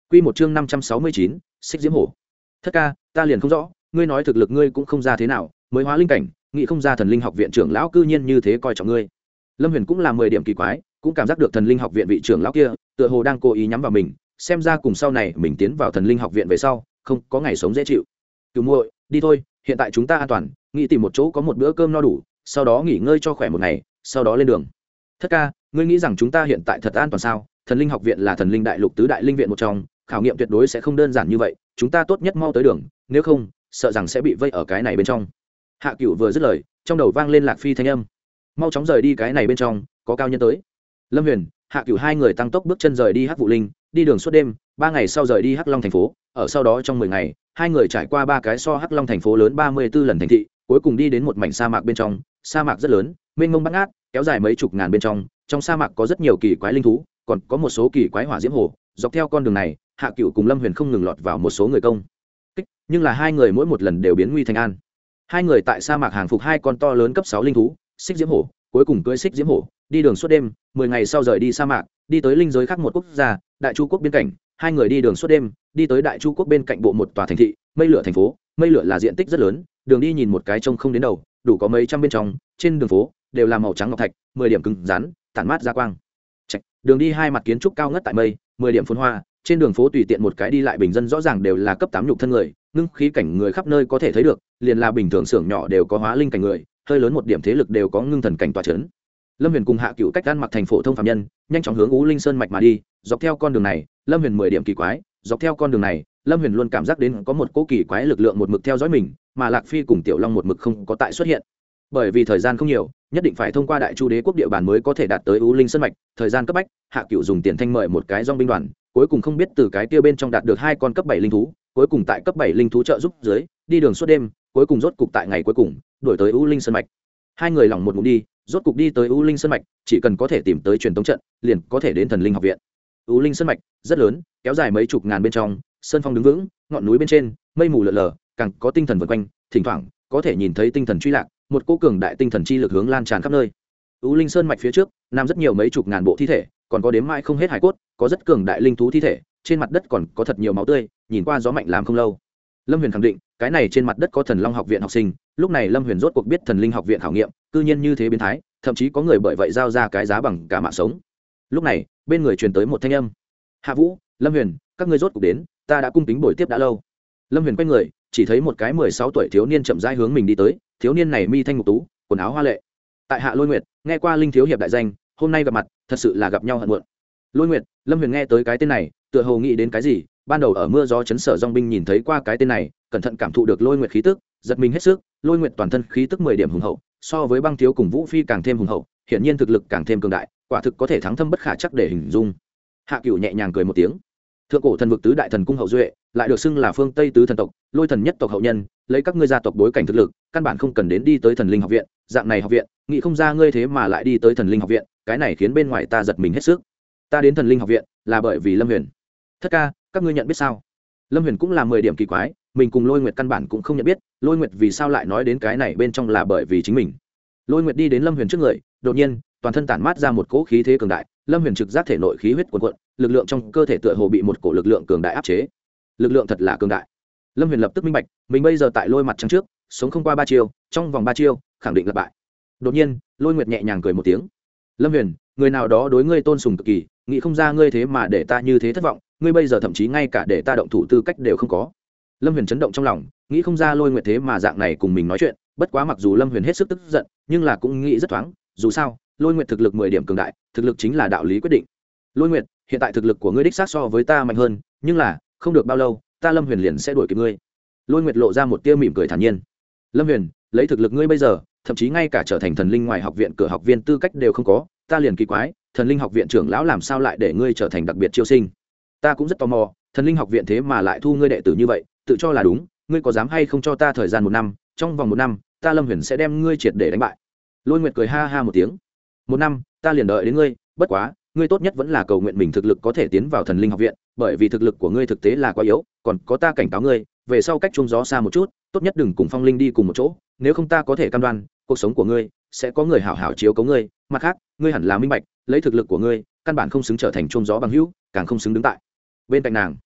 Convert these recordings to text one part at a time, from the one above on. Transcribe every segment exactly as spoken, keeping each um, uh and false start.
Quy một chương năm trăm sáu mươi chín, Xích Diễm Hổ. Thất ca, ta liền không rõ, ngươi nói thực lực ngươi cũng không ra thế nào, mới hóa linh cảnh, nghĩ không ra thần linh học viện trưởng lão cư nhiên như thế coi trọng ngươi. Lâm Huyền cũng là mười điểm kỳ quái, cũng cảm giác được thần linh học viện vị trưởng lão kia, tựa hồ đang cố ý nhắm vào mình, xem ra cùng sau này mình tiến vào thần linh học viện về sau, không có ngày sống dễ chịu. Cửu muội, đi thôi, hiện tại chúng ta an toàn, nghĩ tìm một chỗ có một bữa cơm no đủ, sau đó nghỉ ngơi cho khỏe một ngày, sau đó lên đường. Thất ca, ngươi nghĩ rằng chúng ta hiện tại thật an toàn sao? Thần linh học viện là thần linh đại lục tứ đại linh viện một trong, khảo nghiệm tuyệt đối sẽ không đơn giản như vậy, chúng ta tốt nhất mau tới đường, nếu không sợ rằng sẽ bị vây ở cái này bên trong. Hạ Cửu vừa dứt lời, trong đầu vang lên Lạc Phi thanh âm, mau chóng rời đi cái này bên trong, có cao nhân tới. Lâm Huyền, Hạ Cửu hai người tăng tốc bước chân rời đi Hắc Vụ Linh, đi đường suốt đêm, ba ngày sau rời đi Hắc Long thành phố, ở sau đó trong mười ngày, hai người trải qua ba cái so Hắc Long thành phố lớn ba mươi tư lần thành thị, cuối cùng đi đến một mảnh sa mạc bên trong, sa mạc rất lớn, mênh mông bát ngát, kéo dài mấy chục ngàn bên trong, trong sa mạc có rất nhiều kỳ quái linh thú, còn có một số kỳ quái hỏa diễm hồ, dọc theo con đường này, Hạ Cửu cùng Lâm Huyền không ngừng lọt vào một số người công kích, nhưng là hai người mỗi một lần đều biến nguy thành an. Hai người tại sa mạc hàng phục hai con to lớn cấp sáu linh thú, Xích Diễm Hổ, cuối cùng cưỡi Xích Diễm Hổ, đi đường suốt đêm, mười ngày sau rời đi sa mạc, đi tới linh giới khác một quốc gia, Đại Chu quốc biên cảnh, hai người đi đường suốt đêm, đi tới Đại Chu quốc bên cạnh bộ một tòa thành thị, Mây Lửa thành phố, Mây Lửa là diện tích rất lớn, đường đi nhìn một cái trông không đến đầu, đủ có mấy trăm bên trong, trên đường phố đều là màu trắng ngọc thạch, mười điểm cứng rắn, tản mát ra quang. Trạch, đường đi hai mặt kiến trúc cao ngất tại mây, mười điểm phồn hoa, trên đường phố tùy tiện một cái đi lại bình dân rõ ràng đều là cấp tám nhục thân người, ngưng khí cảnh người khắp nơi có thể thấy được, liền là bình thường xưởng nhỏ đều có hóa linh cảnh người, hơi lớn một điểm thế lực đều có ngưng thần cảnh tọa chấn. Lâm Huyền cùng Hạ Cửu cách ăn mặc thành phổ thông phàm nhân, nhanh chóng hướng Ú Linh Sơn mạch mà đi, dọc theo con đường này, Lâm Huyền mười điểm kỳ quái, dọc theo con đường này, Lâm Huyền luôn cảm giác đến có một cỗ kỳ quái lực lượng một mực theo dõi mình, mà Lạc Phi cùng Tiểu Long một mực không có tại xuất hiện. Bởi vì thời gian không nhiều, nhất định phải thông qua Đại Chu đế quốc địa bàn mới có thể đạt tới Ú Linh Sơn mạch, thời gian cấp bách, Hạ Cửu dùng tiền thanh mời một cái dòng binh đoàn, cuối cùng không biết từ cái kia bên trong đạt được hai con cấp bảy linh thú, cuối cùng tại cấp bảy linh thú trợ giúp dưới, đi đường suốt đêm, cuối cùng rốt cục tại ngày cuối cùng, đuổi tới U Linh Sơn mạch. Hai người lỏng một ngụm đi, rốt cục đi tới U Linh Sơn mạch, chỉ cần có thể tìm tới truyền tống trận, liền có thể đến Thần Linh học viện. U Linh Sơn mạch rất lớn, kéo dài mấy chục ngàn bên trong, sơn phong đứng vững, ngọn núi bên trên, mây mù lờ lờ, càng có tinh thần vần quanh, thỉnh thoảng có thể nhìn thấy tinh thần truy lạc, một cỗ cường đại tinh thần chi lực hướng lan tràn khắp nơi. U Linh Sơn mạch phía trước, nằm rất nhiều mấy chục ngàn bộ thi thể, còn có đếm mãi không hết hải cốt, có rất cường đại linh thú thi thể, trên mặt đất còn có thật nhiều máu tươi, nhìn qua gió mạnh làm không lâu. Lâm Huyền khẳng định, cái này trên mặt đất có Thần Long học viện học sinh, lúc này Lâm Huyền rốt cuộc biết Thần Linh học viện khảo nghiệm, cư nhiên như thế biến thái, thậm chí có người bởi vậy giao ra cái giá bằng cả mạng sống. Lúc này, bên người truyền tới một thanh âm. Hạ Vũ, Lâm Huyền, các ngươi rốt cuộc đến, ta đã cung kính buổi tiếp đã lâu. Lâm Huyền quay người, chỉ thấy một cái mười sáu tuổi thiếu niên chậm rãi hướng mình đi tới, thiếu niên này mi thanh mục tú, quần áo hoa lệ. Tại Hạ Lôi Nguyệt, nghe qua Linh thiếu hiệp đại danh, hôm nay gặp mặt, thật sự là gặp nhau hận muộn. Lôi Nguyệt, Lâm Huyền nghe tới cái tên này, tựa hồ nghĩ đến cái gì, ban đầu ở mưa gió chấn sở dòng binh nhìn thấy qua cái tên này, cẩn thận cảm thụ được Lôi Nguyệt khí tức, giật mình hết sức. Lôi Nguyệt toàn thân khí tức mười điểm hùng hậu, so với Băng thiếu cùng Vũ Phi càng thêm hùng hậu, hiển nhiên thực lực càng thêm cường đại, quả thực có thể thắng thâm bất khả chắc để hình dung. Hạ Cửu nhẹ nhàng cười một tiếng. Thượng cổ thần vực tứ đại thần cung hậu duệ, lại được xưng là phương Tây tứ thần tộc, Lôi thần nhất tộc hậu nhân, lấy các ngươi gia tộc bối cảnh thực lực, căn bản không cần đến đi tới Thần Linh học viện, dạng này học viện, nghĩ không ra ngươi thế mà lại đi tới Thần Linh học viện, cái này khiến bên ngoài ta giật mình hết sức. Ta đến Thần Linh học viện là bởi vì Lâm Huyền. Thất ca, các ngươi nhận biết sao? Lâm Huyền cũng là mười điểm kỳ quái, mình cùng Lôi Nguyệt căn bản cũng không nhận biết, Lôi Nguyệt vì sao lại nói đến cái này bên trong là bởi vì chính mình. Lôi Nguyệt đi đến Lâm Huyền trước người, đột nhiên, toàn thân tản mát ra một cỗ khí thế cường đại, Lâm Huyền trực giác thể nội khí huyết cuồn cuộn, lực lượng trong cơ thể tựa hồ bị một cổ lực lượng cường đại áp chế. Lực lượng thật là cường đại. Lâm Huyền lập tức minh bạch, mình bây giờ tại Lôi mặt trắng trước, sống không qua ba chiêu, trong vòng ba chiêu, khẳng định là bại. Đột nhiên, Lôi Nguyệt nhẹ nhàng cười một tiếng. Lâm Huyền, người nào đó đối ngươi tôn sùng cực kỳ, nghĩ không ra ngươi thế mà để ta như thế thất vọng, ngươi bây giờ thậm chí ngay cả để ta động thủ tư cách đều không có. Lâm Huyền chấn động trong lòng, nghĩ không ra Lôi Nguyệt thế mà dạng này cùng mình nói chuyện, bất quá mặc dù Lâm Huyền hết sức tức giận, nhưng là cũng nghĩ rất thoáng, dù sao, Lôi Nguyệt thực lực mười điểm cường đại, thực lực chính là đạo lý quyết định. Lôi Nguyệt, hiện tại thực lực của ngươi đích xác so với ta mạnh hơn, nhưng là, không được bao lâu, ta Lâm Huyền liền sẽ đuổi kịp ngươi. Lôi Nguyệt lộ ra một tia mỉm cười thản nhiên. Lâm Huyền, lấy thực lực ngươi bây giờ, thậm chí ngay cả trở thành Thần Linh ngoài học viện cửa học viên tư cách đều không có, ta liền kỳ quái, Thần Linh học viện trưởng lão làm sao lại để ngươi trở thành đặc biệt chiêu sinh? Ta cũng rất tò mò, Thần Linh học viện thế mà lại thu ngươi đệ tử như vậy, tự cho là đúng, ngươi có dám hay không cho ta thời gian một năm, trong vòng một năm, ta Lâm Huyền sẽ đem ngươi triệt để đánh bại. Lôi Nguyệt cười ha ha một tiếng. Một năm, ta liền đợi đến ngươi, bất quá, ngươi tốt nhất vẫn là cầu nguyện mình thực lực có thể tiến vào Thần Linh học viện, bởi vì thực lực của ngươi thực tế là quá yếu, còn có ta cảnh cáo ngươi, về sau cách chuông gió xa một chút, tốt nhất đừng cùng Phong Linh đi cùng một chỗ, nếu không ta có thể cam đoan, cuộc sống của ngươi sẽ có người hảo hảo chiếu cố ngươi, mặt khác, ngươi hẳn là minh bạch, lấy thực lực của ngươi, căn bản không xứng trở thành chuông gió bằng hữu, càng không xứng đứng tại bên cạnh nàng.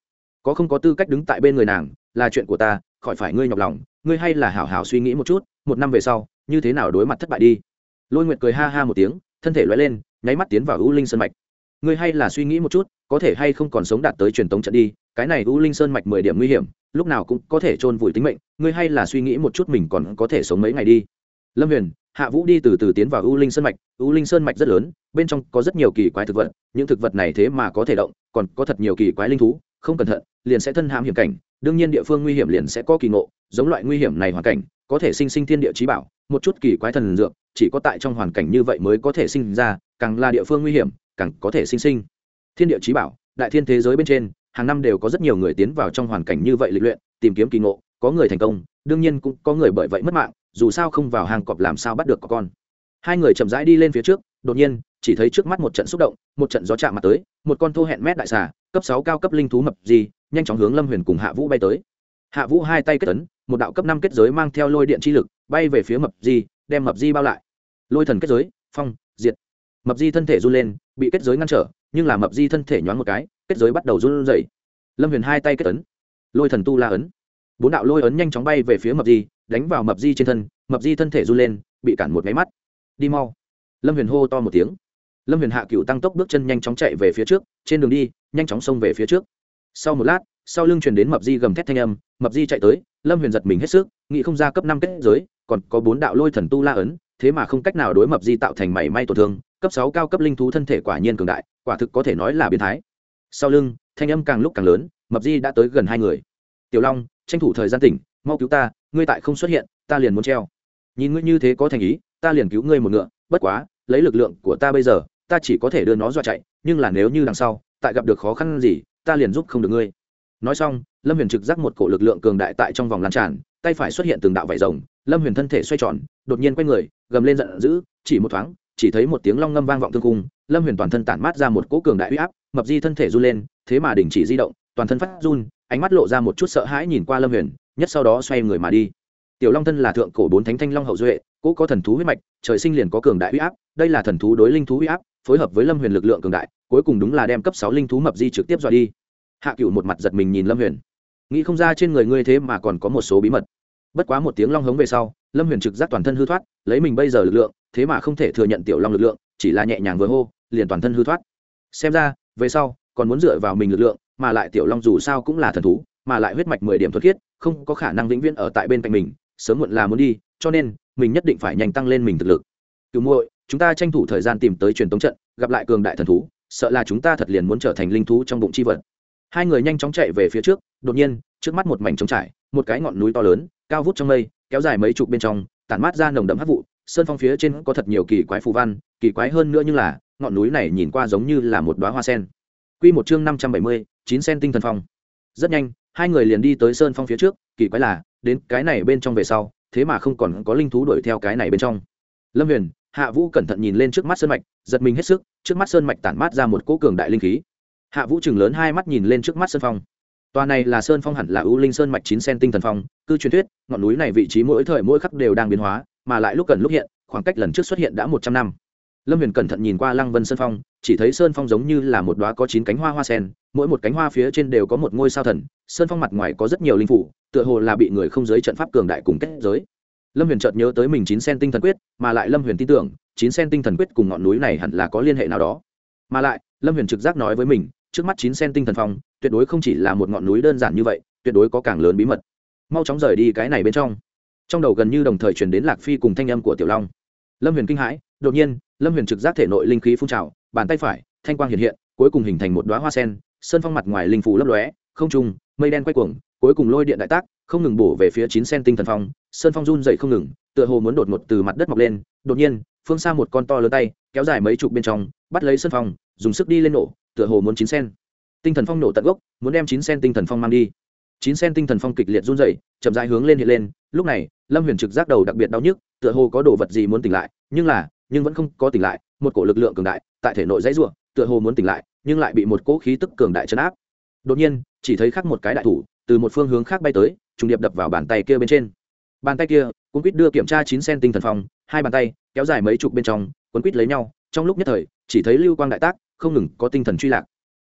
có không có tư cách đứng tại bên người nàng là chuyện của ta, khỏi phải ngươi nhọc lòng. Ngươi hay là hảo hảo suy nghĩ một chút, một năm về sau như thế nào đối mặt thất bại đi. Lôi Nguyệt cười ha ha một tiếng, thân thể lóe lên, nháy mắt tiến vào U Linh Sơn mạch. Ngươi hay là suy nghĩ một chút, có thể hay không còn sống đạt tới truyền tống trận đi, cái này U Linh Sơn mạch mười điểm nguy hiểm, lúc nào cũng có thể chôn vùi tính mệnh, ngươi hay là suy nghĩ một chút mình còn có thể sống mấy ngày đi. Lâm Huyền, Hạ Vũ đi từ từ tiến vào U Linh Sơn mạch, U Linh Sơn mạch rất lớn, bên trong có rất nhiều kỳ quái thực vật, những thực vật này thế mà có thể động, còn có thật nhiều kỳ quái linh thú, không cẩn thận liền sẽ thân hãm hiểm cảnh, đương nhiên địa phương nguy hiểm liền sẽ có kỳ ngộ, giống loại nguy hiểm này hoàn cảnh, có thể sinh sinh thiên địa chí bảo, một chút kỳ quái thần dược, chỉ có tại trong hoàn cảnh như vậy mới có thể sinh ra, càng là địa phương nguy hiểm, càng có thể sinh sinh thiên địa chí bảo. Đại thiên thế giới bên trên, hàng năm đều có rất nhiều người tiến vào trong hoàn cảnh như vậy lịch luyện, tìm kiếm kỳ ngộ, có người thành công, đương nhiên cũng có người bởi vậy mất mạng, dù sao không vào hàng cọp làm sao bắt được có con. Hai người chậm rãi đi lên phía trước, đột nhiên chỉ thấy trước mắt một trận xúc động, một trận gió chạm mặt tới, một con thô hẹn mét đại xà, cấp sáu cao cấp linh thú mập gì, nhanh chóng hướng Lâm Huyền cùng Hạ Vũ bay tới. Hạ Vũ hai tay kết ấn, một đạo cấp năm kết giới mang theo lôi điện chi lực, bay về phía mập di, đem mập di bao lại. Lôi thần kết giới, phong, diệt. Mập di thân thể run lên, bị kết giới ngăn trở, nhưng là mập di thân thể nhoáng một cái, kết giới bắt đầu run rẩy. Lâm Huyền hai tay kết ấn, lôi thần tu la ấn. Bốn đạo lôi ấn nhanh chóng bay về phía mập di, đánh vào mập di trên thân, mập di thân thể run lên, bị cản một máy mắt. Đi mau. Lâm Huyền hô to một tiếng. Lâm Huyền hạ cựu tăng tốc bước chân nhanh chóng chạy về phía trước, trên đường đi nhanh chóng xông về phía trước. Sau một lát, sau lưng truyền đến mập di gầm thét thanh âm, mập di chạy tới, Lâm Huyền giật mình hết sức, nghĩ không ra cấp năm kết giới, còn có bốn đạo lôi thần tu la ấn, thế mà không cách nào đối mập di tạo thành mảy may tổn thương, cấp sáu cao cấp linh thú thân thể quả nhiên cường đại, quả thực có thể nói là biến thái. Sau lưng, thanh âm càng lúc càng lớn, mập di đã tới gần hai người. Tiểu Long, tranh thủ thời gian tỉnh, mau cứu ta, ngươi tại không xuất hiện, ta liền muốn treo. Nhìn ngươi như thế có thành ý, ta liền cứu ngươi một ngựa, bất quá, lấy lực lượng của ta bây giờ, ta chỉ có thể đưa nó dọa chạy, nhưng là nếu như đằng sau, tại gặp được khó khăn gì, ta liền giúp không được ngươi. Nói xong, Lâm Huyền trực giác một cổ lực lượng cường đại tại trong vòng lan tràn, tay phải xuất hiện từng đạo vảy rồng, Lâm Huyền thân thể xoay tròn, đột nhiên quay người, gầm lên giận dữ, chỉ một thoáng, chỉ thấy một tiếng long ngâm vang vọng thương cung, Lâm Huyền toàn thân tản mát ra một cỗ cường đại uy áp, mập di thân thể run lên, thế mà đình chỉ di động, toàn thân phát run, ánh mắt lộ ra một chút sợ hãi nhìn qua Lâm Huyền, nhất sau đó xoay người mà đi. Tiểu Long thân là thượng cổ bốn thánh thanh long hậu duệ, cỗ có thần thú huyết mạch, trời sinh liền có cường đại uy áp, đây là thần thú đối linh thú uy áp, phối hợp với Lâm Huyền lực lượng cường đại, cuối cùng đúng là đem cấp sáu linh thú mập di trực tiếp dọa đi. Hạ Cửu một mặt giật mình nhìn Lâm Huyền, nghĩ không ra trên người ngươi thế mà còn có một số bí mật. Bất quá một tiếng long hống về sau, Lâm Huyền trực giác toàn thân hư thoát, lấy mình bây giờ lực lượng, thế mà không thể thừa nhận Tiểu Long lực lượng, chỉ là nhẹ nhàng vừa hô, liền toàn thân hư thoát. Xem ra, về sau còn muốn dựa vào mình lực lượng, mà lại Tiểu Long dù sao cũng là thần thú, mà lại huyết mạch mười điểm thuần khiết, không có khả năng vĩnh viễn ở tại bên cạnh mình, sớm muộn là muốn đi, cho nên mình nhất định phải nhanh tăng lên mình thực lực. Cửu muội, chúng ta tranh thủ thời gian tìm tới truyền tống trận, gặp lại cường đại thần thú, sợ là chúng ta thật liền muốn trở thành linh thú trong bụng chi vật. Hai người nhanh chóng chạy về phía trước, đột nhiên, trước mắt một mảnh trống trải, một cái ngọn núi to lớn, cao vút trong mây, kéo dài mấy chục bên trong, tản mát ra nồng đậm hắc vụ, sơn phong phía trên có thật nhiều kỳ quái phù văn, kỳ quái hơn nữa nhưng là, ngọn núi này nhìn qua giống như là một đóa hoa sen. Quy một chương năm trăm bảy mươi, chín sen tinh thần phong. Rất nhanh, hai người liền đi tới sơn phong phía trước, kỳ quái là, đến cái này bên trong về sau, thế mà không còn có linh thú đuổi theo cái này bên trong. Lâm Huyền, Hạ Vũ cẩn thận nhìn lên trước mắt sơn mạch, giật mình hết sức, trước mắt sơn mạch tản mát ra một cỗ cường đại linh khí. Hạ Vũ trừng lớn hai mắt nhìn lên trước mắt sơn phong. Tòa này là sơn phong hẳn là U Linh Sơn mạch chín sen tinh thần phong, cứ truyền thuyết, ngọn núi này vị trí mỗi thời mỗi khắc đều đang biến hóa, mà lại lúc gần lúc hiện, khoảng cách lần trước xuất hiện đã một trăm năm. Lâm Huyền cẩn thận nhìn qua Lăng Vân Sơn phong, chỉ thấy sơn phong giống như là một đóa có chín cánh hoa hoa sen, mỗi một cánh hoa phía trên đều có một ngôi sao thần, sơn phong mặt ngoài có rất nhiều linh phủ, tựa hồ là bị người không giới trận pháp cường đại cùng kết giới. Lâm Huyền chợt nhớ tới mình chín sen tinh thần quyết, mà lại Lâm Huyền tin tưởng, chín sen tinh thần quyết cùng ngọn núi này hẳn là có liên hệ nào đó. Mà lại, Lâm Huyền trực giác nói với mình, trước mắt chín sen tinh thần phong, tuyệt đối không chỉ là một ngọn núi đơn giản như vậy, tuyệt đối có càng lớn bí mật. Mau chóng rời đi cái này bên trong. Trong đầu gần như đồng thời truyền đến Lạc Phi cùng thanh âm của Tiểu Long. Lâm Huyền kinh hãi, đột nhiên, Lâm Huyền trực giác thể nội linh khí phun trào, bàn tay phải, thanh quang hiện hiện, cuối cùng hình thành một đóa hoa sen, sơn phong mặt ngoài linh phù lấp lóe, không trung, mây đen quay cuồng, cuối cùng lôi điện đại tác, không ngừng bổ về phía chín sen tinh thần phong, sơn phong run dậy không ngừng, tựa hồ muốn đột ngột từ mặt đất mọc lên, đột nhiên, phương xa một con to lớn tay, kéo dài mấy chục bên trong, bắt lấy sơn phong, dùng sức đi lên nổ, tựa hồ muốn chín sen tinh thần phong nổ tận gốc, muốn đem chín sen tinh thần phong mang đi. Chín sen tinh thần phong kịch liệt run dậy, chậm rãi hướng lên hiện lên, lúc này, Lâm Huyền trực giác đầu đặc biệt đau nhức, tựa hồ có đồ vật gì muốn tỉnh lại, nhưng là, nhưng vẫn không có tỉnh lại, một cổ lực lượng cường đại tại thể nội dãy rủa, tựa hồ muốn tỉnh lại, nhưng lại bị một cỗ khí tức cường đại trấn áp. Đột nhiên, chỉ thấy khắc một cái đại thủ từ một phương hướng khác bay tới, trùng điệp đập vào bàn tay kia bên trên. Bàn tay kia, cuốn quýt đưa kiểm tra chín sen tinh thần phong, hai bàn tay kéo dài mấy chục bên trong, cuốn quýt lấy nhau, trong lúc nhất thời, chỉ thấy lưu quang đại tác, không ngừng có tinh thần truy lạc.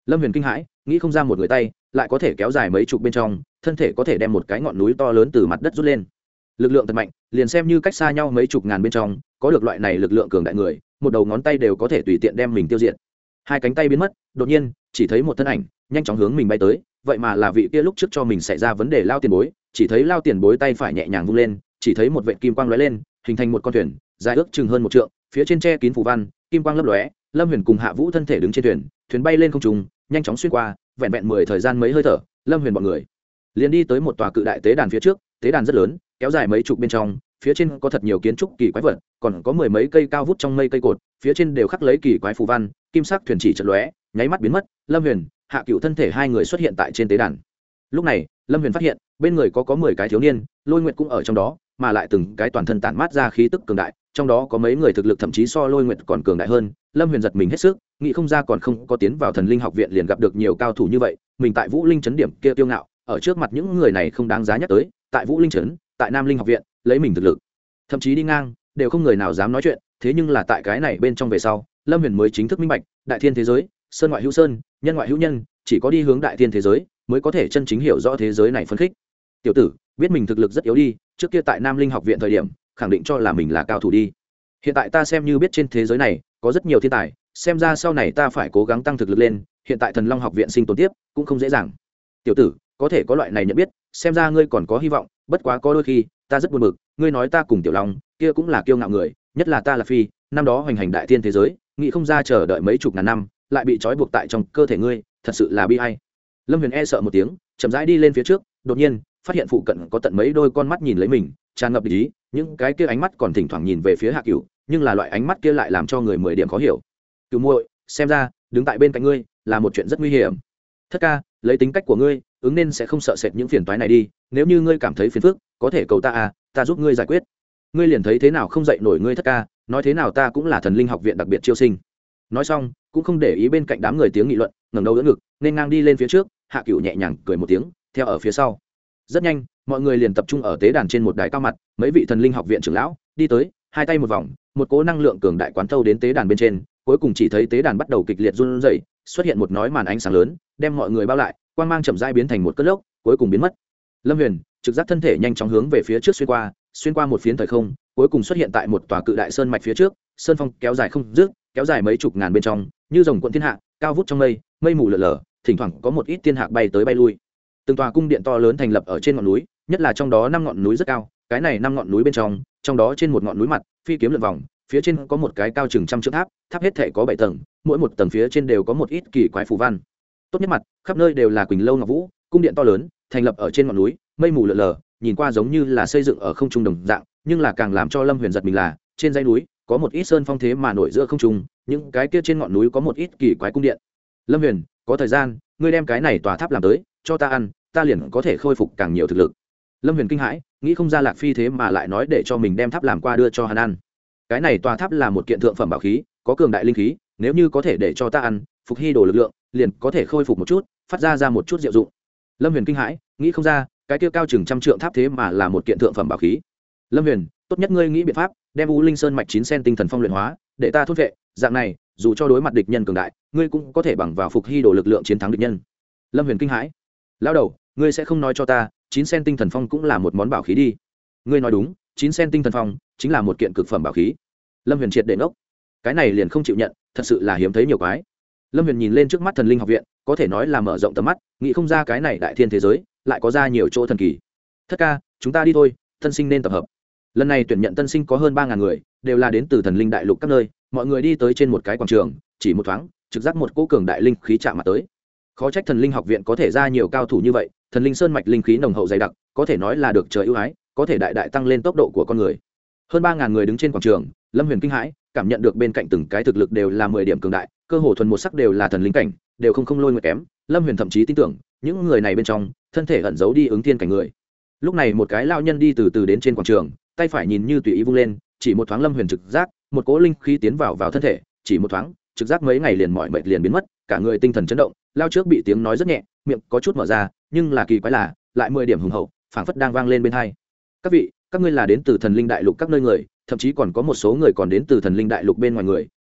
Lâm Huyền kinh hãi, nghĩ không ra một người tay lại có thể kéo dài mấy chục bên trong, thân thể có thể đem một cái ngọn núi to lớn từ mặt đất rút lên. Lực lượng thật mạnh, liền xem như cách xa nhau mấy chục ngàn bên trong, có được loại này lực lượng cường đại người, một đầu ngón tay đều có thể tùy tiện đem mình tiêu diệt. Hai cánh tay biến mất, đột nhiên chỉ thấy một thân ảnh nhanh chóng hướng mình bay tới, vậy mà là vị kia lúc trước cho mình xảy ra vấn đề Lao Tiền Bối. Chỉ thấy Lao Tiền Bối tay phải nhẹ nhàng vung lên, chỉ thấy một vệt kim quang lóe lên, hình thành một con thuyền dài ước chừng hơn một trượng, phía trên che kín phù văn, kim quang lấp lóe. Lâm Huyền cùng Hạ Vũ thân thể đứng trên thuyền, thuyền bay lên không trung, nhanh chóng xuyên qua, vẹn vẹn mười thời gian mấy hơi thở, Lâm Huyền bọn người liền đi tới một tòa cự đại tế đàn phía trước. Tế đàn rất lớn, kéo dài mấy chục bên trong, phía trên có thật nhiều kiến trúc kỳ quái vật, còn có mười mấy cây cao vút trong mây cây cột, phía trên đều khắc lấy kỳ quái phù văn, kim sắc thuyền chỉ chợt lóe, nháy mắt biến mất. Lâm Huyền, Hạ Cựu thân thể hai người xuất hiện tại trên tế đàn. Lúc này, Lâm Huyền phát hiện, bên người có có mười cái thiếu niên, Lôi Nguyệt cũng ở trong đó, mà lại từng cái toàn thân tản mát ra khí tức cường đại, trong đó có mấy người thực lực thậm chí so Lôi Nguyệt còn cường đại hơn. Lâm Huyền giật mình hết sức, nghĩ không ra còn không có tiến vào Thần Linh học viện liền gặp được nhiều cao thủ như vậy, mình tại Vũ Linh trấn điểm kia kiêu ngạo, ở trước mặt những người này không đáng giá nhắc tới, tại Vũ Linh trấn, tại Nam Linh học viện, lấy mình thực lực, thậm chí đi ngang, đều không người nào dám nói chuyện, thế nhưng là tại cái này bên trong về sau, Lâm Huyền mới chính thức minh bạch, đại thiên thế giới, sơn ngoại hữu sơn, nhân ngoại hữu nhân, chỉ có đi hướng đại thiên thế giới, mới có thể chân chính hiểu rõ thế giới này phân khích. Tiểu tử, biết mình thực lực rất yếu đi, trước kia tại Nam Linh học viện thời điểm, khẳng định cho là mình là cao thủ đi. Hiện tại ta xem như biết trên thế giới này có rất nhiều thiên tài, xem ra sau này ta phải cố gắng tăng thực lực lên, hiện tại Thần Long học viện sinh tồn tiếp cũng không dễ dàng. Tiểu tử, có thể có loại này nhận biết, xem ra ngươi còn có hy vọng, bất quá có đôi khi, ta rất buồn bực, ngươi nói ta cùng Tiểu Long, kia cũng là kiêu ngạo người, nhất là ta là phi, năm đó hoành hành đại thiên thế giới, nghĩ không ra chờ đợi mấy chục ngàn năm, lại bị trói buộc tại trong cơ thể ngươi, thật sự là bi ai. Lâm Huyền e sợ một tiếng, chậm rãi đi lên phía trước, đột nhiên phát hiện phụ cận có tận mấy đôi con mắt nhìn lấy mình, tràn ngập ý, những cái kia ánh mắt còn thỉnh thoảng nhìn về phía Hạ Cửu, nhưng là loại ánh mắt kia lại làm cho người mười điểm khó hiểu. Cửu muội, xem ra đứng tại bên cạnh ngươi là một chuyện rất nguy hiểm. Thất ca, lấy tính cách của ngươi, ứng nên sẽ không sợ sệt những phiền toái này đi, nếu như ngươi cảm thấy phiền phức, có thể cầu ta à, ta giúp ngươi giải quyết. Ngươi liền thấy thế nào không dậy nổi ngươi thất ca, nói thế nào ta cũng là Thần Linh học viện đặc biệt chiêu sinh. Nói xong, cũng không để ý bên cạnh đám người tiếng nghị luận, ngẩng đầu đỡ ngực, nên ngang đi lên phía trước. Hạ Cửu nhẹ nhàng cười một tiếng, theo ở phía sau. Rất nhanh, mọi người liền tập trung ở tế đàn trên một đài cao mặt, mấy vị Thần Linh học viện trưởng lão đi tới, hai tay một vòng, một cỗ năng lượng cường đại quán thâu đến tế đàn bên trên, cuối cùng chỉ thấy tế đàn bắt đầu kịch liệt run rẩy, xuất hiện một nói màn ánh sáng lớn, đem mọi người bao lại, quang mang chậm rãi biến thành một cơn lốc, cuối cùng biến mất. Lâm Huyền trực giác thân thể nhanh chóng hướng về phía trước xuyên qua, xuyên qua một phiến thời không, cuối cùng xuất hiện tại một tòa cự đại sơn mạch phía trước. Sơn phong kéo dài không dứt, kéo dài mấy chục ngàn bên trong, như rồng cuộn thiên hạ, cao vút trong mây, mây mù lờ lờ, thỉnh thoảng có một ít tiên hạc bay tới bay lui. Từng tòa cung điện to lớn thành lập ở trên ngọn núi, nhất là trong đó năm ngọn núi rất cao, cái này năm ngọn núi bên trong, trong đó trên một ngọn núi mặt, phi kiếm lượn vòng, phía trên có một cái cao chừng trăm trượng tháp, tháp hết thể có bảy tầng, mỗi một tầng phía trên đều có một ít kỳ quái phù văn. Tốt nhất mặt, khắp nơi đều là quỳnh lâu ngọc vũ, cung điện to lớn, thành lập ở trên ngọn núi, mây mù lờ lờ, nhìn qua giống như là xây dựng ở không trung đồng dạng, nhưng là càng làm cho Lâm Huyền giật mình là, trên dãy núi có một ít sơn phong thế mà nổi giữa không trung, những cái kia trên ngọn núi có một ít kỳ quái cung điện. Lâm Huyền, có thời gian, ngươi đem cái này tòa tháp làm tới, cho ta ăn, ta liền có thể khôi phục càng nhiều thực lực. Lâm Huyền kinh hãi, nghĩ không ra Lạc Phi thế mà lại nói để cho mình đem tháp làm qua đưa cho hắn ăn. Cái này tòa tháp là một kiện thượng phẩm bảo khí, có cường đại linh khí, nếu như có thể để cho ta ăn, phục hy đồ lực lượng, liền có thể khôi phục một chút, phát ra ra một chút diệu dụng. Lâm Huyền kinh hãi, nghĩ không ra, cái kia cao chừng trăm trượng tháp thế mà là một kiện thượng phẩm bảo khí. Lâm Huyền, tốt nhất ngươi nghĩ biện pháp, đem U Linh Sơn mạch chín sen tinh thần phong luyện hóa, để ta thôn vệ, dạng này, dù cho đối mặt địch nhân cường đại, ngươi cũng có thể bằng vào phục hy đồ lực lượng chiến thắng địch nhân. Lâm Huyền kinh hãi, lão đầu, ngươi sẽ không nói cho ta, chín sen tinh thần phong cũng là một món bảo khí đi? Ngươi nói đúng, chín sen tinh thần phong chính là một kiện cực phẩm bảo khí. Lâm Huyền triệt để ngốc, cái này liền không chịu nhận, thật sự là hiếm thấy nhiều quái. Lâm Huyền nhìn lên trước mắt Thần Linh học viện, có thể nói là mở rộng tầm mắt, nghĩ không ra cái này đại thiên thế giới lại có ra nhiều chỗ thần kỳ. Thất ca, chúng ta đi thôi, tân sinh nên tập hợp. Lần này tuyển nhận tân sinh có hơn ba ngàn người, đều là đến từ Thần Linh đại lục các nơi, mọi người đi tới trên một cái quảng trường, chỉ một thoáng, trực giác một cỗ cường đại linh khí chạm mặt tới. Khó trách Thần Linh học viện có thể ra nhiều cao thủ như vậy, Thần Linh Sơn mạch linh khí nồng hậu dày đặc, có thể nói là được trời ưu ái, có thể đại đại tăng lên tốc độ của con người. Hơn ba ngàn người đứng trên quảng trường, Lâm Huyền kinh hãi, cảm nhận được bên cạnh từng cái thực lực đều là mười điểm cường đại, cơ hồ thuần một sắc đều là thần linh cảnh, đều không không lôi nguyệt kém. Lâm Huyền thậm chí tin tưởng, những người này bên trong, thân thể ẩn giấu đi ứng thiên cảnh người. Lúc này một cái lão nhân đi từ từ đến trên quảng trường, tay phải nhìn như tùy ý vung lên, chỉ một thoáng Lâm Huyền trực giác, một cỗ linh khí tiến vào vào thân thể, chỉ một thoáng, trực giác mấy ngày liền mỏi mệt liền biến mất, cả người tinh thần chấn động, lao trước bị tiếng nói rất nhẹ, miệng có chút mở ra, nhưng là kỳ quái là, lại mười điểm hùng hậu, phảng phất đang vang lên bên tai. Các vị, các ngươi là đến từ Thần Linh đại lục các nơi người, thậm chí còn có một số người còn đến từ Thần Linh đại lục bên ngoài người,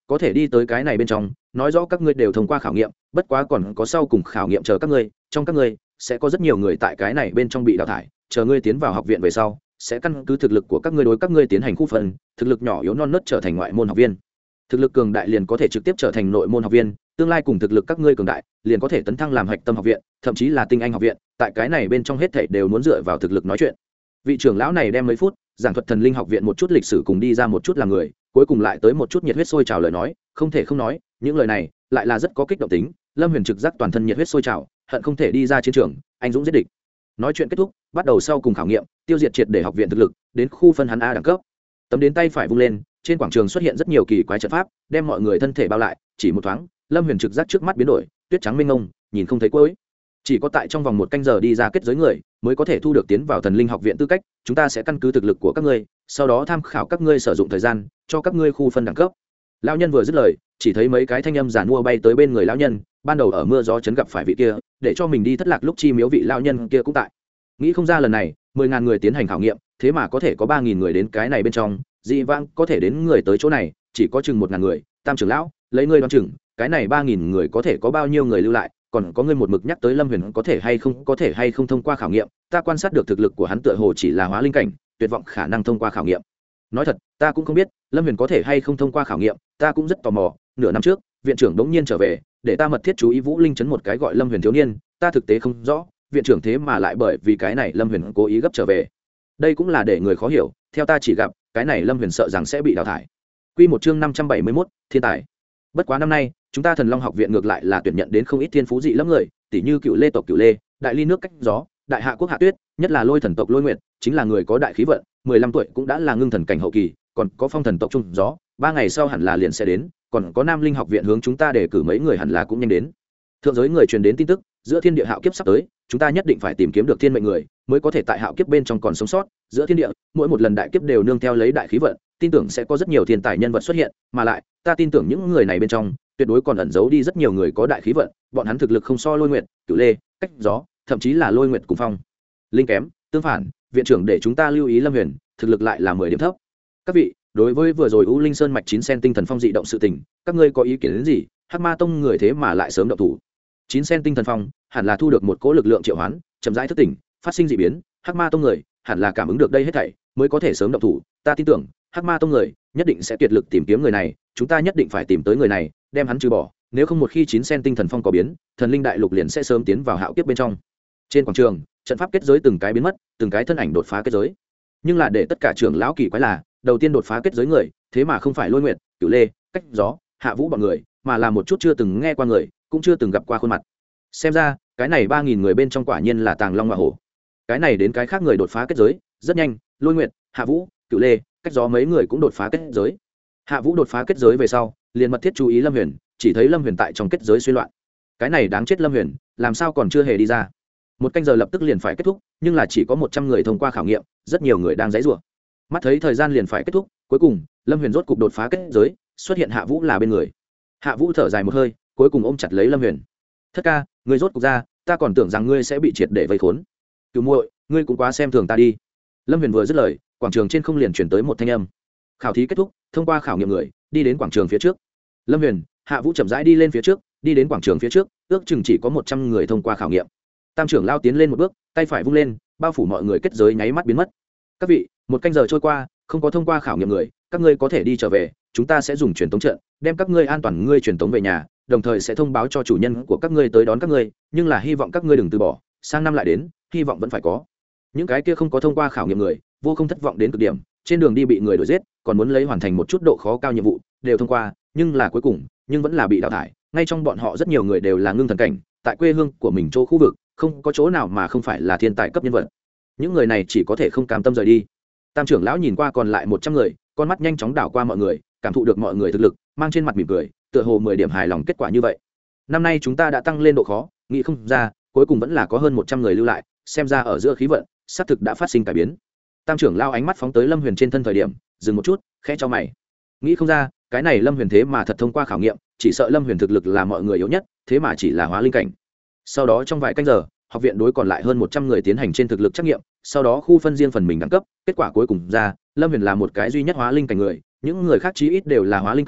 có thể đi tới cái này bên trong nói rõ các ngươi đều thông qua khảo nghiệm, bất quá còn có sau cùng khảo nghiệm chờ các ngươi, trong các ngươi sẽ có rất nhiều người tại cái này bên trong bị đào thải, chờ ngươi tiến vào học viện về sau sẽ căn cứ thực lực của các ngươi đối các ngươi tiến hành khu phân, thực lực nhỏ yếu non nớt trở thành ngoại môn học viên, thực lực cường đại liền có thể trực tiếp trở thành nội môn học viên, tương lai cùng thực lực các ngươi cường đại liền có thể tấn thăng làm hạch tâm học viện, thậm chí là tinh anh học viện, tại cái này bên trong hết thảy đều muốn dựa vào thực lực nói chuyện. Vị trưởng lão này đem mấy phút giảng thuật thần linh học viện một chút lịch sử cùng đi ra một chút làm người, cuối cùng lại tới một chút nhiệt huyết sôi trào lời nói, không thể không nói những lời này lại là rất có kích động tính. Lâm Huyền trực giác toàn thân nhiệt huyết sôi trào, hận không thể đi ra chiến trường anh dũng giết địch. Nói chuyện kết thúc, bắt đầu sau cùng khảo nghiệm, tiêu diệt triệt để học viện thực lực, đến khu phân hắn A đẳng cấp. Tấm đến tay phải vung lên, trên quảng trường xuất hiện rất nhiều kỳ quái trận pháp, đem mọi người thân thể bao lại, chỉ một thoáng, Lâm Huyền trực giác trước mắt biến đổi, tuyết trắng mênh mông, nhìn không thấy cuối. Chỉ có tại trong vòng một canh giờ đi ra kết giới người, mới có thể thu được tiến vào thần linh học viện tư cách, chúng ta sẽ căn cứ thực lực của các ngươi, sau đó tham khảo các ngươi sử dụng thời gian, cho các ngươi khu phân đẳng cấp. Lão nhân vừa dứt lời, chỉ thấy mấy cái thanh âm giản mua bay tới bên người lão nhân, ban đầu ở mưa gió chấn gặp phải vị kia, để cho mình đi thất lạc lúc chi miếu vị lão nhân kia cũng tại. Nghĩ không ra lần này, mười ngàn người tiến hành khảo nghiệm, thế mà có thể có ba nghìn người đến cái này bên trong, dị vãng có thể đến người tới chỗ này, chỉ có chừng một ngàn người, Tam trưởng lão, lấy ngươi đoán chừng, cái này ba nghìn người có thể có bao nhiêu người lưu lại, còn có ngươi một mực nhắc tới Lâm Huyền có thể hay không có thể hay không thông qua khảo nghiệm, ta quan sát được thực lực của hắn tựa hồ chỉ là hóa linh cảnh, tuyệt vọng khả năng thông qua khảo nghiệm. Nói thật, ta cũng không biết Lâm Huyền có thể hay không thông qua khảo nghiệm, ta cũng rất tò mò. Nửa năm trước, viện trưởng đống nhiên trở về, để ta mật thiết chú ý Vũ Linh trấn một cái gọi Lâm Huyền thiếu niên, ta thực tế không rõ, viện trưởng thế mà lại bởi vì cái này Lâm Huyền cố ý gấp trở về. Đây cũng là để người khó hiểu, theo ta chỉ gặp, cái này Lâm Huyền sợ rằng sẽ bị đào thải. Quy một chương năm trăm bảy mươi mốt, thiên tài. Bất quá năm nay, chúng ta Thần Long học viện ngược lại là tuyển nhận đến không ít thiên phú dị lắm người, tỷ như Cựu Lê tộc Cựu Lê, Đại Ly nước cách gió, Đại Hạ quốc Hạ Tuyết, nhất là Lôi thần tộc Lôi Nguyệt, chính là người có đại khí vận, mười lăm tuổi cũng đã là ngưng thần cảnh hậu kỳ, còn có Phong thần tộc Trung Gió, ba ngày sau hẳn là liền sẽ đến, còn có Nam Linh học viện hướng chúng ta đề cử mấy người hẳn là cũng nhanh đến. Thượng giới người truyền đến tin tức, giữa thiên địa hạo kiếp sắp tới, chúng ta nhất định phải tìm kiếm được thiên mệnh người, mới có thể tại hạo kiếp bên trong còn sống sót. Giữa thiên địa, mỗi một lần đại kiếp đều nương theo lấy đại khí vận, tin tưởng sẽ có rất nhiều thiên tài nhân vật xuất hiện, mà lại, ta tin tưởng những người này bên trong, tuyệt đối còn ẩn giấu đi rất nhiều người có đại khí vận, bọn hắn thực lực không so Lôi Nguyệt, Cửu Lê, Cách Gió, thậm chí là Lôi Nguyệt cùng Phong Linh kém. Tương phản, viện trưởng để chúng ta lưu ý Lâm Huyền, thực lực lại là mười điểm thấp. Các vị, đối với vừa rồi U Linh Sơn mạch chín sen tinh thần phong dị động sự tình, các ngươi có ý kiến đến gì? Hắc Ma tông người thế mà lại sớm động thủ. chín sen tinh thần phong hẳn là thu được một cỗ lực lượng triệu hoán, chậm rãi thức tỉnh, phát sinh dị biến, Hắc Ma tông người hẳn là cảm ứng được đây hết thảy, mới có thể sớm động thủ. Ta tin tưởng, Hắc Ma tông người nhất định sẽ kiệt lực tìm kiếm người này, chúng ta nhất định phải tìm tới người này, đem hắn trừ bỏ, nếu không một khi chín sen tinh thần phong có biến, thần linh đại lục liền sẽ sớm tiến vào hạo kiếp bên trong. Trên quảng trường, trận pháp kết giới từng cái biến mất, từng cái thân ảnh đột phá kết giới. Nhưng là để tất cả trưởng lão kỳ quái là, đầu tiên đột phá kết giới người, thế mà không phải Lôi Nguyệt, Cửu Lê, Cách Gió, Hạ Vũ bọn người, mà là một chút chưa từng nghe qua người, cũng chưa từng gặp qua khuôn mặt. Xem ra, cái này ba nghìn người bên trong quả nhiên là Tàng Long Ngọa Hổ. Cái này đến cái khác người đột phá kết giới, rất nhanh, Lôi Nguyệt, Hạ Vũ, Cửu Lê, Cách Gió mấy người cũng đột phá kết giới. Hạ Vũ đột phá kết giới về sau, liền mật thiết chú ý Lâm Huyền, chỉ thấy Lâm Huyền tại trong kết giới suy loạn. Cái này đáng chết Lâm Huyền, làm sao còn chưa hề đi ra? Một canh giờ lập tức liền phải kết thúc, nhưng là chỉ có một trăm người thông qua khảo nghiệm, rất nhiều người đang giãy giụa. Mắt thấy thời gian liền phải kết thúc, cuối cùng, Lâm Huyền rốt cục đột phá kết giới, xuất hiện Hạ Vũ là bên người. Hạ Vũ thở dài một hơi, cuối cùng ôm chặt lấy Lâm Huyền. Thất ca, ngươi rốt cục ra, ta còn tưởng rằng ngươi sẽ bị triệt để vây khốn. Cửu muội, ngươi cũng quá xem thường ta đi. Lâm Huyền vừa dứt lời, quảng trường trên không liền truyền tới một thanh âm. Khảo thí kết thúc, thông qua khảo nghiệm người, đi đến quảng trường phía trước. Lâm Huyền, Hạ Vũ chậm rãi đi lên phía trước, đi đến quảng trường phía trước, ước chừng chỉ có một trăm người thông qua khảo nghiệm. Tam trưởng lao tiến lên một bước, tay phải vung lên, bao phủ mọi người kết giới nháy mắt biến mất. Các vị, một canh giờ trôi qua, không có thông qua khảo nghiệm người, các ngươi có thể đi trở về, chúng ta sẽ dùng truyền tống trận, đem các ngươi an toàn ngươi truyền tống về nhà, đồng thời sẽ thông báo cho chủ nhân của các ngươi tới đón các ngươi, nhưng là hy vọng các ngươi đừng từ bỏ, sang năm lại đến, hy vọng vẫn phải có. Những cái kia không có thông qua khảo nghiệm người, vô không thất vọng đến cực điểm, trên đường đi bị người đuổi giết, còn muốn lấy hoàn thành một chút độ khó cao nhiệm vụ, đều thông qua, nhưng là cuối cùng, nhưng vẫn là bị đào thải. Ngay trong bọn họ rất nhiều người đều là ngưng thần cảnh, tại quê hương của mình chỗ khu vực, không có chỗ nào mà không phải là thiên tài cấp nhân vật. Những người này chỉ có thể không cam tâm rời đi. Tam trưởng lão nhìn qua còn lại một trăm người, con mắt nhanh chóng đảo qua mọi người, cảm thụ được mọi người thực lực, mang trên mặt mỉm cười, tựa hồ mười điểm hài lòng kết quả như vậy. Năm nay chúng ta đã tăng lên độ khó, nghĩ không ra, cuối cùng vẫn là có hơn một trăm người lưu lại, xem ra ở giữa khí vận, xác thực đã phát sinh cải biến. Tam trưởng lão ánh mắt phóng tới Lâm Huyền trên thân thời điểm, dừng một chút, khẽ cho mày. Nghĩ không ra, cái này Lâm Huyền thế mà thật thông qua khảo nghiệm, chỉ sợ Lâm Huyền thực lực là mọi người yếu nhất, thế mà chỉ là hóa linh cảnh. Sau đó trong vài canh giờ, học viện đối còn lại hơn một trăm người tiến hành trên thực lực trắc nghiệm, sau đó khu phân riêng phần mình đẳng cấp, kết quả cuối cùng ra, Lâm Huyền là một cái duy nhất hóa linh cảnh người, những người khác chí ít đều là hóa linh cảnh,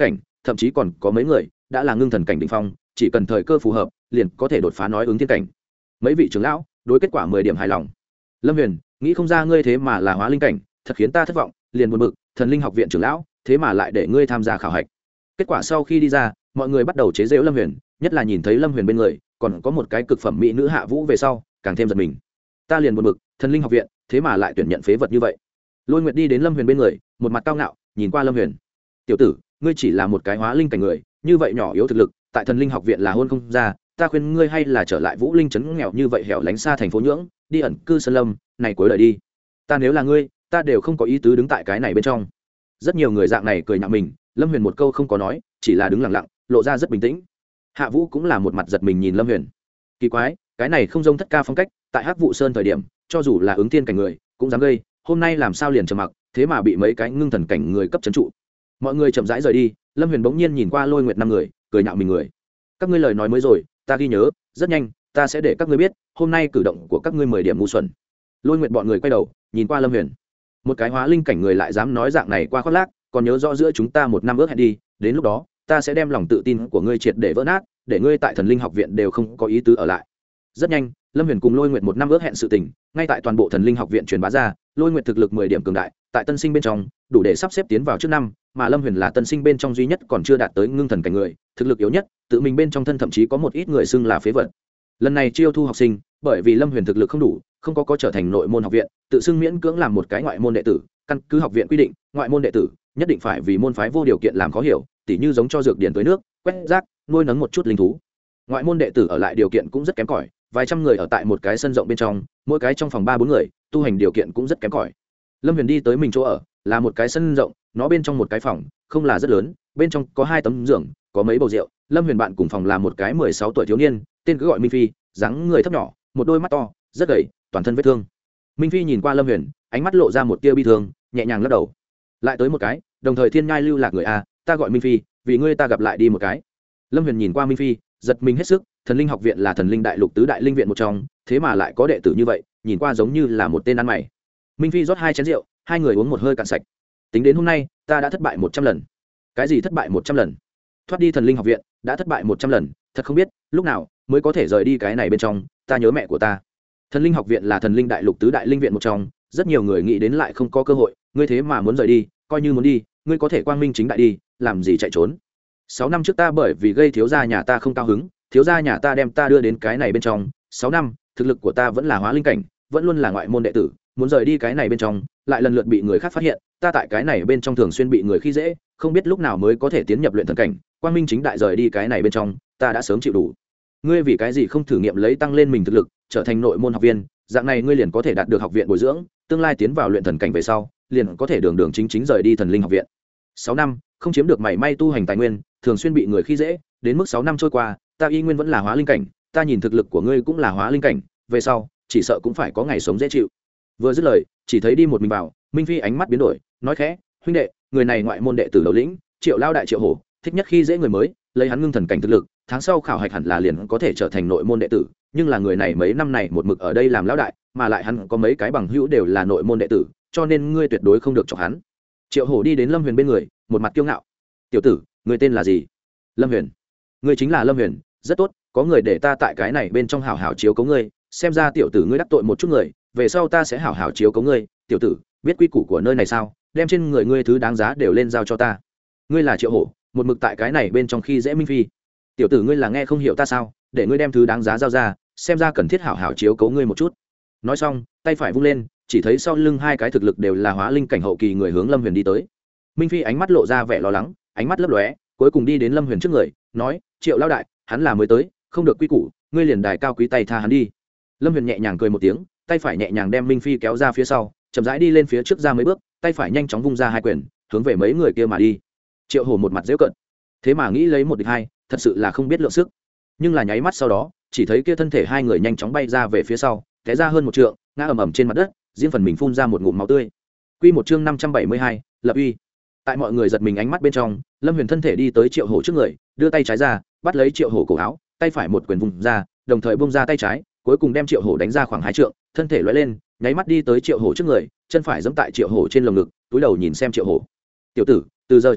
thậm chí còn có mấy người đã là ngưng thần cảnh đỉnh phong, chỉ cần thời cơ phù hợp liền có thể đột phá nói ứng thiên cảnh. Mấy vị trưởng lão đối kết quả mười điểm hài lòng. Lâm Huyền, nghĩ không ra ngươi thế mà là hóa linh cảnh, thật khiến ta thất vọng, liền buồn bực, Thần Linh học viện trưởng lão thế mà lại để ngươi tham gia khảo hạch. Kết quả sau khi đi ra, mọi người bắt đầu chế giễu Lâm Huyền, nhất là nhìn thấy Lâm Huyền bên người còn có một cái cực phẩm mỹ nữ Hạ Vũ về sau càng thêm giật mình. Ta liền buồn bực, Thần Linh học viện thế mà lại tuyển nhận phế vật như vậy. Lôi Nguyệt đi đến Lâm Huyền bên người, một mặt cao ngạo nhìn qua Lâm Huyền. Tiểu tử, ngươi chỉ là một cái hóa linh cảnh người, như vậy nhỏ yếu thực lực, tại Thần Linh học viện là hôn không ra, ta khuyên ngươi hay là trở lại Vũ Linh trấn nghèo như vậy hẻo lánh xa thành phố nhưỡng, đi ẩn cư sơn lâm, này cuối đời đi. Ta nếu là ngươi, ta đều không có ý tứ đứng tại cái này bên trong. Rất nhiều người dạng này cười nhạo mình, Lâm Huyền một câu không có nói, chỉ là đứng lặng lặng, lộ ra rất bình tĩnh. Hạ Vũ cũng là một mặt giật mình nhìn Lâm Huyền. Kỳ quái, cái này không giống Thất Ca phong cách, tại Hắc Vụ Sơn thời điểm, cho dù là ứng tiên cảnh người, cũng dám gây, hôm nay làm sao liền trầm mặc, thế mà bị mấy cái ngưng thần cảnh người cấp trấn trụ. Mọi người chậm rãi rời đi, Lâm Huyền bỗng nhiên nhìn qua Lôi Nguyệt năm người, cười nhạo mình người. Các ngươi lời nói mới rồi, ta ghi nhớ, rất nhanh, ta sẽ để các ngươi biết, hôm nay cử động của các ngươi mười điểm ngu xuẩn. Lôi Nguyệt bọn người quay đầu, nhìn qua Lâm Huyền. Một cái hóa linh cảnh người lại dám nói dạng này qua khoác lác, còn nhớ rõ giữa chúng ta một năm ước hẹn đi, đến lúc đó, ta sẽ đem lòng tự tin của ngươi triệt để vỡ nát, để ngươi tại Thần Linh học viện đều không có ý tứ ở lại. Rất nhanh, Lâm Huyền cùng Lôi Nguyệt một năm ước hẹn sự tình, ngay tại toàn bộ Thần Linh học viện truyền bá ra, Lôi Nguyệt thực lực mười điểm cường đại, tại tân sinh bên trong, đủ để sắp xếp tiến vào trước năm, mà Lâm Huyền là tân sinh bên trong duy nhất còn chưa đạt tới ngưng thần cảnh người, thực lực yếu nhất, tự mình bên trong thân thậm chí có một ít người xưng là phế vật. Lần này chiêu thu học sinh, bởi vì Lâm Huyền thực lực không đủ, không có có trở thành nội môn học viện, tự xưng miễn cưỡng làm một cái ngoại môn đệ tử, căn cứ học viện quy định, ngoại môn đệ tử nhất định phải vì môn phái vô điều kiện làm khó hiểu, tỉ như giống cho dược điển tưới nước, quét rác, nuôi nấng một chút linh thú. Ngoại môn đệ tử ở lại điều kiện cũng rất kém cỏi, vài trăm người ở tại một cái sân rộng bên trong, mỗi cái trong phòng ba bốn người, tu hành điều kiện cũng rất kém cỏi. Lâm Huyền đi tới mình chỗ ở, là một cái sân rộng, nó bên trong một cái phòng, không là rất lớn, bên trong có hai tấm giường, có mấy bầu rượu. Lâm Huyền bạn cùng phòng là một cái mười sáu tuổi thiếu niên, tên cứ gọi Minh Phi, dáng người thấp nhỏ, một đôi mắt to, rất gầy, toàn thân vết thương. Minh Phi nhìn qua Lâm Huyền, ánh mắt lộ ra một tia bi thương, nhẹ nhàng lắc đầu. Lại tới một cái, đồng thời thiên nhai lưu lạc người a, ta gọi Minh Phi, vì ngươi ta gặp lại đi một cái. Lâm Huyền nhìn qua Minh Phi, giật mình hết sức, Thần Linh học viện là Thần Linh đại lục tứ đại linh viện một trong, thế mà lại có đệ tử như vậy, nhìn qua giống như là một tên ăn mày. Minh Phi rót hai chén rượu, hai người uống một hơi cạn sạch. Tính đến hôm nay, ta đã thất bại một trăm lần. Cái gì thất bại một trăm lần? Thoát đi Thần Linh học viện, đã thất bại một trăm lần, thật không biết lúc nào mới có thể rời đi cái này bên trong, ta nhớ mẹ của ta. Thần Linh học viện là Thần Linh đại lục tứ đại linh viện một trong, rất nhiều người nghĩ đến lại không có cơ hội, ngươi thế mà muốn rời đi, coi như muốn đi, ngươi có thể quang minh chính đại đi, làm gì chạy trốn. Sáu năm trước ta bởi vì gây thiếu gia nhà ta không cao hứng, thiếu gia nhà ta đem ta đưa đến cái này bên trong, sáu năm, thực lực của ta vẫn là hóa linh cảnh, vẫn luôn là ngoại môn đệ tử, muốn rời đi cái này bên trong, lại lần lượt bị người khác phát hiện, ta tại cái này bên trong thường xuyên bị người khi dễ, không biết lúc nào mới có thể tiến nhập luyện thần cảnh, quang minh chính đại rời đi cái này bên trong, ta đã sớm chịu đủ. Ngươi vì cái gì không thử nghiệm lấy tăng lên mình thực lực, trở thành nội môn học viên, dạng này ngươi liền có thể đạt được học viện bồi dưỡng, tương lai tiến vào luyện thần cảnh về sau, liền có thể đường đường chính chính rời đi Thần Linh học viện. Sáu năm, không chiếm được mảy may tu hành tài nguyên, thường xuyên bị người khi dễ, đến mức sáu năm trôi qua, ta y nguyên vẫn là hóa linh cảnh, ta nhìn thực lực của ngươi cũng là hóa linh cảnh, về sau, chỉ sợ cũng phải có ngày sống dễ chịu. Vừa dứt lời, chỉ thấy đi một mình vào, Minh Phi ánh mắt biến đổi, nói khẽ, huynh đệ, người này ngoại môn đệ tử đầu lĩnh, Triệu lao đại Triệu Hổ, thích nhất khi dễ người mới, lấy hắn ngưng thần cảnh thực lực, tháng sau khảo hạch hẳn là liền có thể trở thành nội môn đệ tử, nhưng là người này mấy năm này một mực ở đây làm lão đại, mà lại hắn có mấy cái bằng hữu đều là nội môn đệ tử, cho nên ngươi tuyệt đối không được chọc hắn. Triệu Hổ đi đến Lâm Huyền bên người, một mặt kiêu ngạo, tiểu tử, người tên là gì? Lâm Huyền. Ngươi chính là Lâm Huyền, rất tốt, có người để ta tại cái này bên trong hảo hảo chiếu cố ngươi, xem ra tiểu tử ngươi đắc tội một chút người, về sau ta sẽ hảo hảo chiếu cố ngươi, tiểu tử, biết quy củ của nơi này sao, đem trên người ngươi thứ đáng giá đều lên giao cho ta. Ngươi là Triệu Hổ, một mực tại cái này bên trong khi dễ Minh Phi, tiểu tử ngươi là nghe không hiểu ta sao, để ngươi đem thứ đáng giá giao ra, xem ra cần thiết hảo hảo chiếu cố ngươi một chút. Nói xong, tay phải vung lên, chỉ thấy sau lưng hai cái thực lực đều là hóa linh cảnh hậu kỳ người hướng Lâm Huyền đi tới. Minh Phi ánh mắt lộ ra vẻ lo lắng, ánh mắt lấp lóe, cuối cùng đi đến Lâm Huyền trước người, nói, Triệu lão đại, hắn là mới tới, không được quy củ, ngươi liền đài cao quý tay tha hắn đi. Lâm Huyền nhẹ nhàng cười một tiếng, tay phải nhẹ nhàng đem Minh Phi kéo ra phía sau, chậm rãi đi lên phía trước ra mấy bước, tay phải nhanh chóng vung ra hai quyền, hướng về mấy người kia mà đi. Triệu Hổ một mặt giễu cợt, thế mà nghĩ lấy một địch hai, thật sự là không biết lượng sức. Nhưng là nháy mắt sau đó, chỉ thấy kia thân thể hai người nhanh chóng bay ra về phía sau, té ra hơn một trượng, ngã ầm ầm trên mặt đất, riêng phần mình phun ra một ngụm máu tươi. Quy một chương năm trăm bảy mươi hai, lập uy. Tại mọi người giật mình ánh mắt bên trong, Lâm Huyền thân thể đi tới Triệu Hổ trước người, đưa tay trái ra, bắt lấy Triệu Hổ cổ áo, tay phải một quyền vùng ra, đồng thời bung ra tay trái, cuối cùng đem Triệu Hổ đánh ra khoảng hai trượng, thân thể lóe lên, nháy mắt đi tới Triệu Hổ trước người, chân phải giẫm tại Triệu Hổ trên lồng ngực, túi đầu nhìn xem Triệu Hổ. Tiểu tử, từ giờ trở đi,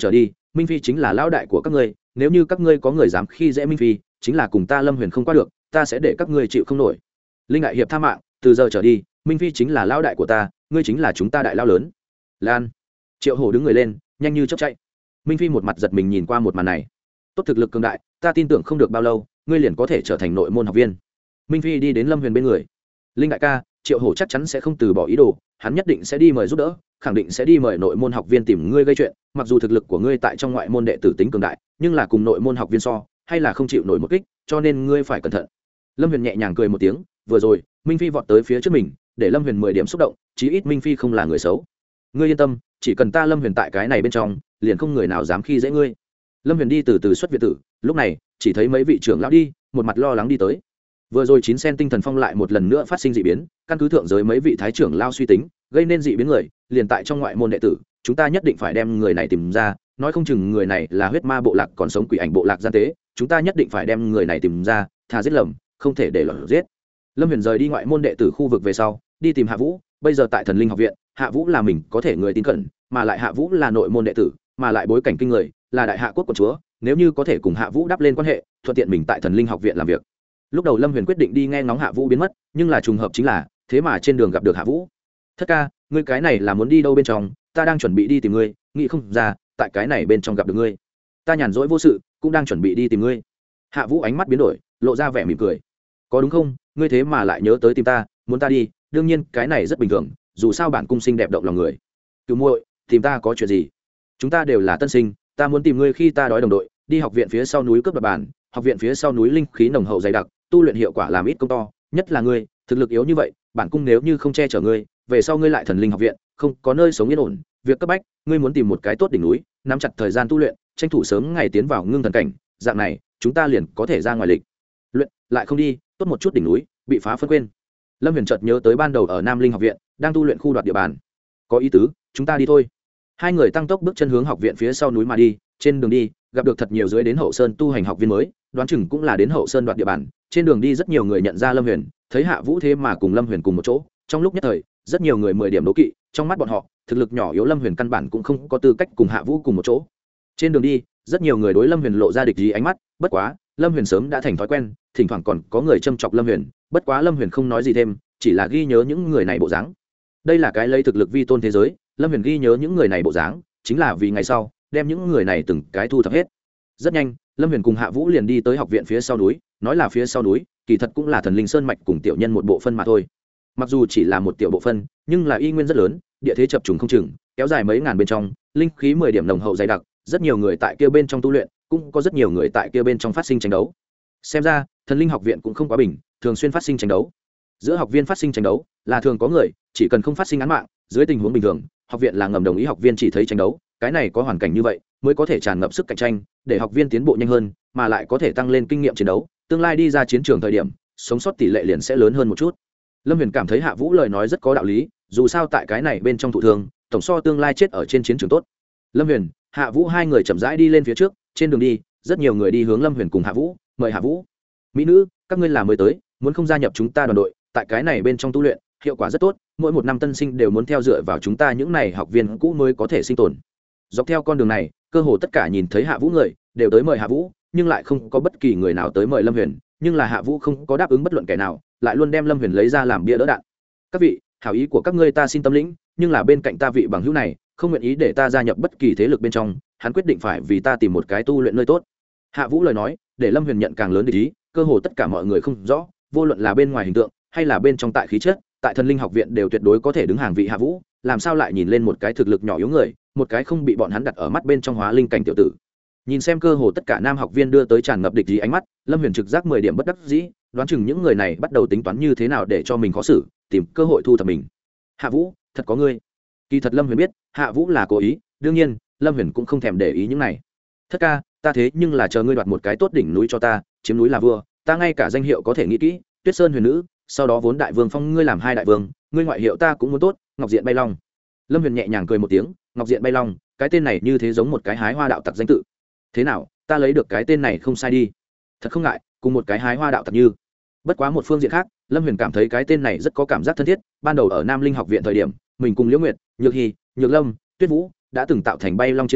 minh phi chính là lão đại của các ngươi, nếu như các ngươi có người dám khi dễ minh phi, chính là cùng ta lâm huyền không qua được, ta sẽ để các ngươi chịu không nổi. Linh đại hiệp tha mạng, từ giờ trở đi minh phi chính là lão đại của ta, ngươi chính là chúng ta đại lao lớn. Lan. Triệu hổ đứng người lên, nhanh như chớp chạy. Minh phi một mặt giật mình nhìn qua một màn này. Tốt thực lực cường đại, ta tin tưởng không được bao lâu ngươi liền có thể trở thành nội môn học viên. Minh phi đi đến lâm huyền bên người. Linh đại ca, Triệu hổ chắc chắn sẽ không từ bỏ ý đồ, hắn nhất định sẽ đi mời giúp đỡ, khẳng định sẽ đi mời nội môn học viên tìm ngươi gây chuyện. Mặc dù thực lực của ngươi tại trong ngoại môn đệ tử tính cường đại, nhưng là cùng nội môn học viên so hay là không chịu nổi một kích, cho nên ngươi phải cẩn thận. Lâm huyền nhẹ nhàng cười một tiếng, vừa rồi Minh phi vọt tới phía trước mình, để lâm huyền mười điểm xúc động, chí ít Minh phi không là người xấu. Ngươi yên tâm, chỉ cần ta lâm huyền tại cái này bên trong, liền không người nào dám khi dễ ngươi. Lâm huyền đi từ từ xuất viện tử, lúc này chỉ thấy mấy vị trưởng lão đi, một mặt lo lắng đi tới. Vừa rồi chín sen tinh thần phong lại một lần nữa phát sinh dị biến, căn cứ thượng giới mấy vị thái trưởng lao suy tính, gây nên dị biến người liền tại trong ngoại môn đệ tử, chúng ta nhất định phải đem người này tìm ra, nói không chừng người này là huyết ma bộ lạc còn sống quỷ ảnh bộ lạc gian tế, chúng ta nhất định phải đem người này tìm ra, thà giết lầm không thể để lọt giết. Lâm huyền rời đi ngoại môn đệ tử khu vực về sau, đi tìm Hạ Vũ, bây giờ tại Thần Linh học viện, Hạ Vũ là mình có thể người tin cẩn, mà lại Hạ Vũ là nội môn đệ tử, mà lại bối cảnh kinh người, là đại hạ quốc của chúa, nếu như có thể cùng Hạ Vũ đáp lên quan hệ, thuận tiện mình tại Thần Linh học viện làm việc. Lúc đầu Lâm huyền quyết định đi nghe ngóng Hạ Vũ biến mất, nhưng là trùng hợp chính là thế mà trên đường gặp được Hạ Vũ. Thất ca, ngươi cái này là muốn đi đâu bên trong? Ta đang chuẩn bị đi tìm ngươi, nghĩ không ra tại cái này bên trong gặp được ngươi. Ta nhàn rỗi vô sự, cũng đang chuẩn bị đi tìm ngươi. Hạ Vũ ánh mắt biến đổi, lộ ra vẻ mỉm cười. Có đúng không? Ngươi thế mà lại nhớ tới tìm ta, muốn ta đi, đương nhiên cái này rất bình thường, dù sao bản cung xinh đẹp động lòng người. Cửu muội, tìm ta có chuyện gì? Chúng ta đều là tân sinh, ta muốn tìm ngươi khi ta đói đồng đội, đi học viện phía sau núi cướp đoạt bản, học viện phía sau núi linh khí nồng hậu dày đặc, tu luyện hiệu quả làm ít công to, nhất là ngươi, thực lực yếu như vậy, bản cung nếu như không che chở ngươi, về sau ngươi lại Thần Linh học viện, không có nơi sống yên ổn, việc cấp bách, ngươi muốn tìm một cái tốt đỉnh núi, nắm chặt thời gian tu luyện, tranh thủ sớm ngày tiến vào ngưng thần cảnh, dạng này, chúng ta liền có thể ra ngoài lịch luyện, lại không đi, tốt một chút đỉnh núi, bị phá phân quên. Lâm huyền chợt nhớ tới ban đầu ở Nam Linh học viện, đang tu luyện khu đoạt địa bàn. Có ý tứ, chúng ta đi thôi. Hai người tăng tốc bước chân hướng học viện phía sau núi mà đi, trên đường đi, gặp được thật nhiều dưới đến hậu sơn tu hành học viên mới, đoán chừng cũng là đến hậu sơn đoạt địa bàn. Trên đường đi rất nhiều người nhận ra Lâm huyền, thấy Hạ Vũ thế mà cùng Lâm huyền cùng một chỗ, trong lúc nhất thời, rất nhiều người mười điểm đố kỵ, trong mắt bọn họ, thực lực nhỏ yếu Lâm huyền căn bản cũng không có tư cách cùng Hạ Vũ cùng một chỗ. Trên đường đi, rất nhiều người đối Lâm huyền lộ ra địch ý ánh mắt, bất quá, Lâm huyền sớm đã thành thói quen, thỉnh thoảng còn có người châm chọc Lâm huyền, bất quá Lâm huyền không nói gì thêm, chỉ là ghi nhớ những người này bộ dáng. Đây là cái lấy thực lực vi tôn thế giới, Lâm huyền ghi nhớ những người này bộ dáng, chính là vì ngày sau đem những người này từng cái thu thập hết. Rất nhanh, Lâm huyền cùng Hạ Vũ liền đi tới học viện phía sau núi, nói là phía sau núi, kỳ thật cũng là Thần Linh sơn mạch cùng tiểu nhân một bộ phân mà thôi. Mặc dù chỉ là một tiểu bộ phân, nhưng là y nguyên rất lớn, địa thế chập trùng không chừng, kéo dài mấy ngàn bên trong, linh khí mười điểm nồng hậu dày đặc, rất nhiều người tại kia bên trong tu luyện, cũng có rất nhiều người tại kia bên trong phát sinh tranh đấu. Xem ra, Thần Linh học viện cũng không quá bình, thường xuyên phát sinh tranh đấu. Giữa học viên phát sinh tranh đấu, là thường có người, chỉ cần không phát sinh án mạng, dưới tình huống bình thường, học viện là ngầm đồng ý học viên chỉ thấy tranh đấu, cái này có hoàn cảnh như vậy, mới có thể tràn ngập sức cạnh tranh, để học viên tiến bộ nhanh hơn, mà lại có thể tăng lên kinh nghiệm chiến đấu, tương lai đi ra chiến trường thời điểm, sống sót tỷ lệ liền sẽ lớn hơn một chút. Lâm huyền cảm thấy Hạ Vũ lời nói rất có đạo lý, dù sao tại cái này bên trong thụ thương, tổng so tương lai chết ở trên chiến trường tốt. Lâm huyền, Hạ Vũ hai người chậm rãi đi lên phía trước, trên đường đi, rất nhiều người đi hướng Lâm huyền cùng Hạ Vũ, mời Hạ Vũ. Mỹ nữ, các ngươi là mới tới, muốn không gia nhập chúng ta đoàn đội, tại cái này bên trong tu luyện, hiệu quả rất tốt, mỗi một năm tân sinh đều muốn theo dựa vào chúng ta những này học viên cũ mới có thể sinh tồn. Dọc theo con đường này, cơ hồ tất cả nhìn thấy Hạ Vũ người đều tới mời Hạ Vũ, nhưng lại không có bất kỳ người nào tới mời Lâm huyền, nhưng là Hạ Vũ không có đáp ứng bất luận kẻ nào, lại luôn đem Lâm huyền lấy ra làm bia đỡ đạn. Các vị, hảo ý của các ngươi ta xin tâm lĩnh, nhưng là bên cạnh ta vị bằng hữu này không nguyện ý để ta gia nhập bất kỳ thế lực bên trong, hắn quyết định phải vì ta tìm một cái tu luyện nơi tốt. Hạ Vũ lời nói để Lâm huyền nhận càng lớn để ý, cơ hồ tất cả mọi người không rõ, vô luận là bên ngoài hình tượng hay là bên trong tại khí chất, tại Thần Linh học viện đều tuyệt đối có thể đứng hàng vị Hạ Vũ, làm sao lại nhìn lên một cái thực lực nhỏ yếu người, một cái không bị bọn hắn đặt ở mắt bên trong hóa linh cảnh tiểu tử. Nhìn xem cơ hồ tất cả nam học viên đưa tới tràn ngập địch ý ánh mắt, Lâm huyền trực giác mười điểm bất đắc dĩ, đoán chừng những người này bắt đầu tính toán như thế nào để cho mình khó xử, tìm cơ hội thu thập mình. Hạ Vũ, thật có ngươi. Kỳ thật Lâm huyền biết Hạ Vũ là cố ý, đương nhiên Lâm huyền cũng không thèm để ý những này. Thất ca, ta thế nhưng là chờ ngươi đoạt một cái tốt đỉnh núi cho ta, chiếm núi là vua, ta ngay cả danh hiệu có thể nghĩ kỹ, Tuyết Sơn huyền nữ, sau đó vốn đại vương phong ngươi làm hai đại vương, ngươi ngoại hiệu ta cũng muốn tốt, Ngọc Diện Bay Long. Lâm huyền nhẹ nhàng cười một tiếng, Ngọc Diện Bay Long, cái tên này như thế giống một cái hái hoa đạo tặc danh tự. Thế nào, ta lấy được cái tên này không sai đi. Thật không ngại, cùng một cái hái hoa đạo tặc như. Bất quá một phương diện khác, Lâm huyền cảm thấy cái tên này rất có cảm giác thân thiết, ban đầu ở Nam Linh học viện thời điểm, mình cùng Liễu Nguyệt, Nhược Hy, Nhược Lâm, Tuyết Vũ đã từng tạo thành Bay Long chiến đội,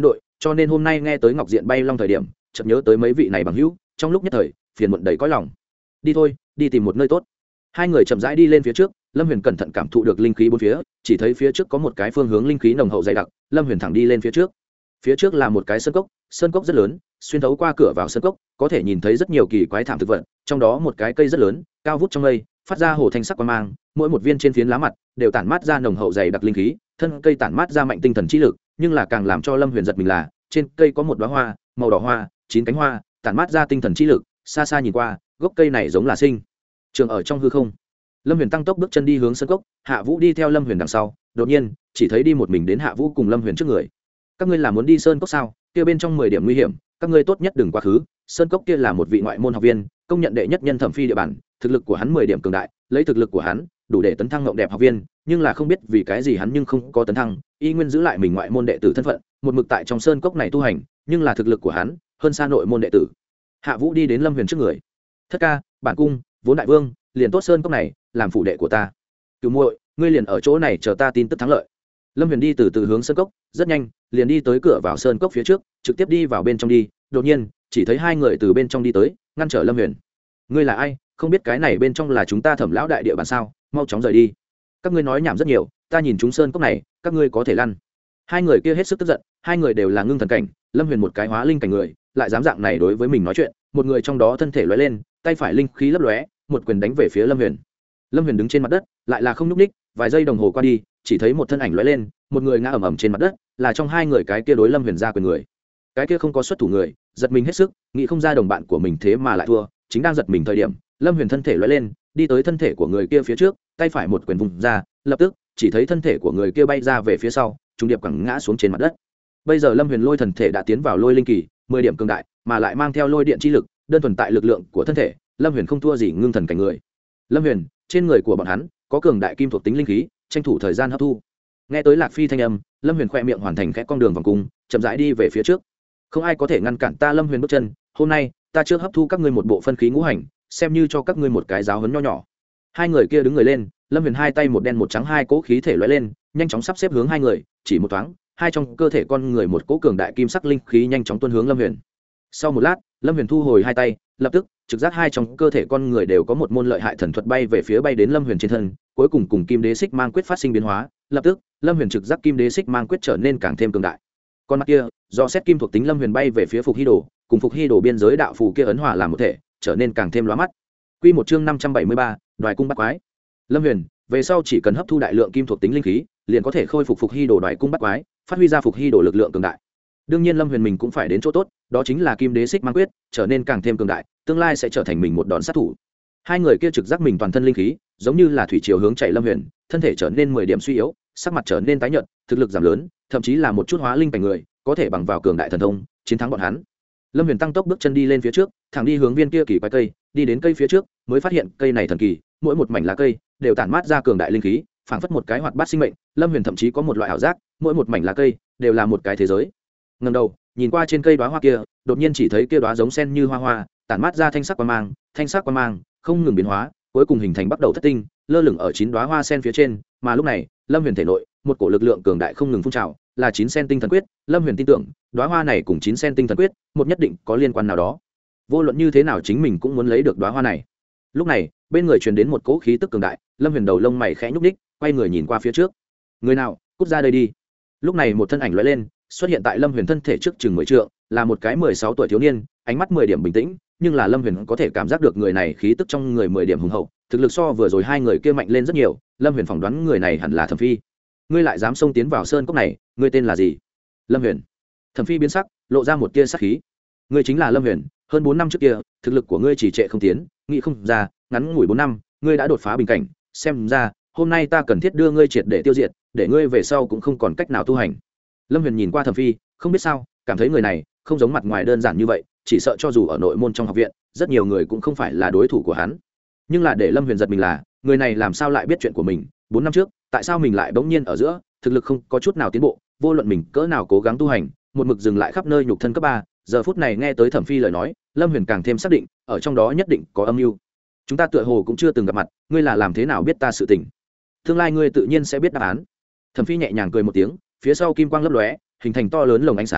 cho nên hôm nay nghe tới ngọc diện bay long thời điểm chợt nhớ tới mấy vị này bằng hữu, trong lúc nhất thời phiền muộn đầy cõi lòng. Đi thôi, đi tìm một nơi tốt. Hai người chậm rãi đi lên phía trước. Lâm Huyền cẩn thận cảm thụ được linh khí bốn phía, chỉ thấy phía trước có một cái phương hướng linh khí nồng hậu dày đặc. Lâm Huyền thẳng đi lên phía trước. Phía trước là một cái sơn cốc, sơn cốc rất lớn, xuyên thấu qua cửa vào sơn cốc có thể nhìn thấy rất nhiều kỳ quái thảm thực vật, trong đó một cái cây rất lớn cao vút trong mây, phát ra hồ thanh sắc quang mang, mỗi một viên trên phiến lá mặt đều tản mát ra nồng hậu dày đặc linh khí, thân cây tản mát ra mạnh tinh thần trí lực. Nhưng là càng làm cho Lâm Huyền giật mình là trên cây có một đóa hoa màu đỏ hoa, chín cánh hoa tản mát ra tinh thần trí lực, xa xa nhìn qua gốc cây này giống là sinh trường ở trong hư không. Lâm Huyền tăng tốc bước chân đi hướng sơn cốc, Hạ Vũ đi theo Lâm Huyền đằng sau. Đột nhiên chỉ thấy đi một mình đến Hạ Vũ cùng Lâm Huyền trước người. Các ngươi là muốn đi sơn cốc sao? Kia bên trong mười điểm nguy hiểm, các ngươi tốt nhất đừng quá khứ. Sơn cốc kia là một vị ngoại môn học viên, công nhận đệ nhất nhân thẩm phi địa bàn, thực lực của hắn mười điểm cường đại, lấy thực lực của hắn đủ để tấn thăng ngộng đẹp học viên, nhưng là không biết vì cái gì hắn nhưng không có tấn thăng, y nguyên giữ lại mình ngoại môn đệ tử thân phận, một mực tại trong sơn cốc này tu hành, nhưng là thực lực của hắn hơn xa nội môn đệ tử. Hạ Vũ đi đến Lâm Huyền trước người. Thất ca, bản cung vốn đại vương liền tốt sơn cốc này làm phủ đệ của ta. Cửu muội, ngươi liền ở chỗ này chờ ta tin tức thắng lợi. Lâm Huyền đi từ từ hướng sơn cốc, rất nhanh liền đi tới cửa vào sơn cốc phía trước, trực tiếp đi vào bên trong đi. Đột nhiên chỉ thấy hai người từ bên trong đi tới, ngăn trở Lâm Huyền. Ngươi là ai? Không biết cái này bên trong là chúng ta Thẩm lão đại địa bàn sao? Mau chóng rời đi. Các ngươi nói nhảm rất nhiều, ta nhìn chúng sơn cốc này, các ngươi có thể lăn. Hai người kia hết sức tức giận, hai người đều là ngưng thần cảnh, Lâm Huyền một cái hóa linh cảnh người, lại dám dạng này đối với mình nói chuyện. Một người trong đó thân thể lóe lên, tay phải linh khí lấp lóe, một quyền đánh về phía Lâm Huyền. Lâm Huyền đứng trên mặt đất, lại là không nhúc ních, vài giây đồng hồ qua đi, chỉ thấy một thân ảnh lóe lên, một người ngã ầm ầm trên mặt đất, là trong hai người cái kia đối Lâm Huyền ra quyền người. Cái kia không có xuất thủ người, giật mình hết sức, nghĩ không ra đồng bạn của mình thế mà lại thua, chính đang giật mình thời điểm, Lâm Huyền thân thể lóe lên, đi tới thân thể của người kia phía trước, tay phải một quyền vùng ra, lập tức chỉ thấy thân thể của người kia bay ra về phía sau, trùng điệp quẳng ngã xuống trên mặt đất. Bây giờ Lâm Huyền lôi thần thể đã tiến vào lôi linh kỳ, mười điểm cường đại, mà lại mang theo lôi điện chi lực, đơn thuần tại lực lượng của thân thể, Lâm Huyền không thua gì ngưng thần cảnh người. Lâm Huyền, trên người của bọn hắn có cường đại kim thuộc tính linh khí, tranh thủ thời gian hấp thu. Nghe tới Lạc Phi thanh âm, Lâm Huyền khẽ miệng hoàn thành khẽ con đường vòng cung, chậm rãi đi về phía trước. Không ai có thể ngăn cản ta Lâm Huyền bước chân, hôm nay ta trước hấp thu các ngươi một bộ phân khí ngũ hành, xem như cho các ngươi một cái giáo huấn nho nhỏ. Hai người kia đứng người lên, Lâm Huyền hai tay một đen một trắng hai cỗ khí thể lóe lên, nhanh chóng sắp xếp hướng hai người, chỉ một thoáng, hai trong cơ thể con người một cỗ cường đại kim sắc linh khí nhanh chóng tuôn hướng Lâm Huyền. Sau một lát, Lâm Huyền thu hồi hai tay, lập tức trực giác hai trong cơ thể con người đều có một môn lợi hại thần thuật bay về phía bay đến Lâm Huyền trên thân, cuối cùng cùng kim đế xích mang quyết phát sinh biến hóa, lập tức Lâm Huyền trực giác kim đế xích mang quyết trở nên càng thêm cường đại. Con mắt kia, do xét kim thuộc tính Lâm Huyền bay về phía Phục Hy Đồ, cùng Phục Hy Đồ biên giới đạo phù kia ấn hòa làm một thể, trở nên càng thêm lóa mắt. Quy một chương năm trăm bảy mươi ba, Đoài cung bắt quái. Lâm Huyền, về sau chỉ cần hấp thu đại lượng kim thuộc tính linh khí, liền có thể khôi phục Phục Hy Đồ Đoài cung bắt quái, phát huy ra Phục Hy Đồ lực lượng cường đại. Đương nhiên Lâm Huyền mình cũng phải đến chỗ tốt, đó chính là kim đế xích mang quyết trở nên càng thêm cường đại, tương lai sẽ trở thành mình một đòn sát thủ. Hai người kia trực giác mình toàn thân linh khí giống như là thủy triều hướng chạy Lâm Huyền, thân thể trở nên mười điểm suy yếu, sắc mặt trở nên tái nhợt, thực lực giảm lớn, thậm chí là một chút hóa linh cảnh người có thể bằng vào cường đại thần thông chiến thắng bọn hắn. Lâm Huyền tăng tốc bước chân đi lên phía trước, thẳng đi hướng viên kia kỳ quái cây, đi đến cây phía trước mới phát hiện cây này thần kỳ, mỗi một mảnh lá cây đều tản mát ra cường đại linh khí, phảng phất một cái hoạt bát sinh mệnh. Lâm Huyền thậm chí có một loại ảo giác, mỗi một mảnh lá cây đều là một cái thế giới. Ngẩng đầu nhìn qua trên cây đóa hoa kia, đột nhiên chỉ thấy kia đóa giống sen như hoa hoa, tản mát ra thanh sắc quang mang, thanh sắc quang mang không ngừng biến hóa, cuối cùng hình thành bắt đầu thất tinh, lơ lửng ở chín đóa hoa sen phía trên. Mà lúc này, Lâm Huyền thể nội một cổ lực lượng cường đại không ngừng phun trào, là chín sen tinh thần quyết. Lâm Huyền tin tưởng, đóa hoa này cùng chín sen tinh thần quyết, một nhất định có liên quan nào đó. Vô luận như thế nào chính mình cũng muốn lấy được đóa hoa này. Lúc này, bên người truyền đến một cỗ khí tức cường đại, Lâm Huyền đầu lông mày khẽ nhúc nhích, quay người nhìn qua phía trước. Người nào, cút ra đây đi. Lúc này một thân ảnh lóe lên, xuất hiện tại Lâm Huyền thân thể trước chừng mười trượng, là một cái mười sáu tuổi thiếu niên, ánh mắt mười điểm bình tĩnh, nhưng là Lâm Huyền có thể cảm giác được người này khí tức trong người mười điểm hùng hậu, thực lực so vừa rồi hai người kia mạnh lên rất nhiều. Lâm Huyền phỏng đoán người này hẳn là Thẩm Phi. Ngươi lại dám xông tiến vào sơn cốc này, ngươi tên là gì? Lâm Huyền. Thẩm Phi biến sắc, lộ ra một tia sát khí. Ngươi chính là Lâm Huyền, hơn bốn năm trước kia, thực lực của ngươi chỉ trệ không tiến, nghĩ không ra, ngắn ngủi bốn năm, ngươi đã đột phá bình cảnh, xem ra, hôm nay ta cần thiết đưa ngươi triệt để tiêu diệt, để ngươi về sau cũng không còn cách nào tu hành. Lâm Huyền nhìn qua Thẩm Phi, không biết sao, cảm thấy người này không giống mặt ngoài đơn giản như vậy, chỉ sợ cho dù ở nội môn trong học viện, rất nhiều người cũng không phải là đối thủ của hắn. Nhưng là để Lâm Huyền giật mình là, người này làm sao lại biết chuyện của mình, bốn năm trước, tại sao mình lại bỗng nhiên ở giữa, thực lực không có chút nào tiến bộ, vô luận mình cỡ nào cố gắng tu hành, một mực dừng lại khắp nơi nhục thân cấp ba, giờ phút này nghe tới Thẩm Phi lời nói, Lâm Huyền càng thêm xác định, ở trong đó nhất định có âm mưu. Chúng ta tựa hồ cũng chưa từng gặp mặt, ngươi là làm thế nào biết ta sự tình? Tương lai ngươi tự nhiên sẽ biết đáp án. Thẩm Phi nhẹ nhàng cười một tiếng, phía sau kim quang lấp lóe, hình thành to lớn lồng ánh sáng,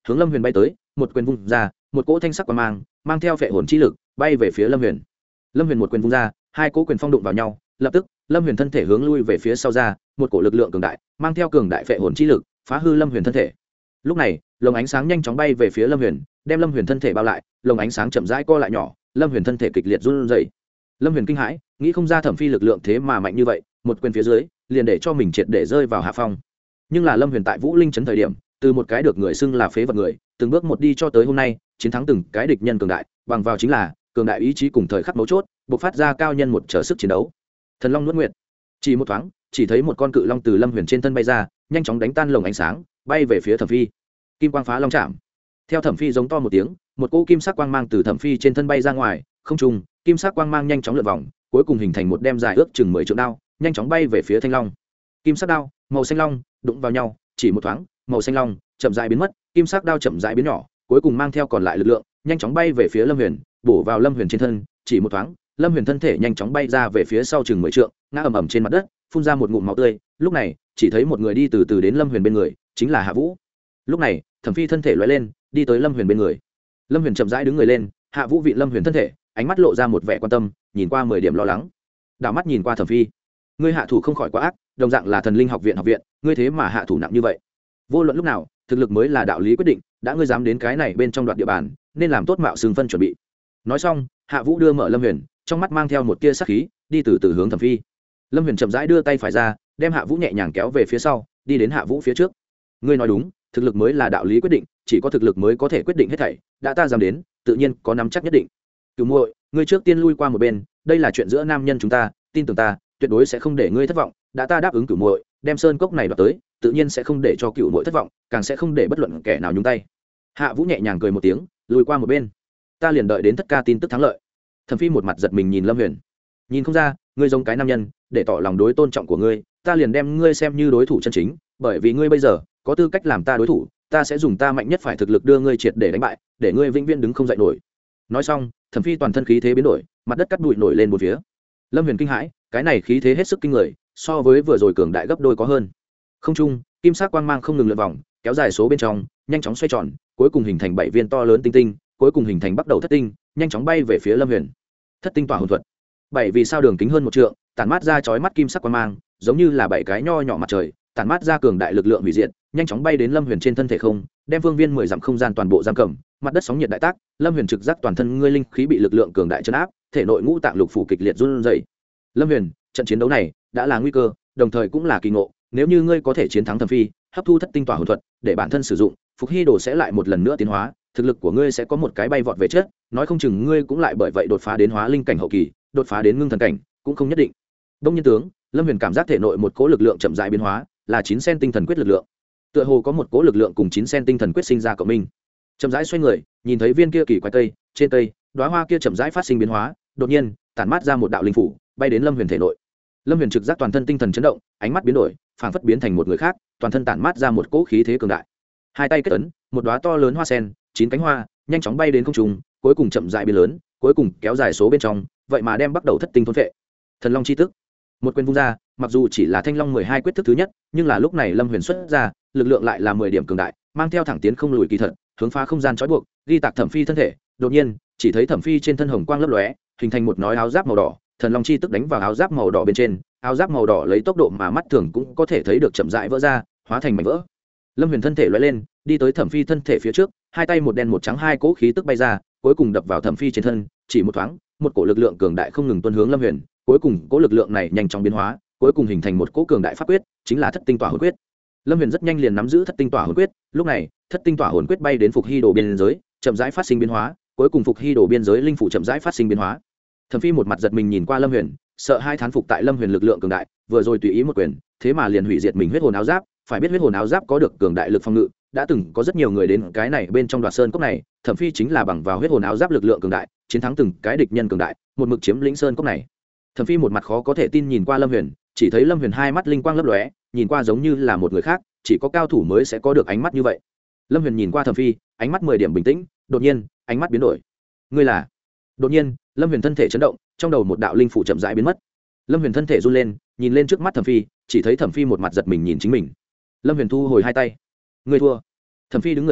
hướng lâm huyền bay tới, một quyền vung ra, một cỗ thanh sắc quang mang mang theo phệ hồn chi lực bay về phía lâm huyền. Lâm huyền một quyền vung ra, hai cỗ quyền phong đụng vào nhau, lập tức lâm huyền thân thể hướng lui về phía sau ra, một cổ lực lượng cường đại mang theo cường đại phệ hồn chi lực phá hư lâm huyền thân thể. Lúc này lồng ánh sáng nhanh chóng bay về phía lâm huyền, đem lâm huyền thân thể bao lại, lồng ánh sáng chậm rãi co lại nhỏ, lâm huyền thân thể kịch liệt run rẩy. Lâm huyền kinh hãi, nghĩ không ra thẩm phi lực lượng thế mà mạnh như vậy, một quyền phía dưới liền để cho mình triệt để rơi vào hạ phong. Nhưng là lâm huyền tại vũ linh trấn thời điểm, từ một cái được người xưng là phế vật người, từng bước một đi cho tới hôm nay, chiến thắng từng cái địch nhân cường đại, bằng vào chính là cường đại ý chí cùng thời khắc mấu chốt, bộc phát ra cao nhân một trở sức chiến đấu. Thần long nuốt nguyệt, chỉ một thoáng, chỉ thấy một con cự long từ lâm huyền trên thân bay ra, nhanh chóng đánh tan lồng ánh sáng, bay về phía thẩm phi. Kim quang phá long chạm, theo thẩm phi giống to một tiếng, một cỗ kim sắc quang mang từ thẩm phi trên thân bay ra ngoài, không trung, kim sắc quang mang nhanh chóng lượn vòng, cuối cùng hình thành một đem dài ước chừng mười trượng đao, nhanh chóng bay về phía thanh long. Kim sắc đao, màu xanh long đụng vào nhau, chỉ một thoáng, màu xanh long chậm rãi biến mất, kim sắc đao chậm rãi biến nhỏ, cuối cùng mang theo còn lại lực lượng, nhanh chóng bay về phía lâm huyền, bổ vào lâm huyền trên thân, chỉ một thoáng, lâm huyền thân thể nhanh chóng bay ra về phía sau chừng mười trượng, ngã ầm ầm trên mặt đất, phun ra một ngụm máu tươi. Lúc này chỉ thấy một người đi từ từ đến lâm huyền bên người, chính là Hạ Vũ. Lúc này thẩm phi thân thể lóe lên, đi tới lâm huyền bên người. Lâm huyền chậm rãi đứng người lên, Hạ Vũ vị lâm huyền thân thể, ánh mắt lộ ra một vẻ quan tâm, nhìn qua mười điểm lo lắng. Đảo mắt nhìn qua thẩm phi, ngươi hạ thủ không khỏi quá ác, đồng dạng là thần linh học viện học viện, ngươi thế mà hạ thủ nặng như vậy. Vô luận lúc nào, thực lực mới là đạo lý quyết định, đã ngươi dám đến cái này bên trong đoạt địa bàn, nên làm tốt mạo xương phân chuẩn bị. Nói xong, Hạ Vũ đưa mở lâm huyền, trong mắt mang theo một tia sắc khí, đi từ từ hướng thẩm phi. Lâm huyền chậm rãi đưa tay phải ra, đem Hạ Vũ nhẹ nhàng kéo về phía sau, đi đến Hạ Vũ phía trước. Ngươi nói đúng, thực lực mới là đạo lý quyết định, chỉ có thực lực mới có thể quyết định hết thảy, đã ta dám đến, tự nhiên có nắm chắc nhất định. Cửu muội, ngươi trước tiên lui qua một bên, đây là chuyện giữa nam nhân chúng ta, tin tưởng ta, tuyệt đối sẽ không để ngươi thất vọng, đã ta đáp ứng Cửu muội, đem sơn cốc này đoạt tới, tự nhiên sẽ không để cho Cửu muội thất vọng, càng sẽ không để bất luận kẻ nào nhúng tay. Hạ Vũ nhẹ nhàng cười một tiếng, lùi qua một bên. Ta liền đợi đến Thất ca tin tức thắng lợi. Thẩm Phi một mặt giật mình nhìn Lâm Huyền, nhìn không ra, ngươi giống cái nam nhân, để tỏ lòng đối tôn trọng của ngươi, ta liền đem ngươi xem như đối thủ chân chính, bởi vì ngươi bây giờ có tư cách làm ta đối thủ, ta sẽ dùng ta mạnh nhất phải thực lực đưa ngươi triệt để đánh bại, để ngươi vĩnh viễn đứng không dậy nổi. Nói xong, Thẩm Phi toàn thân khí thế biến đổi, mặt đất cắt bụi nổi lên một phía. Lâm Huyền kinh hãi, cái này khí thế hết sức kinh người, so với vừa rồi cường đại gấp đôi có hơn. Không trung, kim sắc quang mang không ngừng lượn vòng, kéo dài số bên trong, nhanh chóng xoay tròn, cuối cùng hình thành bảy viên to lớn tinh tinh, cuối cùng hình thành bắt đầu thất tinh, nhanh chóng bay về phía Lâm Huyền. Thất tinh tỏa hồn thuật. Bảy vì sao đường kính hơn một trượng, tản mát ra chói mắt kim sắc quang mang, giống như là bảy cái nho nhỏ mặt trời, tản mát ra cường đại lực lượng hủy diệt, nhanh chóng bay đến Lâm Huyền trên thân thể không, đem phương viên mười dặm không gian toàn bộ giam cầm, mặt đất sóng nhiệt đại tác, Lâm Huyền trực giác toàn thân ngươi linh khí bị lực lượng cường đại trấn áp, thể nội ngũ tạng lục phủ kịch liệt run rẩy. Lâm Huyền, trận chiến đấu này đã là nguy cơ, đồng thời cũng là kỳ ngộ, nếu như ngươi có thể chiến thắng Thẩm Phi, hấp thu thất tinh tỏa hồn thuật, để bản thân sử dụng, Phục Hy đồ sẽ lại một lần nữa tiến hóa, thực lực của ngươi sẽ có một cái bay vọt về trước, nói không chừng ngươi cũng lại bởi vậy đột phá đến hóa linh cảnh hậu kỳ, đột phá đến ngưng thần cảnh, cũng không nhất định. Đông Nhân tướng, Lâm Huyền cảm giác thể nội một cỗ lực lượng chậm rãi biến hóa, là chín sen tinh thần quyết lực lượng. Tựa hồ có một cỗ lực lượng cùng chín sen tinh thần quyết sinh ra cộng minh. Chậm rãi xoay người, nhìn thấy viên kia kỳ quái cây, trên cây, đóa hoa kia chậm rãi phát sinh biến hóa, đột nhiên, tản mát ra một đạo linh phủ, bay đến Lâm Huyền thể nội. Lâm Huyền trực giác toàn thân tinh thần chấn động, ánh mắt biến đổi, phảng phất biến thành một người khác, toàn thân tản mát ra một cỗ khí thế cường đại. Hai tay kết ấn, một đóa to lớn hoa sen, chín cánh hoa, nhanh chóng bay đến không trung, cuối cùng chậm rãi biến lớn, cuối cùng kéo dài số bên trong, vậy mà đem bắt đầu thất tinh thôn phệ. Thần Long chi tức. Một quyền vung ra, mặc dù chỉ là Thanh Long mười hai quyết thức thứ nhất, nhưng là lúc này Lâm Huyền xuất ra, lực lượng lại là mười điểm cường đại, mang theo thẳng tiến không lùi kỳ thật, hướng phá không gian trói buộc, ghi tạc Thẩm Phi thân thể. Đột nhiên, chỉ thấy Thẩm Phi trên thân hồng quang lấp lóe, hình thành một nói áo giáp màu đỏ, Thần Long chi tức đánh vào áo giáp màu đỏ bên trên, áo giáp màu đỏ lấy tốc độ mà mắt thường cũng có thể thấy được chậm rãi vỡ ra, hóa thành mảnh vỡ. Lâm Huyền thân thể lóe lên, đi tới Thẩm Phi thân thể phía trước, hai tay một đen một trắng hai cỗ khí tức bay ra, cuối cùng đập vào Thẩm Phi trên thân, chỉ một thoáng, một cổ lực lượng cường đại không ngừng tuôn hướng Lâm Huyền, cuối cùng cỗ lực lượng này nhanh chóng biến hóa, cuối cùng hình thành một cỗ cường đại pháp quyết, chính là Thất tinh tỏa hồn quyết. Lâm Huyền rất nhanh liền nắm giữ Thất tinh tỏa hồn quyết, lúc này, Thất tinh tỏa hồn quyết bay đến Phục Hy đồ biên giới, chậm rãi phát sinh biến hóa, cuối cùng Phục Hy đồ biên giới linh phủ chậm rãi phát sinh biến hóa. Thẩm Phi một mặt giật mình nhìn qua Lâm Huyền, sợ hai thán phục tại Lâm Huyền lực lượng cường đại, vừa rồi tùy ý một quyền, thế mà liền hủy diệt mình huyết hồn áo giáp, phải biết huyết hồn áo giáp có được cường đại lực phòng ngự, đã từng có rất nhiều người đến cái này bên trong Đoạt Sơn cốc này, Thẩm Phi chính là bằng vào huyết hồn áo giáp lực lượng cường đại, chiến thắng từng cái địch nhân cường đại, một mực chiếm lĩnh sơn cốc này. Thẩm Phi một mặt khó có thể tin nhìn qua Lâm Huyền, chỉ thấy Lâm Huyền hai mắt linh quang lấp lóe, nhìn qua giống như là một người khác, chỉ có cao thủ mới sẽ có được ánh mắt như vậy. Lâm Huyền nhìn qua Thẩm Phi, ánh mắt mười điểm bình tĩnh, đột nhiên, ánh mắt biến đổi. Ngươi là? Đột nhiên, Lâm Huyền thân thể chấn động, trong đầu một đạo linh phủ chậm rãi biến mất. Lâm Huyền thân thể run lên, nhìn lên trước mắt Thẩm Phi, chỉ thấy Thẩm Phi một mặt giật mình nhìn chính mình. Lâm Huyền thu hồi hai tay. Ngươi thua. Thẩm Phi đứng người lên,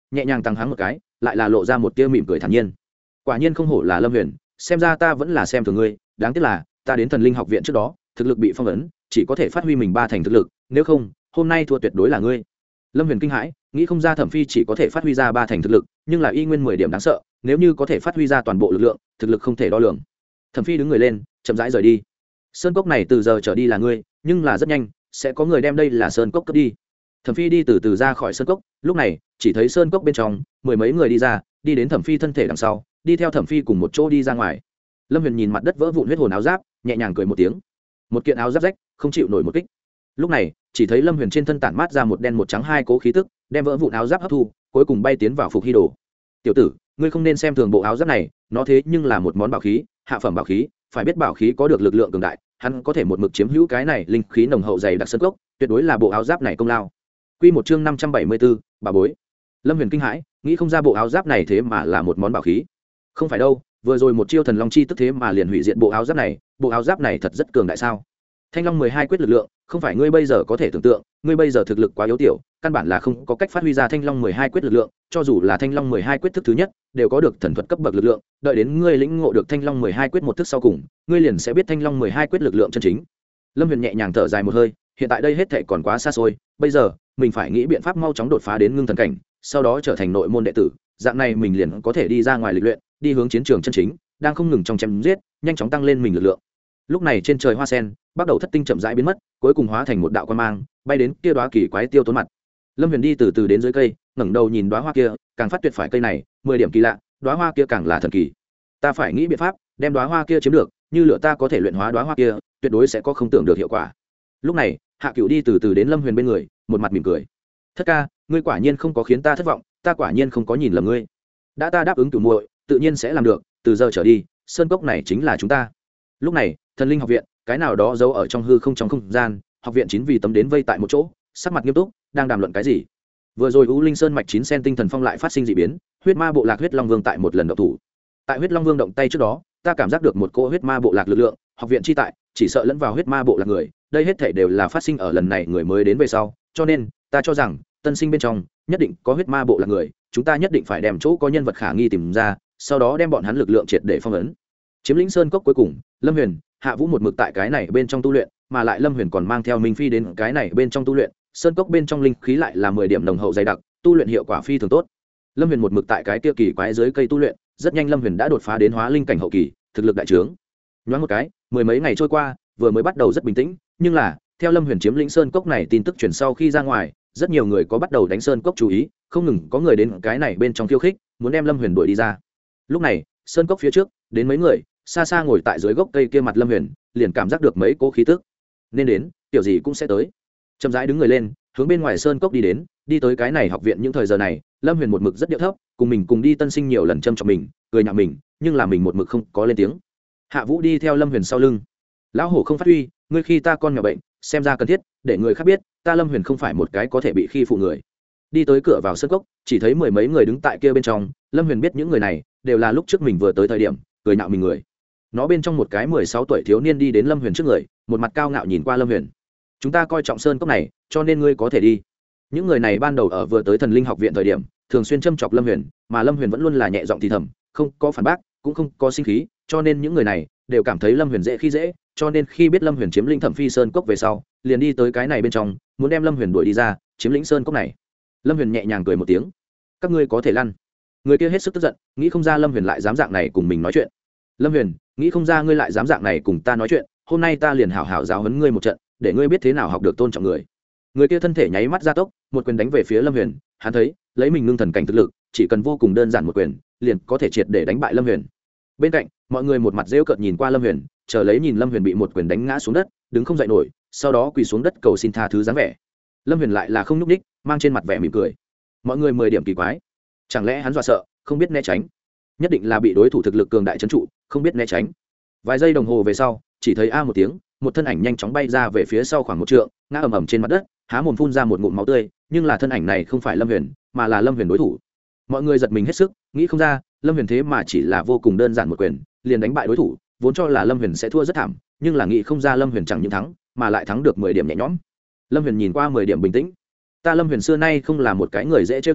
nhẹ nhàng tăng hắng một cái, lại là lộ ra một tia mỉm cười thản nhiên. Quả nhiên không hổ là Lâm Huyền, xem ra ta vẫn là xem thường ngươi, đáng tiếc là ta đến Thần Linh học viện trước đó, thực lực bị phong ấn, chỉ có thể phát huy mình ba thành thực lực, nếu không, hôm nay thua tuyệt đối là ngươi. Lâm Huyền kinh hãi, nghĩ không ra Thẩm Phi chỉ có thể phát huy ra ba thành thực lực, nhưng là y nguyên mười điểm đáng sợ, nếu như có thể phát huy ra toàn bộ lực lượng, thực lực không thể đo lường. Thẩm Phi đứng người lên, chậm rãi rời đi. Sơn cốc này từ giờ trở đi là ngươi, nhưng là rất nhanh sẽ có người đem đây là sơn cốc cướp đi. Thẩm Phi đi từ từ ra khỏi sơn cốc, lúc này chỉ thấy sơn cốc bên trong mười mấy người đi ra, đi đến Thẩm Phi thân thể đằng sau, đi theo Thẩm Phi cùng một chỗ đi ra ngoài. Lâm Huyền nhìn mặt đất vỡ vụn huyết hồn áo giáp, nhẹ nhàng cười một tiếng. Một kiện áo giáp rách, không chịu nổi một kích. Lúc này chỉ thấy Lâm Huyền trên thân tản mát ra một đen một trắng hai cố khí tức, đem vỡ vụn áo giáp hấp thu, cuối cùng bay tiến vào Phục Hy Đồ. Tiểu tử, ngươi không nên xem thường bộ áo giáp này, nó thế nhưng là một món bảo khí, hạ phẩm bảo khí, phải biết bảo khí có được lực lượng cường đại, hắn có thể một mực chiếm hữu cái này linh khí nồng hậu dày đặc sơn cốc, tuyệt đối là bộ áo giáp này công lao. Quy một chương năm trăm bảy mươi 574, bà bối. Lâm Huyền kinh hãi, nghĩ không ra bộ áo giáp này thế mà là một món bảo khí. Không phải đâu, vừa rồi một chiêu thần long chi tức thế mà liền hủy diệt bộ áo giáp này, bộ áo giáp này thật rất cường đại sao? Thanh Long mười hai quyết lực lượng, không phải ngươi bây giờ có thể tưởng tượng, ngươi bây giờ thực lực quá yếu tiểu, căn bản là không có cách phát huy ra Thanh Long mười hai quyết lực lượng, cho dù là Thanh Long mười hai quyết thức thứ nhất, đều có được thần thuật cấp bậc lực lượng, đợi đến ngươi lĩnh ngộ được Thanh Long mười hai quyết một thức sau cùng, ngươi liền sẽ biết Thanh Long mười hai quyết lực lượng chân chính. Lâm Huyền nhẹ nhàng thở dài một hơi, hiện tại đây hết thảy còn quá xa xôi, bây giờ, mình phải nghĩ biện pháp mau chóng đột phá đến ngưng thần cảnh, sau đó trở thành nội môn đệ tử, dạng này mình liền có thể đi ra ngoài lịch luyện, đi hướng chiến trường chân chính, đang không ngừng trong chém giết, nhanh chóng tăng lên mình lực lượng. Lúc này trên trời hoa sen, bắt đầu thất tinh chậm rãi biến mất, cuối cùng hóa thành một đạo quang mang, bay đến kia đóa kỳ quái tiêu tốn mặt. Lâm Huyền đi từ từ đến dưới cây, ngẩng đầu nhìn đóa hoa kia, càng phát tuyệt phải cây này, mười điểm kỳ lạ, đóa hoa kia càng là thần kỳ. Ta phải nghĩ biện pháp, đem đóa hoa kia chiếm được, như lựa ta có thể luyện hóa đóa hoa kia, tuyệt đối sẽ có không tưởng được hiệu quả. Lúc này, Hạ Cửu đi từ từ đến Lâm Huyền bên người, một mặt mỉm cười. Thất ca, ngươi quả nhiên không có khiến ta thất vọng, ta quả nhiên không có nhìn lầm ngươi. Đã ta đáp ứng Cửu muội, tự nhiên sẽ làm được, từ giờ trở đi, sơn cốc này chính là chúng ta. Lúc này, Thần Linh học viện, cái nào đó giấu ở trong hư không trong không gian, học viện chín vì tấm đến vây tại một chỗ, sắc mặt nghiêm túc, đang đàm luận cái gì. Vừa rồi U Linh Sơn mạch chín sen tinh thần phong lại phát sinh dị biến, huyết ma bộ lạc huyết long vương tại một lần động thủ. Tại huyết long vương động tay trước đó, ta cảm giác được một cỗ huyết ma bộ lạc lực lượng, học viện chi tại, chỉ sợ lẫn vào huyết ma bộ lạc người, đây hết thảy đều là phát sinh ở lần này người mới đến về sau, cho nên, ta cho rằng, tân sinh bên trong, nhất định có huyết ma bộ lạc người, chúng ta nhất định phải đem chỗ có nhân vật khả nghi tìm ra, sau đó đem bọn hắn lực lượng triệt để phong ấn. Chiếm lĩnh sơn cốc cuối cùng, Lâm Huyền, Hạ Vũ một mực tại cái này bên trong tu luyện, mà lại Lâm Huyền còn mang theo Minh Phi đến cái này bên trong tu luyện, sơn cốc bên trong linh khí lại là mười điểm nồng hậu dày đặc, tu luyện hiệu quả phi thường tốt. Lâm Huyền một mực tại cái kia kỳ quái dưới cây tu luyện, rất nhanh Lâm Huyền đã đột phá đến hóa linh cảnh hậu kỳ, thực lực đại trướng. Nhoáng một cái, mười mấy ngày trôi qua, vừa mới bắt đầu rất bình tĩnh, nhưng là, theo Lâm Huyền chiếm lĩnh sơn cốc này tin tức truyền sau khi ra ngoài, rất nhiều người có bắt đầu đánh sơn cốc chú ý, không ngừng có người đến cái này bên trong khiêu khích, muốn đem Lâm Huyền đuổi đi ra. Lúc này, sơn cốc phía trước, đến mấy người, xa xa ngồi tại dưới gốc cây kia mặt Lâm Huyền, liền cảm giác được mấy cỗ khí tức, nên đến, tiểu gì cũng sẽ tới. Chậm rãi đứng người lên, hướng bên ngoài sơn cốc đi đến, đi tới cái này học viện những thời giờ này, Lâm Huyền một mực rất điệu thấp, cùng mình cùng đi tân sinh nhiều lần châm chọc mình, cười nhạo mình, nhưng là mình một mực không có lên tiếng. Hạ Vũ đi theo Lâm Huyền sau lưng. Lão hổ không phát huy, ngươi khi ta con nhỏ bệnh, xem ra cần thiết, để người khác biết, ta Lâm Huyền không phải một cái có thể bị khi phụ người. Đi tới cửa vào sơn cốc, chỉ thấy mười mấy người đứng tại kia bên trong, Lâm Huyền biết những người này đều là lúc trước mình vừa tới thời điểm, cười nhạo mình người. Nó bên trong một cái mười sáu tuổi thiếu niên đi đến Lâm Huyền trước người, một mặt cao ngạo nhìn qua Lâm Huyền. Chúng ta coi trọng sơn cốc này, cho nên ngươi có thể đi. Những người này ban đầu ở vừa tới Thần Linh học viện thời điểm, thường xuyên châm chọc Lâm Huyền, mà Lâm Huyền vẫn luôn là nhẹ giọng thì thầm, không có phản bác, cũng không có sinh khí, cho nên những người này đều cảm thấy Lâm Huyền dễ khi dễ, cho nên khi biết Lâm Huyền chiếm lĩnh Thẩm Phi Sơn cốc về sau, liền đi tới cái này bên trong, muốn đem Lâm Huyền đuổi đi ra, chiếm lĩnh sơn cốc này. Lâm Huyền nhẹ nhàng cười một tiếng, các ngươi có thể lăn. Người kia hết sức tức giận, nghĩ không ra Lâm Huyền lại dám dạng này cùng mình nói chuyện. Lâm Huyền, nghĩ không ra ngươi lại dám dạng này cùng ta nói chuyện, hôm nay ta liền hảo hảo giáo huấn ngươi một trận, để ngươi biết thế nào học được tôn trọng người. Người kia thân thể nháy mắt gia tốc, một quyền đánh về phía Lâm Huyền, hắn thấy, lấy mình ngưng thần cảnh thực lực, chỉ cần vô cùng đơn giản một quyền, liền có thể triệt để đánh bại Lâm Huyền. Bên cạnh, mọi người một mặt giễu cợt nhìn qua Lâm Huyền, chờ lấy nhìn Lâm Huyền bị một quyền đánh ngã xuống đất, đứng không dậy nổi, sau đó quỳ xuống đất cầu xin tha thứ dáng vẻ. Lâm Huyền lại là không nhúc nhích, mang trên mặt vẻ mỉm cười. Mọi người mười điểm kỳ quái, chẳng lẽ hắn dọa sợ, không biết né tránh? Nhất định là bị đối thủ thực lực cường đại trấn trụ, không biết né tránh. Vài giây đồng hồ về sau, chỉ thấy a một tiếng, một thân ảnh nhanh chóng bay ra về phía sau khoảng một trượng, ngã ầm ầm trên mặt đất, há mồm phun ra một ngụm máu tươi, nhưng là thân ảnh này không phải Lâm Huyền, mà là Lâm Huyền đối thủ. Mọi người giật mình hết sức, nghĩ không ra, Lâm Huyền thế mà chỉ là vô cùng đơn giản một quyền, liền đánh bại đối thủ, vốn cho là Lâm Huyền sẽ thua rất thảm, nhưng là nghĩ không ra Lâm Huyền chẳng những thắng, mà lại thắng được mười điểm nhẹ nhõm. Lâm Huyền nhìn qua mười điểm bình tĩnh. Ta Lâm Huyền xưa nay không là một cái người dễ trêu chọc,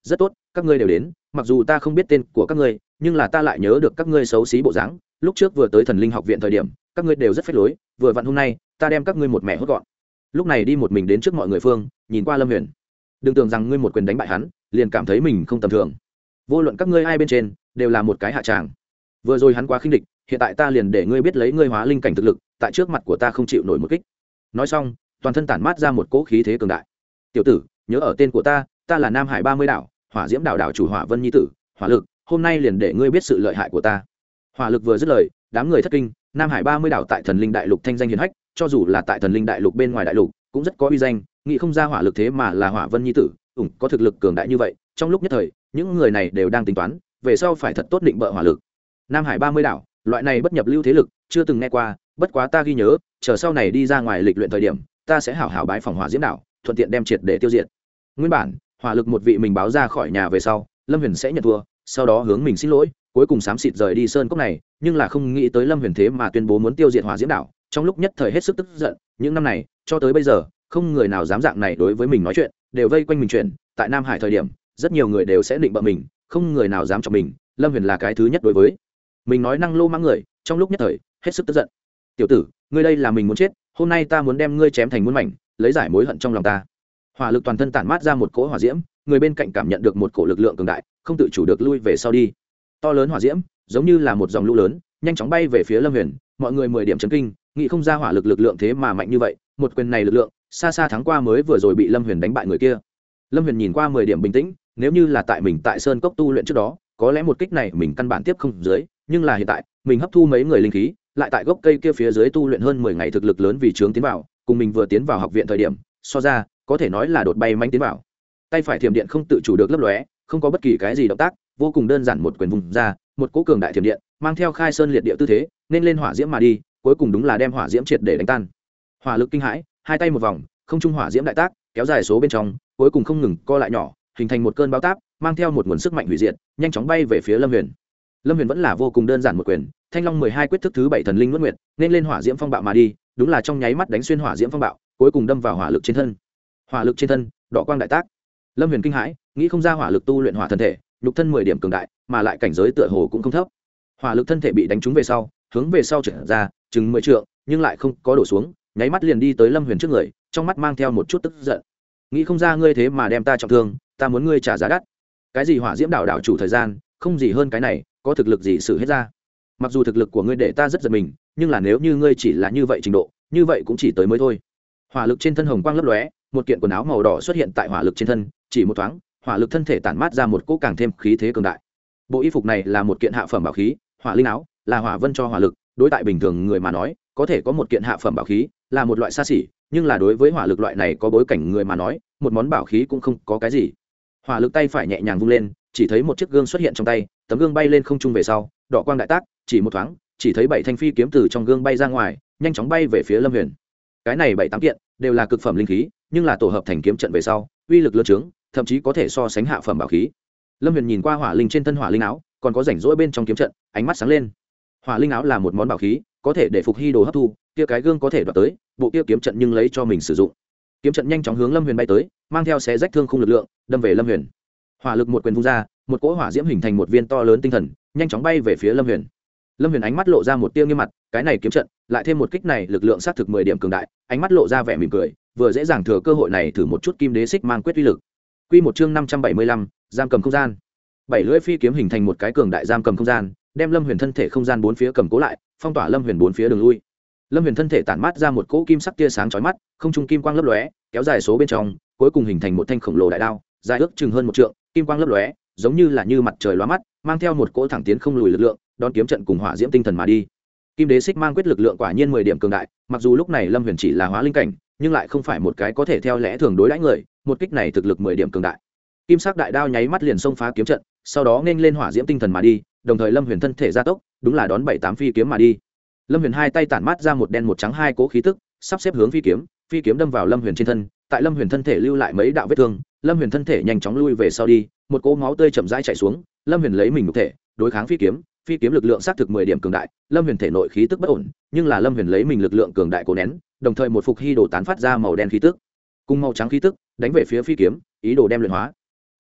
rất tốt, các ngươi đều đến, mặc dù ta không biết tên của các ngươi, nhưng là ta lại nhớ được các ngươi xấu xí bộ dáng, lúc trước vừa tới thần linh học viện thời điểm các ngươi đều rất phách lối, vừa vặn hôm nay ta đem các ngươi một mẹ hốt gọn. Lúc này đi một mình đến trước mọi người phương, nhìn qua Lâm Huyền, đừng tưởng rằng ngươi một quyền đánh bại hắn liền cảm thấy mình không tầm thường, vô luận các ngươi ai bên trên đều là một cái hạ tràng. Vừa rồi hắn quá khinh địch, hiện tại ta liền để ngươi biết lấy ngươi hóa linh cảnh thực lực tại trước mặt của ta không chịu nổi một kích. Nói xong toàn thân tản mát ra một cỗ khí thế cường đại. Tiểu tử, nhớ ở tên của ta, ta là Nam Hải ba mươi đảo hỏa diễm đảo đảo chủ Hỏa Vân nhi tử Hỏa Lực, hôm nay liền để ngươi biết sự lợi hại của ta. Hỏa Lực vừa dứt lời, đám người thất kinh. Nam Hải ba mươi đảo tại thần linh đại lục thanh danh hiển hách, cho dù là tại thần linh đại lục bên ngoài đại lục cũng rất có uy danh, nghĩ không ra Hỏa Lực thế mà là Hỏa Vân nhi tử, ủng có thực lực cường đại như vậy. Trong lúc nhất thời những người này đều đang tính toán về sau phải thật tốt định bợ Hỏa Lực. Nam Hải ba mươi đảo, loại này bất nhập lưu thế lực chưa từng nghe qua, bất quá ta ghi nhớ, chờ sau này đi ra ngoài lịch luyện thời điểm ta sẽ hảo hảo bái phòng Hỏa Diễm đảo, thuận tiện đem triệt để tiêu diệt. Nguyên bản Hỏa Lực một vị mình báo ra khỏi nhà về sau, Lâm Huyền sẽ nhận thua, sau đó hướng mình xin lỗi, cuối cùng xám xịt rời đi sơn cốc này, nhưng là không nghĩ tới Lâm Huyền thế mà tuyên bố muốn tiêu diệt Hỏa Diễm đảo, trong lúc nhất thời hết sức tức giận. Những năm này cho tới bây giờ không người nào dám dạng này đối với mình nói chuyện, đều vây quanh mình chuyện. Tại Nam Hải thời điểm rất nhiều người đều sẽ định bợ mình, không người nào dám chọc mình, Lâm Huyền là cái thứ nhất đối với mình nói năng lô mãng người, trong lúc nhất thời hết sức tức giận. Tiểu tử, ngươi đây là mình muốn chết, hôm nay ta muốn đem ngươi chém thành muôn mảnh, lấy giải mối hận trong lòng ta. Hỏa Lực toàn thân tản mát ra một cỗ hỏa diễm, người bên cạnh cảm nhận được một cỗ lực lượng cường đại, không tự chủ được lui về sau đi. To lớn hỏa diễm giống như là một dòng lũ lớn, nhanh chóng bay về phía Lâm Huyền, mọi người mười điểm chấn kinh, nghĩ không ra Hỏa Lực lực lượng thế mà mạnh như vậy, một quyền này lực lượng xa xa thắng qua mới vừa rồi bị Lâm Huyền đánh bại người kia. Lâm Huyền nhìn qua mười điểm bình tĩnh, nếu như là tại mình tại sơn cốc tu luyện trước đó, có lẽ một kích này mình căn bản tiếp không dưới, nhưng là hiện tại mình hấp thu mấy người linh khí, lại tại gốc cây kia phía dưới tu luyện hơn mười ngày, thực lực lớn vì trướng tiến vào, cùng mình vừa tiến vào học viện thời điểm so ra có thể nói là đột bay manh tiến vào. Tay phải thiểm điện không tự chủ được lấp lóe, không có bất kỳ cái gì động tác, vô cùng đơn giản một quyền vùng ra, một cỗ cường đại thiểm điện mang theo khai sơn liệt địa tư thế nên lên hỏa diễm mà đi, cuối cùng đúng là đem hỏa diễm triệt để đánh tan. Hỏa Lực kinh hãi, hai tay một vòng, không trung hỏa diễm đại tác kéo dài số bên trong, cuối cùng không ngừng co lại nhỏ, hình thành một cơn bão táp, mang theo một nguồn sức mạnh hủy diệt, nhanh chóng bay về phía Lâm Huyền. Lâm Huyền vẫn là vô cùng đơn giản một quyền, Thanh Long mười hai quyết thức thứ bảy thần linh nuốt nguyệt, nên lên hỏa diễm phong bạo mà đi, đúng là trong nháy mắt đánh xuyên hỏa diễm phong bạo, cuối cùng đâm vào Hỏa Lực trên thân. Hỏa Lực trên thân đỏ quang đại tác. Lâm Huyền kinh hãi, nghĩ không ra Hỏa Lực tu luyện hỏa thân thể, nhục thân mười điểm cường đại, mà lại cảnh giới tựa hồ cũng không thấp. Hỏa Lực thân thể bị đánh trúng về sau, hướng về sau trượt ra chừng mười trượng, nhưng lại không có đổ xuống, nháy mắt liền đi tới Lâm Huyền trước người, trong mắt mang theo một chút tức giận. Nghĩ không ra ngươi thế mà đem ta trọng thương, ta muốn ngươi trả giá đắt. Cái gì Hỏa Diễm đảo đảo chủ thời gian, không gì hơn cái này, có thực lực gì xử hết ra. Mặc dù thực lực của ngươi để ta rất giật mình, nhưng là nếu như ngươi chỉ là như vậy trình độ, như vậy cũng chỉ tới mới thôi. Hỏa Lực trên thân hồng quang lấp lóe, một kiện quần áo màu đỏ xuất hiện tại Hỏa Lực trên thân, chỉ một thoáng, Hỏa Lực thân thể tản mát ra một cỗ càng thêm khí thế cường đại. Bộ y phục này là một kiện hạ phẩm bảo khí, Hỏa Linh áo, là Hỏa Vân cho Hỏa Lực, đối tại bình thường người mà nói, có thể có một kiện hạ phẩm bảo khí, là một loại xa xỉ, nhưng là đối với Hỏa Lực loại này có bối cảnh người mà nói, một món bảo khí cũng không có cái gì. Hỏa Lực tay phải nhẹ nhàng vung lên, chỉ thấy một chiếc gương xuất hiện trong tay, tấm gương bay lên không trung về sau, đỏ quang đại tác, chỉ một thoáng, chỉ thấy bảy thanh phi kiếm từ trong gương bay ra ngoài, nhanh chóng bay về phía Lâm Huyền. Cái này bảy tám kiện đều là cực phẩm linh khí, nhưng là tổ hợp thành kiếm trận về sau, uy lực lớn trướng, thậm chí có thể so sánh hạ phẩm bảo khí. Lâm Huyền nhìn qua hỏa linh trên thân hỏa linh áo, còn có rảnh rỗi bên trong kiếm trận, ánh mắt sáng lên. Hỏa linh áo là một món bảo khí, có thể để phục hy đồ hấp thu, kia cái gương có thể đoạt tới, bộ kia kiếm trận nhưng lấy cho mình sử dụng. Kiếm trận nhanh chóng hướng Lâm Huyền bay tới, mang theo xé rách thương khung lực lượng, đâm về Lâm Huyền. Hỏa lực một quyền vung ra, một cỗ hỏa diễm hình thành một viên to lớn tinh thần, nhanh chóng bay về phía Lâm Huyền. Lâm Huyền ánh mắt lộ ra một tia nghiêm mặt, cái này kiếm trận, lại thêm một kích này, lực lượng sát thực mười điểm cường đại, ánh mắt lộ ra vẻ mỉm cười, vừa dễ dàng thừa cơ hội này thử một chút Kim Đế Xích mang quyết uy lực. Quy một chương năm trăm bảy mươi lăm, giam cầm không gian. Bảy lưỡi phi kiếm hình thành một cái cường đại giam cầm không gian, đem Lâm Huyền thân thể không gian bốn phía cầm cố lại, phong tỏa Lâm Huyền bốn phía đường lui. Lâm Huyền thân thể tản mát ra một cỗ kim sắc tia sáng chói mắt, không trung kim quang lấp lóe, kéo dài số bên trong, cuối cùng hình thành một thanh khổng lồ đại đao, dài ước chừng hơn một trượng, kim quang lấp lóe, giống như là như mặt trời lóa mắt, mang theo một cỗ thẳng tiến không lùi lực lượng, đón kiếm trận cùng hỏa diễm tinh thần mà đi. Kim Đế Xích mang quyết lực lượng quả nhiên mười điểm cường đại, mặc dù lúc này Lâm Huyền chỉ là hóa linh cảnh, nhưng lại không phải một cái có thể theo lẽ thường đối đãi người, một kích này thực lực mười điểm cường đại. Kim sắc đại đao nháy mắt liền xông phá kiếm trận, sau đó nghênh lên hỏa diễm tinh thần mà đi, đồng thời Lâm Huyền thân thể gia tốc, đúng là đón bảy tám phi kiếm mà đi. Lâm Huyền hai tay tản mát ra một đen một trắng hai cỗ khí tức, sắp xếp hướng phi kiếm, phi kiếm đâm vào Lâm Huyền trên thân, tại Lâm Huyền thân thể lưu lại mấy đạo vết thương, Lâm Huyền thân thể nhanh chóng lui về sau đi, một cỗ máu tươi chậm rãi chảy xuống, Lâm Huyền lấy mình nhục thể đối kháng phi kiếm, phi kiếm lực lượng sát thực mười điểm cường đại, Lâm Huyền thể nội khí tức bất ổn, nhưng là Lâm Huyền lấy mình lực lượng cường đại cố nén, đồng thời một phục hy đồ tán phát ra màu đen khí tức, cùng màu trắng khí tức, đánh về phía phi kiếm, ý đồ đem luyện hóa.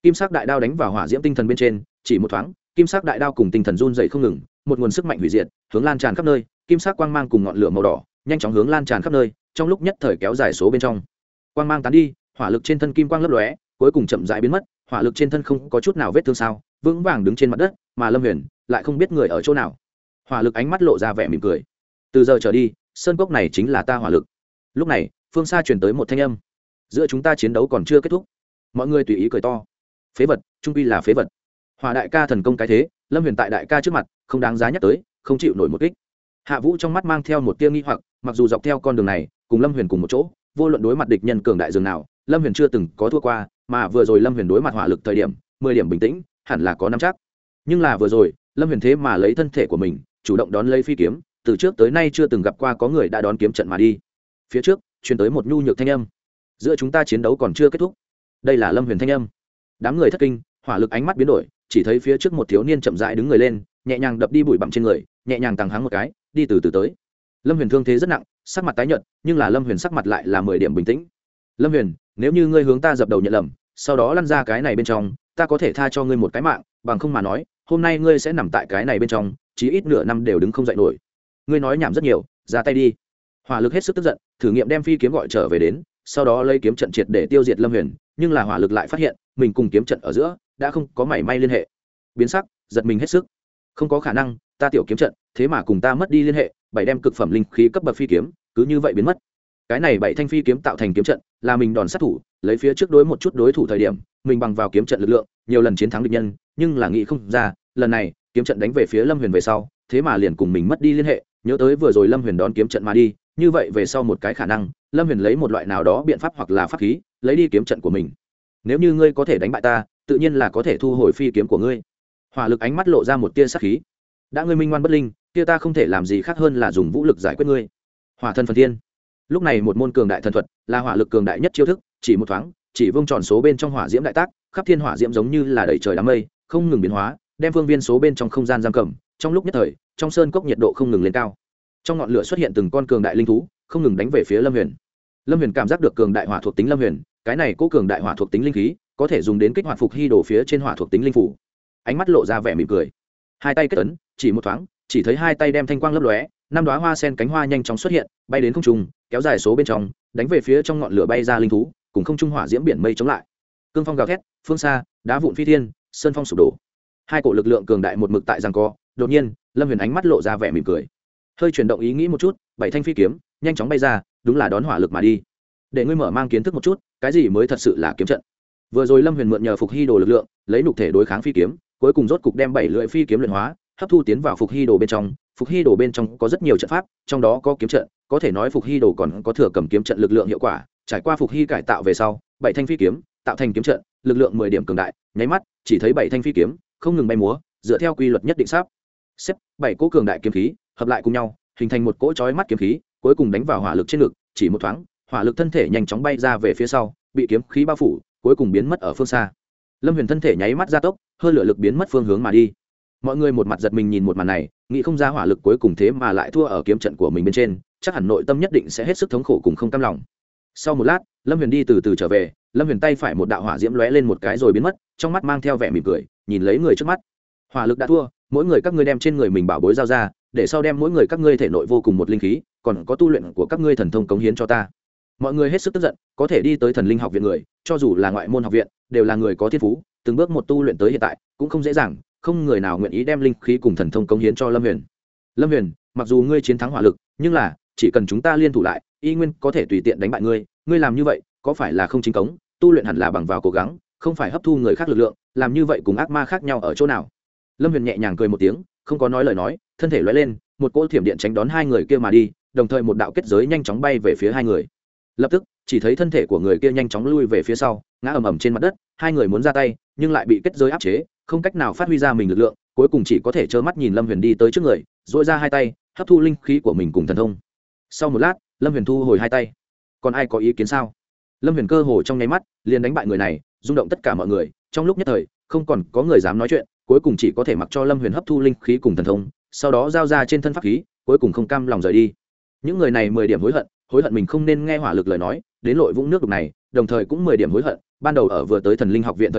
kim sắc đại đao đánh vào hỏa diễm tinh thần bên trên, chỉ một thoáng kim sắc đại đao cùng tinh thần run dậy không ngừng, một nguồn sức mạnh hủy diệt hướng lan tràn khắp nơi, kim sắc quang mang cùng ngọn lửa màu đỏ nhanh chóng hướng lan tràn khắp nơi, trong lúc nhất thời kéo dài số bên trong. Quang mang tán đi, hỏa lực trên thân kim quang lấp lóe, cuối cùng chậm rãi biến mất, hỏa lực trên thân không có chút nào vết thương sao, vững vàng đứng trên mặt đất, mà Lâm Huyền lại không biết người ở chỗ nào. Hỏa lực ánh mắt lộ ra vẻ mỉm cười. Từ giờ trở đi, sơn cốc này chính là ta hỏa lực. Lúc này, phương xa truyền tới một thanh âm. Giữa chúng ta chiến đấu còn chưa kết thúc. Mọi người tùy ý cười to. Phế vật, trung quy là phế vật. Hỏa đại ca thần công cái thế, Lâm Huyền tại đại ca trước mặt, không đáng giá nhắc tới, không chịu nổi một kích. Hạ Vũ trong mắt mang theo một tia nghi hoặc, mặc dù dọc theo con đường này, cùng Lâm Huyền cùng một chỗ, vô luận đối mặt địch nhân cường đại dường nào, Lâm Huyền chưa từng có thua qua, mà vừa rồi Lâm Huyền đối mặt hỏa lực thời điểm, mười điểm bình tĩnh, hẳn là có nắm chắc. Nhưng là vừa rồi, Lâm Huyền thế mà lấy thân thể của mình, chủ động đón lấy phi kiếm, từ trước tới nay chưa từng gặp qua có người đã đón kiếm trận mà đi. Phía trước, truyền tới một nhu nhược thanh âm. Giữa chúng ta chiến đấu còn chưa kết thúc. Đây là Lâm Huyền thanh âm. Đám người thất kinh, hỏa lực ánh mắt biến đổi, chỉ thấy phía trước một thiếu niên chậm rãi đứng người lên, nhẹ nhàng đập đi bụi bặm trên người, nhẹ nhàng tăng háng một cái, đi từ từ tới. Lâm Huyền thương thế rất nặng, sắc mặt tái nhợt, nhưng là Lâm Huyền sắc mặt lại là mười điểm bình tĩnh. Lâm Huyền, nếu như ngươi hướng ta dập đầu nhận lầm, sau đó lăn ra cái này bên trong, ta có thể tha cho ngươi một cái mạng, bằng không mà nói, hôm nay ngươi sẽ nằm tại cái này bên trong, chí ít nửa năm đều đứng không dậy nổi. Ngươi nói nhảm rất nhiều, ra tay đi. Hỏa lực hết sức tức giận, thử nghiệm đem phi kiếm gọi trở về đến, sau đó lấy kiếm trận triệt để tiêu diệt Lâm Huyền, nhưng là hỏa lực lại phát hiện, mình cùng kiếm trận ở giữa đã không có mảy may liên hệ. Biến sắc, giật mình hết sức. Không có khả năng, ta tiểu kiếm trận, thế mà cùng ta mất đi liên hệ, bảy đem cực phẩm linh khí cấp bậc phi kiếm, cứ như vậy biến mất. Cái này bảy thanh phi kiếm tạo thành kiếm trận, là mình đòn sát thủ, lấy phía trước đối một chút đối thủ thời điểm, mình bằng vào kiếm trận lực lượng, nhiều lần chiến thắng địch nhân, nhưng là nghĩ không ra, lần này, kiếm trận đánh về phía Lâm Huyền về sau, thế mà liền cùng mình mất đi liên hệ, nhớ tới vừa rồi Lâm Huyền đón kiếm trận mà đi, như vậy về sau một cái khả năng, Lâm Huyền lấy một loại nào đó biện pháp hoặc là pháp khí, lấy đi kiếm trận của mình. Nếu như ngươi có thể đánh bại ta, tự nhiên là có thể thu hồi phi kiếm của ngươi. Hỏa lực ánh mắt lộ ra một tia sát khí. Đã ngươi minh ngoan bất linh, kia ta không thể làm gì khác hơn là dùng vũ lực giải quyết ngươi. Hỏa thân phần thiên. Lúc này một môn cường đại thần thuật, là hỏa lực cường đại nhất chiêu thức, chỉ một thoáng, chỉ vung tròn số bên trong hỏa diễm đại tác, khắp thiên hỏa diễm giống như là đầy trời đám mây, không ngừng biến hóa, đem phương viên số bên trong không gian giam cầm, trong lúc nhất thời, trong sơn cốc nhiệt độ không ngừng lên cao. Trong ngọn lửa xuất hiện từng con cường đại linh thú, không ngừng đánh về phía Lâm Huyền. Lâm Huyền cảm giác được cường đại hỏa thuộc tính Lâm Huyền, cái này cố cường đại hỏa thuộc tính linh khí, có thể dùng đến kích hoạt phục hy đồ phía trên hỏa thuộc tính linh phủ. Ánh mắt lộ ra vẻ mỉm cười, hai tay kết ấn, chỉ một thoáng, chỉ thấy hai tay đem thanh quang lấp lóe, năm đóa hoa sen cánh hoa nhanh chóng xuất hiện, bay đến không trung, kéo dài số bên trong, đánh về phía trong ngọn lửa bay ra linh thú, cùng không trung hỏa diễm biển mây chống lại. Cương phong gào thét, phương xa, đá vụn phi thiên, sơn phong sụp đổ. Hai cổ lực lượng cường đại một mực tại giằng co, đột nhiên, Lâm Huyền ánh mắt lộ ra vẻ mỉm cười. Hơi chuyển động ý nghĩ một chút, bảy thanh phi kiếm nhanh chóng bay ra, đúng là đón hỏa lực mà đi. Để ngươi mở mang kiến thức một chút, cái gì mới thật sự là kiếm trận. Vừa rồi Lâm Huyền mượn nhờ phục hy đồ lực lượng, lấy nhục thể đối kháng phi kiếm, cuối cùng rốt cục đem bảy lưỡi phi kiếm luyện hóa, hấp thu tiến vào phục hy đồ bên trong. Phục hy đồ bên trong có rất nhiều trận pháp, trong đó có kiếm trận, có thể nói phục hy đồ còn có thừa cầm kiếm trận lực lượng hiệu quả. Trải qua phục hy cải tạo về sau, bảy thanh phi kiếm tạo thành kiếm trận, lực lượng mười điểm cường đại. Nháy mắt, chỉ thấy bảy thanh phi kiếm không ngừng bay múa, dựa theo quy luật nhất định sắp xếp bảy cỗ cường đại kiếm khí hợp lại cùng nhau, hình thành một cỗ chói mắt kiếm khí, cuối cùng đánh vào hỏa lực trên ngực, chỉ một thoáng, hỏa lực thân thể nhanh chóng bay ra về phía sau, bị kiếm khí bao phủ, cuối cùng biến mất ở phương xa. Lâm Huyền thân thể nháy mắt gia tốc, hơi lửa lực biến mất phương hướng mà đi. Mọi người một mặt giật mình nhìn một màn này, nghĩ không ra hỏa lực cuối cùng thế mà lại thua ở kiếm trận của mình bên trên, chắc hẳn nội tâm nhất định sẽ hết sức thống khổ cùng không cam lòng. Sau một lát, Lâm Huyền đi từ từ trở về, Lâm Huyền tay phải một đạo hỏa diễm lóe lên một cái rồi biến mất, trong mắt mang theo vẻ mỉm cười, nhìn lấy người trước mắt. Hỏa lực đã thua, mỗi người các ngươi đem trên người mình bảo bối giao ra, để sau đem mỗi người các ngươi thể nội vô cùng một linh khí, còn có tu luyện của các ngươi thần thông cống hiến cho ta. Mọi người hết sức tức giận, có thể đi tới thần linh học viện người, cho dù là ngoại môn học viện, đều là người có thiên phú, từng bước một tu luyện tới hiện tại, cũng không dễ dàng, không người nào nguyện ý đem linh khí cùng thần thông cống hiến cho Lâm Huyền. Lâm Huyền, mặc dù ngươi chiến thắng hỏa lực, nhưng là chỉ cần chúng ta liên thủ lại, y nguyên có thể tùy tiện đánh bại ngươi, ngươi làm như vậy, có phải là không chính cống? Tu luyện hẳn là bằng vào cố gắng, không phải hấp thu người khác lực lượng, làm như vậy cùng ác ma khác nhau ở chỗ nào? Lâm Huyền nhẹ nhàng cười một tiếng, không có nói lời nói, thân thể lóe lên, một cỗ thiểm điện tránh đón hai người kia mà đi, đồng thời một đạo kết giới nhanh chóng bay về phía hai người. Lập tức, chỉ thấy thân thể của người kia nhanh chóng lui về phía sau, ngã ầm ầm trên mặt đất, hai người muốn ra tay, nhưng lại bị kết giới áp chế, không cách nào phát huy ra mình lực lượng, cuối cùng chỉ có thể trơ mắt nhìn Lâm Huyền đi tới trước người, duỗi ra hai tay, hấp thu linh khí của mình cùng thần thông. Sau một lát, Lâm Huyền thu hồi hai tay. Còn ai có ý kiến sao? Lâm Huyền cơ hồ trong nháy mắt, liền đánh bại người này, rung động tất cả mọi người, trong lúc nhất thời, không còn có người dám nói chuyện, cuối cùng chỉ có thể mặc cho Lâm Huyền hấp thu linh khí cùng thần thông, sau đó giao ra trên thân pháp khí, cuối cùng không cam lòng rời đi. Những người này mười điểm hối hận, hối hận mình không nên nghe hỏa lực lời nói, đến lội vũng nước đục này, đồng thời cũng mười điểm hối hận, ban đầu ở vừa tới thần linh học viện thời điểm,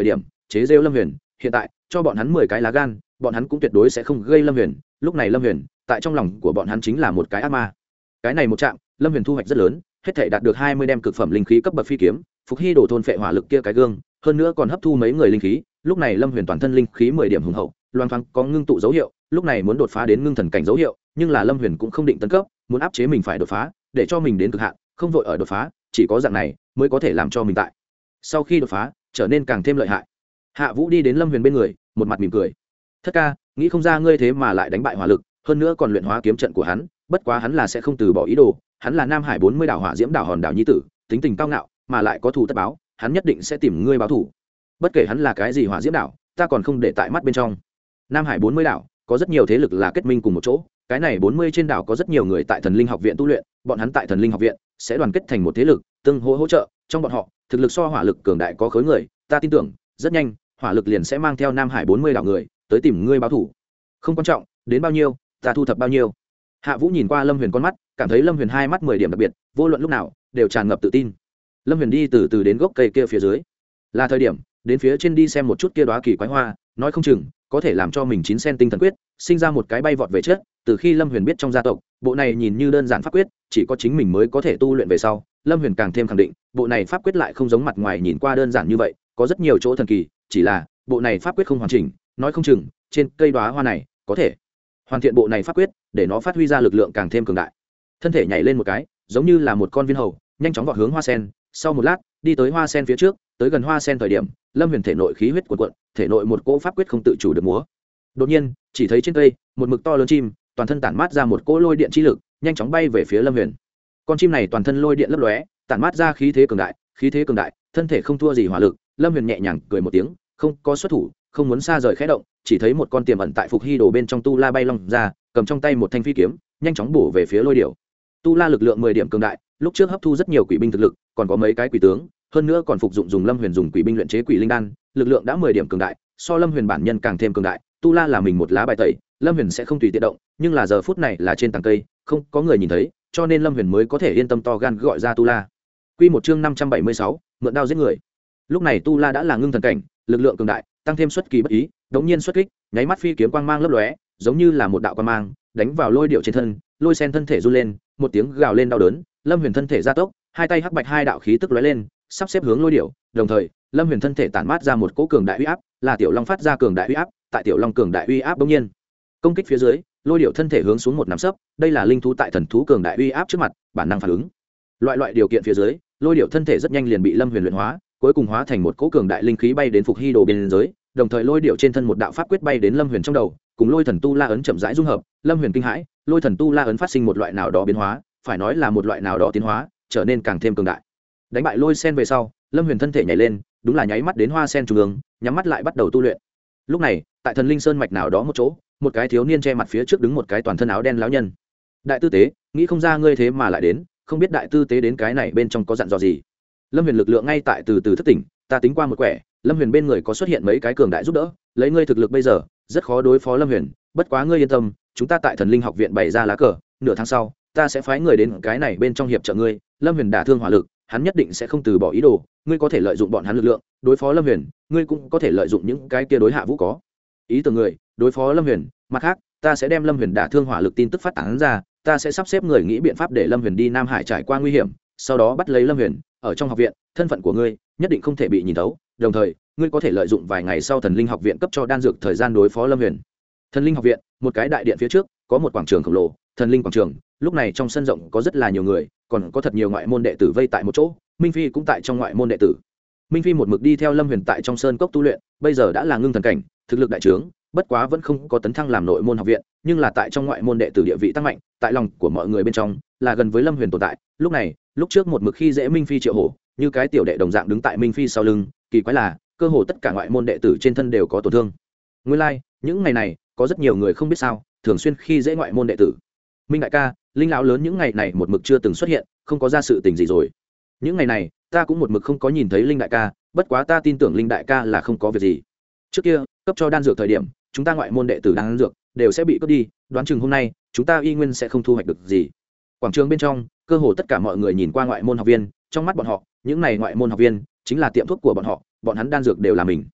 chế rêu Lâm Huyền, hiện tại cho bọn hắn mười cái lá gan, bọn hắn cũng tuyệt đối sẽ không gây Lâm Huyền. Lúc này Lâm Huyền tại trong lòng của bọn hắn chính là một cái ác ma. Cái này một chạm, Lâm Huyền thu hoạch rất lớn, hết thảy đạt được hai mươi đem cực phẩm linh khí cấp bậc phi kiếm, phục hy đồ thôn phệ hỏa lực kia cái gương, hơn nữa còn hấp thu mấy người linh khí. Lúc này Lâm Huyền toàn thân linh khí mười điểm hùng hậu, loan thoáng có ngưng tụ dấu hiệu, lúc này muốn đột phá đến ngưng thần cảnh dấu hiệu, nhưng là Lâm Huyền cũng không định tấn cấp, muốn áp chế mình phải đột phá, để cho mình đến cực hạn, không vội ở đột phá, chỉ có dạng này mới có thể làm cho mình tại sau khi đột phá trở nên càng thêm lợi hại. Hạ Vũ đi đến Lâm Huyền bên người, một mặt mỉm cười. Thất ca, nghĩ không ra ngươi thế mà lại đánh bại hỏa lực, hơn nữa còn luyện hóa kiếm trận của hắn, bất quá hắn là sẽ không từ bỏ ý đồ, hắn là Nam Hải bốn mươi đảo hỏa diễm đảo hòn đảo nhi tử, tính tình cao ngạo, mà lại có thù tất báo, hắn nhất định sẽ tìm ngươi báo thù. Bất kể hắn là cái gì hỏa diễm đảo, ta còn không để tại mắt bên trong. Nam Hải bốn mươi đảo có rất nhiều thế lực là kết minh cùng một chỗ, cái này bốn mươi trên đảo có rất nhiều người tại Thần Linh học viện tu luyện, bọn hắn tại Thần Linh học viện sẽ đoàn kết thành một thế lực, tương hỗ hỗ trợ, trong bọn họ, thực lực so hỏa lực cường đại có khối người, ta tin tưởng, rất nhanh, hỏa lực liền sẽ mang theo Nam Hải bốn mươi đảo người tới tìm ngươi báo thù. Không quan trọng, đến bao nhiêu, ta thu thập bao nhiêu. Hạ Vũ nhìn qua Lâm Huyền con mắt, cảm thấy Lâm Huyền hai mắt mười điểm đặc biệt, vô luận lúc nào đều tràn ngập tự tin. Lâm Huyền đi từ từ đến gốc cây kia phía dưới, là thời điểm đến phía trên đi xem một chút kia đóa kỳ quái hoa, nói không chừng có thể làm cho mình chín sen tinh thần quyết sinh ra một cái bay vọt về trước. Từ khi Lâm Huyền biết trong gia tộc, bộ này nhìn như đơn giản pháp quyết, chỉ có chính mình mới có thể tu luyện về sau, Lâm Huyền càng thêm khẳng định, bộ này pháp quyết lại không giống mặt ngoài nhìn qua đơn giản như vậy, có rất nhiều chỗ thần kỳ, chỉ là bộ này pháp quyết không hoàn chỉnh, nói không chừng trên cây đóa hoa này có thể hoàn thiện bộ này pháp quyết, để nó phát huy ra lực lượng càng thêm cường đại. Thân thể nhảy lên một cái, giống như là một con viên hầu, nhanh chóng vọt hướng hoa sen, sau một lát, đi tới hoa sen phía trước, tới gần hoa sen thời điểm, Lâm Huyền thể nội khí huyết cuộn cuộn, thể nội một cỗ pháp quyết không tự chủ được múa. Đột nhiên, chỉ thấy trên cây, một mực to lớn chim, toàn thân tản mát ra một cỗ lôi điện chi lực, nhanh chóng bay về phía Lâm Huyền. Con chim này toàn thân lôi điện lấp lóe, tản mát ra khí thế cường đại, khí thế cường đại, thân thể không thua gì hỏa lực. Lâm Huyền nhẹ nhàng cười một tiếng, không có xuất thủ, không muốn xa rời khẽ động, chỉ thấy một con tiềm ẩn tại phục hy đồ bên trong tu la bay long ra, cầm trong tay một thanh phi kiếm, nhanh chóng bổ về phía lôi điểu. Tu la lực lượng mười điểm cường đại, lúc trước hấp thu rất nhiều quỷ binh thực lực, còn có mấy cái quỷ tướng, hơn nữa còn phục dụng dùng Lâm Huyền dùng quỷ binh luyện chế quỷ linh đan, lực lượng đã mười điểm cường đại, so Lâm Huyền bản nhân càng thêm cường đại. Tu la là mình một lá bài tẩy, Lâm Huyền sẽ không tùy tiện động, nhưng là giờ phút này là trên tầng cây, không có người nhìn thấy, cho nên Lâm Huyền mới có thể yên tâm to gan gọi ra tu la. Quy một chương năm trăm bảy mươi sáu, mượn đao giết người. Lúc này tu la đã là ngưng thần cảnh, lực lượng cường đại, tăng thêm xuất kỳ bất ý, đống nhiên xuất kích, nháy mắt phi kiếm quang mang lấp lóe, giống như là một đạo quang mang, đánh vào lôi điệu trên thân, lôi sen thân thể run lên, một tiếng gào lên đau đớn, Lâm Huyền thân thể gia tốc, hai tay hắc bạch hai đạo khí tức lóe lên, sắp xếp hướng lôi điệu, đồng thời, Lâm Huyền thân thể tản mát ra một cỗ cường đại uy áp, là tiểu long phát ra cường đại uy áp, tại tiểu long cường đại uy áp bỗng nhiên, công kích phía dưới, lôi điệu thân thể hướng xuống một nắm sấp, đây là linh thú tại thần thú cường đại uy áp trước mặt, bản năng phản ứng. Loại loại điều kiện phía dưới, lôi điệu thân thể rất nhanh liền bị Lâm Huyền luyện hóa, cuối cùng hóa thành một cỗ cường đại linh khí bay đến phục hy đồ bên dưới, đồng thời lôi điệu trên thân một đạo pháp quyết bay đến Lâm Huyền trong đầu, cùng lôi thần tu la ấn chậm rãi dung hợp. Lâm Huyền kinh hãi, lôi thần tu la ấn phát sinh một loại nào đó biến hóa, phải nói là một loại nào đó tiến hóa, trở nên càng thêm cường đại. Đánh bại lôi sen về sau, Lâm Huyền thân thể nhảy lên, đúng là nháy mắt đến hoa sen trung ương, nhắm mắt lại bắt đầu tu luyện. Lúc này, tại Thần Linh Sơn mạch nào đó một chỗ, một cái thiếu niên che mặt phía trước đứng một cái toàn thân áo đen lão nhân. Đại tư tế, nghĩ không ra ngươi thế mà lại đến, không biết đại tư tế đến cái này bên trong có dặn dò gì. Lâm Huyền lực lượng ngay tại từ từ thức tỉnh, ta tính qua một quẻ, Lâm Huyền bên người có xuất hiện mấy cái cường đại giúp đỡ, lấy ngươi thực lực bây giờ, rất khó đối phó Lâm Huyền, bất quá ngươi yên tâm, chúng ta tại Thần Linh học viện bày ra lá cờ, nửa tháng sau, ta sẽ phái người đến cái này bên trong hiệp trợ ngươi. Lâm Huyền đả thương hỏa lực, hắn nhất định sẽ không từ bỏ ý đồ, ngươi có thể lợi dụng bọn hắn lực lượng đối phó Lâm Huyền, ngươi cũng có thể lợi dụng những cái kia đối Hạ Vũ có ý tưởng người đối phó Lâm Huyền. Mặt khác, ta sẽ đem Lâm Huyền đả thương hỏa lực tin tức phát tán ra, ta sẽ sắp xếp người nghĩ biện pháp để Lâm Huyền đi Nam Hải trải qua nguy hiểm, sau đó bắt lấy Lâm Huyền. Ở trong học viện, thân phận của ngươi nhất định không thể bị nhìn thấu, đồng thời ngươi có thể lợi dụng vài ngày sau Thần Linh học viện cấp cho đan dược thời gian đối phó Lâm Huyền. Thần Linh học viện, một cái đại điện phía trước có một quảng trường khổng lồ, Thần Linh quảng trường. Lúc này trong sân rộng có rất là nhiều người, còn có thật nhiều ngoại môn đệ tử vây tại một chỗ, Minh Phi cũng tại trong ngoại môn đệ tử. Minh Phi một mực đi theo Lâm Huyền tại trong sơn cốc tu luyện, bây giờ đã là ngưng thần cảnh, thực lực đại trướng, bất quá vẫn không có tấn thăng làm nội môn học viện, nhưng là tại trong ngoại môn đệ tử địa vị tăng mạnh, tại lòng của mọi người bên trong là gần với Lâm Huyền tồn tại. Lúc này, lúc trước một mực khi dễ Minh Phi Triệu Hổ, như cái tiểu đệ đồng dạng đứng tại Minh Phi sau lưng, kỳ quái là, cơ hồ tất cả ngoại môn đệ tử trên thân đều có tổn thương. Nguyên lai, like, những ngày này, có rất nhiều người không biết sao, thường xuyên khi dễ ngoại môn đệ tử. Minh đại ca, Linh lão lớn những ngày này một mực chưa từng xuất hiện, không có ra sự tình gì rồi. Những ngày này, ta cũng một mực không có nhìn thấy Linh đại ca, bất quá ta tin tưởng Linh đại ca là không có việc gì. Trước kia, cấp cho đan dược thời điểm, chúng ta ngoại môn đệ tử đan dược đều sẽ bị cướp đi, đoán chừng hôm nay, chúng ta y nguyên sẽ không thu hoạch được gì. Quảng trường bên trong, cơ hồ tất cả mọi người nhìn qua ngoại môn học viên, trong mắt bọn họ, những này ngoại môn học viên chính là tiệm thuốc của bọn họ, bọn hắn đan dược đều là mình.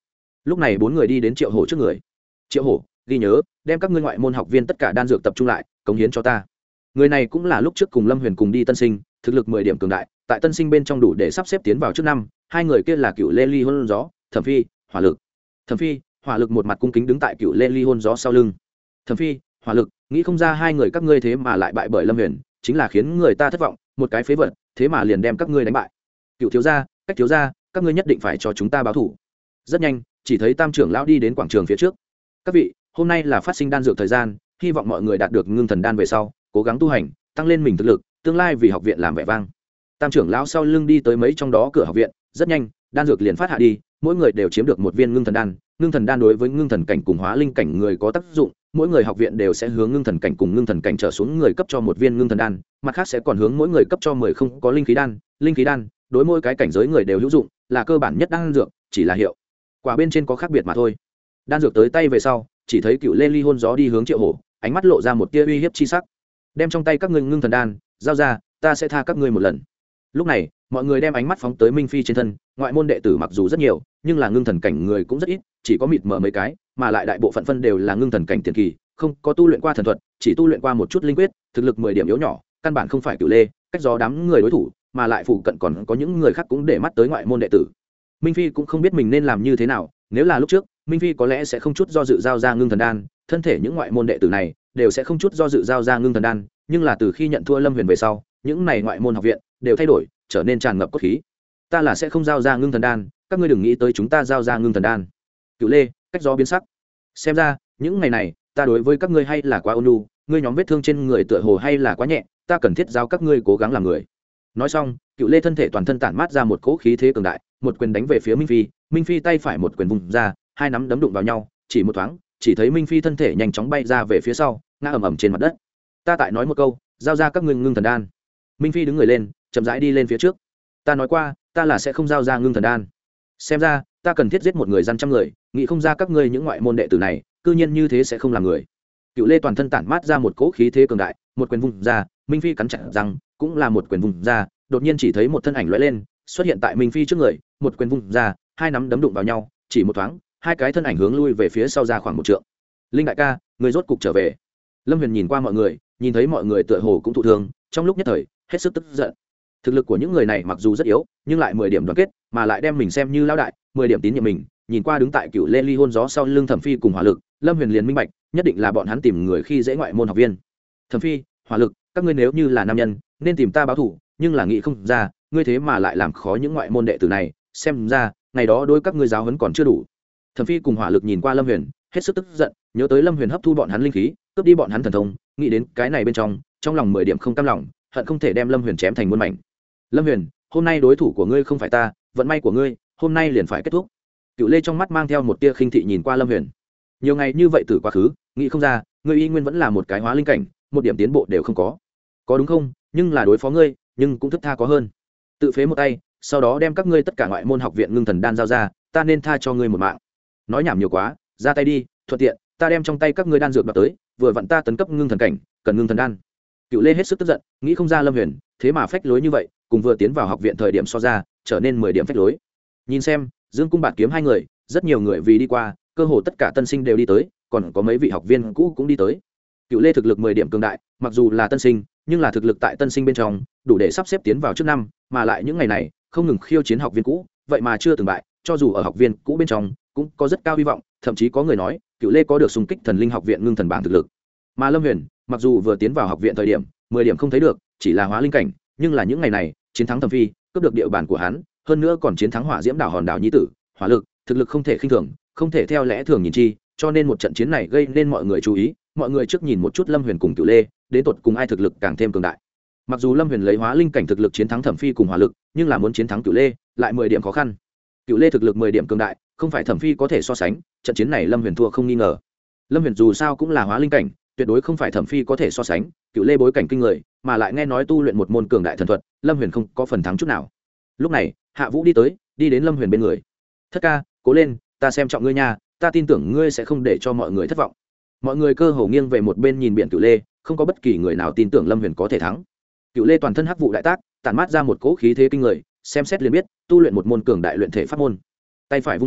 lúc này bốn người đi đến Triệu Hổ trước người. Triệu Hổ, ghi nhớ, đem các ngươi ngoại môn học viên tất cả đan dược tập trung lại, cống hiến cho ta. Người này cũng là lúc trước cùng Lâm Huyền cùng đi Tân Sinh, thực lực mười điểm cường đại, tại Tân Sinh bên trong đủ để sắp xếp tiến vào trước năm. Hai người kia là Cựu Lê Ly Hôn Gió, Thẩm Phi, Hỏa Lực. Thẩm Phi, Hỏa Lực một mặt cung kính đứng tại Cựu Lê Ly Hôn Gió sau lưng. Thẩm Phi, Hỏa Lực, nghĩ không ra hai người các ngươi thế mà lại bại bởi Lâm Huyền, chính là khiến người ta thất vọng, một cái phế vật, thế mà liền đem các ngươi đánh bại. Cựu thiếu gia, Cách thiếu gia, các ngươi nhất định phải cho chúng ta báo thù. Rất nhanh, chỉ thấy Tam trưởng lão đi đến quảng trường phía trước. Các vị, hôm nay là phát sinh đan dược thời gian, hy vọng mọi người đạt được ngưng thần đan về sau, cố gắng tu hành, tăng lên mình thực lực, tương lai vì học viện làm vẻ vang. Tam trưởng lão sau lưng đi tới mấy trong đó cửa học viện, rất nhanh, đan dược liền phát hạ đi, mỗi người đều chiếm được một viên ngưng thần đan. Ngưng thần đan đối với ngưng thần cảnh cùng hóa linh cảnh người có tác dụng, mỗi người học viện đều sẽ hướng ngưng thần cảnh cùng ngưng thần cảnh trở xuống người cấp cho một viên ngưng thần đan, mặt khác sẽ còn hướng mỗi người cấp cho mười không có linh khí đan. Linh khí đan đối mỗi cái cảnh giới người đều hữu dụng, là cơ bản nhất đan dược, chỉ là hiệu quả bên trên có khác biệt mà thôi. Đan dược tới tay về sau, chỉ thấy Cựu Lê Ly Hôn Gió đi hướng Triệu Hổ, ánh mắt lộ ra một tia uy hiếp chi sắc. Đem trong tay các ngươi ngưng thần đan giao ra, ta sẽ tha các ngươi một lần. Lúc này, mọi người đem ánh mắt phóng tới Minh Phi trên thân. Ngoại môn đệ tử mặc dù rất nhiều, nhưng là ngưng thần cảnh người cũng rất ít, chỉ có mịt mờ mấy cái, mà lại đại bộ phận phân đều là ngưng thần cảnh tiền kỳ, không có tu luyện qua thần thuật, chỉ tu luyện qua một chút linh quyết, thực lực mười điểm yếu nhỏ, căn bản không phải Cựu Lê, Cách Gió đám người đối thủ, mà lại phụ cận còn có những người khác cũng để mắt tới ngoại môn đệ tử. Minh Phi cũng không biết mình nên làm như thế nào, nếu là lúc trước, Minh Phi có lẽ sẽ không chút do dự giao ra ngưng thần đan, thân thể những ngoại môn đệ tử này đều sẽ không chút do dự giao ra ngưng thần đan, nhưng là từ khi nhận thua Lâm Huyền về sau, những này ngoại môn học viện đều thay đổi, trở nên tràn ngập cốt khí. Ta là sẽ không giao ra ngưng thần đan, các ngươi đừng nghĩ tới chúng ta giao ra ngưng thần đan. Cựu Lê, Cách Gió biến sắc. Xem ra, những ngày này, ta đối với các ngươi hay là quá ôn nhu, ngươi nhóm vết thương trên người tựa hồ hay là quá nhẹ, ta cần thiết giao các ngươi cố gắng làm người. Nói xong, Cựu Lê thân thể toàn thân tản mát ra một cỗ khí thế cường đại, một quyền đánh về phía Minh Phi. Minh Phi tay phải một quyền vùng ra, hai nắm đấm đụng vào nhau, chỉ một thoáng, chỉ thấy Minh Phi thân thể nhanh chóng bay ra về phía sau, ngã ầm ầm trên mặt đất. Ta tại nói một câu, giao ra các ngươi ngưng thần đan. Minh Phi đứng người lên, chậm rãi đi lên phía trước. Ta nói qua, ta là sẽ không giao ra ngưng thần đan. Xem ra, ta cần thiết giết một người dân trăm người, nghĩ không ra các ngươi những ngoại môn đệ tử này, cư nhiên như thế sẽ không làm người. Cựu Lê toàn thân tản mát ra một cỗ khí thế cường đại, một quyền vung ra, Minh Phi cắn chặt răng, cũng là một quyền vung ra, đột nhiên chỉ thấy một thân ảnh lóe lên, xuất hiện tại Minh Phi trước người, một quyền vung ra, hai nắm đấm đụng vào nhau, chỉ một thoáng, hai cái thân ảnh hướng lui về phía sau ra khoảng một trượng. Linh đại ca, người rốt cục trở về. Lâm Huyền nhìn qua mọi người, nhìn thấy mọi người tựa hồ cũng thụ thương, trong lúc nhất thời hết sức tức giận. Thực lực của những người này mặc dù rất yếu, nhưng lại mười điểm đoàn kết, mà lại đem mình xem như lão đại, mười điểm tín nhiệm mình. Nhìn qua đứng tại Cựu Lê Ly Hôn Gió sau lưng Thẩm Phi cùng Hỏa Lực, Lâm Huyền liền minh bạch, nhất định là bọn hắn tìm người khi dễ ngoại môn học viên. Thẩm Phi, Hỏa Lực, các ngươi nếu như là nam nhân, nên tìm ta báo thù, nhưng là nghĩ không ra, ngươi thế mà lại làm khó những ngoại môn đệ tử này, xem ra, ngày đó đối các ngươi giáo huấn còn chưa đủ. Thẩm Phi cùng Hỏa Lực nhìn qua Lâm Huyền, hết sức tức giận, nhớ tới Lâm Huyền hấp thu bọn hắn linh khí, cướp đi bọn hắn thần thông, nghĩ đến cái này bên trong, trong lòng mười điểm không cam lòng, hận không thể đem Lâm Huyền chém thành muôn mảnh. Lâm Huyền, hôm nay đối thủ của ngươi không phải ta, vận may của ngươi, hôm nay liền phải kết thúc. Cựu Lê trong mắt mang theo một tia khinh thị nhìn qua Lâm Huyền. Nhiều ngày như vậy từ quá khứ, nghĩ không ra, ngươi y nguyên vẫn là một cái hóa linh cảnh, một điểm tiến bộ đều không có. Có đúng không? Nhưng là đối phó ngươi, nhưng cũng thức tha có hơn. Tự phế một tay, sau đó đem các ngươi tất cả ngoại môn học viện ngưng thần đan giao ra, ta nên tha cho ngươi một mạng. Nói nhảm nhiều quá, ra tay đi, thuận tiện, ta đem trong tay các ngươi đan dược đoạt tới, vừa vặn ta tấn cấp ngưng thần cảnh, cần ngưng thần đan. Cựu Lê hết sức tức giận, nghĩ không ra Lâm Huyền thế mà phách lối như vậy, cùng vừa tiến vào học viện thời điểm so ra, trở nên mười điểm phách lối. Nhìn xem, Dương Cung Bạt Kiếm hai người, rất nhiều người vì đi qua, cơ hồ tất cả tân sinh đều đi tới, còn có mấy vị học viên cũ cũng đi tới. Cựu Lê thực lực mười điểm cường đại, mặc dù là tân sinh, nhưng là thực lực tại tân sinh bên trong, đủ để sắp xếp tiến vào trước năm, mà lại những ngày này, không ngừng khiêu chiến học viên cũ, vậy mà chưa từng bại, cho dù ở học viên cũ bên trong, cũng có rất cao hy vọng, thậm chí có người nói, Cựu Lê có được xung kích thần linh học viện ngưng thần bảng thực lực. Mà Lâm Huyền, mặc dù vừa tiến vào học viện thời điểm, mười điểm không thấy được, chỉ là hóa linh cảnh, nhưng là những ngày này, chiến thắng Thẩm Phi, cướp được địa bàn của hắn, hơn nữa còn chiến thắng Hỏa Diễm Đảo Hòn Đảo Nhi tử, Hỏa Lực, thực lực không thể khinh thường, không thể theo lẽ thường nhìn chi, cho nên một trận chiến này gây nên mọi người chú ý, mọi người trước nhìn một chút Lâm Huyền cùng Cựu Lê, đến tột cùng ai thực lực càng thêm cường đại. Mặc dù Lâm Huyền lấy hóa linh cảnh thực lực chiến thắng Thẩm Phi cùng Hỏa Lực, nhưng là muốn chiến thắng Cựu Lê, lại mười điểm khó khăn. Cựu Lê thực lực mười điểm cường đại, không phải Thẩm Phi có thể so sánh, trận chiến này Lâm Huyền thua không nghi ngờ. Lâm Huyền dù sao cũng là hóa linh cảnh, tuyệt đối không phải Thẩm Phi có thể so sánh, Cựu Lê bối cảnh kinh người, mà lại nghe nói tu luyện một môn cường đại thần thuật, Lâm Huyền không có phần thắng chút nào. Lúc này, Hạ Vũ đi tới, đi đến Lâm Huyền bên người. "Thất ca, cố lên, ta xem trọng ngươi nha, ta tin tưởng ngươi sẽ không để cho mọi người thất vọng." Mọi người cơ hồ nghiêng về một bên nhìn biển Cựu Lê, không có bất kỳ người nào tin tưởng Lâm Huyền có thể thắng. Cựu Lê toàn thân hắc vụ đại tác, tản mát ra một cỗ khí thế kinh người, xem xét liền biết, tu luyện một môn cường đại luyện thể pháp môn. Tay phải vung lên,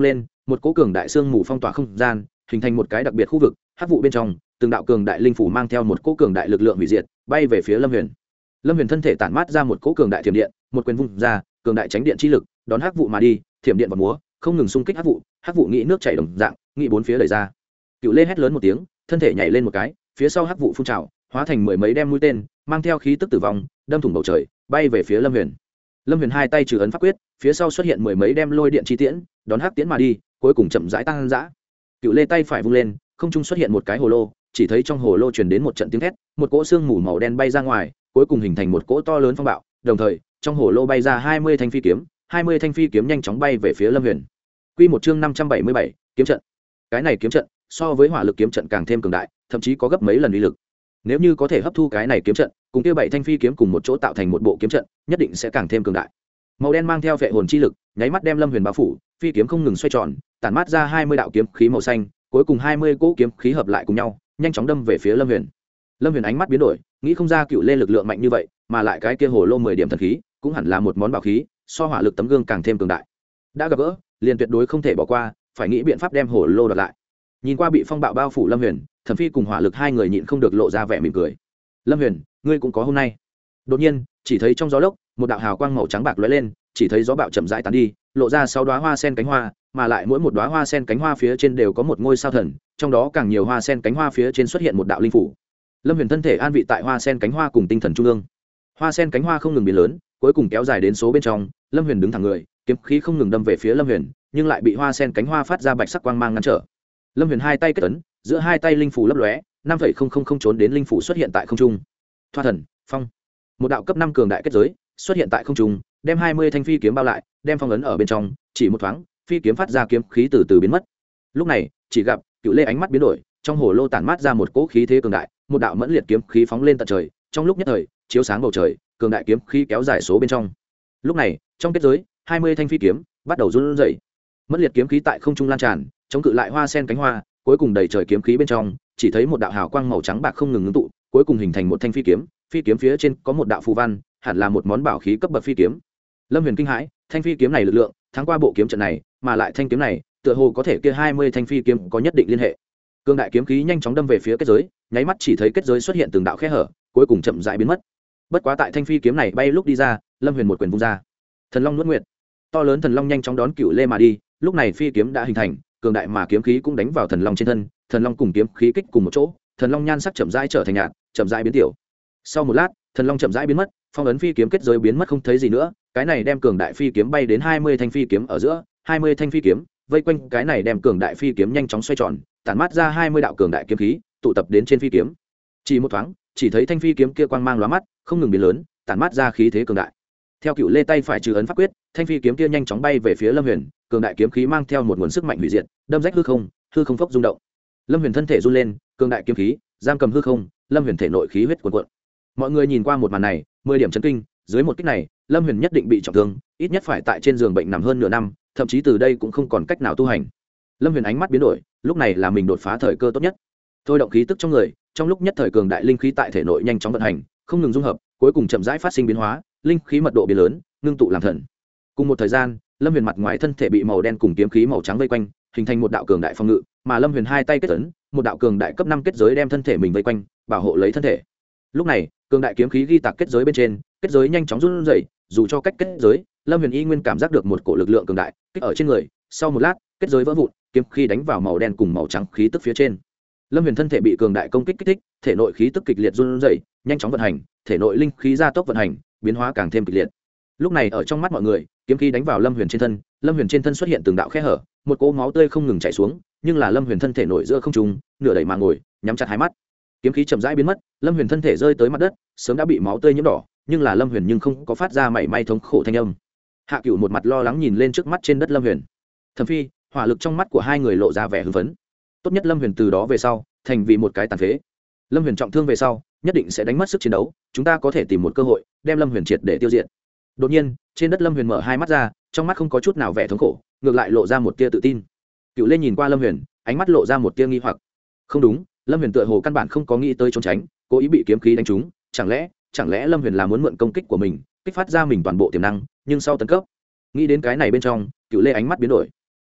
một cỗ cường đại xương mù phong tỏa không gian, hình thành một cái đặc biệt khu vực hắc vụ bên trong, từng đạo cường đại linh phủ mang theo một cỗ cường đại lực lượng hủy diệt bay về phía lâm huyền. Lâm huyền thân thể tản mát ra một cỗ cường đại thiểm điện, một quyền vung ra, cường đại tránh điện chi lực đón hắc vụ mà đi, thiểm điện và múa không ngừng xung kích hắc vụ, hắc vụ nghĩ nước chảy đồng dạng, nghĩ bốn phía đẩy ra. Cựu lê hét lớn một tiếng, thân thể nhảy lên một cái, phía sau hắc vụ phun trào, hóa thành mười mấy đem mũi tên, mang theo khí tức tử vong, đâm thủng bầu trời, bay về phía lâm huyền. Lâm huyền hai tay trừ ấn pháp quyết, phía sau xuất hiện mười mấy đem lôi điện chi tiễn, đón hắc tiễn mà đi, cuối cùng chậm rãi tăng dã. Cựu lê tay phải vung lên, không trung xuất hiện một cái hồ lô, chỉ thấy trong hồ lô truyền đến một trận tiếng thét, một cỗ xương mù màu đen bay ra ngoài, cuối cùng hình thành một cỗ to lớn phong bạo, đồng thời trong hồ lô bay ra hai mươi thanh phi kiếm, hai mươi thanh phi kiếm nhanh chóng bay về phía lâm huyền. Quy một chương năm trăm bảy mươi bảy, kiếm trận. Cái này kiếm trận so với hỏa lực kiếm trận càng thêm cường đại, thậm chí có gấp mấy lần uy lực. Nếu như có thể hấp thu cái này kiếm trận, cùng kia bảy thanh phi kiếm cùng một chỗ tạo thành một bộ kiếm trận, nhất định sẽ càng thêm cường đại. Màu đen mang theo phệ hồn chi lực, nháy mắt đem lâm huyền bao phủ, phi kiếm không ngừng xoay tròn, tản mát ra hai mươi đạo kiếm khí màu xanh, cuối cùng hai mươi cỗ kiếm khí hợp lại cùng nhau, nhanh chóng đâm về phía lâm huyền. Lâm huyền ánh mắt biến đổi, nghĩ không ra Cựu lê lực lượng mạnh như vậy, mà lại cái kia hồ lô mười điểm thần khí cũng hẳn là một món bảo khí, so hỏa lực tấm gương càng thêm cường đại. Đã gặp gỡ, liền tuyệt đối không thể bỏ qua, phải nghĩ biện pháp đem hồ lô đoạt lại. Nhìn qua bị phong bạo bao phủ lâm huyền, Thẩm Phi cùng hỏa lực hai người nhịn không được lộ ra vẻ mỉm cười. Lâm huyền, ngươi cũng có hôm nay. Đột nhiên chỉ thấy trong gió lốc một đạo hào quang màu trắng bạc lóe lên, chỉ thấy gió bạo chậm rãi tán đi, lộ ra sáu đóa hoa sen cánh hoa, mà lại mỗi một đóa hoa sen cánh hoa phía trên đều có một ngôi sao thần, trong đó càng nhiều hoa sen cánh hoa phía trên xuất hiện một đạo linh phủ. Lâm huyền thân thể an vị tại hoa sen cánh hoa cùng tinh thần trung ương, hoa sen cánh hoa không ngừng biến lớn, cuối cùng kéo dài đến số bên trong. Lâm huyền đứng thẳng người, kiếm khí không ngừng đâm về phía lâm huyền, nhưng lại bị hoa sen cánh hoa phát ra bạch sắc quang mang ngăn trở. Lâm huyền hai tay kết ấn, giữa hai tay linh phủ lấp lóe, năm phẩy không không không trốn đến linh phủ xuất hiện tại không trung. Thoa thần phong, một đạo cấp năm cường đại kết giới xuất hiện tại không trung, đem hai mươi thanh phi kiếm bao lại, đem phong ấn ở bên trong, chỉ một thoáng phi kiếm phát ra kiếm khí từ từ biến mất. Lúc này chỉ gặp Cựu lê ánh mắt biến đổi, trong hồ lô tản mát ra một cỗ khí thế cường đại, một đạo mẫn liệt kiếm khí phóng lên tận trời, trong lúc nhất thời chiếu sáng bầu trời, cường đại kiếm khí kéo dài số bên trong. Lúc này trong kết giới hai mươi thanh phi kiếm bắt đầu run rẩy, mẫn liệt kiếm khí tại không trung lan tràn, chống cự lại hoa sen cánh hoa, cuối cùng đầy trời kiếm khí bên trong chỉ thấy một đạo hào quang màu trắng bạc không ngừng ngưng tụ, cuối cùng hình thành một thanh phi kiếm, phi kiếm phía trên có một đạo phù văn, hẳn là một món bảo khí cấp bậc phi kiếm. Lâm huyền kinh hãi, thanh phi kiếm này lực lượng thắng qua bộ kiếm trận này, mà lại thanh kiếm này tựa hồ có thể kia hai mươi thanh phi kiếm có nhất định liên hệ. Cương đại kiếm khí nhanh chóng đâm về phía kết giới, nháy mắt chỉ thấy kết giới xuất hiện từng đạo khe hở, cuối cùng chậm rãi biến mất. Bất quá tại thanh phi kiếm này bay lúc đi ra, Lâm huyền một quyền vung ra, thần long nuốt nguyệt, to lớn thần long nhanh chóng đón Cựu lê mà đi. Lúc này phi kiếm đã hình thành, cường đại mà kiếm khí cũng đánh vào thần long trên thân, thần long cùng kiếm khí kích cùng một chỗ, thần long nhan sắc chậm rãi trở thành nhạt, chậm rãi biến tiểu. Sau một lát thần long chậm rãi biến mất, phong ấn phi kiếm kết giới biến mất không thấy gì nữa. Cái này đem cường đại phi kiếm bay đến hai mươi thanh phi kiếm ở giữa, hai mươi thanh phi kiếm vây quanh cái này đem cường đại phi kiếm nhanh chóng xoay tròn, tản mát ra hai mươi đạo cường đại kiếm khí tụ tập đến trên phi kiếm. Chỉ một thoáng chỉ thấy thanh phi kiếm kia quang mang lóa mắt, không ngừng biến lớn, tản mát ra khí thế cường đại. Theo Cựu lê tay phải trừ ấn pháp quyết, thanh phi kiếm kia nhanh chóng bay về phía lâm huyền, cường đại kiếm khí mang theo một nguồn sức mạnh hủy diệt, đâm rách hư không, hư không phốc rung động. Lâm huyền thân thể run lên, cường đại kiếm khí giam cầm hư không, lâm huyền thể nội khí huyết cuồn cuộn. Mọi người nhìn qua một màn này, mười điểm chấn kinh, dưới một kích này lâm huyền nhất định bị trọng thương, ít nhất phải tại trên giường bệnh nằm hơn nửa năm, thậm chí từ đây cũng không còn cách nào tu hành. Lâm huyền ánh mắt biến đổi, lúc này là mình đột phá thời cơ tốt nhất. Thôi động khí tức trong người, trong lúc nhất thời cường đại linh khí tại thể nội nhanh chóng vận hành, không ngừng dung hợp, cuối cùng chậm rãi phát sinh biến hóa, linh khí mật độ biến lớn, ngưng tụ làm thần. Cùng một thời gian, lâm huyền mặt ngoài thân thể bị màu đen cùng kiếm khí màu trắng vây quanh, hình thành một đạo cường đại phòng ngự, mà lâm huyền hai tay kết ấn, một đạo cường đại cấp năm kết giới đem thân thể mình vây quanh, bảo hộ lấy thân thể. Lúc này cường đại kiếm khí ghi tạc kết giới bên trên, kết giới nhanh chóng run rẩy, dù cho cách kết giới, lâm huyền y nguyên cảm giác được một cổ lực lượng cường đại kích ở trên người. Sau một lát kết giới vỡ vụn, kiếm khí đánh vào màu đen cùng màu trắng khí tức phía trên. Lâm huyền thân thể bị cường đại công kích kích thích, thể nội khí tức kịch liệt run rẩy, nhanh chóng vận hành, thể nội linh khí gia tốc vận hành, biến hóa càng thêm kịch liệt. Lúc này ở trong mắt mọi người, kiếm khí đánh vào lâm huyền trên thân, lâm huyền trên thân xuất hiện từng đạo khe hở, một cỗ máu tươi không ngừng chảy xuống, nhưng là lâm huyền thân thể nổi giữa không trung, nửa đẩy mà ngồi, nhắm chặt hai mắt. Kiếm khí chậm rãi biến mất, lâm huyền thân thể rơi tới mặt đất, sớm đã bị máu tươi nhiễm đỏ, nhưng là lâm huyền nhưng không có phát ra mảy may thống khổ thanh âm. Hạ Cửu một mặt lo lắng nhìn lên trước mắt trên đất lâm huyền. Thẩm Phi, hỏa lực trong mắt của hai người lộ ra vẻ hưng phấn. Tốt nhất lâm huyền từ đó về sau thành vì một cái tàn phế. Lâm huyền trọng thương về sau nhất định sẽ đánh mất sức chiến đấu, chúng ta có thể tìm một cơ hội đem lâm huyền triệt để tiêu diệt. Đột nhiên trên đất lâm huyền mở hai mắt ra, trong mắt không có chút nào vẻ thống khổ, ngược lại lộ ra một tia tự tin. Cựu Lê nhìn qua lâm huyền, ánh mắt lộ ra một tia nghi hoặc. Không đúng, lâm huyền tựa hồ căn bản không có nghĩ tới trốn tránh, cố ý bị kiếm khí đánh trúng, chẳng lẽ chẳng lẽ lâm huyền là muốn mượn công kích của mình kích phát ra mình toàn bộ tiềm năng, nhưng sau tấn cấp. Nghĩ đến cái này bên trong, Cựu Lê ánh mắt biến đổi.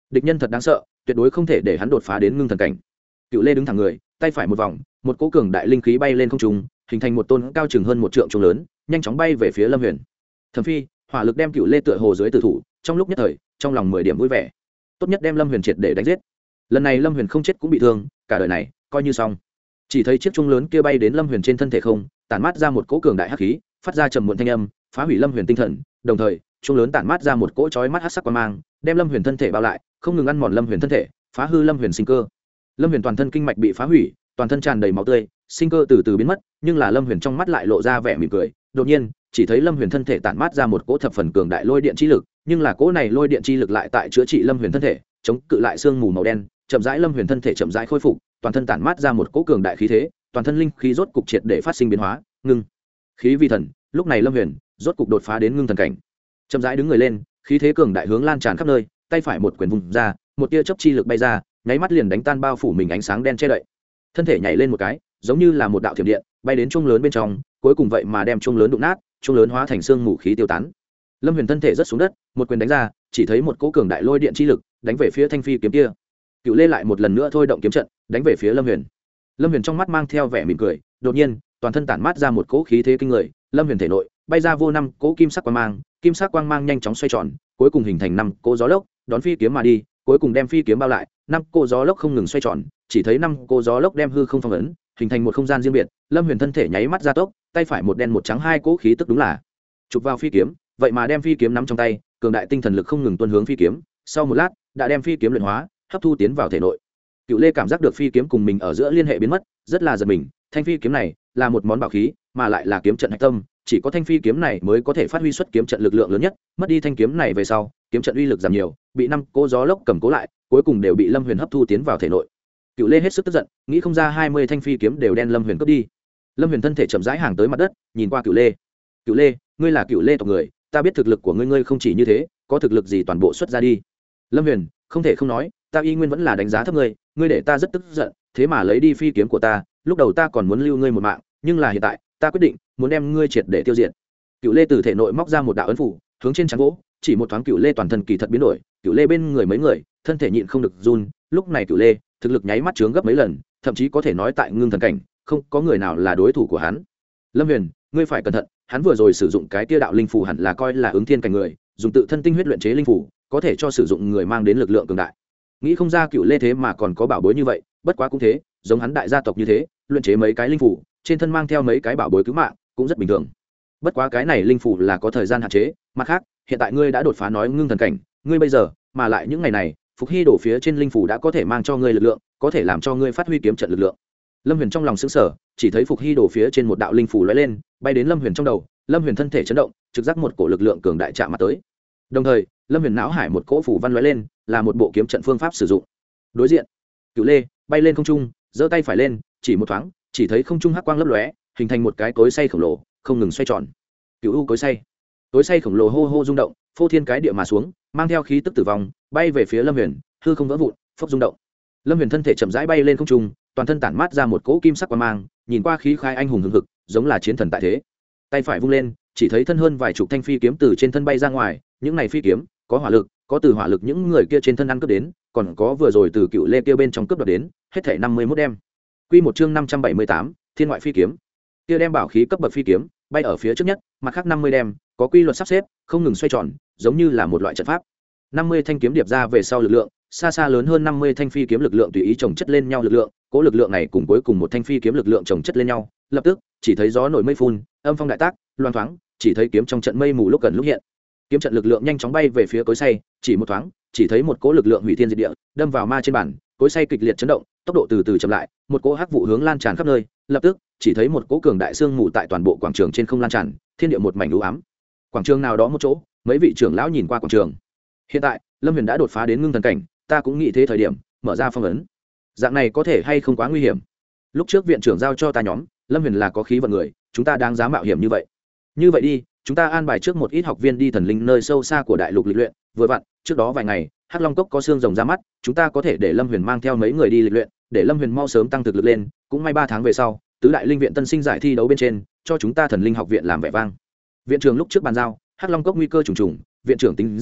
địch nhân thật đáng sợ, tuyệt đối không thể để hắn đột phá đến ngưng thần cảnh. Cựu Lê đứng thẳng người, tay phải một vòng, một cỗ cường đại linh khí bay lên không trung, hình thành một tôn cao chừng hơn một trượng trung lớn, nhanh chóng bay về phía Lâm Huyền. Thẩm Phi, hỏa lực đem Cựu Lê tựa hồ dưới tử thủ, trong lúc nhất thời, trong lòng mười điểm vui vẻ. Tốt nhất đem Lâm Huyền triệt để đánh giết. Lần này Lâm Huyền không chết cũng bị thương, cả đời này coi như xong. Chỉ thấy chiếc trung lớn kia bay đến Lâm Huyền trên thân thể không, tản mát ra một cỗ cường đại hắc khí, phát ra trầm muộn thanh âm, phá hủy Lâm Huyền tinh thần, đồng thời, trung lớn tản mát ra một cỗ chói mắt hắc sắc quang mang, đem Lâm Huyền thân thể bao lại, không ngừng ăn mòn Lâm Huyền thân thể, phá hư Lâm Huyền sinh cơ. Lâm Huyền toàn thân kinh mạch bị phá hủy, toàn thân tràn đầy máu tươi, sinh cơ từ từ biến mất, nhưng là Lâm Huyền trong mắt lại lộ ra vẻ mỉm cười. Đột nhiên, chỉ thấy Lâm Huyền thân thể tản mát ra một cỗ thập phần cường đại lôi điện chi lực, nhưng là cỗ này lôi điện chi lực lại tại chữa trị Lâm Huyền thân thể, chống cự lại sương mù màu đen, chậm rãi Lâm Huyền thân thể chậm rãi khôi phục, toàn thân tản mát ra một cỗ cường đại khí thế, toàn thân linh khí rốt cục triệt để phát sinh biến hóa, ngưng khí vi thần. Lúc này Lâm Huyền rốt cục đột phá đến ngưng thần cảnh, chậm rãi đứng người lên, khí thế cường đại hướng lan tràn khắp nơi, tay phải một quyền vùng ra, một tia chớp chi lực bay ra, nháy mắt liền đánh tan bao phủ mình ánh sáng đen che đậy, thân thể nhảy lên một cái, giống như là một đạo thiểm điện, bay đến chuông lớn bên trong, cuối cùng vậy mà đem chuông lớn đụng nát, chuông lớn hóa thành xương mù khí tiêu tán. Lâm Huyền thân thể rất xuống đất, một quyền đánh ra, chỉ thấy một cỗ cường đại lôi điện chi lực đánh về phía thanh phi kiếm kia. Cựu Lê lại một lần nữa thôi động kiếm trận, đánh về phía Lâm Huyền. Lâm Huyền trong mắt mang theo vẻ mỉm cười, đột nhiên, toàn thân tản mát ra một cỗ khí thế kinh người, Lâm Huyền thể nội bay ra vô năm cỗ kim sắc quang mang, kim sắc quang mang nhanh chóng xoay tròn, cuối cùng hình thành năm cỗ gió lốc, đón phi kiếm mà đi, cuối cùng đem phi kiếm bao lại, năm cỗ gió lốc không ngừng xoay tròn, chỉ thấy năm cỗ gió lốc đem hư không phong ấn, hình thành một không gian riêng biệt. Lâm Huyền thân thể nháy mắt gia tốc, tay phải một đen một trắng hai cỗ khí tức đúng là chụp vào phi kiếm, vậy mà đem phi kiếm nắm trong tay, cường đại tinh thần lực không ngừng tuôn hướng phi kiếm, sau một lát, đã đem phi kiếm luyện hóa, hấp thu tiến vào thể nội. Cựu Lê cảm giác được phi kiếm cùng mình ở giữa liên hệ biến mất, rất là giật mình, thanh phi kiếm này là một món bảo khí, mà lại là kiếm trận hạch tâm, chỉ có thanh phi kiếm này mới có thể phát huy xuất kiếm trận lực lượng lớn nhất, mất đi thanh kiếm này về sau, kiếm trận uy lực giảm nhiều, bị năm cỗ gió lốc cầm cố lại, cuối cùng đều bị Lâm Huyền hấp thu tiến vào thể nội. Cựu Lê hết sức tức giận, nghĩ không ra hai mươi thanh phi kiếm đều đen Lâm Huyền cướp đi. Lâm Huyền thân thể chậm rãi hàng tới mặt đất, nhìn qua Cựu Lê. Cựu Lê, ngươi là Cựu Lê tộc người, ta biết thực lực của ngươi, ngươi không chỉ như thế, có thực lực gì toàn bộ xuất ra đi. Lâm Huyền, không thể không nói, ta y nguyên vẫn là đánh giá thấp ngươi, ngươi để ta rất tức giận, thế mà lấy đi phi kiếm của ta, lúc đầu ta còn muốn lưu ngươi một mạng, nhưng là hiện tại, ta quyết định muốn đem ngươi triệt để tiêu diệt. Cựu Lê từ thể nội móc ra một đạo ấn phủ, hướng trên trán gỗ, chỉ một thoáng Cựu Lê toàn thân kỳ thật biến đổi, Cựu Lê bên người mấy người, thân thể nhịn không được run, lúc này Cựu Lê, thực lực nháy mắt trướng gấp mấy lần, thậm chí có thể nói tại ngưng thần cảnh, không có người nào là đối thủ của hắn. Lâm Huyền, ngươi phải cẩn thận, hắn vừa rồi sử dụng cái tia đạo linh phủ hẳn là coi là ứng thiên cảnh người, dùng tự thân tinh huyết luyện chế linh phủ, có thể cho sử dụng người mang đến lực lượng cường đại. Nghĩ không ra Cựu Lê thế mà còn có bảo bối như vậy, bất quá cũng thế, giống hắn đại gia tộc như thế, luyện chế mấy cái linh phủ, trên thân mang theo mấy cái bảo bối cứu mạng, cũng rất bình thường. Bất quá cái này linh phủ là có thời gian hạn chế, mặt khác, hiện tại ngươi đã đột phá nói ngưng thần cảnh, ngươi bây giờ, mà lại những ngày này, Phục Hy đổ phía trên linh phủ đã có thể mang cho ngươi lực lượng, có thể làm cho ngươi phát huy kiếm trận lực lượng. Lâm Huyền trong lòng sững sờ, chỉ thấy Phục Hy đổ phía trên một đạo linh phủ lóe lên, bay đến Lâm Huyền trong đầu, Lâm Huyền thân thể chấn động, trực giác một cổ lực lượng cường đại chạm mặt tới. Đồng thời, Lâm Huyền não hải một cỗ phủ văn lóe lên, là một bộ kiếm trận phương pháp sử dụng. Đối diện, Cựu Lê bay lên không trung, giơ tay phải lên, chỉ một thoáng, chỉ thấy không trung hắc quang lấp lóe, hình thành một cái cối xay khổng lồ, không ngừng xoay tròn. Cựu u cối xay, cối xay khổng lồ hô hô rung động, phô thiên cái địa mà xuống, mang theo khí tức tử vong, bay về phía Lâm Huyền, hư không vỡ vụn, phốc rung động. Lâm Huyền thân thể chậm rãi bay lên không trung, toàn thân tản mát ra một cỗ kim sắc quang mang, nhìn qua khí khai anh hùng hừng hực, giống là chiến thần tại thế. Tay phải vung lên, chỉ thấy thân hơn vài chục thanh phi kiếm từ trên thân bay ra ngoài, những này phi kiếm có hỏa lực, có từ hỏa lực những người kia trên thân ăn cướp đến, còn có vừa rồi từ Cựu Lê kia bên trong cướp đoạt đến, hết thảy năm mươi mốt đem. Quy một chương năm trăm bảy mươi tám, Thiên ngoại phi kiếm. Kia đem bảo khí cấp bậc phi kiếm, bay ở phía trước nhất, mặt khác năm mươi đem, có quy luật sắp xếp, không ngừng xoay tròn, giống như là một loại trận pháp. năm mươi thanh kiếm điệp ra về sau lực lượng, xa xa lớn hơn năm mươi thanh phi kiếm lực lượng tùy ý chồng chất lên nhau lực lượng, cố lực lượng này cùng cuối cùng một thanh phi kiếm lực lượng chồng chất lên nhau, lập tức, chỉ thấy gió nổi mây phun, âm phong đại tác, loan thoáng, chỉ thấy kiếm trong trận mây mù lúc gần lúc hiện. Kiếm trận lực lượng nhanh chóng bay về phía cối xay, chỉ một thoáng, chỉ thấy một cỗ lực lượng hủy thiên diệt địa, đâm vào ma trên bản, cối xay kịch liệt chấn động, tốc độ từ từ chậm lại, một cỗ hắc vụ hướng lan tràn khắp nơi, lập tức, chỉ thấy một cỗ cường đại xương mù tại toàn bộ quảng trường trên không lan tràn, thiên địa một mảnh u ám. Quảng trường nào đó một chỗ, mấy vị trưởng lão nhìn qua quảng trường. Hiện tại, Lâm Huyền đã đột phá đến ngưng thần cảnh, ta cũng nghĩ thế thời điểm, mở ra phong ấn. Dạng này có thể hay không quá nguy hiểm? Lúc trước viện trưởng giao cho ta nhóm, Lâm Huyền là có khí vận người, chúng ta đáng giá mạo hiểm như vậy. Như vậy đi, chúng ta an bài trước một ít học viên đi thần linh nơi sâu xa của đại lục lịch luyện, vừa vặn, trước đó vài ngày, Hắc Long Cốc có xương rồng ra mắt, chúng ta có thể để Lâm Huyền mang theo mấy người đi lịch luyện, để Lâm Huyền mau sớm tăng thực lực lên, cũng may ba tháng về sau, tứ đại linh viện tân sinh giải thi đấu bên trên, cho chúng ta thần linh học viện làm vẻ vang. Viện trưởng lúc trước bàn giao, Hắc Long Cốc nguy cơ trùng trùng, viện trưởng tính ra,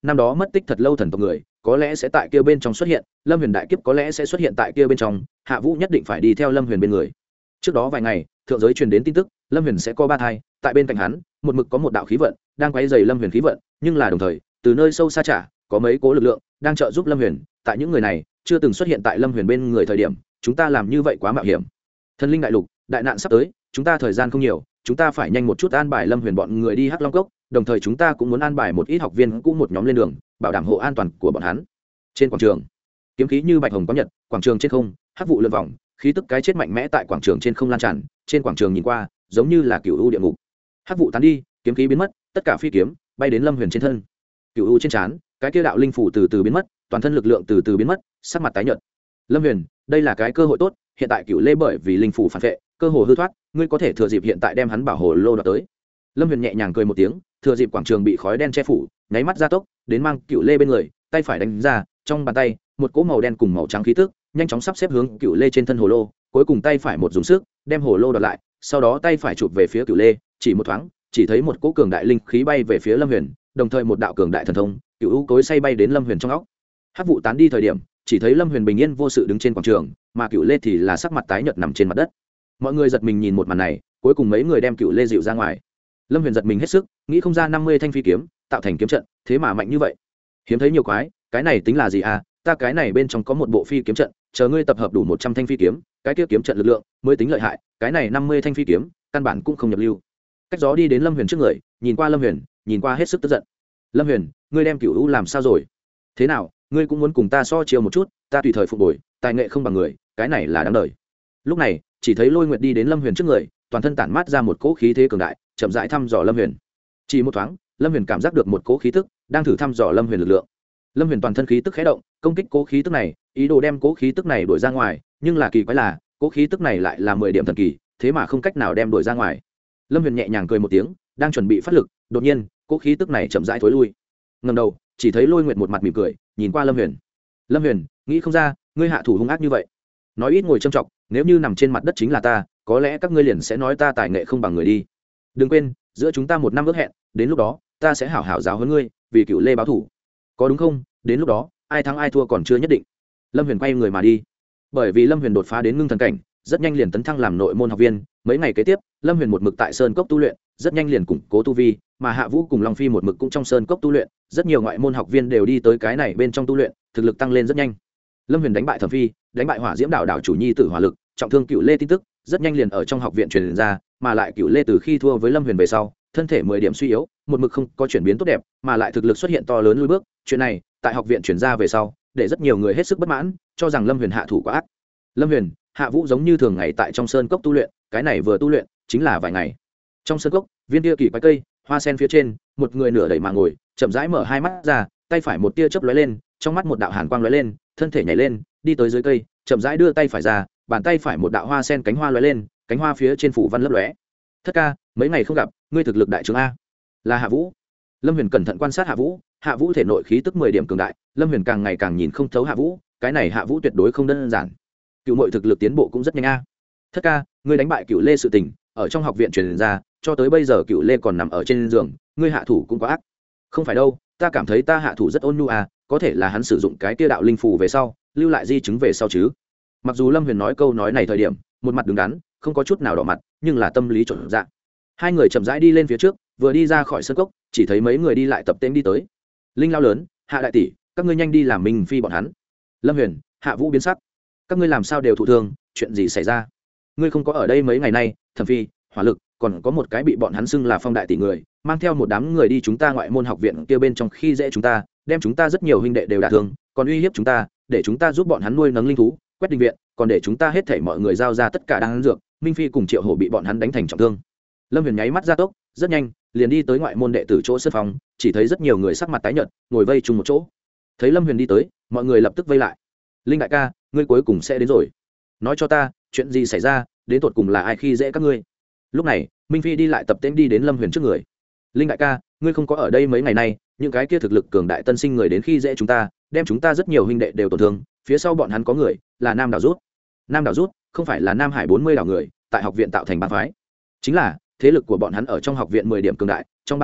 năm đó mất tích thật lâu thần tộc người có lẽ sẽ tại kia bên trong xuất hiện, lâm huyền đại kiếp có lẽ sẽ xuất hiện tại kia bên trong, hạ vũ nhất định phải đi theo lâm huyền bên người. Trước đó vài ngày thượng giới truyền đến tin tức lâm huyền sẽ có ba thai, tại bên cạnh hắn một mực có một đạo khí vận đang quấy dày lâm huyền khí vận, nhưng là đồng thời từ nơi sâu xa trả có mấy cố lực lượng đang trợ giúp lâm huyền. Tại những người này chưa từng xuất hiện tại lâm huyền bên người thời điểm, chúng ta làm như vậy quá mạo hiểm. Thần linh đại lục đại nạn sắp tới, chúng ta thời gian không nhiều, chúng ta phải nhanh một chút an bài lâm huyền bọn người đi hắc long cốc, đồng thời chúng ta cũng muốn an bài một ít học viên cũ một nhóm lên đường, bảo đảm hộ an toàn của bọn hắn. Trên quảng trường kiếm khí như bạch hồng có nhật, quảng trường trên không hắc vụ lượn vòng, khí tức cái chết mạnh mẽ tại quảng trường trên không lan tràn. Trên quảng trường nhìn qua giống như là cựu u địa ngục. Hắc vụ tán đi, kiếm khí biến mất, tất cả phi kiếm bay đến lâm huyền trên thân. Cựu u trên trán cái kia đạo linh phủ từ từ biến mất, toàn thân lực lượng từ từ biến mất, sắc mặt tái nhợt. Lâm huyền, đây là cái cơ hội tốt, hiện tại cựu lê bởi vì linh phủ phản vệ cơ hồ hư thoát, ngươi có thể thừa dịp hiện tại đem hắn bảo hồ lô đoạt tới. Lâm huyền nhẹ nhàng cười một tiếng, thừa dịp quảng trường bị khói đen che phủ, nháy mắt gia tốc đến mang cựu lê bên người, tay phải đánh ra, trong bàn tay một cỗ màu đen cùng màu trắng khí tức nhanh chóng sắp xếp hướng cựu lê trên thân hồ lô, cuối cùng tay phải một dùng sức đem hồ lô đoạt lại, sau đó tay phải chụp về phía cựu lê, chỉ một thoáng chỉ thấy một cỗ cường đại linh khí bay về phía lâm huyền, đồng thời một đạo cường đại thần thông cựu u cối say bay đến lâm huyền trong óc. Hắc vụ tán đi thời điểm, chỉ thấy lâm huyền bình yên vô sự đứng trên quảng trường, mà cựu lê thì là sắc mặt tái nhợt nằm trên mặt đất. Mọi người giật mình nhìn một màn này, cuối cùng mấy người đem cựu lê dịu ra ngoài. Lâm huyền giật mình hết sức, nghĩ không ra năm mươi thanh phi kiếm tạo thành kiếm trận thế mà mạnh như vậy, hiếm thấy nhiều quái, cái này tính là gì à? Ta cái này bên trong có một bộ phi kiếm trận, chờ ngươi tập hợp đủ một trăm thanh phi kiếm, cái kia kiếm trận lực lượng mới tính lợi hại, cái này năm mươi thanh phi kiếm căn bản cũng không nhập lưu. Cách gió đi đến lâm huyền trước người, nhìn qua lâm huyền, nhìn qua hết sức tức giận. Lâm huyền, ngươi đem cựu u làm sao rồi? Thế nào, ngươi cũng muốn cùng ta so chiều một chút? Ta tùy thời phục bồi, tài nghệ không bằng người, cái này là đáng đời. Lúc này chỉ thấy lôi nguyệt đi đến lâm huyền trước người, toàn thân tản mát ra một cỗ khí thế cường đại, chậm rãi thăm dò lâm huyền. Chỉ một thoáng, lâm huyền cảm giác được một cỗ khí tức đang thử thăm dò lâm huyền lực lượng. Lâm huyền toàn thân khí tức khé động, công kích cỗ khí tức này, ý đồ đem cỗ khí tức này đuổi ra ngoài, nhưng là kỳ quái là cỗ khí tức này lại là mười điểm thần kỳ, thế mà không cách nào đem đuổi ra ngoài. Lâm huyền nhẹ nhàng cười một tiếng, đang chuẩn bị phát lực, đột nhiên cỗ khí tức này chậm rãi thối lui. Ngẩng đầu chỉ thấy lôi nguyệt một mặt mỉm cười nhìn qua lâm huyền. Lâm huyền, nghĩ không ra ngươi hạ thủ hung ác như vậy, nói ít ngồi trầm trọng, nếu như nằm trên mặt đất chính là ta, có lẽ các ngươi liền sẽ nói ta tài nghệ không bằng người đi. Đừng quên giữa chúng ta một năm ước hẹn, đến lúc đó ta sẽ hảo hảo giáo huấn ngươi, vì cựu lê báo thủ, có đúng không? Đến lúc đó ai thắng ai thua còn chưa nhất định. Lâm huyền quay người mà đi. Bởi vì lâm huyền đột phá đến ngưng thần cảnh, rất nhanh liền tấn thăng làm nội môn học viên. Mấy ngày kế tiếp lâm huyền một mực tại sơn cốc tu luyện, rất nhanh liền củng cố tu vi, mà hạ vũ cùng long phi một mực cũng trong sơn cốc tu luyện, rất nhiều ngoại môn học viên đều đi tới cái này bên trong tu luyện, thực lực tăng lên rất nhanh. Lâm huyền đánh bại thẩm phi, đánh bại hỏa diễm đạo đạo chủ nhi tử hỏa lực, trọng thương cựu lê tin tức rất nhanh liền ở trong học viện truyền ra, mà lại cựu lê từ khi thua với lâm huyền về sau, thân thể mười điểm suy yếu, một mực không có chuyển biến tốt đẹp, mà lại thực lực xuất hiện to lớn lùi bước. Chuyện này tại học viện truyền ra về sau, để rất nhiều người hết sức bất mãn, cho rằng lâm huyền hạ thủ quá ác. Lâm huyền, hạ vũ giống như thường ngày tại trong sơn cốc tu luyện, cái này vừa tu luyện chính là vài ngày. Trong sơn cốc, viên tia kỳ quái cây hoa sen phía trên, một người nửa đẩy mà ngồi, chậm rãi mở hai mắt ra, tay phải một tia chớp lóe lên, trong mắt một đạo hàn quang lóe lên, thân thể nhảy lên, đi tới dưới cây, chậm rãi đưa tay phải ra, bàn tay phải một đạo hoa sen cánh hoa lóe lên, cánh hoa phía trên phủ văn lấp lóe. Thất ca, mấy ngày không gặp, ngươi thực lực đại trướng a. Là hạ vũ. Lâm huyền cẩn thận quan sát hạ vũ, hạ vũ thể nội khí tức mười điểm cường đại, lâm huyền càng ngày càng nhìn không thấu hạ vũ, cái này hạ vũ tuyệt đối không đơn giản. Cựu mội thực lực tiến bộ cũng rất nhanh a. Thất ca, ngươi đánh bại cựu lê sự tình ở trong học viện truyền ra, cho tới bây giờ cựu lê còn nằm ở trên giường, ngươi hạ thủ cũng quá ác. Không phải đâu, ta cảm thấy ta hạ thủ rất ôn nhu a, có thể là hắn sử dụng cái tia đạo linh phù về sau lưu lại di chứng về sau chứ. Mặc dù lâm huyền nói câu nói này thời điểm một mặt đứng đắn, không có chút nào đỏ mặt, nhưng là tâm lý chuẩn dạng. Hai người chậm rãi đi lên phía trước, vừa đi ra khỏi sân cốc chỉ thấy mấy người đi lại tập tên đi tới. Linh lao lớn, hạ đại tỷ, các ngươi nhanh đi làm minh phi bọn hắn. Lâm huyền, hạ vũ biến sắc, các ngươi làm sao đều thụ thương, chuyện gì xảy ra? Ngươi không có ở đây mấy ngày nay, thẩm phi, hỏa lực, còn có một cái bị bọn hắn xưng là phong đại tỷ người mang theo một đám người đi chúng ta ngoại môn học viện kia bên trong khi dễ chúng ta, đem chúng ta rất nhiều huynh đệ đều đả thương, còn uy hiếp chúng ta để chúng ta giúp bọn hắn nuôi nấng linh thú, quét đình viện, còn để chúng ta hết thảy mọi người giao ra tất cả đan dược. Minh phi cùng triệu hổ bị bọn hắn đánh thành trọng thương. Lâm huyền nháy mắt ra tốc, rất nhanh liền đi tới ngoại môn đệ tử chỗ sân phòng, chỉ thấy rất nhiều người sắc mặt tái nhợt ngồi vây chung một chỗ. Thấy lâm huyền đi tới, mọi người lập tức vây lại. Linh đại ca, ngươi cuối cùng sẽ đến rồi, nói cho ta chuyện gì xảy ra, đến tột cùng là ai khi dễ các ngươi? Lúc này Minh phi đi lại tập tên đi đến lâm huyền trước người. Linh đại ca, ngươi không có ở đây mấy ngày nay, những cái kia thực lực cường đại tân sinh người đến khi dễ chúng ta, đem chúng ta rất nhiều huynh đệ đều tổn thương, phía sau bọn hắn có người là nam đảo rút. Nam đảo rút không phải là nam hải bốn mươi đảo người tại học viện tạo thành bang phái, chính là thế lực của bọn hắn ở trong học viện mười điểm cường đại, trong bang phái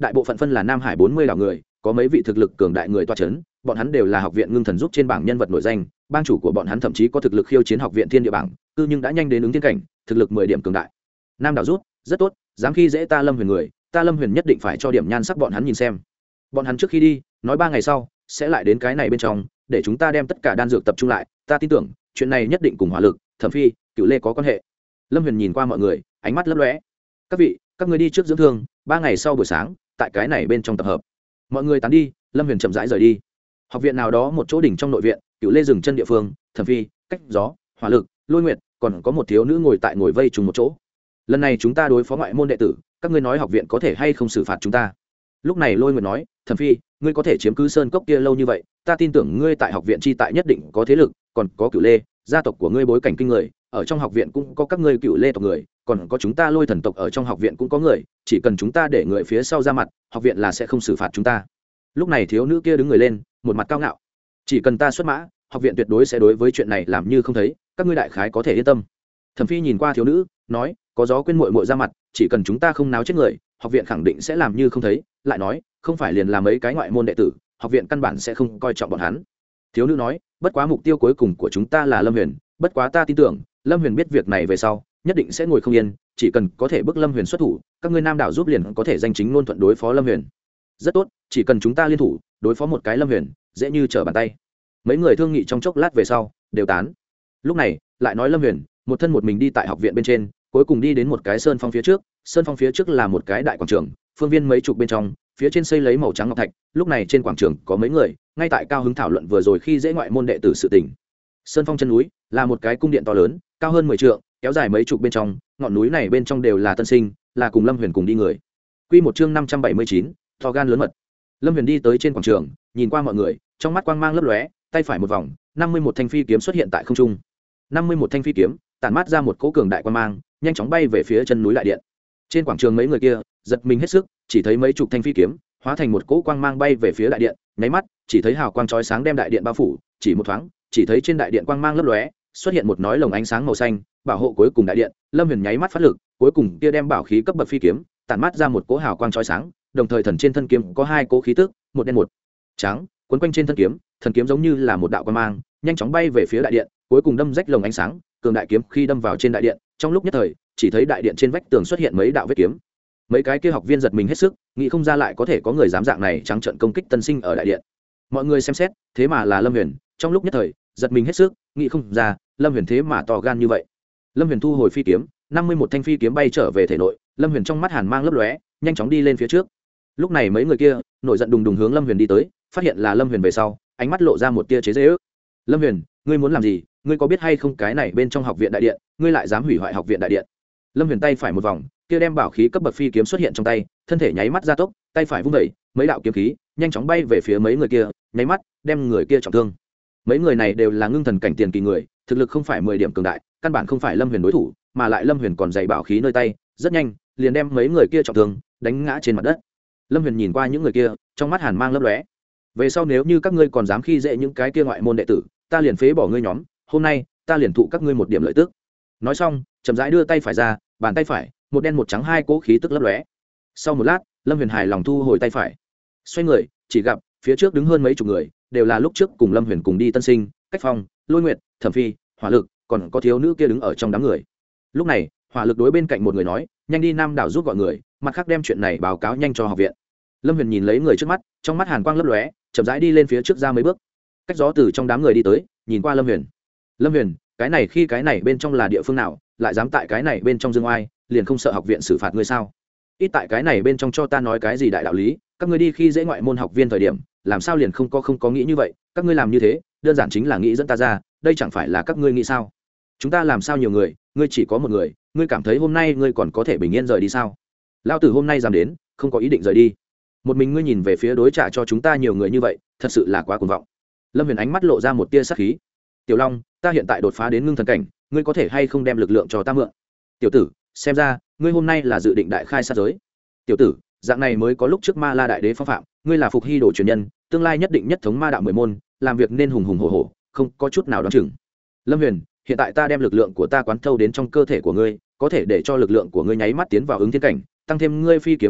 đại bộ phận phân là nam hải bốn mươi đảo người, có mấy vị thực lực cường đại người toa chấn, bọn hắn đều là học viện ngưng thần giúp trên bảng nhân vật nổi danh, bang chủ của bọn hắn thậm chí có thực lực khiêu chiến học viện thiên địa bảng, cư nhưng đã nhanh đến ứng thiên cảnh, thực lực mười điểm cường đại. Nam đảo rút, rất tốt, dám khi dễ ta Lâm Huyền người, ta Lâm Huyền nhất định phải cho điểm nhan sắc bọn hắn nhìn xem. Bọn hắn trước khi đi, nói ba ngày sau sẽ lại đến cái này bên trong, để chúng ta đem tất cả đan dược tập trung lại, ta tin tưởng, chuyện này nhất định cùng Hỏa Lực, Thẩm Phi, Cựu Lê có quan hệ. Lâm Huyền nhìn qua mọi người, ánh mắt lấp lóe. Các vị, các ngươi đi trước dưỡng thương, ba ngày sau buổi sáng, tại cái này bên trong tập hợp. Mọi người tán đi, Lâm Huyền chậm rãi rời đi. Học viện nào đó một chỗ đỉnh trong nội viện, Cựu Lê dừng chân địa phương, Thẩm Phi, Cách Gió, Hỏa Lực, Lôi Nguyệt, còn có một thiếu nữ ngồi tại ngồi vây trùng một chỗ. Lần này chúng ta đối phó ngoại môn đệ tử, các ngươi nói học viện có thể hay không xử phạt chúng ta? Lúc này Lôi Nguyệt nói, Thẩm Phi, ngươi có thể chiếm cứ sơn cốc kia lâu như vậy, ta tin tưởng ngươi tại học viện chi tại nhất định có thế lực, còn có Cựu Lê, gia tộc của ngươi bối cảnh kinh người, ở trong học viện cũng có các ngươi Cựu Lê tộc người, còn có chúng ta Lôi thần tộc ở trong học viện cũng có người, chỉ cần chúng ta để người phía sau ra mặt, học viện là sẽ không xử phạt chúng ta. Lúc này thiếu nữ kia đứng người lên, một mặt cao ngạo, chỉ cần ta xuất mã, học viện tuyệt đối sẽ đối với chuyện này làm như không thấy, các ngươi đại khái có thể yên tâm. Thẩm Phi nhìn qua thiếu nữ, nói, có gió quên muội muội ra mặt, chỉ cần chúng ta không náo chết người, học viện khẳng định sẽ làm như không thấy, lại nói, không phải liền làm mấy cái ngoại môn đệ tử, học viện căn bản sẽ không coi trọng bọn hắn. Thiếu nữ nói, bất quá mục tiêu cuối cùng của chúng ta là Lâm Huyền, bất quá ta tin tưởng, Lâm Huyền biết việc này về sau, nhất định sẽ ngồi không yên, chỉ cần có thể bức Lâm Huyền xuất thủ, các ngươi Nam đảo giúp liền có thể danh chính ngôn thuận đối phó Lâm Huyền. Rất tốt, chỉ cần chúng ta liên thủ, đối phó một cái Lâm Huyền, dễ như trở bàn tay. Mấy người thương nghị trong chốc lát về sau, đều tán. Lúc này, lại nói Lâm Huyền, một thân một mình đi tại học viện bên trên, cuối cùng đi đến một cái sơn phong phía trước, sơn phong phía trước là một cái đại quảng trường, phương viên mấy chục bên trong, phía trên xây lấy màu trắng ngọc thạch, lúc này trên quảng trường có mấy người ngay tại cao hứng thảo luận vừa rồi khi dễ ngoại môn đệ tử sự tình. Sơn phong chân núi là một cái cung điện to lớn, cao hơn mười trượng, kéo dài mấy chục bên trong, ngọn núi này bên trong đều là tân sinh, là cùng Lâm Huyền cùng đi người. Quy một chương năm trăm bảy mươi chín, to gan lớn mật. Lâm Huyền đi tới trên quảng trường, nhìn qua mọi người, trong mắt quang mang lấp lóe, tay phải một vòng, năm mươi mốt thanh phi kiếm xuất hiện tại không trung. năm mươi mốt thanh phi kiếm tản mát ra một cỗ cường đại quang mang, nhanh chóng bay về phía chân núi đại điện. Trên quảng trường mấy người kia giật mình hết sức, chỉ thấy mấy chục thanh phi kiếm hóa thành một cỗ quang mang bay về phía đại điện, nháy mắt chỉ thấy hào quang chói sáng đem đại điện bao phủ, chỉ một thoáng chỉ thấy trên đại điện quang mang lấp lóe, xuất hiện một nói lồng ánh sáng màu xanh bảo hộ cuối cùng đại điện. Lâm Huyền nháy mắt phát lực, cuối cùng kia đem bảo khí cấp bậc phi kiếm tản mát ra một cỗ hào quang chói sáng, đồng thời thần trên thân kiếm có hai cỗ khí tức, một đen một trắng, quấn quanh trên thân kiếm, thần kiếm giống như là một đạo quang mang, nhanh chóng bay về phía đại điện, cuối cùng đâm rách lồng ánh sáng, cường đại kiếm khi đâm vào trên đại điện, trong lúc nhất thời chỉ thấy đại điện trên vách tường xuất hiện mấy đạo vết kiếm. Mấy cái kia học viên giật mình hết sức, nghĩ không ra lại có thể có người dám dạng này trắng trợn công kích tân sinh ở đại điện. Mọi người xem xét, thế mà là Lâm Huyền, trong lúc nhất thời giật mình hết sức, nghĩ không ra Lâm Huyền thế mà to gan như vậy. Lâm Huyền thu hồi phi kiếm, năm mươi mốt thanh phi kiếm bay trở về thể nội, Lâm Huyền trong mắt hàn mang lấp lóe, nhanh chóng đi lên phía trước. Lúc này mấy người kia nổi giận đùng đùng hướng Lâm Huyền đi tới, phát hiện là Lâm Huyền về sau, ánh mắt lộ ra một tia chế giễu. Lâm Huyền, ngươi muốn làm gì? Ngươi có biết hay không cái này bên trong học viện đại điện, ngươi lại dám hủy hoại học viện đại điện? Lâm Huyền tay phải một vòng, kia đem bảo khí cấp bậc phi kiếm xuất hiện trong tay, thân thể nháy mắt gia tốc, tay phải vung đẩy, mấy đạo kiếm khí nhanh chóng bay về phía mấy người kia, nháy mắt đem người kia trọng thương. Mấy người này đều là ngưng thần cảnh tiền kỳ người, thực lực không phải mười điểm cường đại, căn bản không phải Lâm Huyền đối thủ, mà lại Lâm Huyền còn dày bảo khí nơi tay, rất nhanh liền đem mấy người kia trọng thương, đánh ngã trên mặt đất. Lâm Huyền nhìn qua những người kia, trong mắt hàn mang lấp lóe. Về sau nếu như các ngươi còn dám khi dễ những cái kia ngoại môn đệ tử, ta liền phế bỏ ngươi nhóm, hôm nay ta liền thụ các ngươi một điểm lợi tức. Nói xong, chậm rãi đưa tay phải ra, bàn tay phải một đen một trắng hai cỗ khí tức lấp lóe. Sau một lát, Lâm Huyền hài lòng thu hồi tay phải, xoay người chỉ gặp phía trước đứng hơn mấy chục người, đều là lúc trước cùng Lâm Huyền cùng đi tân sinh, Cách Phong, Lôi Nguyệt, Thẩm Phi, Hỏa Lực, còn có thiếu nữ kia đứng ở trong đám người. Lúc này Hỏa Lực đối bên cạnh một người nói, nhanh đi Nam đảo giúp gọi người, mặt khác đem chuyện này báo cáo nhanh cho học viện. Lâm Huyền nhìn lấy người trước mắt, trong mắt hàn quang lấp lóe, chậm rãi đi lên phía trước ra mấy bước. Cách Gió từ trong đám người đi tới, nhìn qua Lâm Huyền. Lâm Huyền, cái này khi cái này bên trong là địa phương nào, lại dám tại cái này bên trong dương oai, liền không sợ học viện xử phạt ngươi sao? Ít tại cái này bên trong cho ta nói cái gì đại đạo lý, các ngươi đi khi dễ ngoại môn học viên thời điểm, làm sao liền không có không có nghĩ như vậy, các ngươi làm như thế, đơn giản chính là nghĩ dẫn ta ra, đây chẳng phải là các ngươi nghĩ sao? Chúng ta làm sao nhiều người, ngươi chỉ có một người, ngươi cảm thấy hôm nay ngươi còn có thể bình yên rời đi sao? Lão tử hôm nay dám đến, không có ý định rời đi. Một mình ngươi nhìn về phía đối trả cho chúng ta nhiều người như vậy, thật sự là quá cuồng vọng. Lâm Huyền ánh mắt lộ ra một tia sát khí. Tiểu Long, ta hiện tại đột phá đến ngưng thần cảnh, ngươi có thể hay không đem lực lượng cho ta mượn? Tiểu tử, xem ra ngươi hôm nay là dự định đại khai sát giới. Tiểu tử, dạng này mới có lúc trước Ma La đại đế phong phạm, ngươi là phục hy đồ truyền nhân, tương lai nhất định nhất thống ma đạo mười môn, làm việc nên hùng hùng hổ hổ, không có chút nào đoán chừng. Lâm Huyền, hiện tại ta đem lực lượng của ta quán thâu đến trong cơ thể của ngươi, có thể để cho lực lượng của ngươi nháy mắt tiến vào ứng thiên cảnh, tăng thêm ngươi phi kiếm trong tay,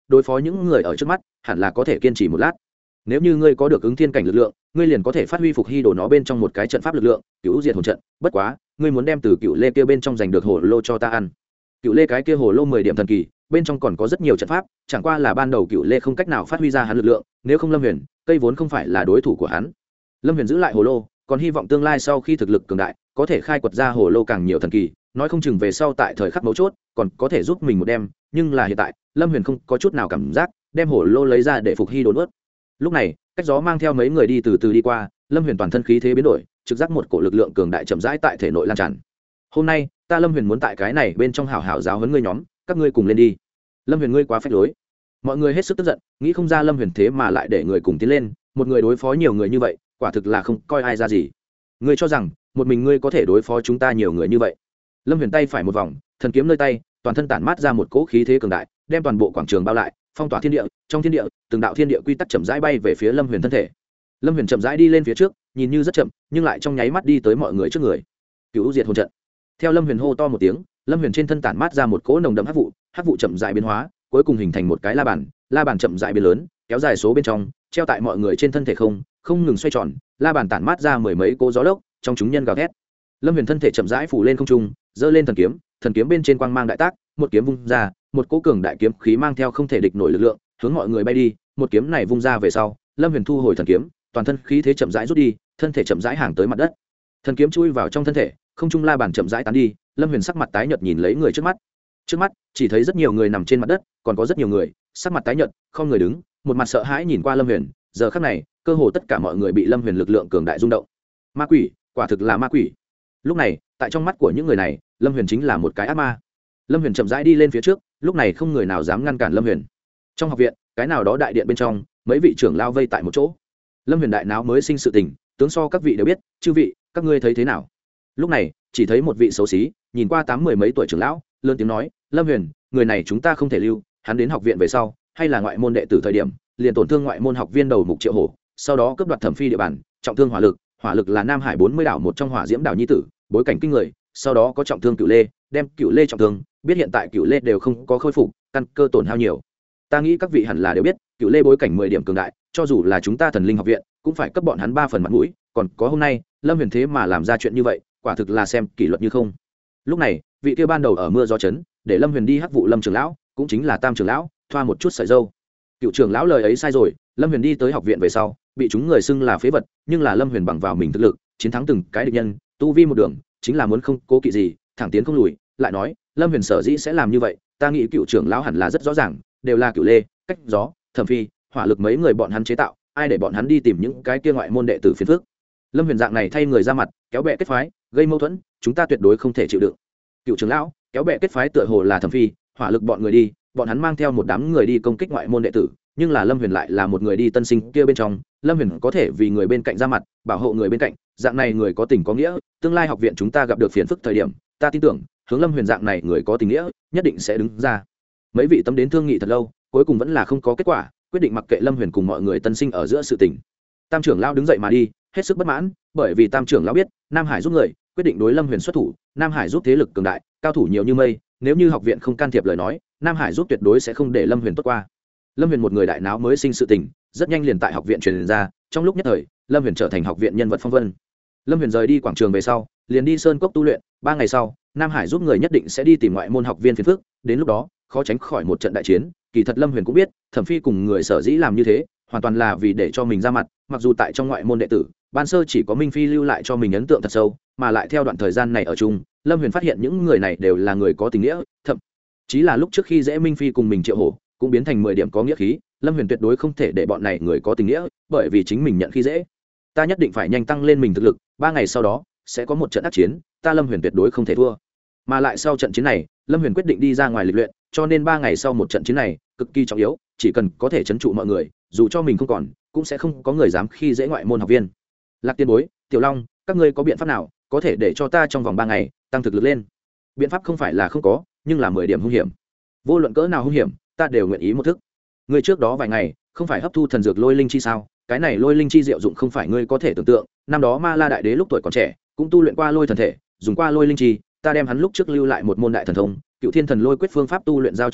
đối phó những người ở trước mắt hẳn là có thể kiên trì một lát. Nếu như ngươi có được ứng thiên cảnh lực lượng, ngươi liền có thể phát huy phục hy đồ nó bên trong một cái trận pháp lực lượng, cựu diệt hồn trận. Bất quá ngươi muốn đem từ cựu lê kia bên trong giành được hồ lô cho ta ăn. Cựu lê cái kia hồ lô mười điểm thần kỳ, bên trong còn có rất nhiều trận pháp, chẳng qua là ban đầu cựu lê không cách nào phát huy ra hắn lực lượng, nếu không Lâm Huyền cây vốn không phải là đối thủ của hắn. Lâm Huyền giữ lại hồ lô, còn hy vọng tương lai sau khi thực lực cường đại có thể khai quật ra hồ lô càng nhiều thần kỳ, nói không chừng về sau tại thời khắc mấu chốt còn có thể giúp mình một đem. Nhưng là hiện tại Lâm Huyền không có chút nào cảm giác đem hồ lô lấy ra để phục hy đốn ướt. Lúc này cách gió mang theo mấy người đi từ từ đi qua, Lâm Huyền toàn thân khí thế biến đổi, trực giác một cổ lực lượng cường đại chậm rãi tại thể nội lan tràn. Hôm nay ta Lâm Huyền muốn tại cái này bên trong hảo hảo giáo huấn ngươi nhóm, các ngươi cùng lên đi. Lâm Huyền ngươi quá phách lối. Mọi người hết sức tức giận, nghĩ không ra Lâm Huyền thế mà lại để người cùng tiến lên, một người đối phó nhiều người như vậy quả thực là không coi ai ra gì. Ngươi cho rằng một mình ngươi có thể đối phó chúng ta nhiều người như vậy? Lâm Huyền tay phải một vòng, thần kiếm nơi tay, toàn thân tản mát ra một cỗ khí thế cường đại, đem toàn bộ quảng trường bao lại, phong tỏa thiên địa. Trong thiên địa từng đạo thiên địa quy tắc chậm rãi bay về phía Lâm Huyền thân thể. Lâm Huyền chậm rãi đi lên phía trước, nhìn như rất chậm nhưng lại trong nháy mắt đi tới mọi người trước người. Cửu diệt hồn trận. Theo Lâm Huyền hô to một tiếng, Lâm Huyền trên thân tản mát ra một cỗ nồng đậm hắc vụ, hắc vụ chậm rãi biến hóa, cuối cùng hình thành một cái la bàn, la bàn chậm rãi biến lớn, kéo dài số bên trong, treo tại mọi người trên thân thể không, không ngừng xoay tròn, la bàn tản mát ra mười mấy cỗ gió lốc, trong chúng nhân gào thét. Lâm Huyền thân thể chậm rãi phủ lên không trung, giơ lên thần kiếm, thần kiếm bên trên quang mang đại tác, một kiếm vung ra, một cỗ cường đại kiếm khí mang theo không thể địch nổi lực lượng, hướng mọi người bay đi. Một kiếm này vung ra về sau, Lâm Huyền thu hồi thần kiếm, toàn thân khí thế chậm rãi rút đi, thân thể chậm rãi hàng tới mặt đất. Thần kiếm chui vào trong thân thể, không trung la bàn chậm rãi tán đi. Lâm Huyền sắc mặt tái nhợt nhìn lấy người trước mắt. Trước mắt chỉ thấy rất nhiều người nằm trên mặt đất, còn có rất nhiều người sắc mặt tái nhợt, không người đứng, một mặt sợ hãi nhìn qua Lâm Huyền. Giờ khắc này, cơ hồ tất cả mọi người bị Lâm Huyền lực lượng cường đại rung động. Ma quỷ, quả thực là ma quỷ. Lúc này, tại trong mắt của những người này, Lâm Huyền chính là một cái ác ma. Lâm Huyền chậm rãi đi lên phía trước, lúc này không người nào dám ngăn cản Lâm Huyền. Trong học viện, cái nào đó đại điện bên trong, mấy vị trưởng lao vây tại một chỗ. Lâm Huyền đại náo mới sinh sự tình, tướng so các vị đều biết, chư vị, các ngươi thấy thế nào? Lúc này, chỉ thấy một vị xấu xí, nhìn qua tám mười mấy tuổi trưởng lão, lớn tiếng nói, Lâm Huyền, người này chúng ta không thể lưu, hắn đến học viện về sau, hay là ngoại môn đệ tử thời điểm, liền tổn thương ngoại môn học viên đầu mục Triệu Hổ, sau đó cướp đoạt Thẩm Phi địa bàn, trọng thương Hỏa Lực, Hỏa Lực là Nam Hải bốn mươi đảo một trong Hỏa Diễm đảo nhi tử, bối cảnh kinh người, sau đó có trọng thương Cửu Lê, đem Cửu Lê trọng thương, biết hiện tại Cửu Lê đều không có khôi phục, căn cơ tổn hao nhiều. Ta nghĩ các vị hẳn là đều biết, Cửu Lê bối cảnh mười điểm cường đại, cho dù là chúng ta Thần Linh học viện, cũng phải cấp bọn hắn ba phần mặt mũi, còn có hôm nay, Lâm Huyền thế mà làm ra chuyện như vậy, quả thực là xem kỷ luật như không. Lúc này, vị kia ban đầu ở mưa gió chấn, để Lâm Huyền đi hắc vụ Lâm trưởng lão, cũng chính là Tam trưởng lão, thoa một chút sợi râu. Cựu trưởng lão lời ấy sai rồi, Lâm Huyền đi tới học viện về sau, bị chúng người xưng là phế vật, nhưng là Lâm Huyền bằng vào mình thực lực, chiến thắng từng cái địch nhân, tu vi một đường, chính là muốn không cố kỵ gì, thẳng tiến không lùi. Lại nói, Lâm Huyền sở dĩ sẽ làm như vậy, ta nghĩ cựu trưởng lão hẳn là rất rõ ràng, đều là Cửu Lê, Cách Gió, Thẩm Phi, Hỏa Lực mấy người bọn hắn chế tạo, ai để bọn hắn đi tìm những cái kia ngoại môn đệ tử phiền phức. Lâm Huyền dạng này thay người ra mặt, kéo bè kết phái, gây mâu thuẫn, chúng ta tuyệt đối không thể chịu đựng. Cựu trưởng lão, kéo bè kết phái tựa hồ là Thẩm Phi, Hỏa Lực bọn người đi, bọn hắn mang theo một đám người đi công kích ngoại môn đệ tử, nhưng là Lâm Huyền lại là một người đi tân sinh kia bên trong, Lâm Huyền có thể vì người bên cạnh ra mặt, bảo hộ người bên cạnh, dạng này người có tình có nghĩa, tương lai học viện chúng ta gặp được phiền phức thời điểm, ta tin tưởng, hướng Lâm Huyền dạng này người có tình nghĩa, nhất định sẽ đứng ra. Mấy vị tâm đến thương nghị thật lâu, cuối cùng vẫn là không có kết quả, quyết định mặc kệ Lâm Huyền cùng mọi người tân sinh ở giữa sự tình. Tam trưởng lão đứng dậy mà đi, hết sức bất mãn, bởi vì Tam trưởng lão biết, Nam Hải giúp người, quyết định đối Lâm Huyền xuất thủ, Nam Hải giúp thế lực cường đại, cao thủ nhiều như mây, nếu như học viện không can thiệp lời nói, Nam Hải giúp tuyệt đối sẽ không để Lâm Huyền tốt qua. Lâm Huyền một người đại náo mới sinh sự tình, rất nhanh liền tại học viện truyền ra, trong lúc nhất thời, Lâm Huyền trở thành học viện nhân vật phong vân. Lâm Huyền rời đi quảng trường về sau, liền đi sơn cốc tu luyện, ba ngày sau, Nam Hải giúp người nhất định sẽ đi tìm ngoại môn học viên phiền phức, đến lúc đó, khó tránh khỏi một trận đại chiến. Kỳ thật Lâm Huyền cũng biết, Thẩm Phi cùng người sở dĩ làm như thế, hoàn toàn là vì để cho mình ra mặt, mặc dù tại trong ngoại môn đệ tử, ban sơ chỉ có Minh Phi lưu lại cho mình ấn tượng thật sâu, mà lại theo đoạn thời gian này ở chung, Lâm Huyền phát hiện những người này đều là người có tình nghĩa, thậm chí là lúc trước khi dễ Minh Phi cùng mình Triệu Hổ, cũng biến thành mười điểm có nghĩa khí. Lâm Huyền tuyệt đối không thể để bọn này người có tình nghĩa, bởi vì chính mình nhận khi dễ. Ta nhất định phải nhanh tăng lên mình thực lực, ba ngày sau đó sẽ có một trận ác chiến, ta Lâm Huyền tuyệt đối không thể thua. Mà lại sau trận chiến này, Lâm Huyền quyết định đi ra ngoài lịch luyện, cho nên ba ngày sau một trận chiến này cực kỳ trọng yếu, chỉ cần có thể trấn trụ mọi người, dù cho mình không còn, cũng sẽ không có người dám khi dễ ngoại môn học viên. Lạc Tiên Bối, Tiểu Long, các ngươi có biện pháp nào có thể để cho ta trong vòng ba ngày tăng thực lực lên? Biện pháp không phải là không có, nhưng là mười điểm hung hiểm. Vô luận cỡ nào hung hiểm, ta đều nguyện ý một thức. Ngươi trước đó vài ngày không phải hấp thu thần dược lôi linh chi sao? Cái này lôi linh chi diệu dụng không phải ngươi có thể tưởng tượng. Năm đó Ma La đại đế lúc tuổi còn trẻ, cũng tu luyện qua lôi thần thể, dùng qua lôi linh chi, ta đem hắn lúc trước lưu lại một môn đại thần thông, Cựu Thiên Thần Lôi Quyết phương pháp tu luyện giao cho ngươi,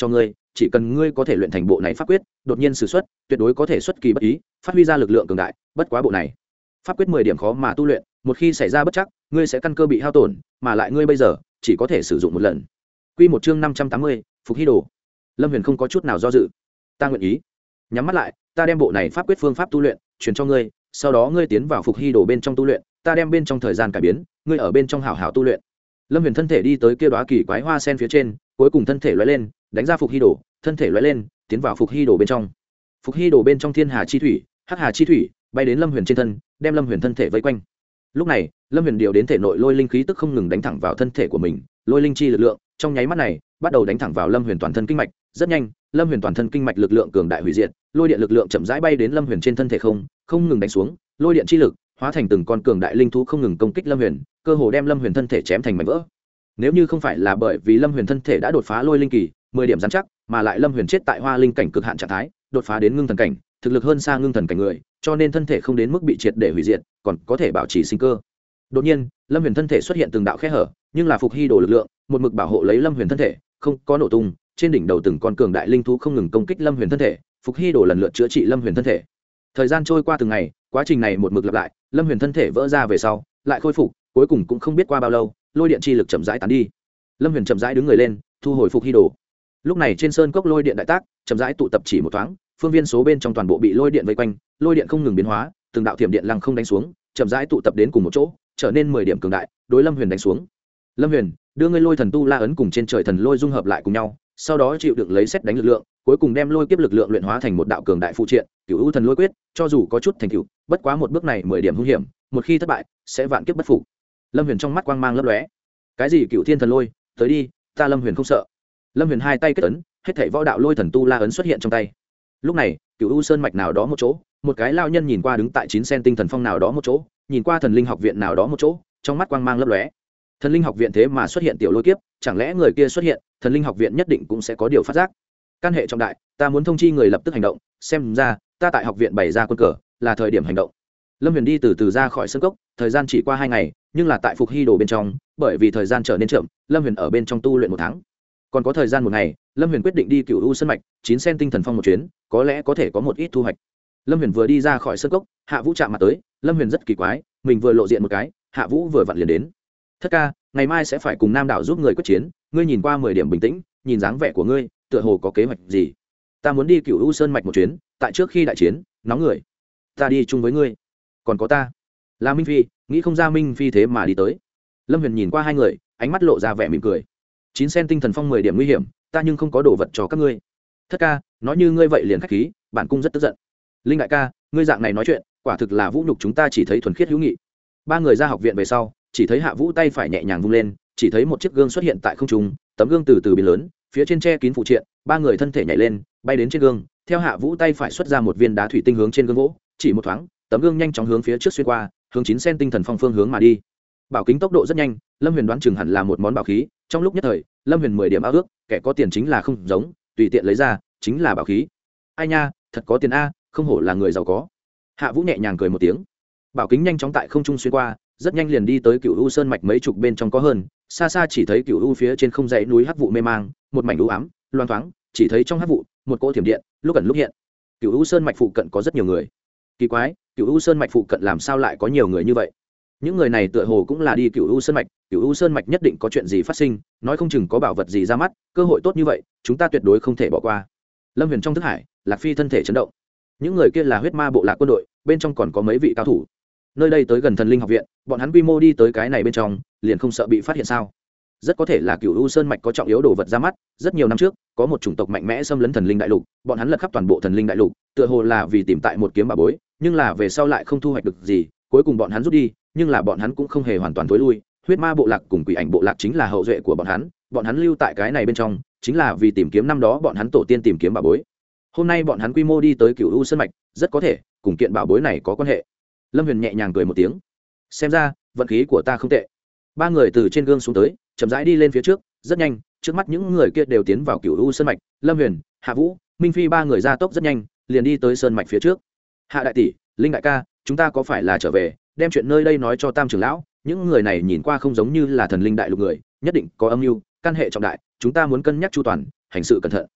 chỉ cần ngươi có thể luyện thành bộ này pháp quyết đột nhiên s ử suất tuyệt đối có thể xuất kỳ bất ý phát huy ra lực lượng cường đại. Bất quá bộ này pháp quyết mười điểm khó mà tu luyện, một khi xảy ra bất chắc ngươi sẽ căn cơ bị hao tổn, mà lại ngươi bây giờ chỉ có thể sử dụng một lần. Quy một chương năm trăm tám mươi, Phục Hy Đồ. Lâm Huyền không có chút nào do dự. Ta nguyện ý. Nhắm mắt lại, ta đem bộ này pháp quyết phương pháp tu luyện truyền cho ngươi, sau đó ngươi tiến vào Phục Hy Đồ bên trong tu luyện, ta đem bên trong thời gian cải biến, ngươi ở bên trong hảo hảo tu luyện. Lâm Huyền thân thể đi tới kia đóa kỳ quái hoa sen phía trên, cuối cùng thân thể lóe lên, đánh ra Phục Hy Đồ, thân thể lóe lên, tiến vào Phục Hy Đồ bên trong. Phục Hy Đồ bên trong thiên hà chi thủy, hắc hà chi thủy, bay đến Lâm Huyền trên thân, đem Lâm Huyền thân thể vây quanh. Lúc này, Lâm Huyền điều đến thể nội lôi linh khí tức không ngừng đánh thẳng vào thân thể của mình, lôi linh chi lực lượng, trong nháy mắt này, bắt đầu đánh thẳng vào Lâm Huyền toàn thân kinh mạch, rất nhanh, Lâm Huyền toàn thân kinh mạch lực lượng cường đại hủy diệt, lôi điện lực lượng chậm rãi bay đến Lâm Huyền trên thân thể không, không ngừng đánh xuống, lôi điện chi lực hóa thành từng con cường đại linh thú không ngừng công kích Lâm Huyền, cơ hồ đem Lâm Huyền thân thể chém thành mảnh vỡ. Nếu như không phải là bởi vì Lâm Huyền thân thể đã đột phá lôi linh kỳ, mười điểm rắn chắc, mà lại Lâm Huyền chết tại hoa linh cảnh cực hạn trạng thái, đột phá đến ngưng thần cảnh, thực lực hơn xa ngưng thần cảnh người, cho nên thân thể không đến mức bị triệt để hủy diệt, còn có thể bảo trì sinh cơ. Đột nhiên, Lâm Huyền thân thể xuất hiện từng đạo khe hở, nhưng là Phục Hy Đồ lực lượng, một mực bảo hộ lấy Lâm Huyền thân thể, không có nổ tung, trên đỉnh đầu từng con cường đại linh thú không ngừng công kích Lâm Huyền thân thể, Phục Hy Đồ lần lượt chữa trị Lâm Huyền thân thể. Thời gian trôi qua từng ngày, quá trình này một mực lặp lại, Lâm Huyền thân thể vỡ ra về sau, lại khôi phục, cuối cùng cũng không biết qua bao lâu, lôi điện chi lực chậm rãi tán đi. Lâm Huyền chậm rãi đứng người lên, thu hồi Phục Hy Đồ. Lúc này trên sơn cốc lôi điện đại tác, chậm rãi tụ tập chỉ một thoáng, phương viên số bên trong toàn bộ bị lôi điện vây quanh, lôi điện không ngừng biến hóa, từng đạo thiểm điện lăng không đánh xuống, chậm rãi tụ tập đến cùng một chỗ, trở nên mười điểm cường đại, đối Lâm Huyền đánh xuống. Lâm Huyền, đưa ngươi lôi thần tu la ấn cùng trên trời thần lôi dung hợp lại cùng nhau, sau đó chịu đựng lấy xét đánh lực lượng, cuối cùng đem lôi kiếp lực lượng luyện hóa thành một đạo cường đại phụ triện, Cửu U thần lôi quyết, cho dù có chút thành tựu, bất quá một bước này mười điểm hung hiểm, một khi thất bại, sẽ vạn kiếp bất phục. Lâm Huyền trong mắt quang mang lấp lóe. Cái gì Cửu Thiên thần lôi, tới đi, ta Lâm Huyền không sợ. Lâm Huyền hai tay kết ấn, hết thảy võ đạo lôi thần tu la ấn xuất hiện trong tay. Lúc này, Cửu U sơn mạch nào đó một chỗ, một cái lao nhân nhìn qua đứng tại chín sen tinh thần phong nào đó một chỗ, nhìn qua thần linh học viện nào đó một chỗ, trong mắt quang mang lấp lóe. Thần linh học viện thế mà xuất hiện tiểu lôi kiếp, chẳng lẽ người kia xuất hiện, thần linh học viện nhất định cũng sẽ có điều phát giác. Căn hệ trọng đại, ta muốn thông chi người lập tức hành động, xem ra ta tại học viện bày ra quân cờ, là thời điểm hành động. Lâm Huyền đi từ từ ra khỏi sân cốc, thời gian chỉ qua hai ngày, nhưng là tại Phục Hy Đồ bên trong, bởi vì thời gian trở nên chậm, Lâm Huyền ở bên trong tu luyện một tháng. Còn có thời gian một ngày, Lâm Huyền quyết định đi Cửu U sơn mạch, chín sen tinh thần phong một chuyến, có lẽ có thể có một ít thu hoạch. Lâm Huyền vừa đi ra khỏi sân cốc, Hạ Vũ chạm mặt tới, Lâm Huyền rất kỳ quái, mình vừa lộ diện một cái, Hạ Vũ vừa vặn liền đến. Thất ca, ngày mai sẽ phải cùng Nam Đạo giúp người quyết chiến, ngươi nhìn qua mười điểm bình tĩnh, nhìn dáng vẻ của ngươi, tựa hồ có kế hoạch gì? Ta muốn đi Cửu U sơn mạch một chuyến, tại trước khi đại chiến, nóng người. Ta đi chung với ngươi. Còn có ta, là Minh Phi, nghĩ không ra Minh Phi thế mà đi tới. Lâm Huyền nhìn qua hai người, ánh mắt lộ ra vẻ mỉm cười. Chín sen tinh thần phong mười điểm nguy hiểm, ta nhưng không có đồ vật cho các ngươi. Thất ca, nói như ngươi vậy liền khách khí, bản cung rất tức giận. Linh đại ca, ngươi dạng này nói chuyện, quả thực là vũ nhục chúng ta, chỉ thấy thuần khiết hữu nghị. Ba người ra học viện về sau, chỉ thấy Hạ Vũ tay phải nhẹ nhàng vung lên, chỉ thấy một chiếc gương xuất hiện tại không trung, tấm gương từ từ biến lớn, phía trên che kín phụ triện, ba người thân thể nhảy lên, bay đến trên gương, theo Hạ Vũ tay phải xuất ra một viên đá thủy tinh hướng trên gương vỗ, chỉ một thoáng, tấm gương nhanh chóng hướng phía trước xuyên qua, hướng chín sen tinh thần phong phương hướng mà đi. Bảo kính tốc độ rất nhanh, Lâm Huyền đoán chừng hẳn là một món bảo khí, trong lúc nhất thời, Lâm Huyền mười điểm ao ước, kẻ có tiền chính là không giống, tùy tiện lấy ra, chính là bảo khí. Ai nha, thật có tiền a, không hổ là người giàu có. Hạ Vũ nhẹ nhàng cười một tiếng. Bảo kính nhanh chóng tại không trung xuyên qua, rất nhanh liền đi tới Cửu U sơn mạch mấy chục bên trong có hơn, xa xa chỉ thấy Cửu U phía trên không dãy núi hắc vụ mê mang, một mảnh u ám, loang thoáng, chỉ thấy trong hắc vụ, một cỗ thiểm điện, lúc ẩn lúc hiện. Cửu U sơn mạch phụ cận có rất nhiều người. Kỳ quái, Cửu U sơn mạch phụ cận làm sao lại có nhiều người như vậy? Những người này tựa hồ cũng là đi Cửu U sơn mạch, Cửu U sơn mạch nhất định có chuyện gì phát sinh, nói không chừng có bảo vật gì ra mắt, cơ hội tốt như vậy, chúng ta tuyệt đối không thể bỏ qua. Lâm Huyền trong thức hải, Lạc Phi thân thể chấn động. Những người kia là huyết ma bộ lạc quân đội, bên trong còn có mấy vị cao thủ. Nơi đây tới gần thần linh học viện, bọn hắn quy mô đi tới cái này bên trong, liền không sợ bị phát hiện sao? Rất có thể là Cửu U sơn mạch có trọng yếu đồ vật ra mắt, rất nhiều năm trước, có một chủng tộc mạnh mẽ xâm lấn thần linh đại lục, bọn hắn lật khắp toàn bộ thần linh đại lục, tựa hồ là vì tìm tại một kiếm bà bối, nhưng là về sau lại không thu hoạch được gì, cuối cùng bọn hắn rút đi, nhưng là bọn hắn cũng không hề hoàn toàn thối lui, huyết ma bộ lạc cùng quỷ ảnh bộ lạc chính là hậu duệ của bọn hắn, bọn hắn lưu tại cái này bên trong, chính là vì tìm kiếm năm đó bọn hắn tổ tiên tìm kiếm bà bối. Hôm nay bọn hắn quy mô đi tới Cửu U sơn mạch, rất có thể cùng kiện bảo bối này có quan hệ. Lâm Huyền nhẹ nhàng cười một tiếng, xem ra vận khí của ta không tệ. Ba người từ trên gương xuống tới, chậm rãi đi lên phía trước, rất nhanh, trước mắt những người kia đều tiến vào Cửu U sơn mạch. Lâm Huyền, Hạ Vũ, Minh Phi ba người ra tốc rất nhanh, liền đi tới sơn mạch phía trước. Hạ đại tỷ, Linh đại ca, chúng ta có phải là trở về, đem chuyện nơi đây nói cho Tam trưởng lão? Những người này nhìn qua không giống như là thần linh đại lục người, nhất định có âm mưu, căn hệ trọng đại, chúng ta muốn cân nhắc chu toàn, hành sự cẩn thận.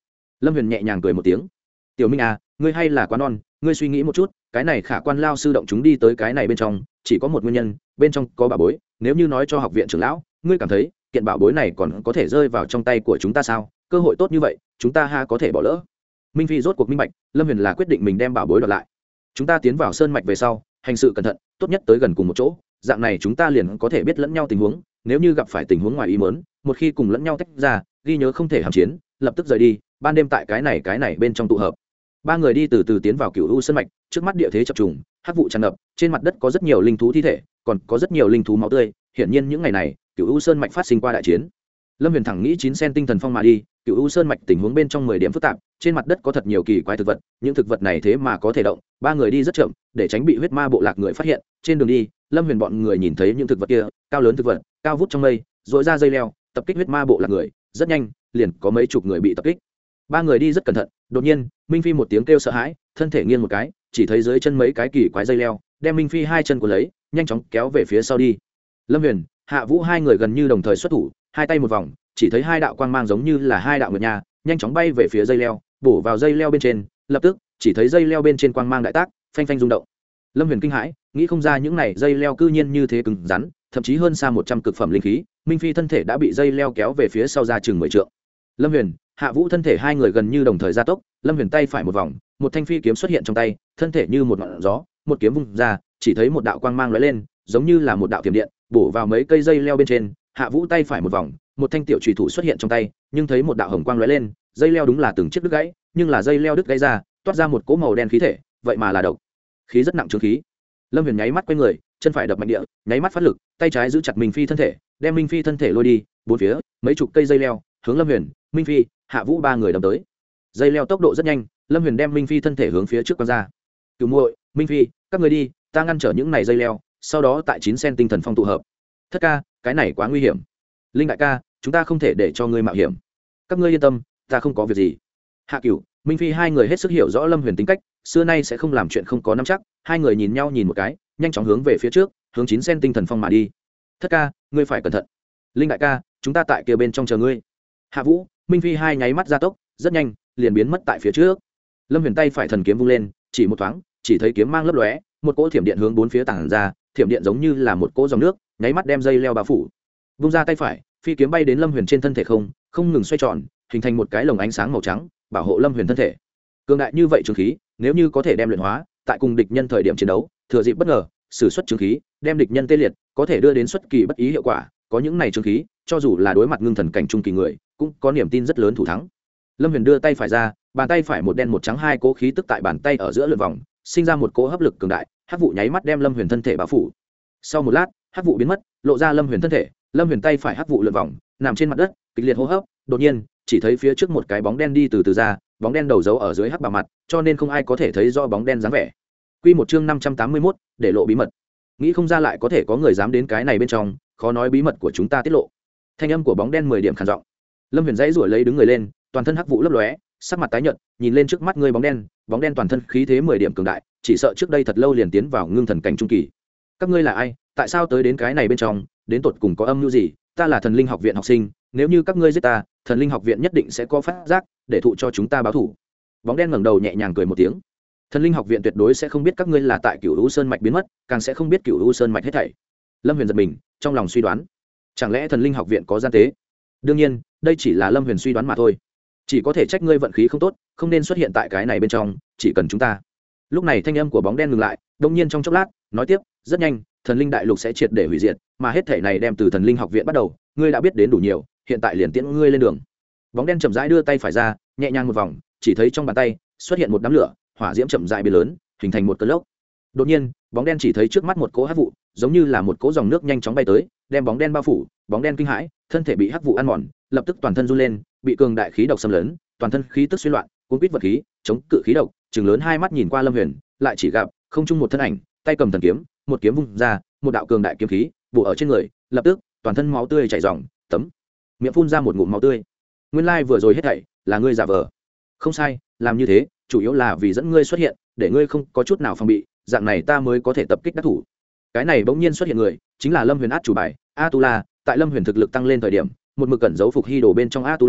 Lâm Huyền nhẹ nhàng cười một tiếng. Tiểu Minh à, ngươi hay là quá non, ngươi suy nghĩ một chút, cái này khả quan lao sư động chúng đi tới cái này bên trong chỉ có một nguyên nhân, bên trong có bảo bối. Nếu như nói cho học viện trưởng lão, ngươi cảm thấy kiện bảo bối này còn có thể rơi vào trong tay của chúng ta sao? Cơ hội tốt như vậy chúng ta ha có thể bỏ lỡ. Minh Phi rốt cuộc minh bạch, Lâm Huyền là quyết định mình đem bảo bối đoạt lại. Chúng ta tiến vào sơn mạch về sau, hành sự cẩn thận, tốt nhất tới gần cùng một chỗ, dạng này chúng ta liền có thể biết lẫn nhau tình huống, nếu như gặp phải tình huống ngoài ý muốn, một khi cùng lẫn nhau tách ra, ghi nhớ không thể hàm chiến, lập tức rời đi, ban đêm tại cái này cái này bên trong tụ hợp. Ba người đi từ từ tiến vào Cửu U sơn mạch, trước mắt địa thế chập trùng, hắc vụ tràn ngập, trên mặt đất có rất nhiều linh thú thi thể, còn có rất nhiều linh thú máu tươi, hiển nhiên những ngày này, Cửu U sơn mạch phát sinh qua đại chiến. Lâm Huyền thẳng nghĩ chín sen tinh thần phong mà đi, Cửu U sơn mạch tình huống bên trong mười điểm phức tạp, trên mặt đất có thật nhiều kỳ quái thực vật, những thực vật này thế mà có thể động. Ba người đi rất chậm, để tránh bị huyết ma bộ lạc người phát hiện. Trên đường đi, Lâm Huyền bọn người nhìn thấy những thực vật kia, cao lớn thực vật, cao vút trong mây, rỗi ra dây leo, tập kích huyết ma bộ lạc người, rất nhanh, liền có mấy chục người bị tập kích. Ba người đi rất cẩn thận, đột nhiên, Minh Phi một tiếng kêu sợ hãi, thân thể nghiêng một cái, chỉ thấy dưới chân mấy cái kỳ quái dây leo, đem Minh Phi hai chân của lấy, nhanh chóng kéo về phía sau đi. Lâm Huyền, Hạ Vũ hai người gần như đồng thời xuất thủ, hai tay một vòng, chỉ thấy hai đạo quang mang giống như là hai đạo nguyệt nha, nhanh chóng bay về phía dây leo, bổ vào dây leo bên trên, lập tức, chỉ thấy dây leo bên trên quang mang đại tác, phanh phanh rung động. Lâm Huyền kinh hãi, nghĩ không ra những này dây leo cư nhiên như thế cứng rắn, thậm chí hơn xa một trăm cực phẩm linh khí, Minh Phi thân thể đã bị dây leo kéo về phía sau ra chừng mười trượng. Lâm Huyền, Hạ Vũ thân thể hai người gần như đồng thời gia tốc, Lâm Huyền tay phải một vòng, một thanh phi kiếm xuất hiện trong tay, thân thể như một ngọn gió, một kiếm vung ra, chỉ thấy một đạo quang mang lóe lên, giống như là một đạo tiềm điện, bổ vào mấy cây dây leo bên trên. Hạ Vũ tay phải một vòng, một thanh tiểu chùy thủ xuất hiện trong tay, nhưng thấy một đạo hồng quang lóe lên, dây leo đúng là từng chiếc đứt gãy, nhưng là dây leo đứt gãy ra, toát ra một cỗ màu đen khí thể, vậy mà là độc khí rất nặng chứng khí. Lâm Huyền nháy mắt quay người, chân phải đập mạnh địa, nháy mắt phát lực, tay trái giữ chặt Minh Phi thân thể, đem Minh Phi thân thể lôi đi, bốn phía mấy chục cây dây leo hướng Lâm Huyền, Minh Phi, Hạ Vũ ba người đâm tới. Dây leo tốc độ rất nhanh, Lâm Huyền đem Minh Phi thân thể hướng phía trước quăng ra. Cửu muội, Minh Phi, các người đi, ta ngăn trở những này dây leo, sau đó tại chín sen tinh thần phong tụ hợp. Thất ca, cái này quá nguy hiểm. Linh đại ca, chúng ta không thể để cho ngươi mạo hiểm. Các ngươi yên tâm, ta không có việc gì. Hạ Cửu, Minh Phi hai người hết sức hiểu rõ Lâm Huyền tính cách, xưa nay sẽ không làm chuyện không có nắm chắc. Hai người nhìn nhau nhìn một cái, nhanh chóng hướng về phía trước, hướng chín sen tinh thần phong mà đi. Thất ca, ngươi phải cẩn thận. Linh đại ca, chúng ta tại kia bên trong chờ ngươi. Hạ Vũ, Minh Phi hai nháy mắt gia tốc, rất nhanh, liền biến mất tại phía trước. Lâm Huyền tay phải thần kiếm vung lên, chỉ một thoáng, chỉ thấy kiếm mang lấp lóe, một cỗ thiểm điện hướng bốn phía tản ra, thiểm điện giống như là một cỗ dòng nước, nháy mắt đem dây leo bao phủ. Vung ra tay phải, phi kiếm bay đến Lâm Huyền trên thân thể không, không ngừng xoay tròn, hình thành một cái lồng ánh sáng màu trắng, bảo hộ Lâm Huyền thân thể. Cường đại như vậy trường khí, nếu như có thể đem luyện hóa, tại cùng địch nhân thời điểm chiến đấu, thừa dịp bất ngờ, sử xuất trường khí, đem địch nhân tê liệt, có thể đưa đến xuất kỳ bất ý hiệu quả, có những này trường khí, cho dù là đối mặt ngưng thần cảnh trung kỳ người, cũng có niềm tin rất lớn thủ thắng. Lâm Huyền đưa tay phải ra, bàn tay phải một đen một trắng hai cỗ khí tức tại bàn tay ở giữa lượn vòng, sinh ra một cỗ hấp lực cường đại, hắc vụ nháy mắt đem Lâm Huyền thân thể bao phủ. Sau một lát, hắc vụ biến mất, lộ ra Lâm Huyền thân thể, Lâm Huyền tay phải hắc vụ lượn vòng, nằm trên mặt đất, kịch liệt hô hấp, đột nhiên, chỉ thấy phía trước một cái bóng đen đi từ từ ra, bóng đen đầu giấu ở dưới hắc bào mặt, cho nên không ai có thể thấy rõ bóng đen dáng vẻ. Quy một chương năm trăm tám mươi mốt, để lộ bí mật. Nghĩ không ra lại có thể có người dám đến cái này bên trong, khó nói bí mật của chúng ta tiết lộ. Thanh âm của bóng đen mười điểm khàn giọng. Lâm Huyền dãy rủi lấy đứng người lên, toàn thân hắc vụ lấp lóe, sắc mặt tái nhợt, nhìn lên trước mắt người bóng đen, bóng đen toàn thân khí thế mười điểm cường đại, chỉ sợ trước đây thật lâu liền tiến vào ngưng thần cảnh trung kỳ. Các ngươi là ai? Tại sao tới đến cái này bên trong? Đến tột cùng có âm mưu gì? Ta là Thần Linh học viện học sinh, nếu như các ngươi giết ta, Thần Linh học viện nhất định sẽ có phát giác, để thụ cho chúng ta báo thù. Bóng đen ngẩng đầu nhẹ nhàng cười một tiếng. Thần Linh học viện tuyệt đối sẽ không biết các ngươi là tại Cửu U Sơn mạch biến mất, càng sẽ không biết Cửu U Sơn mạch hết thảy. Lâm Huyền giật mình, trong lòng suy đoán, chẳng lẽ Thần Linh học viện có gian tế? Đương nhiên, đây chỉ là Lâm Huyền suy đoán mà thôi. Chỉ có thể trách ngươi vận khí không tốt, không nên xuất hiện tại cái này bên trong, chỉ cần chúng ta. Lúc này thanh âm của bóng đen ngừng lại, đột nhiên trong chốc lát, nói tiếp, rất nhanh, Thần Linh đại lục sẽ triệt để hủy diệt, mà hết thảy này đem từ Thần Linh học viện bắt đầu, ngươi đã biết đến đủ nhiều, hiện tại liền tiễn ngươi lên đường. Bóng đen chậm rãi đưa tay phải ra, nhẹ nhàng một vòng, chỉ thấy trong bàn tay xuất hiện một đám lửa, hỏa diễm chậm rãi biến lớn, hình thành một cơn lốc. Đột nhiên, bóng đen chỉ thấy trước mắt một cỗ hắc vụ, giống như là một cỗ dòng nước nhanh chóng bay tới, đem bóng đen bao phủ, bóng đen kinh hãi, thân thể bị hắc vụ ăn mòn, lập tức toàn thân run lên, bị cường đại khí độc xâm lấn, toàn thân khí tức suy loạn, cuốn quýt vật khí, chống cự khí độc, trừng lớn hai mắt nhìn qua Lâm Huyền, lại chỉ gặp không trung một thân ảnh, tay cầm thần kiếm, một kiếm vung ra, một đạo cường đại kiếm khí bổ ở trên người, lập tức toàn thân máu tươi chảy ròng, tấm miệng phun ra một ngụm máu tươi. Nguyên lai vừa rồi hết thảy là ngươi giả vờ. Không sai, làm như thế chủ yếu là vì dẫn ngươi xuất hiện, để ngươi không có chút nào phòng bị, dạng này ta mới có thể tập kích đắc thủ. Cái này bỗng nhiên xuất hiện người, chính là Lâm Huyền át chủ bài, Atula, tại Lâm Huyền thực lực tăng lên thời điểm, một mực cẩn giấu phục hy đồ bên trong Atula,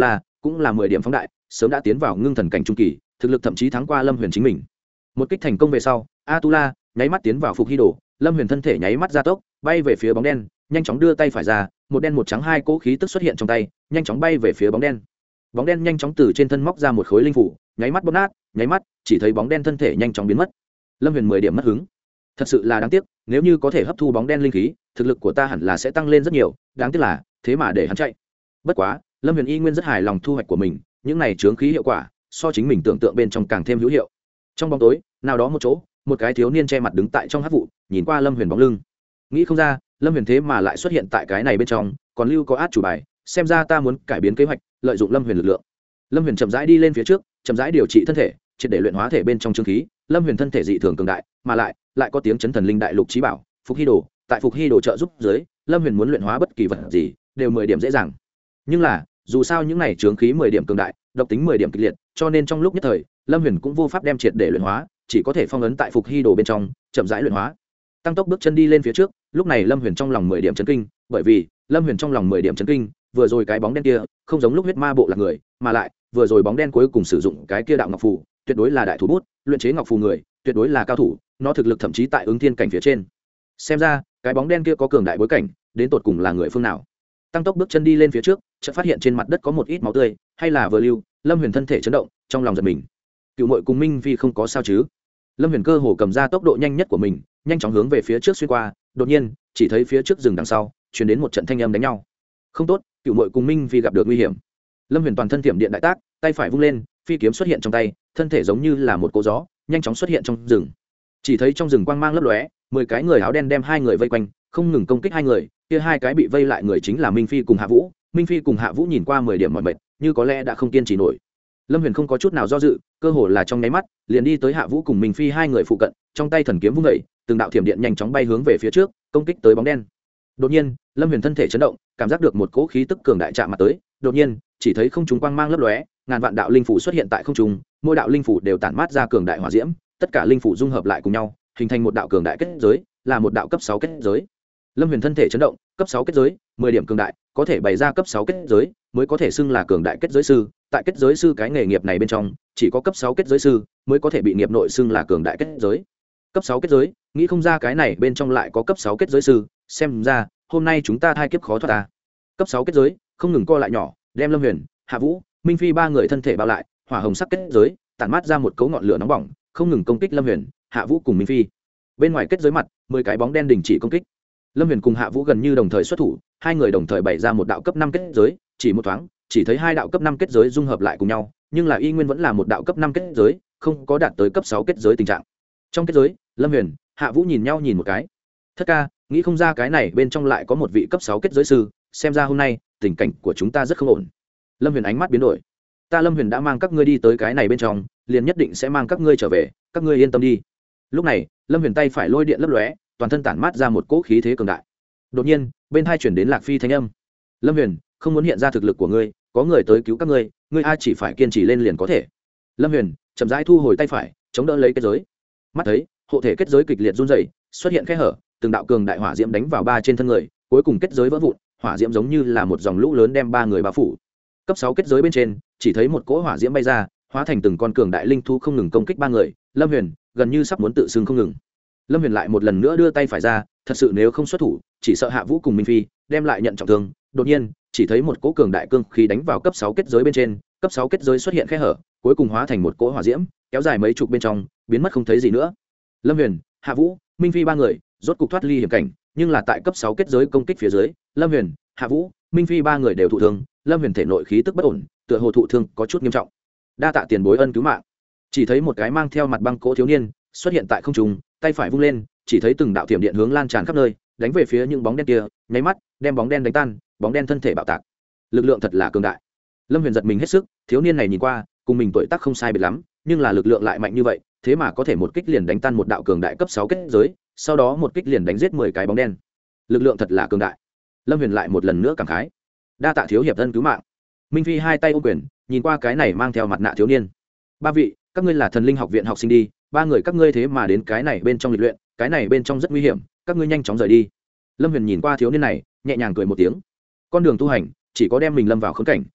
cũng là mười điểm phóng đại, sớm đã tiến vào ngưng thần cảnh trung kỳ, thực lực thậm chí thắng qua lâm huyền chính mình. Một kích thành công về sau, Atula nháy mắt tiến vào phục hy đồ, lâm huyền thân thể nháy mắt gia tốc bay về phía bóng đen, nhanh chóng đưa tay phải ra, một đen một trắng hai cỗ khí tức xuất hiện trong tay, nhanh chóng bay về phía bóng đen. Bóng đen nhanh chóng từ trên thân móc ra một khối linh phủ, nháy mắt bóp nát, nháy mắt chỉ thấy bóng đen thân thể nhanh chóng biến mất. Lâm huyền mười điểm mất hứng, thật sự là đáng tiếc, nếu như có thể hấp thu bóng đen linh khí, thực lực của ta hẳn là sẽ tăng lên rất nhiều, đáng tiếc là thế mà để hắn chạy. Bất quá lâm huyền y nguyên rất hài lòng thu hoạch của mình, những này chướng khí hiệu quả so chính mình tưởng tượng bên trong càng thêm hữu hiệu. Trong bóng tối nào đó một chỗ, một cái thiếu niên che mặt đứng tại trong hắc vụ, nhìn qua lâm huyền bóng lưng. Nghĩ không ra lâm huyền thế mà lại xuất hiện tại cái này bên trong, còn lưu có át chủ bài, xem ra ta muốn cải biến kế hoạch, lợi dụng lâm huyền lực lượng. Lâm huyền chậm rãi đi lên phía trước, chậm rãi điều trị thân thể, triệt để luyện hóa thể bên trong chướng khí. Lâm huyền thân thể dị thường cường đại, mà lại lại có tiếng chấn thần linh đại lục trí bảo phục hy đồ, tại phục hy đồ trợ giúp dưới, lâm huyền muốn luyện hóa bất kỳ vật gì đều mười điểm dễ dàng. Nhưng là dù sao những này chướng khí mười điểm cường đại, độc tính mười điểm kịch liệt, cho nên trong lúc nhất thời lâm huyền cũng vô pháp đem triệt để luyện hóa, chỉ có thể phong ấn tại phục hy đồ bên trong, chậm rãi luyện hóa. Tăng tốc bước chân đi lên phía trước, lúc này lâm huyền trong lòng mười điểm chấn kinh, bởi vì lâm huyền trong lòng mười điểm chấn kinh, vừa rồi cái bóng đen kia không giống lúc huyết ma bộ là người, mà lại vừa rồi bóng đen cuối cùng sử dụng cái kia đạo ngọc phù, tuyệt đối là đại thủ bút, luyện chế ngọc phù người tuyệt đối là cao thủ, nó thực lực thậm chí tại ứng thiên cảnh phía trên. Xem ra cái bóng đen kia có cường đại bối cảnh, đến tột cùng là người phương nào. Tăng tốc bước chân đi lên phía trước, chợt phát hiện trên mặt đất có một ít máu tươi, hay là vừa lưu. Lâm huyền thân thể chấn động, trong lòng giật mình. Cựu Mội cùng Minh Phi không có sao chứ? Lâm huyền cơ hồ cầm ra tốc độ nhanh nhất của mình, nhanh chóng hướng về phía trước xuyên qua. Đột nhiên chỉ thấy phía trước rừng đằng sau truyền đến một trận thanh âm đánh nhau. Không tốt, Cựu Mội cùng Minh Phi gặp được nguy hiểm. Lâm huyền toàn thân thiểm điện đại tác, tay phải vung lên, phi kiếm xuất hiện trong tay, thân thể giống như là một cỗ gió, nhanh chóng xuất hiện trong rừng. Chỉ thấy trong rừng quang mang lấp lóe, mười cái người áo đen đem hai người vây quanh, không ngừng công kích hai người. Kia hai cái bị vây lại người chính là Minh Phi cùng Hạ Vũ. Minh Phi cùng Hạ Vũ nhìn qua mười điểm mỏi mệt, như có lẽ đã không kiên trì nổi. Lâm huyền không có chút nào do dự, cơ hồ là trong nháy mắt liền đi tới Hạ Vũ cùng Minh Phi hai người phụ cận, trong tay thần kiếm vung dậy, từng đạo thiểm điện nhanh chóng bay hướng về phía trước, công kích tới bóng đen. Đột nhiên Lâm huyền thân thể chấn động, cảm giác được một cỗ khí tức cường đại chạm mặt tới. Đột nhiên chỉ thấy không trung quang mang lấp lóe, ngàn vạn đạo linh phủ xuất hiện tại không trung, mỗi đạo linh phủ đều tản mát ra cường đại hỏa diễm, tất cả linh phủ dung hợp lại cùng nhau, hình thành một đạo cường đại kết giới, là một đạo cấp sáu kết giới. Lâm huyền thân thể chấn động, cấp sáu kết giới mười điểm cường đại, có thể bày ra cấp sáu kết giới mới có thể xưng là cường đại kết giới sư. Tại kết giới sư cái nghề nghiệp này bên trong, chỉ có cấp sáu kết giới sư mới có thể bị nghiệp nội xưng là cường đại kết giới. Cấp sáu kết giới, nghĩ không ra cái này bên trong lại có cấp sáu kết giới sư, xem ra hôm nay chúng ta thai kiếp khó thoát ta. Cấp sáu kết giới không ngừng co lại nhỏ, đem Lâm huyền, Hạ Vũ, Minh Phi ba người thân thể bao lại, hỏa hồng sắc kết giới tản mát ra một cấu ngọn lửa nóng bỏng, không ngừng công kích Lâm huyền, Hạ Vũ cùng Minh Phi. Bên ngoài kết giới mặt, mười cái bóng đen đình chỉ công kích. Lâm huyền cùng Hạ Vũ gần như đồng thời xuất thủ, hai người đồng thời bày ra một đạo cấp năm kết giới, chỉ một thoáng chỉ thấy hai đạo cấp năm kết giới dung hợp lại cùng nhau, nhưng là y nguyên vẫn là một đạo cấp năm kết giới, không có đạt tới cấp sáu kết giới tình trạng. Trong kết giới, Lâm huyền, Hạ Vũ nhìn nhau nhìn một cái. Thất ca, nghĩ không ra cái này bên trong lại có một vị cấp sáu kết giới sư, xem ra hôm nay tình cảnh của chúng ta rất không ổn. Lâm huyền ánh mắt biến đổi. Ta Lâm huyền đã mang các ngươi đi tới cái này bên trong, liền nhất định sẽ mang các ngươi trở về, các ngươi yên tâm đi. Lúc này Lâm huyền tay phải lôi điện lấp lóe, toàn thân tản mát ra một cỗ khí thế cường đại. Đột nhiên bên tai chuyển đến Lạc Phi thanh âm. Lâm huyền, không muốn hiện ra thực lực của ngươi, có người tới cứu các ngươi, ngươi ai chỉ phải kiên trì lên liền có thể. Lâm huyền chậm rãi thu hồi tay phải, chống đỡ lấy kết giới. Mắt thấy hộ thể kết giới kịch liệt run rẩy, xuất hiện khe hở, từng đạo cường đại hỏa diễm đánh vào ba trên thân người, cuối cùng kết giới vỡ vụn, hỏa diễm giống như là một dòng lũ lớn đem ba người bao phủ. Cấp sáu kết giới bên trên, chỉ thấy một cỗ hỏa diễm bay ra, hóa thành từng con cường đại linh thú không ngừng công kích ba người. Lâm huyền gần như sắp muốn tự xưng không ngừng. Lâm huyền lại một lần nữa đưa tay phải ra, thật sự nếu không xuất thủ, chỉ sợ Hạ Vũ cùng Minh Phi đem lại nhận trọng thương. Đột nhiên chỉ thấy một cỗ cường đại cương khí đánh vào cấp sáu kết giới bên trên, cấp sáu kết giới xuất hiện khe hở, cuối cùng hóa thành một cỗ hỏa diễm, kéo dài mấy chục bên trong, biến mất không thấy gì nữa. Lâm huyền, Hạ Vũ, Minh Phi ba người rốt cục thoát ly hiểm cảnh, nhưng là tại cấp sáu kết giới công kích phía dưới, Lâm huyền, Hạ Vũ, Minh Phi ba người đều thụ thương. Lâm huyền thể nội khí tức bất ổn, tựa hồ thụ thương có chút nghiêm trọng. Đa tạ tiền bối ân cứu mạng. Chỉ thấy một cái mang theo mặt băng cỗ thiếu niên xuất hiện tại không trung, tay phải vung lên, chỉ thấy từng đạo thiểm điện hướng lan tràn khắp nơi, đánh về phía những bóng đen kia, nháy mắt đem bóng đen đánh tan, bóng đen thân thể bạo tạc. Lực lượng thật là cường đại. Lâm huyền giật mình hết sức, thiếu niên này nhìn qua cùng mình tuổi tác không sai biệt lắm, nhưng là lực lượng lại mạnh như vậy, thế mà có thể một kích liền đánh tan một đạo cường đại cấp sáu kết giới, sau đó một kích liền đánh giết mười cái bóng đen. Lực lượng thật là cường đại. Lâm huyền lại một lần nữa cảm khái. Đa tạ thiếu hiệp ân cứu mạng. Minh Phi hai tay ôm quyền, nhìn qua cái này mang theo mặt nạ thiếu niên. Ba vị, các ngươi là Thần Linh học viện học sinh đi, ba người các ngươi thế mà đến cái này bên trong lịch luyện, cái này bên trong rất nguy hiểm, các ngươi nhanh chóng rời đi. Lâm huyền nhìn qua thiếu niên này, nhẹ nhàng cười một tiếng. Con đường tu hành chỉ có đem mình lâm vào khốn cảnh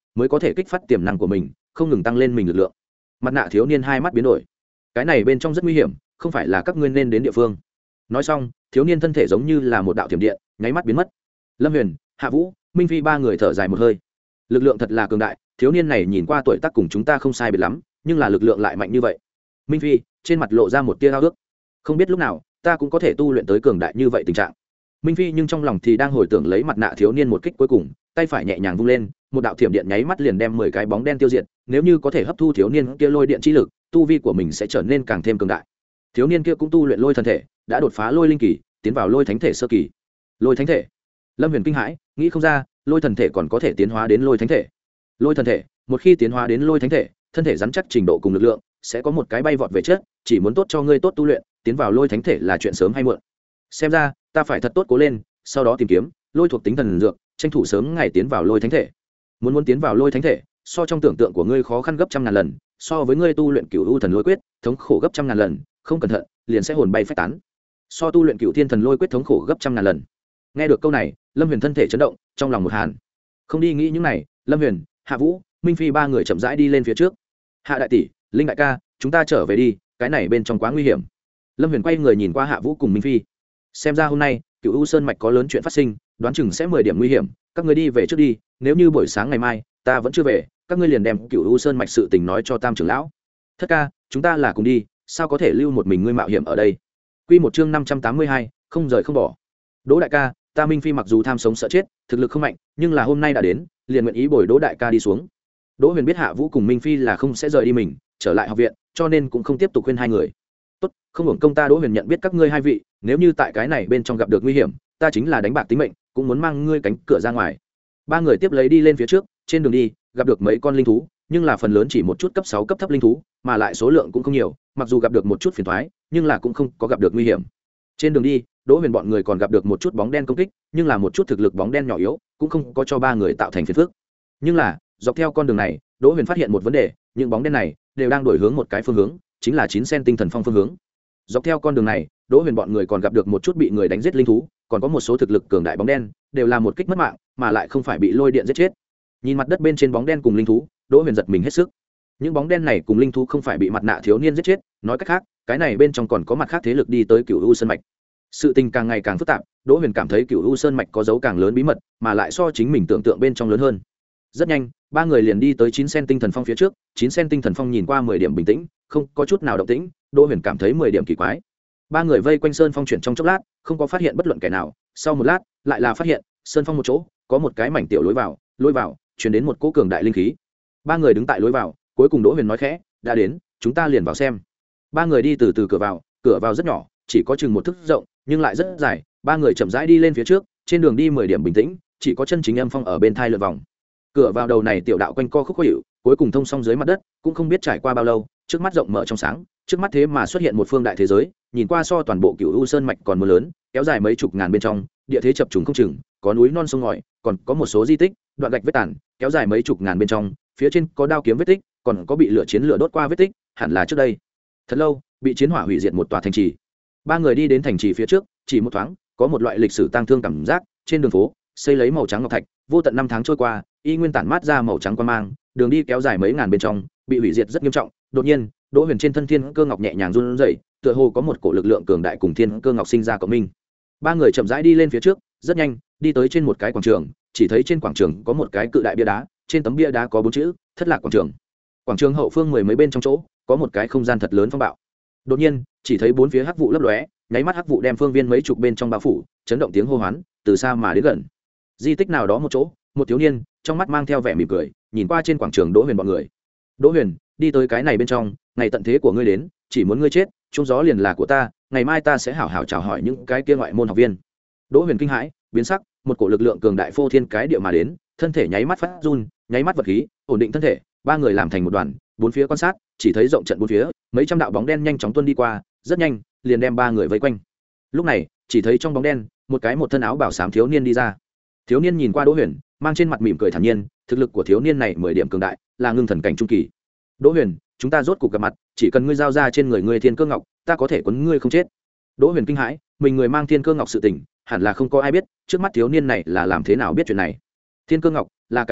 mới có thể kích phát tiềm năng của mình, không ngừng tăng lên mình lực lượng. Mặt nạ thiếu niên hai mắt biến đổi, cái này bên trong rất nguy hiểm, không phải là các ngươi nên đến địa phương. Nói xong, thiếu niên thân thể giống như là một đạo thiểm điện, nháy mắt biến mất. Lâm Huyền, Hạ Vũ, Minh Phi ba người thở dài một hơi. Lực lượng thật là cường đại, thiếu niên này nhìn qua tuổi tác cùng chúng ta không sai biệt lắm, nhưng là lực lượng lại mạnh như vậy. Minh Phi trên mặt lộ ra một tia ao ước, không biết lúc nào ta cũng có thể tu luyện tới cường đại như vậy tình trạng. Minh Phi nhưng trong lòng thì đang hồi tưởng lấy mặt nạ thiếu niên một kích cuối cùng, tay phải nhẹ nhàng vung lên, một đạo thiểm điện nháy mắt liền đem mười cái bóng đen tiêu diệt. Nếu như có thể hấp thu thiếu niên kia lôi điện chi lực, tu vi của mình sẽ trở nên càng thêm cường đại. Thiếu niên kia cũng tu luyện lôi thần thể, đã đột phá lôi linh kỳ, tiến vào lôi thánh thể sơ kỳ. Lôi thánh thể. Lâm Huyền kinh hãi, nghĩ không ra, lôi thần thể còn có thể tiến hóa đến lôi thánh thể. Lôi thần thể, một khi tiến hóa đến lôi thánh thể, thân thể rắn chắc trình độ cùng lực lượng sẽ có một cái bay vọt về trước, chỉ muốn tốt cho ngươi tốt tu luyện, tiến vào lôi thánh thể là chuyện sớm hay muộn. Xem ra, ta phải thật tốt cố lên, sau đó tìm kiếm lôi thuộc tính thần dược, tranh thủ sớm ngày tiến vào lôi thánh thể. Muốn muốn tiến vào lôi thánh thể, so trong tưởng tượng của ngươi khó khăn gấp trăm ngàn lần, so với ngươi tu luyện cửu u thần lôi quyết, thống khổ gấp trăm ngàn lần, không cẩn thận, liền sẽ hồn bay phách tán. So tu luyện cửu thiên thần lôi quyết thống khổ gấp trăm ngàn lần. Nghe được câu này, Lâm Huyền thân thể chấn động, trong lòng một hàn. Không đi nghĩ những này, Lâm Huyền, Hạ Vũ, Minh Phi ba người chậm rãi đi lên phía trước. Hạ đại tỷ, Linh đại ca, chúng ta trở về đi, cái này bên trong quá nguy hiểm. Lâm Huyền quay người nhìn qua Hạ Vũ cùng Minh Phi. Xem ra hôm nay cựu u sơn mạch có lớn chuyện phát sinh, đoán chừng sẽ mười điểm nguy hiểm, các ngươi đi về trước đi, nếu như buổi sáng ngày mai ta vẫn chưa về, các ngươi liền đem cựu u sơn mạch sự tình nói cho Tam trưởng lão. Thất ca, chúng ta là cùng đi, sao có thể lưu một mình ngươi mạo hiểm ở đây. Quy một chương năm trăm tám mươi hai, không rời không bỏ. Đỗ đại ca, ta Minh Phi mặc dù tham sống sợ chết, thực lực không mạnh, nhưng là hôm nay đã đến, liền nguyện ý bồi Đỗ đại ca đi xuống. Đỗ Huyền biết Hạ Vũ cùng Minh Phi là không sẽ rời đi mình, trở lại học viện, cho nên cũng không tiếp tục khuyên hai người. Tốt, không hưởng công ta Đỗ Huyền nhận biết các ngươi hai vị, nếu như tại cái này bên trong gặp được nguy hiểm, ta chính là đánh bạc tính mệnh, cũng muốn mang ngươi cánh cửa ra ngoài. Ba người tiếp lấy đi lên phía trước, trên đường đi gặp được mấy con linh thú, nhưng là phần lớn chỉ một chút cấp sáu cấp thấp linh thú, mà lại số lượng cũng không nhiều, mặc dù gặp được một chút phiền toái, nhưng là cũng không có gặp được nguy hiểm. Trên đường đi, Đỗ Huyền bọn người còn gặp được một chút bóng đen công kích, nhưng là một chút thực lực bóng đen nhỏ yếu, cũng không có cho ba người tạo thành phiền phức. Nhưng là, dọc theo con đường này, Đỗ Huyền phát hiện một vấn đề, những bóng đen này đều đang đổi hướng một cái phương hướng, chính là chín sen tinh thần phong phương hướng. Dọc theo con đường này, Đỗ Huyền bọn người còn gặp được một chút bị người đánh giết linh thú, còn có một số thực lực cường đại bóng đen, đều là một kích mất mạng, mà lại không phải bị lôi điện giết chết. Nhìn mặt đất bên trên bóng đen cùng linh thú, Đỗ Huyền giật mình hết sức. Những bóng đen này cùng linh thú không phải bị mặt nạ thiếu niên giết chết, nói cách khác, cái này bên trong còn có mặt khác thế lực đi tới Cửu U Sơn mạch. Sự tình càng ngày càng phức tạp, Đỗ Huyền cảm thấy Cửu U Sơn mạch có dấu càng lớn bí mật, mà lại so chính mình tưởng tượng bên trong lớn hơn. Rất nhanh, ba người liền đi tới chín sen tinh thần phong phía trước, chín sen tinh thần phong nhìn qua mười điểm bình tĩnh, không có chút nào động tĩnh, Đỗ Huyền cảm thấy mười điểm kỳ quái. Ba người vây quanh sơn phong chuyển trong chốc lát, không có phát hiện bất luận kẻ nào, sau một lát, lại là phát hiện, sơn phong một chỗ, có một cái mảnh tiểu lối vào, lối vào truyền đến một cỗ cường đại linh khí. Ba người đứng tại lối vào, cuối cùng Đỗ Huyền nói khẽ, đã đến, chúng ta liền vào xem. Ba người đi từ từ cửa vào, cửa vào rất nhỏ, chỉ có chừng một thước rộng, nhưng lại rất dài. Ba người chậm rãi đi lên phía trước, trên đường đi mười điểm bình tĩnh, chỉ có chân chính âm phong ở bên thai lượn vòng. Cửa vào đầu này tiểu đạo quanh co khúc khó hiểu, cuối cùng thông xong dưới mặt đất, cũng không biết trải qua bao lâu, trước mắt rộng mở trong sáng, trước mắt thế mà xuất hiện một phương đại thế giới, nhìn qua so toàn bộ Cửu U Sơn mạch còn mưa lớn, kéo dài mấy chục ngàn bên trong, địa thế chập trùng không chừng, có núi non sông ngòi, còn có một số di tích, đoạn gạch vết tàn, kéo dài mấy chục ngàn bên trong, phía trên có đao kiếm vết tích, còn có bị lửa chiến lửa đốt qua vết tích, hẳn là trước đây thật lâu bị chiến hỏa hủy diệt một tòa thành trì. Ba người đi đến thành trì phía trước, chỉ một thoáng, có một loại lịch sử tang thương cảm giác, trên đường phố xây lấy màu trắng ngọc thạch, vô tận năm tháng trôi qua, y nguyên tản mát ra màu trắng quang mang, đường đi kéo dài mấy ngàn bên trong, bị hủy diệt rất nghiêm trọng. Đột nhiên, Đỗ Huyền trên thân thiên cơ ngọc nhẹ nhàng run rẩy, tựa hồ có một cổ lực lượng cường đại cùng thiên cơ ngọc sinh ra cộng minh. Ba người chậm rãi đi lên phía trước, rất nhanh, đi tới trên một cái quảng trường, chỉ thấy trên quảng trường có một cái cự đại bia đá, trên tấm bia đá có bốn chữ, Thất Lạc quảng trường. Quảng trường hậu phương mười mấy bên trong chỗ, có một cái không gian thật lớn phong bạo. Đột nhiên, chỉ thấy bốn phía hắc vụ lấp lóe, nháy mắt hắc vụ đem phương viên mấy chục bên trong bao phủ, chấn động tiếng hô hoán, từ xa mà đến gần. Di tích nào đó một chỗ, một thiếu niên, trong mắt mang theo vẻ mỉm cười, nhìn qua trên quảng trường Đỗ Huyền bọn người. Đỗ Huyền, đi tới cái này bên trong, ngày tận thế của ngươi đến, chỉ muốn ngươi chết, chung gió liền là của ta, ngày mai ta sẽ hảo hảo chào hỏi những cái kia ngoại môn học viên. Đỗ Huyền kinh hãi, biến sắc, một cổ lực lượng cường đại phô thiên cái địa mà đến, thân thể nháy mắt phát run, nháy mắt vật khí, ổn định thân thể, ba người làm thành một đoàn, bốn phía quan sát, chỉ thấy rộng trận bốn phía, mấy trăm đạo bóng đen nhanh chóng tuôn đi qua, rất nhanh, liền đem ba người vây quanh. Lúc này, chỉ thấy trong bóng đen, một cái một thân áo bảo xám thiếu niên đi ra. Thiếu niên nhìn qua Đỗ Huyền, mang trên mặt mỉm cười thản nhiên, thực lực của thiếu niên này mười điểm cường đại, là ngưng thần cảnh trung kỳ. Đỗ Huyền, chúng ta rốt cục gặp mặt, chỉ cần ngươi giao ra trên người ngươi thiên cơ ngọc, ta có thể quấn ngươi không chết. Đỗ Huyền kinh hãi, mình người mang thiên cơ ngọc sự tình, hẳn là không có ai biết, trước mắt thiếu niên này là làm thế nào biết chuyện này. Thiên cơ ngọc là cái gì?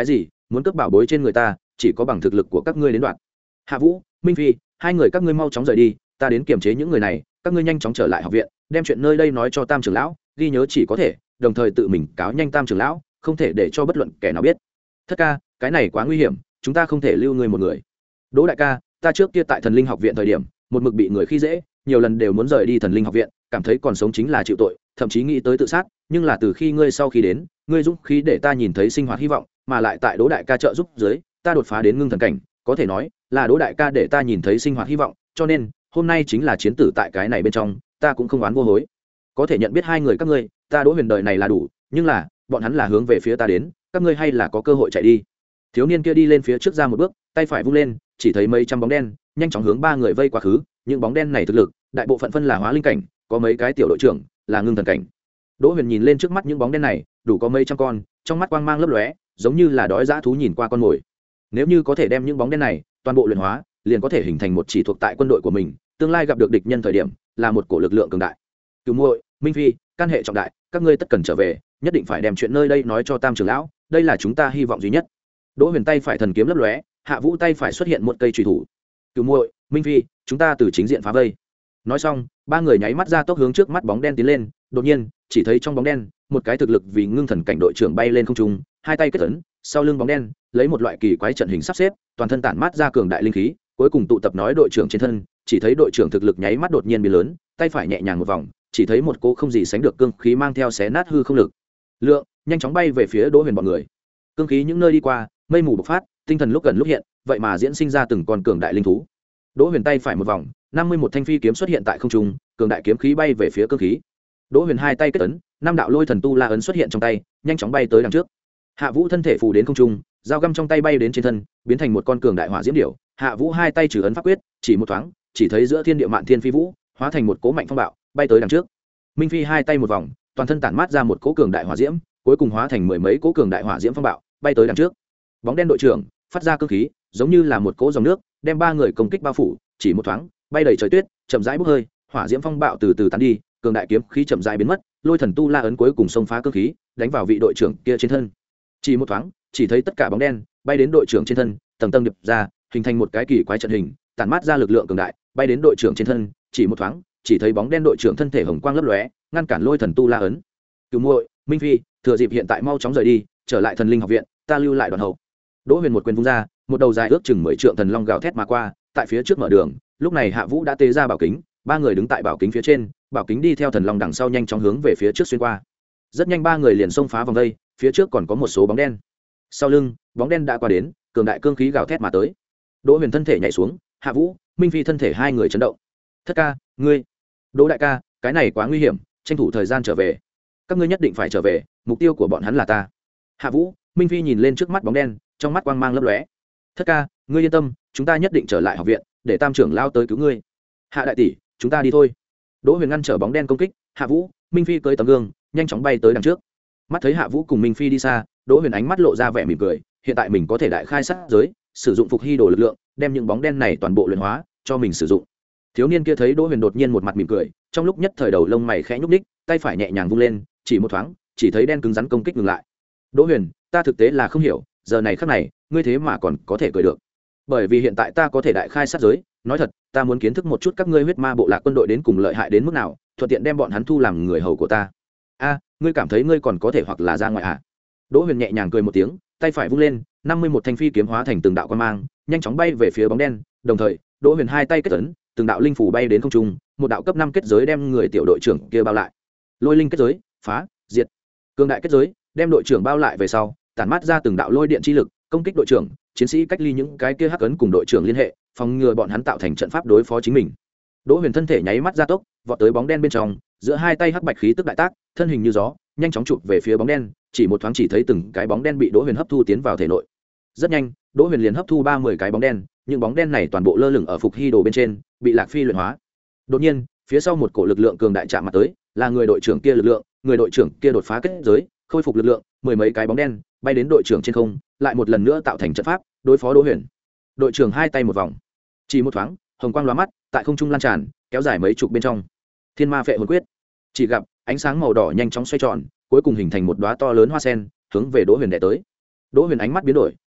muốn cướp bảo bối trên người ta chỉ có bằng thực lực của các ngươi đến đoạt. Hạ Vũ, Minh Phi, hai người các ngươi mau chóng rời đi, ta đến kiềm chế những người này, các ngươi nhanh chóng trở lại học viện, đem chuyện nơi đây nói cho Tam trưởng lão, ghi nhớ chỉ có thể, đồng thời tự mình cáo nhanh Tam trưởng lão, không thể để cho bất luận kẻ nào biết. Thất ca, cái này quá nguy hiểm, chúng ta không thể lưu ngươi một người. Đỗ đại ca, ta trước kia tại Thần Linh học viện thời điểm, một mực bị người khi dễ, nhiều lần đều muốn rời đi Thần Linh học viện, cảm thấy còn sống chính là chịu tội, thậm chí nghĩ tới tự sát, nhưng là từ khi ngươi sau khi đến, ngươi dũng khí để ta nhìn thấy sinh hoạt hy vọng, mà lại tại Đỗ đại ca trợ giúp dưới, ta đột phá đến ngưng thần cảnh, có thể nói là Đỗ đại ca để ta nhìn thấy sinh hoạt hy vọng, cho nên hôm nay chính là chiến tử tại cái này bên trong, ta cũng không oán vô hối. Có thể nhận biết hai người các ngươi, ta Đỗ Huyền đời này là đủ, nhưng là bọn hắn là hướng về phía ta đến, các ngươi hay là có cơ hội chạy đi. Thiếu niên kia đi lên phía trước ra một bước, tay phải vung lên, chỉ thấy mấy trăm bóng đen nhanh chóng hướng ba người vây quá khứ, những bóng đen này thực lực, đại bộ phận phân là hóa linh cảnh, có mấy cái tiểu đội trưởng là ngưng thần cảnh. Đỗ Huyền nhìn lên trước mắt những bóng đen này, đủ có mấy trăm con, trong mắt quang mang lấp lóe, giống như là đói dã thú nhìn qua con mồi. Nếu như có thể đem những bóng đen này toàn bộ luyện hóa, liền có thể hình thành một chỉ thuộc tại quân đội của mình, tương lai gặp được địch nhân thời điểm, là một cổ lực lượng cường đại. Cửu Muội, Minh Phi, can hệ trọng đại, các ngươi tất cần trở về, nhất định phải đem chuyện nơi đây nói cho Tam trưởng lão, đây là chúng ta hy vọng duy nhất. Đỗ Huyền tay phải thần kiếm lấp lóe, Hạ Vũ tay phải xuất hiện một cây chùy thủ. Cửu Muội, Minh Phi, chúng ta từ chính diện phá vây. Nói xong, ba người nháy mắt ra tốc hướng trước mắt bóng đen tiến lên, đột nhiên, chỉ thấy trong bóng đen, một cái thực lực vì ngưng thần cảnh đội trưởng bay lên không trung, hai tay kết ấn, sau lưng bóng đen, lấy một loại kỳ quái trận hình sắp xếp, toàn thân tản mát ra cường đại linh khí, cuối cùng tụ tập nói đội trưởng trên thân, chỉ thấy đội trưởng thực lực nháy mắt đột nhiên biến lớn, tay phải nhẹ nhàng một vòng, chỉ thấy một cỗ không gì sánh được cương khí mang theo xé nát hư không lực lượng, nhanh chóng bay về phía Đỗ Huyền bọn người. Cương khí những nơi đi qua, mây mù bộc phát, tinh thần lúc gần lúc hiện, vậy mà diễn sinh ra từng con cường đại linh thú. Đỗ Huyền tay phải một vòng, năm mươi mốt thanh phi kiếm xuất hiện tại không trung, cường đại kiếm khí bay về phía cương khí. Đỗ Huyền hai tay kết ấn, năm đạo lôi thần tu la ấn xuất hiện trong tay, nhanh chóng bay tới đằng trước. Hạ Vũ thân thể phù đến không trung, dao găm trong tay bay đến trên thân, biến thành một con cường đại hỏa diễm điểu. Hạ Vũ hai tay trừ ấn pháp quyết, chỉ một thoáng, chỉ thấy giữa thiên địa mạn thiên phi vũ, hóa thành một cỗ mạnh phong bạo, bay tới đằng trước. Minh Phi hai tay một vòng, toàn thân tản mát ra một cỗ cường đại hỏa diễm, cuối cùng hóa thành mười mấy cỗ cường đại hỏa diễm phong bạo, bay tới đằng trước. Bóng đen đội trưởng phát ra cương khí, giống như là một cỗ dòng nước, đem ba người công kích bao phủ, chỉ một thoáng, bay đầy trời tuyết, chậm rãi bốc hơi, hỏa diễm phong bạo từ từ tán đi, cường đại kiếm khí chậm rãi biến mất, lôi thần tu la ấn cuối cùng xông phá cương khí, đánh vào vị đội trưởng kia trên thân. Chỉ một thoáng, chỉ thấy tất cả bóng đen bay đến đội trưởng trên thân, tầng tầng điệp ra, hình thành một cái kỳ quái trận hình, tản mát ra lực lượng cường đại, bay đến đội trưởng trên thân, chỉ một thoáng, chỉ thấy bóng đen đội trưởng thân thể hồng quang lấp lóe, ngăn cản lôi thần tu la ấn. Cửu Muội, Minh Phi, thừa dịp hiện tại mau chóng rời đi, trở lại Thần Linh học viện, ta lưu lại đoàn hậu. Đỗ Huyền một quyền vung ra, một đầu dài ước chừng mười trượng thần long gào thét mà qua, tại phía trước mở đường. Lúc này Hạ Vũ đã tế ra bảo kính, ba người đứng tại bảo kính phía trên, bảo kính đi theo thần long đằng sau nhanh chóng hướng về phía trước xuyên qua. Rất nhanh ba người liền xông phá vòng vây, phía trước còn có một số bóng đen. Sau lưng, bóng đen đã qua đến, cường đại cương khí gào thét mà tới. Đỗ Huyền thân thể nhảy xuống, Hạ Vũ, Minh Phi thân thể hai người chấn động. Thất ca, ngươi, Đỗ đại ca, cái này quá nguy hiểm, tranh thủ thời gian trở về. Các ngươi nhất định phải trở về, mục tiêu của bọn hắn là ta. Hạ Vũ, Minh Phi nhìn lên trước mắt bóng đen, trong mắt quang mang lấp lóe. Thất ca, ngươi yên tâm, chúng ta nhất định trở lại học viện, để Tam trưởng lao tới cứu ngươi. Hạ đại tỷ, chúng ta đi thôi. Đỗ Huyền ngăn trở bóng đen công kích, Hạ Vũ, Minh Phi cưỡi tấm gương, nhanh chóng bay tới đằng trước. Mắt thấy Hạ Vũ cùng Minh Phi đi xa, Đỗ Huyền ánh mắt lộ ra vẻ mỉm cười, hiện tại mình có thể đại khai sát giới, sử dụng phục hy đồ lực lượng, đem những bóng đen này toàn bộ luyện hóa, cho mình sử dụng. Thiếu niên kia thấy Đỗ Huyền đột nhiên một mặt mỉm cười, trong lúc nhất thời đầu lông mày khẽ nhúc nhích, tay phải nhẹ nhàng vung lên, chỉ một thoáng, chỉ thấy đen cứng rắn công kích ngừng lại. Đỗ Huyền, ta thực tế là không hiểu, giờ này khắc này, ngươi thế mà còn có thể cười được. Bởi vì hiện tại ta có thể đại khai sát giới, nói thật, ta muốn kiến thức một chút các ngươi huyết ma bộ lạc quân đội đến cùng lợi hại đến mức nào, thuận tiện đem bọn hắn thu làm người hầu của ta. A, ngươi cảm thấy ngươi còn có thể hoặc là ra ngoài à? Đỗ Huyền nhẹ nhàng cười một tiếng, tay phải vung lên, năm mươi mốt thanh phi kiếm hóa thành từng đạo quang mang, nhanh chóng bay về phía bóng đen, đồng thời, Đỗ Huyền hai tay kết ấn, từng đạo linh phủ bay đến không trung, một đạo cấp năm kết giới đem người tiểu đội trưởng kia bao lại. Lôi linh kết giới, phá, diệt. Cương đại kết giới, đem đội trưởng bao lại về sau, tản mát ra từng đạo lôi điện chi lực, công kích đội trưởng, chiến sĩ cách ly những cái kia hắc ấn cùng đội trưởng liên hệ, phòng ngừa bọn hắn tạo thành trận pháp đối phó chính mình. Đỗ Huyền thân thể nháy mắt gia tốc, vọt tới bóng đen bên trong, giữa hai tay hắc bạch khí tức đại tác, thân hình như gió, nhanh chóng chụp về phía bóng đen, chỉ một thoáng chỉ thấy từng cái bóng đen bị Đỗ Huyền hấp thu tiến vào thể nội. Rất nhanh, Đỗ Huyền liền hấp thu ba mươi cái bóng đen, những bóng đen này toàn bộ lơ lửng ở phục hy đồ bên trên, bị Lạc Phi luyện hóa. Đột nhiên, phía sau một cổ lực lượng cường đại chạm mặt tới, là người đội trưởng kia lực lượng, người đội trưởng kia đột phá kết giới, khôi phục lực lượng, mười mấy cái bóng đen bay đến đội trưởng trên không, lại một lần nữa tạo thành trận pháp, đối phó Đỗ Huyền. Đội trưởng hai tay một vòng, chỉ một thoáng, hồng quang lóa mắt, tại không trung lan tràn, kéo dài mấy chục bên trong. Thiên Ma Phệ Hồn Quyết. Chỉ gặp ánh sáng màu đỏ nhanh chóng xoay tròn, cuối cùng hình thành một đóa to lớn hoa sen, hướng về Đỗ Huyền đè tới. Đỗ Huyền ánh mắt biến đổi,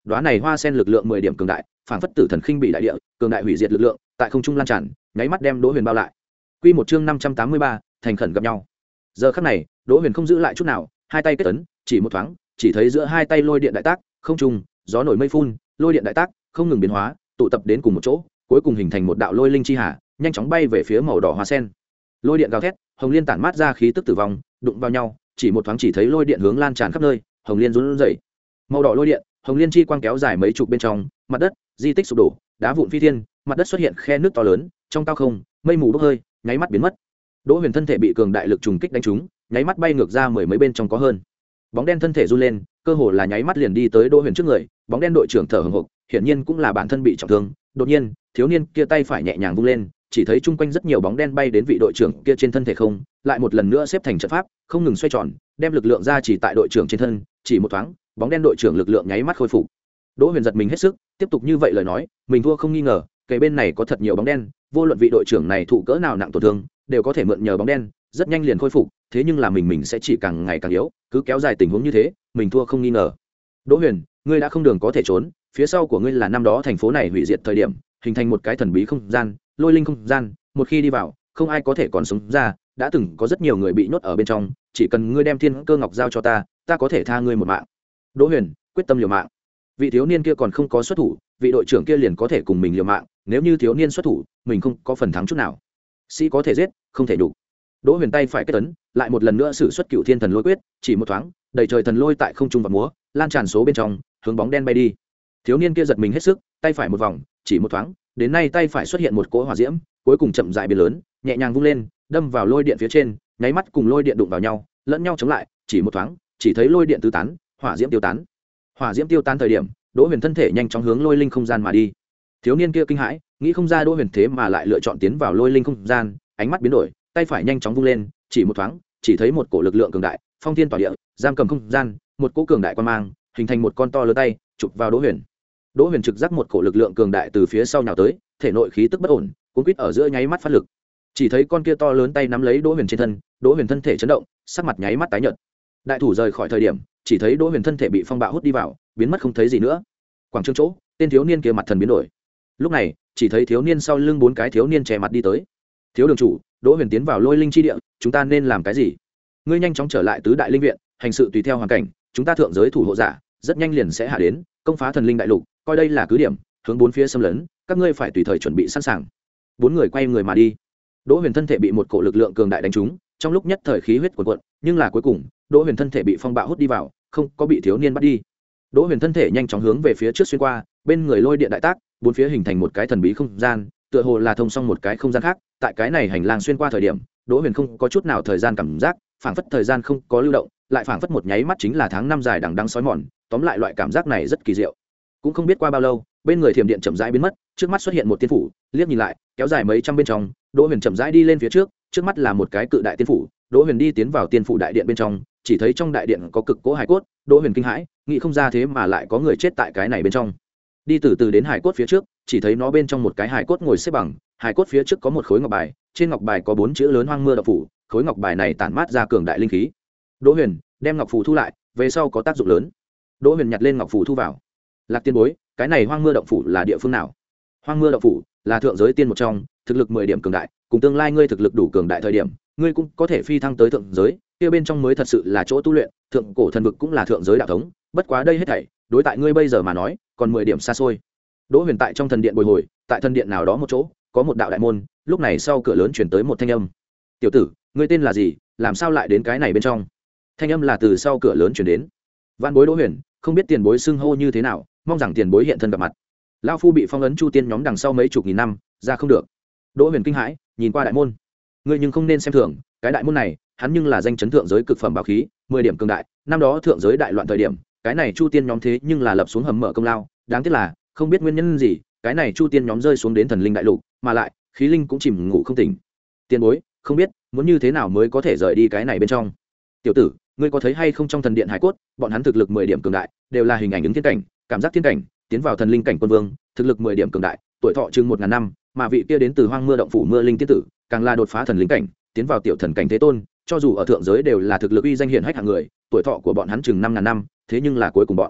đóa này hoa sen lực lượng mười điểm cường đại, phảng phất tử thần khinh bị đại địa, cường đại hủy diệt lực lượng tại không trung lan tràn, nháy mắt đem Đỗ Huyền bao lại. Quy một chương năm trăm tám mươi ba, thành khẩn gặp nhau. Giờ khắc này, Đỗ Huyền không giữ lại chút nào, hai tay kết ấn, chỉ một thoáng, chỉ thấy giữa hai tay lôi điện đại tác, không trung, gió nổi mây phun, lôi điện đại tác, không ngừng biến hóa, tụ tập đến cùng một chỗ, cuối cùng hình thành một đạo lôi linh chi hà, nhanh chóng bay về phía màu đỏ hoa sen. Lôi điện gào thét, hồng liên tản mát ra khí tức tử vong, đụng vào nhau, chỉ một thoáng chỉ thấy lôi điện hướng lan tràn khắp nơi, hồng liên run rẩy. Màu đỏ lôi điện, hồng liên chi quang kéo dài mấy chục bên trong, mặt đất, di tích sụp đổ, đá vụn phi thiên, mặt đất xuất hiện khe nước to lớn, trong cao không, mây mù bốc hơi, nháy mắt biến mất. Đỗ Huyền thân thể bị cường đại lực trùng kích đánh trúng, nháy mắt bay ngược ra mười mấy bên trong có hơn. Bóng đen thân thể run lên, cơ hồ là nháy mắt liền đi tới Đỗ Huyền trước người, bóng đen đội trưởng thở hổn hộc, hiển nhiên cũng là bản thân bị trọng thương. Đột nhiên, thiếu niên kia tay phải nhẹ nhàng vung lên, chỉ thấy chung quanh rất nhiều bóng đen bay đến vị đội trưởng kia trên thân thể không, lại một lần nữa xếp thành trận pháp, không ngừng xoay tròn, đem lực lượng ra chỉ tại đội trưởng trên thân, chỉ một thoáng, bóng đen đội trưởng lực lượng nháy mắt khôi phục. Đỗ Huyền giật mình hết sức, tiếp tục như vậy lời nói, mình thua không nghi ngờ, kề bên này có thật nhiều bóng đen, vô luận vị đội trưởng này thụ cỡ nào nặng tổn thương, đều có thể mượn nhờ bóng đen, rất nhanh liền khôi phục, thế nhưng là mình mình sẽ chỉ càng ngày càng yếu, cứ kéo dài tình huống như thế, mình thua không nghi ngờ. Đỗ Huyền, ngươi đã không đường có thể trốn, phía sau của ngươi là năm đó thành phố này hủy diệt thời điểm, hình thành một cái thần bí không gian, lôi linh không gian, một khi đi vào, không ai có thể còn sống ra, đã từng có rất nhiều người bị nhốt ở bên trong, chỉ cần ngươi đem thiên cơ ngọc giao cho ta, ta có thể tha ngươi một mạng. Đỗ Huyền quyết tâm liều mạng. Vị thiếu niên kia còn không có xuất thủ, vị đội trưởng kia liền có thể cùng mình liều mạng, nếu như thiếu niên xuất thủ, mình không có phần thắng chút nào. Sĩ có thể giết, không thể đủ. Đỗ Huyền tay phải kết ấn, lại một lần nữa sử xuất Cửu Thiên Thần Lôi Quyết, chỉ một thoáng, đầy trời thần lôi tại không trung vọt múa, lan tràn số bên trong, hướng bóng đen bay đi. Thiếu niên kia giật mình hết sức, tay phải một vòng, chỉ một thoáng, đến nay tay phải xuất hiện một cỗ hỏa diễm, cuối cùng chậm rãi biến lớn, nhẹ nhàng vung lên, đâm vào lôi điện phía trên, nháy mắt cùng lôi điện đụng vào nhau, lẫn nhau chống lại, chỉ một thoáng, chỉ thấy lôi điện tứ tán, hỏa diễm tiêu tán. Hỏa diễm tiêu tán thời điểm, Đỗ Huyền thân thể nhanh chóng hướng lôi linh không gian mà đi. Thiếu niên kia kinh hãi, nghĩ không ra Đỗ Huyền thế mà lại lựa chọn tiến vào lôi linh không gian, ánh mắt biến đổi, tay phải nhanh chóng vung lên, chỉ một thoáng, chỉ thấy một cổ lực lượng cường đại, phong thiên tỏa địa, giam cầm không gian, một cỗ cường đại quan mang, hình thành một con to lớn tay, chụp vào Đỗ Huyền. Đỗ Huyền trực giác một cổ lực lượng cường đại từ phía sau nhào tới, thể nội khí tức bất ổn, cuốn quýt ở giữa nháy mắt phát lực. Chỉ thấy con kia to lớn tay nắm lấy Đỗ Huyền trên thân, Đỗ Huyền thân thể chấn động, sắc mặt nháy mắt tái nhợt. Đại thủ rời khỏi thời điểm, chỉ thấy Đỗ Huyền thân thể bị phong bạo hút đi vào, biến mất không thấy gì nữa. Quảng trường chỗ, tên thiếu niên kia mặt thần biến đổi. Lúc này, chỉ thấy thiếu niên sau lưng bốn cái thiếu niên che mặt đi tới. Thiếu đường chủ, Đỗ Huyền tiến vào lôi linh chi địa, chúng ta nên làm cái gì? Ngươi nhanh chóng trở lại tứ đại linh viện, hành sự tùy theo hoàn cảnh, chúng ta thượng giới thủ hộ giả, rất nhanh liền sẽ hạ đến, công phá thần linh đại lục, coi đây là cứ điểm, hướng bốn phía xâm lấn, các ngươi phải tùy thời chuẩn bị sẵn sàng. Bốn người quay người mà đi. Đỗ Huyền thân thể bị một cổ lực lượng cường đại đánh trúng, trong lúc nhất thời khí huyết cuồn cuộn, nhưng là cuối cùng, Đỗ Huyền thân thể bị phong bạo hút đi vào, không có bị thiếu niên bắt đi. Đỗ Huyền thân thể nhanh chóng hướng về phía trước xuyên qua, bên người lôi điện đại tác, bốn phía hình thành một cái thần bí không gian, tựa hồ là thông xong một cái không gian khác. Tại cái này hành lang xuyên qua thời điểm, Đỗ Huyền không có chút nào thời gian cảm giác, phảng phất thời gian không có lưu động, lại phảng phất một nháy mắt chính là tháng năm dài đằng đẵng sói mòn, tóm lại loại cảm giác này rất kỳ diệu. Cũng không biết qua bao lâu, bên người thiểm điện chậm rãi biến mất, trước mắt xuất hiện một tiên phủ, liếc nhìn lại, kéo dài mấy trăm bên trong, Đỗ Huyền chậm rãi đi lên phía trước, trước mắt là một cái cự đại tiên phủ. Đỗ Huyền đi tiến vào tiên phủ đại điện bên trong, chỉ thấy trong đại điện có cực cố hải cốt, Đỗ Huyền kinh hãi, nghĩ không ra thế mà lại có người chết tại cái này bên trong. Đi từ từ đến hải cốt phía trước, chỉ thấy nó bên trong một cái hải cốt ngồi xếp bằng, hải cốt phía trước có một khối ngọc bài, trên ngọc bài có bốn chữ lớn Hoang Mưa Động Phủ, khối ngọc bài này tản mát ra cường đại linh khí. Đỗ Huyền đem ngọc phù thu lại, về sau có tác dụng lớn. Đỗ Huyền nhặt lên ngọc phù thu vào. Lạc Tiên bối, cái này Hoang Mưa Động Phủ là địa phương nào? Hoang Mưa Động Phủ là thượng giới tiên một trong, thực lực mười điểm cường đại, cùng tương lai ngươi thực lực đủ cường đại thời điểm, ngươi cũng có thể phi thăng tới thượng giới, kia bên trong mới thật sự là chỗ tu luyện, thượng cổ thần vực cũng là thượng giới đạo thống, bất quá đây hết thảy, đối tại ngươi bây giờ mà nói, còn mười điểm xa xôi. Đỗ Huyền tại trong thần điện bồi hồi, tại thần điện nào đó một chỗ, có một đạo đại môn, lúc này sau cửa lớn truyền tới một thanh âm. "Tiểu tử, ngươi tên là gì, làm sao lại đến cái này bên trong?" Thanh âm là từ sau cửa lớn truyền đến. Vạn bối Đỗ Huyền, không biết tiền bối xưng hô như thế nào, mong rằng tiền bối hiện thân gặp mặt. Lão phu bị phong ấn Chu Tiên nhóm đằng sau mấy chục nghìn năm, ra không được. Đỗ Huyền kinh hãi, nhìn qua đại môn. Ngươi nhưng không nên xem thường, cái đại môn này, hắn nhưng là danh chấn thượng giới cực phẩm bảo khí, mười điểm cường đại, năm đó thượng giới đại loạn thời điểm, cái này Chu Tiên nhóm thế nhưng là lập xuống hầm mở công lao, đáng tiếc là, không biết nguyên nhân gì, cái này Chu Tiên nhóm rơi xuống đến thần linh đại lục, mà lại, khí linh cũng chìm ngủ không tỉnh. Tiền bối, không biết, muốn như thế nào mới có thể rời đi cái này bên trong. Tiểu tử, ngươi có thấy hay không trong thần điện hải cốt, bọn hắn thực lực mười điểm cường đại, đều là hình ảnh ứng thiên cảnh, cảm giác thiên cảnh, tiến vào thần linh cảnh quân vương, thực lực mười điểm cường đại, tuổi thọ chừng một ngàn năm, mà vị kia đến từ Hoang Mưa Động Phủ Mưa Linh tiên tử, càng là đột phá thần linh cảnh, tiến vào tiểu thần cảnh thế tôn, cho dù ở thượng giới đều là thực lực uy danh hiển hách hạng người, tuổi thọ của bọn hắn chừng năm ngàn năm, thế nhưng là cuối cùng bọn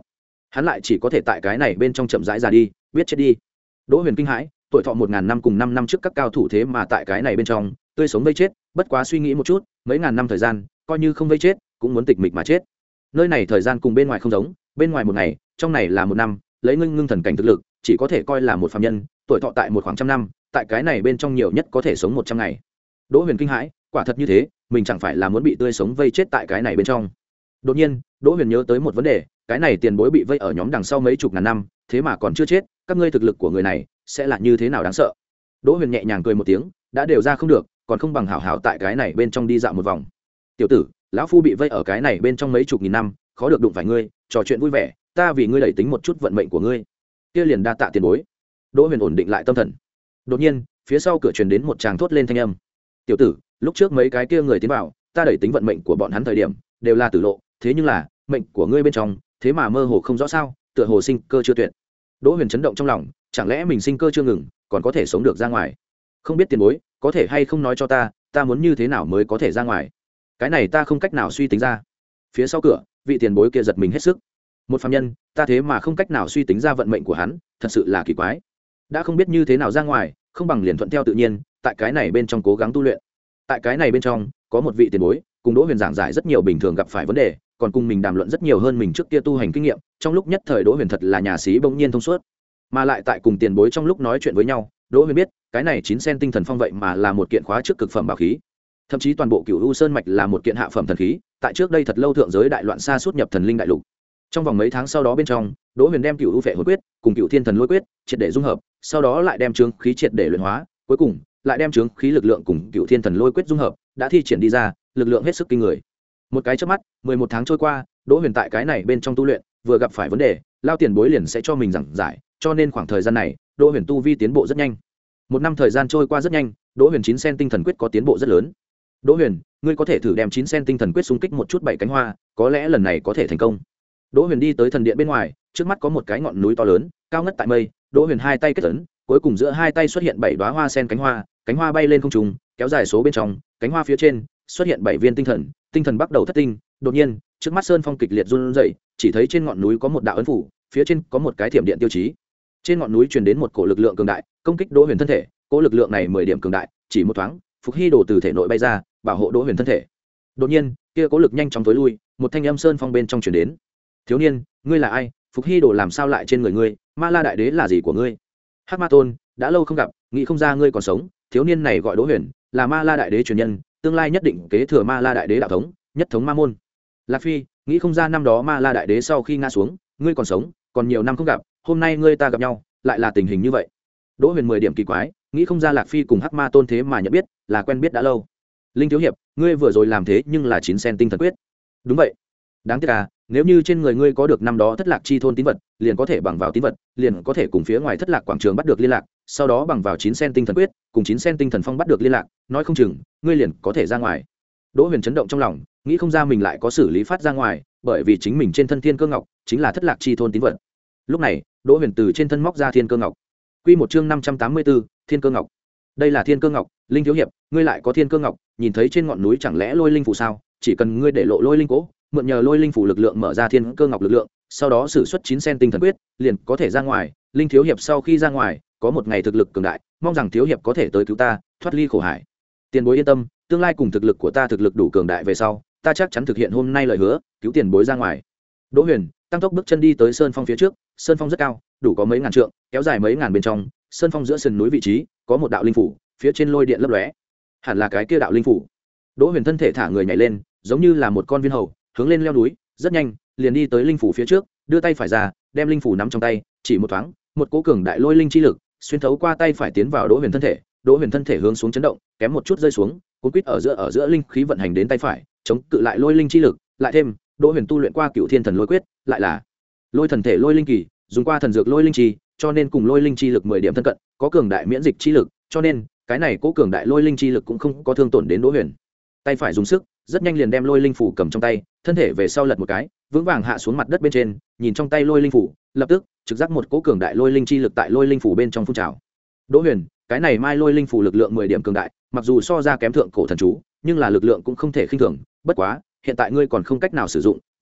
hắn lại chỉ có thể tại cái này bên trong chậm rãi ra đi, biết chết đi. Đỗ Huyền kinh hãi, tuổi thọ một ngàn năm cùng năm năm trước các cao thủ thế mà tại cái này bên trong tươi sống vây chết, bất quá suy nghĩ một chút, mấy ngàn năm thời gian, coi như không vây chết, cũng muốn tịch mịch mà chết. Nơi này thời gian cùng bên ngoài không giống, bên ngoài một ngày, trong này là một năm, lấy ngưng ngưng thần cảnh thực lực, chỉ có thể coi là một phàm nhân, tuổi thọ tại một khoảng trăm năm, tại cái này bên trong nhiều nhất có thể sống một trăm ngày. Đỗ Huyền kinh hãi, quả thật như thế, mình chẳng phải là muốn bị tươi sống vây chết tại cái này bên trong. Đột nhiên, Đỗ Huyền nhớ tới một vấn đề, cái này tiền bối bị vây ở nhóm đằng sau mấy chục ngàn năm, thế mà còn chưa chết, các ngươi thực lực của người này sẽ là như thế nào đáng sợ. Đỗ Huyền nhẹ nhàng cười một tiếng, đã đều ra không được, còn không bằng hảo hảo tại cái này bên trong đi dạo một vòng. Tiểu tử, lão phu bị vây ở cái này bên trong mấy chục nghìn năm, khó được đụng phải ngươi, trò chuyện vui vẻ, ta vì ngươi đẩy tính một chút vận mệnh của ngươi. Kia liền đa tạ tiền bối. Đỗ Huyền ổn định lại tâm thần. Đột nhiên, phía sau cửa truyền đến một tràng thốt lên thanh âm. Tiểu tử, lúc trước mấy cái kia người tiến vào, ta đẩy tính vận mệnh của bọn hắn thời điểm, đều là tử lộ, thế nhưng là, mệnh của ngươi bên trong, thế mà mơ hồ không rõ sao, tựa hồ sinh cơ chưa tuyệt. Đỗ Huyền chấn động trong lòng, chẳng lẽ mình sinh cơ chưa ngừng, còn có thể sống được ra ngoài? Không biết tiền bối, có thể hay không nói cho ta, ta muốn như thế nào mới có thể ra ngoài? Cái này ta không cách nào suy tính ra. Phía sau cửa, vị tiền bối kia giật mình hết sức. Một phàm nhân, ta thế mà không cách nào suy tính ra vận mệnh của hắn, thật sự là kỳ quái. Đã không biết như thế nào ra ngoài, không bằng liền thuận theo tự nhiên, tại cái này bên trong cố gắng tu luyện. Tại cái này bên trong, có một vị tiền bối, cùng Đỗ Huyền giảng giải rất nhiều bình thường gặp phải vấn đề, còn cùng mình đàm luận rất nhiều hơn mình trước kia tu hành kinh nghiệm, trong lúc nhất thời Đỗ Huyền thật là nhà sĩ bỗng nhiên thông suốt. Mà lại tại cùng tiền bối trong lúc nói chuyện với nhau, Đỗ Huyền biết, cái này chín sen tinh thần phong vậy mà là một kiện khóa trước cực phẩm bảo khí. Thậm chí toàn bộ Cửu U Sơn mạch là một kiện hạ phẩm thần khí, tại trước đây thật lâu thượng giới đại loạn xa suốt nhập thần linh đại lục. Trong vòng mấy tháng sau đó bên trong, Đỗ Huyền đem Cửu U Phệ Hồn Quyết cùng Cửu Thiên Thần Lôi Quyết triệt để dung hợp, sau đó lại đem chướng khí triệt để luyện hóa, cuối cùng lại đem chướng khí lực lượng cùng Cửu Thiên Thần Lôi Quyết dung hợp, đã thi triển đi ra, lực lượng hết sức kinh người. Một cái chớp mắt, mười một tháng trôi qua, Đỗ Huyền tại cái này bên trong tu luyện, vừa gặp phải vấn đề, lao tiền bối liền sẽ cho mình giảng giải, cho nên khoảng thời gian này, Đỗ Huyền tu vi tiến bộ rất nhanh. Một năm thời gian trôi qua rất nhanh, Đỗ Huyền chín sen tinh thần quyết có tiến bộ rất lớn. Đỗ Huyền, ngươi có thể thử đem chín sen tinh thần quyết xung kích một chút bảy cánh hoa, có lẽ lần này có thể thành công. Đỗ Huyền đi tới thần điện bên ngoài, trước mắt có một cái ngọn núi to lớn, cao ngất tại mây, Đỗ Huyền hai tay kết ấn, cuối cùng giữa hai tay xuất hiện bảy đóa hoa sen cánh hoa, cánh hoa bay lên không trung, kéo dài số bên trong, cánh hoa phía trên xuất hiện bảy viên tinh thần, tinh thần bắt đầu thất tinh. Đột nhiên, trước mắt sơn phong kịch liệt run rẩy, chỉ thấy trên ngọn núi có một đạo ấn phủ, phía trên có một cái thiểm điện tiêu chí. Trên ngọn núi truyền đến một cổ lực lượng cường đại, công kích Đỗ Huyền thân thể, cỗ lực lượng này mười điểm cường đại, chỉ một thoáng, Phục Hy đồ từ thể nội bay ra, bảo hộ Đỗ Huyền thân thể. Đột nhiên, kia cỗ lực nhanh chóng tối lui, một thanh âm sơn phong bên trong truyền đến. Thiếu niên, ngươi là ai? Phục Hy đồ làm sao lại trên người ngươi? Ma La đại đế là gì của ngươi? Hắc Ma Tôn, đã lâu không gặp, nghĩ không ra ngươi còn sống. Thiếu niên này gọi Đỗ Huyền, là Ma La đại đế truyền nhân, tương lai nhất định kế thừa Ma La đại đế đạo thống, nhất thống ma môn. Lạc Phi, nghĩ không ra năm đó Ma La đại đế sau khi ngã xuống, ngươi còn sống, còn nhiều năm không gặp, hôm nay ngươi ta gặp nhau, lại là tình hình như vậy. Đỗ Huyền mười điểm kỳ quái, nghĩ không ra Lạc Phi cùng Hắc Ma Tôn thế mà nhận biết, là quen biết đã lâu. Linh thiếu hiệp, ngươi vừa rồi làm thế nhưng là chín sen tinh thần quyết. Đúng vậy. Đáng tiếc à, nếu như trên người ngươi có được năm đó thất lạc chi thôn tín vật, liền có thể bằng vào tín vật, liền có thể cùng phía ngoài thất lạc quảng trường bắt được liên lạc, sau đó bằng vào chín sen tinh thần quyết, cùng chín sen tinh thần phong bắt được liên lạc, nói không chừng, ngươi liền có thể ra ngoài. Đỗ Huyền chấn động trong lòng, nghĩ không ra mình lại có xử lý phát ra ngoài, bởi vì chính mình trên thân thiên cơ ngọc chính là thất lạc chi thôn tín vật. Lúc này, Đỗ Huyền từ trên thân móc ra thiên cơ ngọc. Quy một chương năm trăm tám mươi tư, thiên cơ ngọc. Đây là thiên cơ ngọc, Linh thiếu hiệp, ngươi lại có thiên cơ ngọc, nhìn thấy trên ngọn núi chẳng lẽ lôi linh phù sao? Chỉ cần ngươi để lộ lôi linh cố, mượn nhờ lôi linh phù lực lượng mở ra thiên cơ ngọc lực lượng, sau đó sử xuất chín sen tinh thần quyết, liền có thể ra ngoài. Linh thiếu hiệp sau khi ra ngoài, có một ngày thực lực cường đại, mong rằng thiếu hiệp có thể tới cứu ta, thoát ly khổ hải. Tiền bối yên tâm, tương lai cùng thực lực của ta thực lực đủ cường đại về sau, ta chắc chắn thực hiện hôm nay lời hứa, cứu tiền bối ra ngoài. Đỗ Huyền tăng tốc bước chân đi tới sơn phong phía trước, sơn phong rất cao, đủ có mấy ngàn trượng, kéo dài mấy ngàn bên trong, sơn phong giữa sườn núi vị trí có một đạo linh phủ, phía trên lôi điện lấp lóe, hẳn là cái kia đạo linh phủ. Đỗ Huyền thân thể thả người nhảy lên, giống như là một con viên hầu, hướng lên leo núi, rất nhanh, liền đi tới linh phủ phía trước, đưa tay phải ra, đem linh phủ nắm trong tay, chỉ một thoáng, một cỗ cường đại lôi linh chi lực xuyên thấu qua tay phải tiến vào Đỗ Huyền thân thể, Đỗ Huyền thân thể hướng xuống chấn động, kém một chút rơi xuống, cuốn quýt ở giữa ở giữa linh khí vận hành đến tay phải, chống cự lại lôi linh chi lực, lại thêm, Đỗ Huyền tu luyện qua Cửu Thiên Thần Lôi Quyết, lại là lôi thần thể lôi linh kỳ, dùng qua thần dược lôi linh chi, cho nên cùng lôi linh chi lực mười điểm thân cận, có cường đại miễn dịch chi lực, cho nên cái này cố cường đại lôi linh chi lực cũng không có thương tổn đến Đỗ Huyền. Tay phải dùng sức, rất nhanh liền đem lôi linh phủ cầm trong tay, thân thể về sau lật một cái, vững vàng hạ xuống mặt đất bên trên, nhìn trong tay lôi linh phủ, lập tức trực giác một cố cường đại lôi linh chi lực tại lôi linh phủ bên trong phun trào. Đỗ Huyền, cái này mai lôi linh phủ lực lượng mười điểm cường đại, mặc dù so ra kém thượng cổ thần chú, nhưng là lực lượng cũng không thể khinh thường, bất quá, hiện tại ngươi còn không cách nào sử dụng,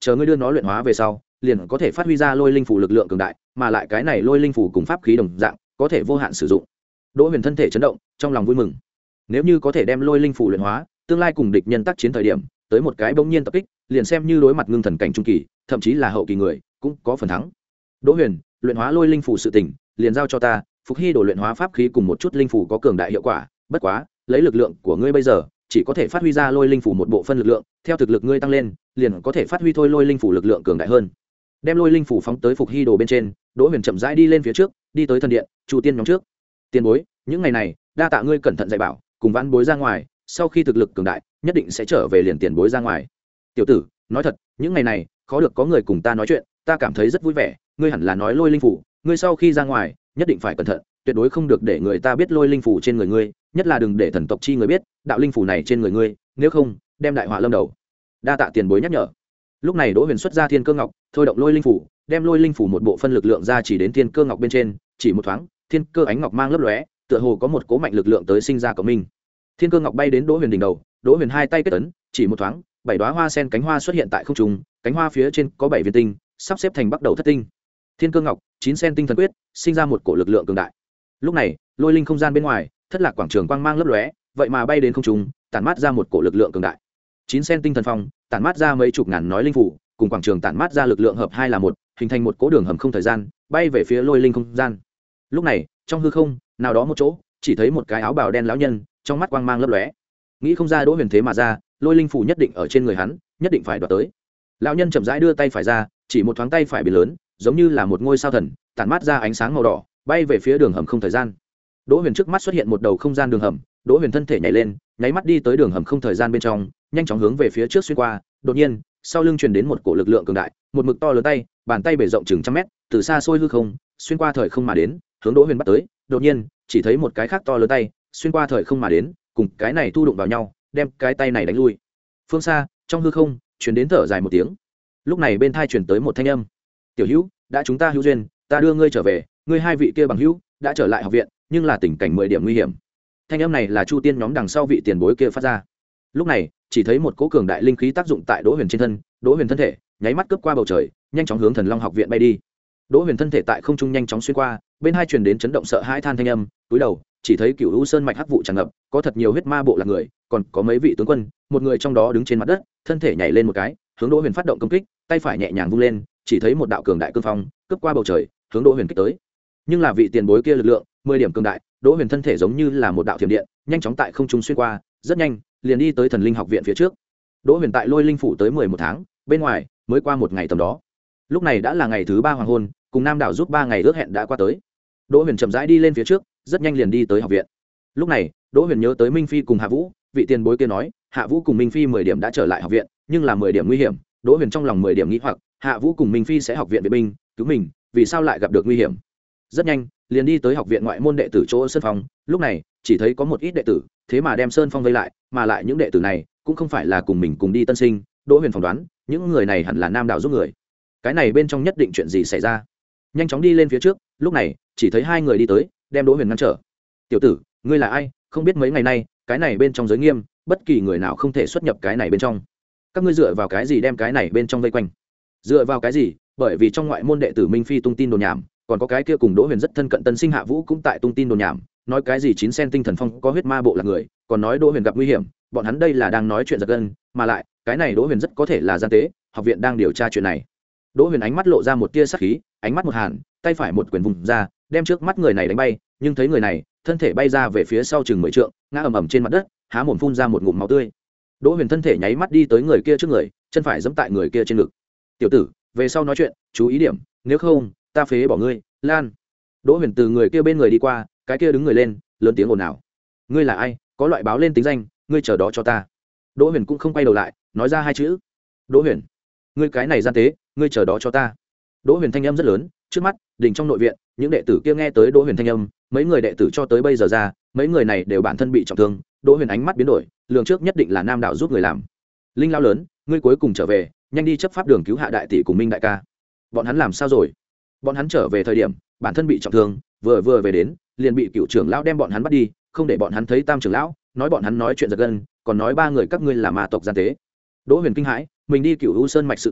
chờ ngươi đưa nó luyện hóa về sau liền có thể phát huy ra lôi linh phủ lực lượng cường đại, mà lại cái này lôi linh phủ cùng pháp khí đồng dạng có thể vô hạn sử dụng. Đỗ Huyền thân thể chấn động, trong lòng vui mừng. Nếu như có thể đem lôi linh phủ luyện hóa, tương lai cùng địch nhân tác chiến thời điểm tới một cái bỗng nhiên tập kích, liền xem như đối mặt ngưng thần cảnh trung kỳ thậm chí là hậu kỳ người cũng có phần thắng. Đỗ Huyền, luyện hóa lôi linh phủ sự tình liền giao cho ta, Phục Hy đồ luyện hóa pháp khí cùng một chút linh phủ có cường đại hiệu quả, bất quá lấy lực lượng của ngươi bây giờ chỉ có thể phát huy ra lôi linh phủ một bộ phân lực lượng, theo thực lực ngươi tăng lên liền có thể phát huy thôi lôi linh phủ lực lượng cường đại hơn. Đem lôi linh phủ phóng tới Phục Hy đồ bên trên, Đỗ Huyền chậm rãi đi lên phía trước, đi tới thần điện Chu Tiên nhóm trước. Tiền bối, những ngày này đa tạ ngươi cẩn thận dạy bảo, cùng vãn bối ra ngoài, sau khi thực lực cường đại nhất định sẽ trở về liền tiền bối ra ngoài. Tiểu tử, nói thật, những ngày này khó được có người cùng ta nói chuyện, ta cảm thấy rất vui vẻ. Ngươi hẳn là nói lôi linh phủ, ngươi sau khi ra ngoài nhất định phải cẩn thận, tuyệt đối không được để người ta biết lôi linh phủ trên người ngươi, nhất là đừng để thần tộc chi người biết đạo linh phủ này trên người ngươi, nếu không đem đại họa lâm đầu. Đa tạ tiền bối nhắc nhở. Lúc này Đỗ Huyền xuất ra thiên cơ ngọc, thôi động lôi linh phủ, đem lôi linh phủ một bộ phân lực lượng ra chỉ đến thiên cơ ngọc bên trên, chỉ một thoáng thiên cơ ánh ngọc mang lấp lóe, tựa hồ có một cố mạnh lực lượng tới sinh ra cộng minh. Thiên cơ ngọc bay đến Đỗ Huyền đỉnh đầu, Đỗ Huyền hai tay kết ấn, chỉ một thoáng bảy đóa hoa sen cánh hoa xuất hiện tại không trung, cánh hoa phía trên có bảy viên tinh sắp xếp thành bắt đầu thất tinh. Thiên cơ ngọc chín sen tinh thần quyết sinh ra một cổ lực lượng cường đại. Lúc này lôi linh không gian bên ngoài thất lạc quảng trường quang mang lấp lóe, vậy mà bay đến không trung tản mát ra một cổ lực lượng cường đại. Chín sen tinh thần phong tản mát ra mấy chục ngàn nói linh phủ, cùng quảng trường tản mát ra lực lượng hợp hai là một, hình thành một cỗ đường hầm không thời gian bay về phía lôi linh không gian. Lúc này trong hư không nào đó một chỗ chỉ thấy một cái áo bào đen lão nhân, trong mắt quang mang lấp lóe. Nghĩ không ra Đỗ Huyền thế mà ra, lôi linh phủ nhất định ở trên người hắn, nhất định phải đoạt tới. Lão nhân chậm rãi đưa tay phải ra, chỉ một thoáng tay phải bị lớn, giống như là một ngôi sao thần, tản mát ra ánh sáng màu đỏ, bay về phía đường hầm không thời gian. Đỗ Huyền trước mắt xuất hiện một đầu không gian đường hầm, Đỗ Huyền thân thể nhảy lên, nháy mắt đi tới đường hầm không thời gian bên trong, nhanh chóng hướng về phía trước xuyên qua. Đột nhiên, sau lưng truyền đến một cổ lực lượng cường đại, một mực to lớn tay, bàn tay bề rộng chừng trăm mét, từ xa xôi hư không, xuyên qua thời không mà đến, hướng Đỗ Huyền bắt tới. Đột nhiên, chỉ thấy một cái khác to lớn tay, xuyên qua thời không mà đến, cùng cái này thu đụng vào nhau, đem cái tay này đánh lui. Phương xa, trong hư không, truyền đến thở dài một tiếng. Lúc này bên tai truyền tới một thanh âm: "Tiểu Hữu, đã chúng ta hữu duyên, ta đưa ngươi trở về, ngươi hai vị kia bằng hữu đã trở lại học viện, nhưng là tình cảnh mười điểm nguy hiểm." Thanh âm này là Chu Tiên nhóm đằng sau vị tiền bối kia phát ra. Lúc này, chỉ thấy một cỗ cường đại linh khí tác dụng tại Đỗ Huyền trên thân, Đỗ Huyền thân thể nháy mắt cướp qua bầu trời, nhanh chóng hướng Thần Long học viện bay đi. Đỗ Huyền thân thể tại không trung nhanh chóng xuyên qua, bên hai truyền đến chấn động sợ hãi than thanh âm, túi đầu, chỉ thấy Cửu U Sơn mạch hắc vụ tràn ngập, có thật nhiều huyết ma bộ lạc người, còn có mấy vị tướng quân, một người trong đó đứng trên mặt đất, thân thể nhảy lên một cái, hướng Đỗ Huyền phát động công kích, tay phải nhẹ nhàng vung lên, chỉ thấy một đạo cường đại cương phong, cướp qua bầu trời, hướng Đỗ Huyền kích tới. Nhưng là vị tiền bối kia lực lượng, mười điểm cường đại, Đỗ Huyền thân thể giống như là một đạo thiểm điện, nhanh chóng tại không trung xuyên qua, rất nhanh, liền đi tới Thần Linh học viện phía trước. Đỗ Huyền tại Lôi Linh phủ tới mười một tháng, bên ngoài mới qua một ngày tầm đó. Lúc này đã là ngày thứ ba hoàng hôn, cùng Nam đảo giúp ba ngày ước hẹn đã qua tới. Đỗ Huyền chậm rãi đi lên phía trước, rất nhanh liền đi tới học viện. Lúc này, Đỗ Huyền nhớ tới Minh Phi cùng Hạ Vũ, vị tiền bối kia nói, Hạ Vũ cùng Minh Phi mười điểm đã trở lại học viện, nhưng là mười điểm nguy hiểm. Đỗ Huyền trong lòng mười điểm nghi hoặc, Hạ Vũ cùng Minh Phi sẽ học viện viện binh, cứu mình, vì sao lại gặp được nguy hiểm? Rất nhanh, liền đi tới học viện ngoại môn đệ tử chỗ Sơn Phong, lúc này, chỉ thấy có một ít đệ tử, thế mà đem Sơn Phong vây lại, mà lại những đệ tử này cũng không phải là cùng mình cùng đi tân sinh. Đỗ Huyền phỏng đoán, những người này hẳn là Nam đảo giúp người. Cái này bên trong nhất định chuyện gì xảy ra. Nhanh chóng đi lên phía trước, lúc này, chỉ thấy hai người đi tới, đem Đỗ Huyền ngăn trở. "Tiểu tử, ngươi là ai? Không biết mấy ngày nay, cái này bên trong giới nghiêm, bất kỳ người nào không thể xuất nhập cái này bên trong. Các ngươi dựa vào cái gì đem cái này bên trong vây quanh?" "Dựa vào cái gì? Bởi vì trong ngoại môn đệ tử Minh Phi tung tin đồn nhảm, còn có cái kia cùng Đỗ Huyền rất thân cận tân sinh Hạ Vũ cũng tại tung tin đồn nhảm, nói cái gì chín sen tinh thần phong có huyết ma bộ là người, còn nói Đỗ Huyền gặp nguy hiểm, bọn hắn đây là đang nói chuyện giật gân, mà lại, cái này Đỗ Huyền rất có thể là gian tế, học viện đang điều tra chuyện này." Đỗ Huyền ánh mắt lộ ra một tia sắc khí, ánh mắt một hàn, tay phải một quyền vùng ra, đem trước mắt người này đánh bay, nhưng thấy người này, thân thể bay ra về phía sau chừng mười trượng, ngã ầm ầm trên mặt đất, há mồm phun ra một ngụm máu tươi. Đỗ Huyền thân thể nháy mắt đi tới người kia trước người, chân phải giẫm tại người kia trên ngực. "Tiểu tử, về sau nói chuyện, chú ý điểm, nếu không, ta phế bỏ ngươi." "Lan." Đỗ Huyền từ người kia bên người đi qua, cái kia đứng người lên, lớn tiếng ồn ào. "Ngươi là ai? Có loại báo lên tính danh, ngươi chờ đó cho ta." Đỗ Huyền cũng không quay đầu lại, nói ra hai chữ. "Đỗ Huyền, ngươi cái này gian tế, ngươi chờ đó cho ta." Đỗ Huyền thanh âm rất lớn, trước mắt, đỉnh trong nội viện, những đệ tử kia nghe tới Đỗ Huyền thanh âm, mấy người đệ tử cho tới bây giờ ra, mấy người này đều bản thân bị trọng thương. Đỗ Huyền ánh mắt biến đổi, lường trước nhất định là Nam đảo giúp người làm. "Linh lão lớn, ngươi cuối cùng trở về, nhanh đi chấp pháp đường cứu hạ đại tỷ cùng Minh đại ca." "Bọn hắn làm sao rồi?" "Bọn hắn trở về thời điểm, bản thân bị trọng thương, vừa vừa về đến, liền bị cựu trưởng lão đem bọn hắn bắt đi, không để bọn hắn thấy tam trưởng lão, nói bọn hắn nói chuyện giật gân, còn nói ba người các ngươi là ma tộc gian tế." Đỗ Huyền kinh hãi, mình đi Cửu U Sơn mạch sự tình,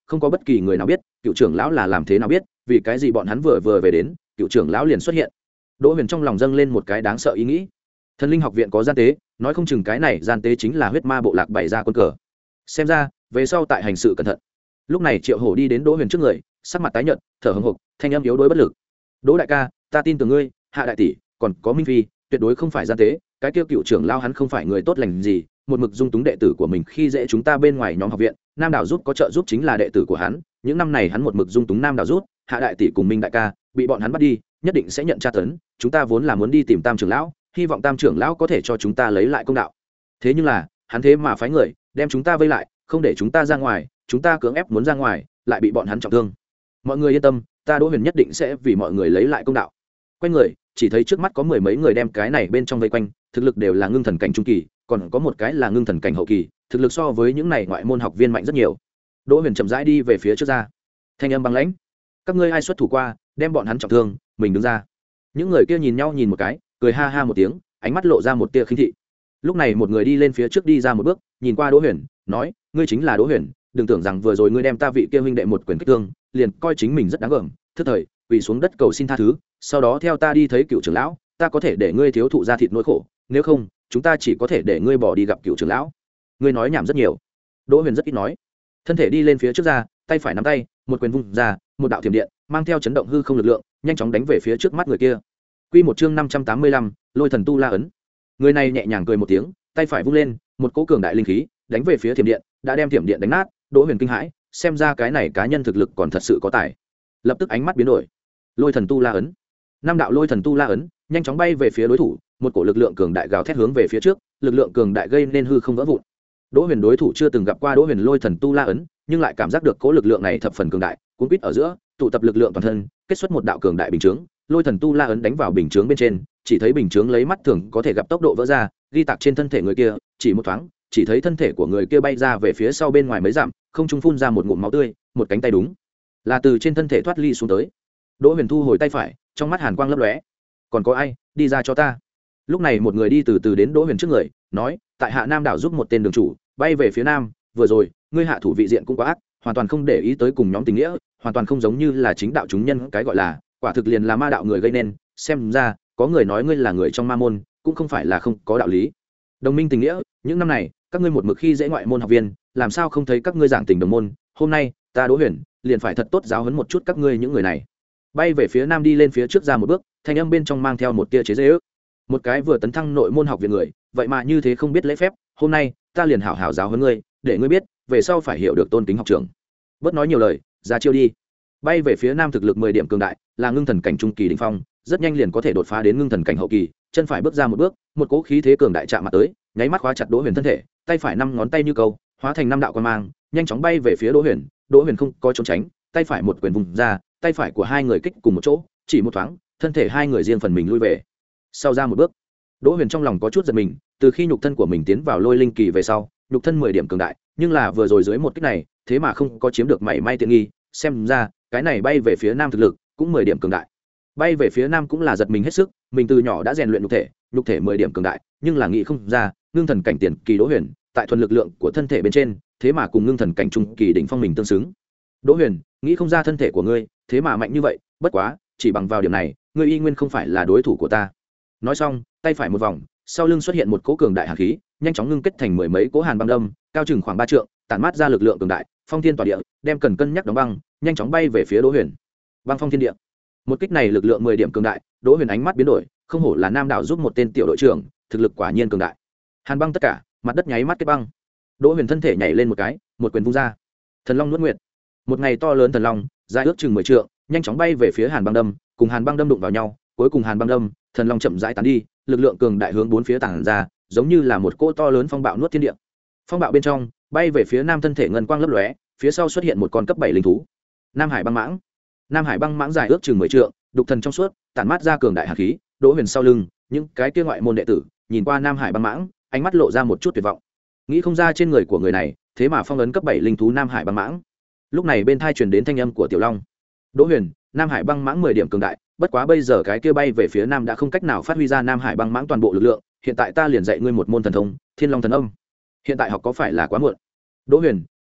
không có bất kỳ người nào biết cựu trưởng lão là làm thế nào biết vì cái gì bọn hắn vừa vừa về đến cựu trưởng lão liền xuất hiện. Đỗ Huyền trong lòng dâng lên một cái đáng sợ ý nghĩ. Thần linh học viện có gian tế, nói không chừng cái này gian tế chính là huyết ma bộ lạc bày ra quân cờ. Xem ra về sau tại hành sự cẩn thận. Lúc này Triệu Hổ đi đến Đỗ Huyền trước người, sắc mặt tái nhợt, thở hổn hộc, thanh âm yếu đuối bất lực. Đỗ đại ca, ta tin tưởng ngươi, Hạ đại tỷ, còn có Minh Phi, tuyệt đối không phải gian tế, cái kia cựu trưởng lão hắn không phải người tốt lành gì, một mực dung túng đệ tử của mình khi dễ chúng ta bên ngoài nhóm học viện, Nam Đảo giúp có trợ giúp chính là đệ tử của hắn, những năm này hắn một mực dung túng Nam Đảo giúp, Hạ đại tỷ cùng Minh đại ca, bị bọn hắn bắt đi, nhất định sẽ nhận tra tấn, chúng ta vốn là muốn đi tìm Tam trưởng lão, hy vọng Tam trưởng lão có thể cho chúng ta lấy lại công đạo. Thế nhưng là, hắn thế mà phái người đem chúng ta vây lại, không để chúng ta ra ngoài, chúng ta cưỡng ép muốn ra ngoài, lại bị bọn hắn trọng thương. Mọi người yên tâm, ta Đỗ Huyền nhất định sẽ vì mọi người lấy lại công đạo. Quay người, chỉ thấy trước mắt có mười mấy người đem cái này bên trong vây quanh, thực lực đều là ngưng thần cảnh trung kỳ, còn có một cái là ngưng thần cảnh hậu kỳ, thực lực so với những này ngoại môn học viên mạnh rất nhiều. Đỗ Huyền chậm rãi đi về phía trước ra, thanh âm băng lãnh: các ngươi ai xuất thủ qua, đem bọn hắn trọng thương, mình đứng ra. Những người kia nhìn nhau nhìn một cái, cười ha ha một tiếng, ánh mắt lộ ra một tia khinh thị. Lúc này một người đi lên phía trước đi ra một bước, nhìn qua Đỗ Huyền, nói: ngươi chính là Đỗ Huyền, đừng tưởng rằng vừa rồi ngươi đem ta vị kia huynh đệ một quyền kích thương, liền coi chính mình rất đáng gờm, thức thời quỳ xuống đất cầu xin tha thứ, sau đó theo ta đi thấy cựu trưởng lão, ta có thể để ngươi thiếu thụ ra thịt nỗi khổ, nếu không chúng ta chỉ có thể để ngươi bỏ đi gặp cựu trưởng lão. Ngươi nói nhảm rất nhiều. Đỗ Huyền rất ít nói, thân thể đi lên phía trước ra, tay phải nắm tay, một quyền vung ra, một đạo thiểm điện mang theo chấn động hư không lực lượng nhanh chóng đánh về phía trước mắt người kia. Quy một chương năm trăm tám mươi lăm, Lôi Thần Tu La ấn. Người này nhẹ nhàng cười một tiếng, tay phải vung lên, một cỗ cường đại linh khí đánh về phía thiểm điện, đã đem thiểm điện đánh nát. Đỗ Huyền kinh hãi, xem ra cái này cá nhân thực lực còn thật sự có tài. Lập tức ánh mắt biến đổi. Lôi Thần Tu La ấn. Năm đạo Lôi Thần Tu La ấn nhanh chóng bay về phía đối thủ, một cổ lực lượng cường đại gào thét hướng về phía trước, lực lượng cường đại gây nên hư không vỡ vụn. Đỗ Huyền đối thủ chưa từng gặp qua Đỗ Huyền Lôi Thần Tu La ấn, nhưng lại cảm giác được cỗ lực lượng này thập phần cường đại, cuốn quýt ở giữa, tụ tập lực lượng toàn thân, kết xuất một đạo cường đại bình chướng. Lôi Thần Tu La ấn đánh vào bình chướng bên trên, chỉ thấy bình chướng lấy mắt thường có thể gặp tốc độ vỡ ra, ghi tạc trên thân thể người kia, chỉ một thoáng, chỉ thấy thân thể của người kia bay ra về phía sau bên ngoài mấy dặm, không trung phun ra một ngụm máu tươi, một cánh tay đúng là từ trên thân thể thoát ly xuống tới. Đỗ Huyền thu hồi tay phải, trong mắt hàn quang lấp lóe. Còn có ai, đi ra cho ta. Lúc này một người đi từ từ đến Đỗ Huyền trước người, nói: tại Hạ Nam đảo giúp một tên đường chủ bay về phía nam, vừa rồi ngươi hạ thủ vị diện cũng quá ác, hoàn toàn không để ý tới cùng nhóm tình nghĩa, hoàn toàn không giống như là chính đạo chúng nhân, cái gọi là quả thực liền là ma đạo người gây nên, xem ra có người nói ngươi là người trong ma môn, cũng không phải là không có đạo lý. Đồng minh tình nghĩa, những năm này các ngươi một mực khi dễ ngoại môn học viên, làm sao không thấy các ngươi giảng tình đồng môn, hôm nay ta Đỗ Huyền liền phải thật tốt giáo huấn một chút các ngươi những người này. Bay về phía nam đi lên phía trước ra một bước, thanh âm bên trong mang theo một tia chế giễu. Một cái vừa tấn thăng nội môn học viện người, vậy mà như thế không biết lễ phép, hôm nay ta liền hảo hảo giáo huấn ngươi, để ngươi biết về sau phải hiểu được tôn kính học trưởng. Bớt nói nhiều lời, ra chiêu đi. Bay về phía nam thực lực mười điểm cường đại, là ngưng thần cảnh trung kỳ đỉnh phong, rất nhanh liền có thể đột phá đến ngưng thần cảnh hậu kỳ, chân phải bước ra một bước, một cỗ khí thế cường đại chạm mặt tới, nháy mắt khóa chặt Đỗ Huyền thân thể, tay phải năm ngón tay như câu, hóa thành năm đạo quang mang, nhanh chóng bay về phía Đỗ Huyền. Đỗ Huyền không có trốn tránh, tay phải một quyền vùng ra, tay phải của hai người kích cùng một chỗ, chỉ một thoáng, thân thể hai người riêng phần mình lui về sau ra một bước. Đỗ Huyền trong lòng có chút giật mình, từ khi nhục thân của mình tiến vào lôi linh kỳ về sau, nhục thân mười điểm cường đại, nhưng là vừa rồi dưới một kích này, thế mà không có chiếm được mảy may tiện nghi, xem ra cái này bay về phía nam thực lực cũng mười điểm cường đại. Bay về phía nam cũng là giật mình hết sức, mình từ nhỏ đã rèn luyện nhục thể, nhục thể mười điểm cường đại, nhưng là nghĩ không ra, ngưng thần cảnh tiền kỳ Đỗ Huyền, tại thuần lực lượng của thân thể bên trên, thế mà cùng ngưng thần cảnh trung kỳ đỉnh phong mình tương xứng. Đỗ Huyền, nghĩ không ra thân thể của ngươi thế mà mạnh như vậy, bất quá chỉ bằng vào điểm này, ngươi y nguyên không phải là đối thủ của ta. Nói xong, tay phải một vòng, sau lưng xuất hiện một cỗ cường đại hàn khí, nhanh chóng ngưng kết thành mười mấy cỗ hàn băng đâm, cao chừng khoảng ba trượng, tản mát ra lực lượng cường đại, phong thiên tỏa địa, đem cần cân nhắc đóng băng, nhanh chóng bay về phía Đỗ Huyền. Băng phong thiên địa. Một kích này lực lượng mười điểm cường đại, Đỗ Huyền ánh mắt biến đổi, không hổ là Nam đảo giúp một tên tiểu đội trưởng, thực lực quả nhiên cường đại. Hàn băng tất cả, mặt đất nháy mắt kết băng. Đỗ Huyền thân thể nhảy lên một cái, một quyền vung ra. Thần Long nuốt nguyệt. Một ngày to lớn thần long, dài ước chừng mười trượng, nhanh chóng bay về phía Hàn băng đâm, cùng Hàn băng đâm đụng vào nhau, cuối cùng Hàn băng đâm, thần long chậm rãi tán đi, lực lượng cường đại hướng bốn phía tản ra, giống như là một cỗ to lớn phong bạo nuốt thiên địa. Phong bạo bên trong, bay về phía nam thân thể ngân quang lấp lóe, phía sau xuất hiện một con cấp bảy linh thú. Nam Hải băng mãng. Nam Hải băng mãng dài ước chừng mười trượng, đục thần trong suốt, tản mát ra cường đại hàn khí. Đỗ Huyền sau lưng, những cái kia ngoại môn đệ tử, nhìn qua Nam Hải băng mãng, ánh mắt lộ ra một chút tuyệt vọng. Nghĩ không ra trên người của người này, thế mà phong ấn cấp bảy linh thú Nam Hải băng mãng. Lúc này bên thai truyền đến thanh âm của Tiểu Long. Đỗ Huyền, Nam Hải băng mãng mười điểm cường đại, bất quá bây giờ cái kia bay về phía nam đã không cách nào phát huy ra Nam Hải băng mãng toàn bộ lực lượng, hiện tại ta liền dạy ngươi một môn thần thông, Thiên Long thần âm. Hiện tại học có phải là quá muộn? Đỗ Huyền,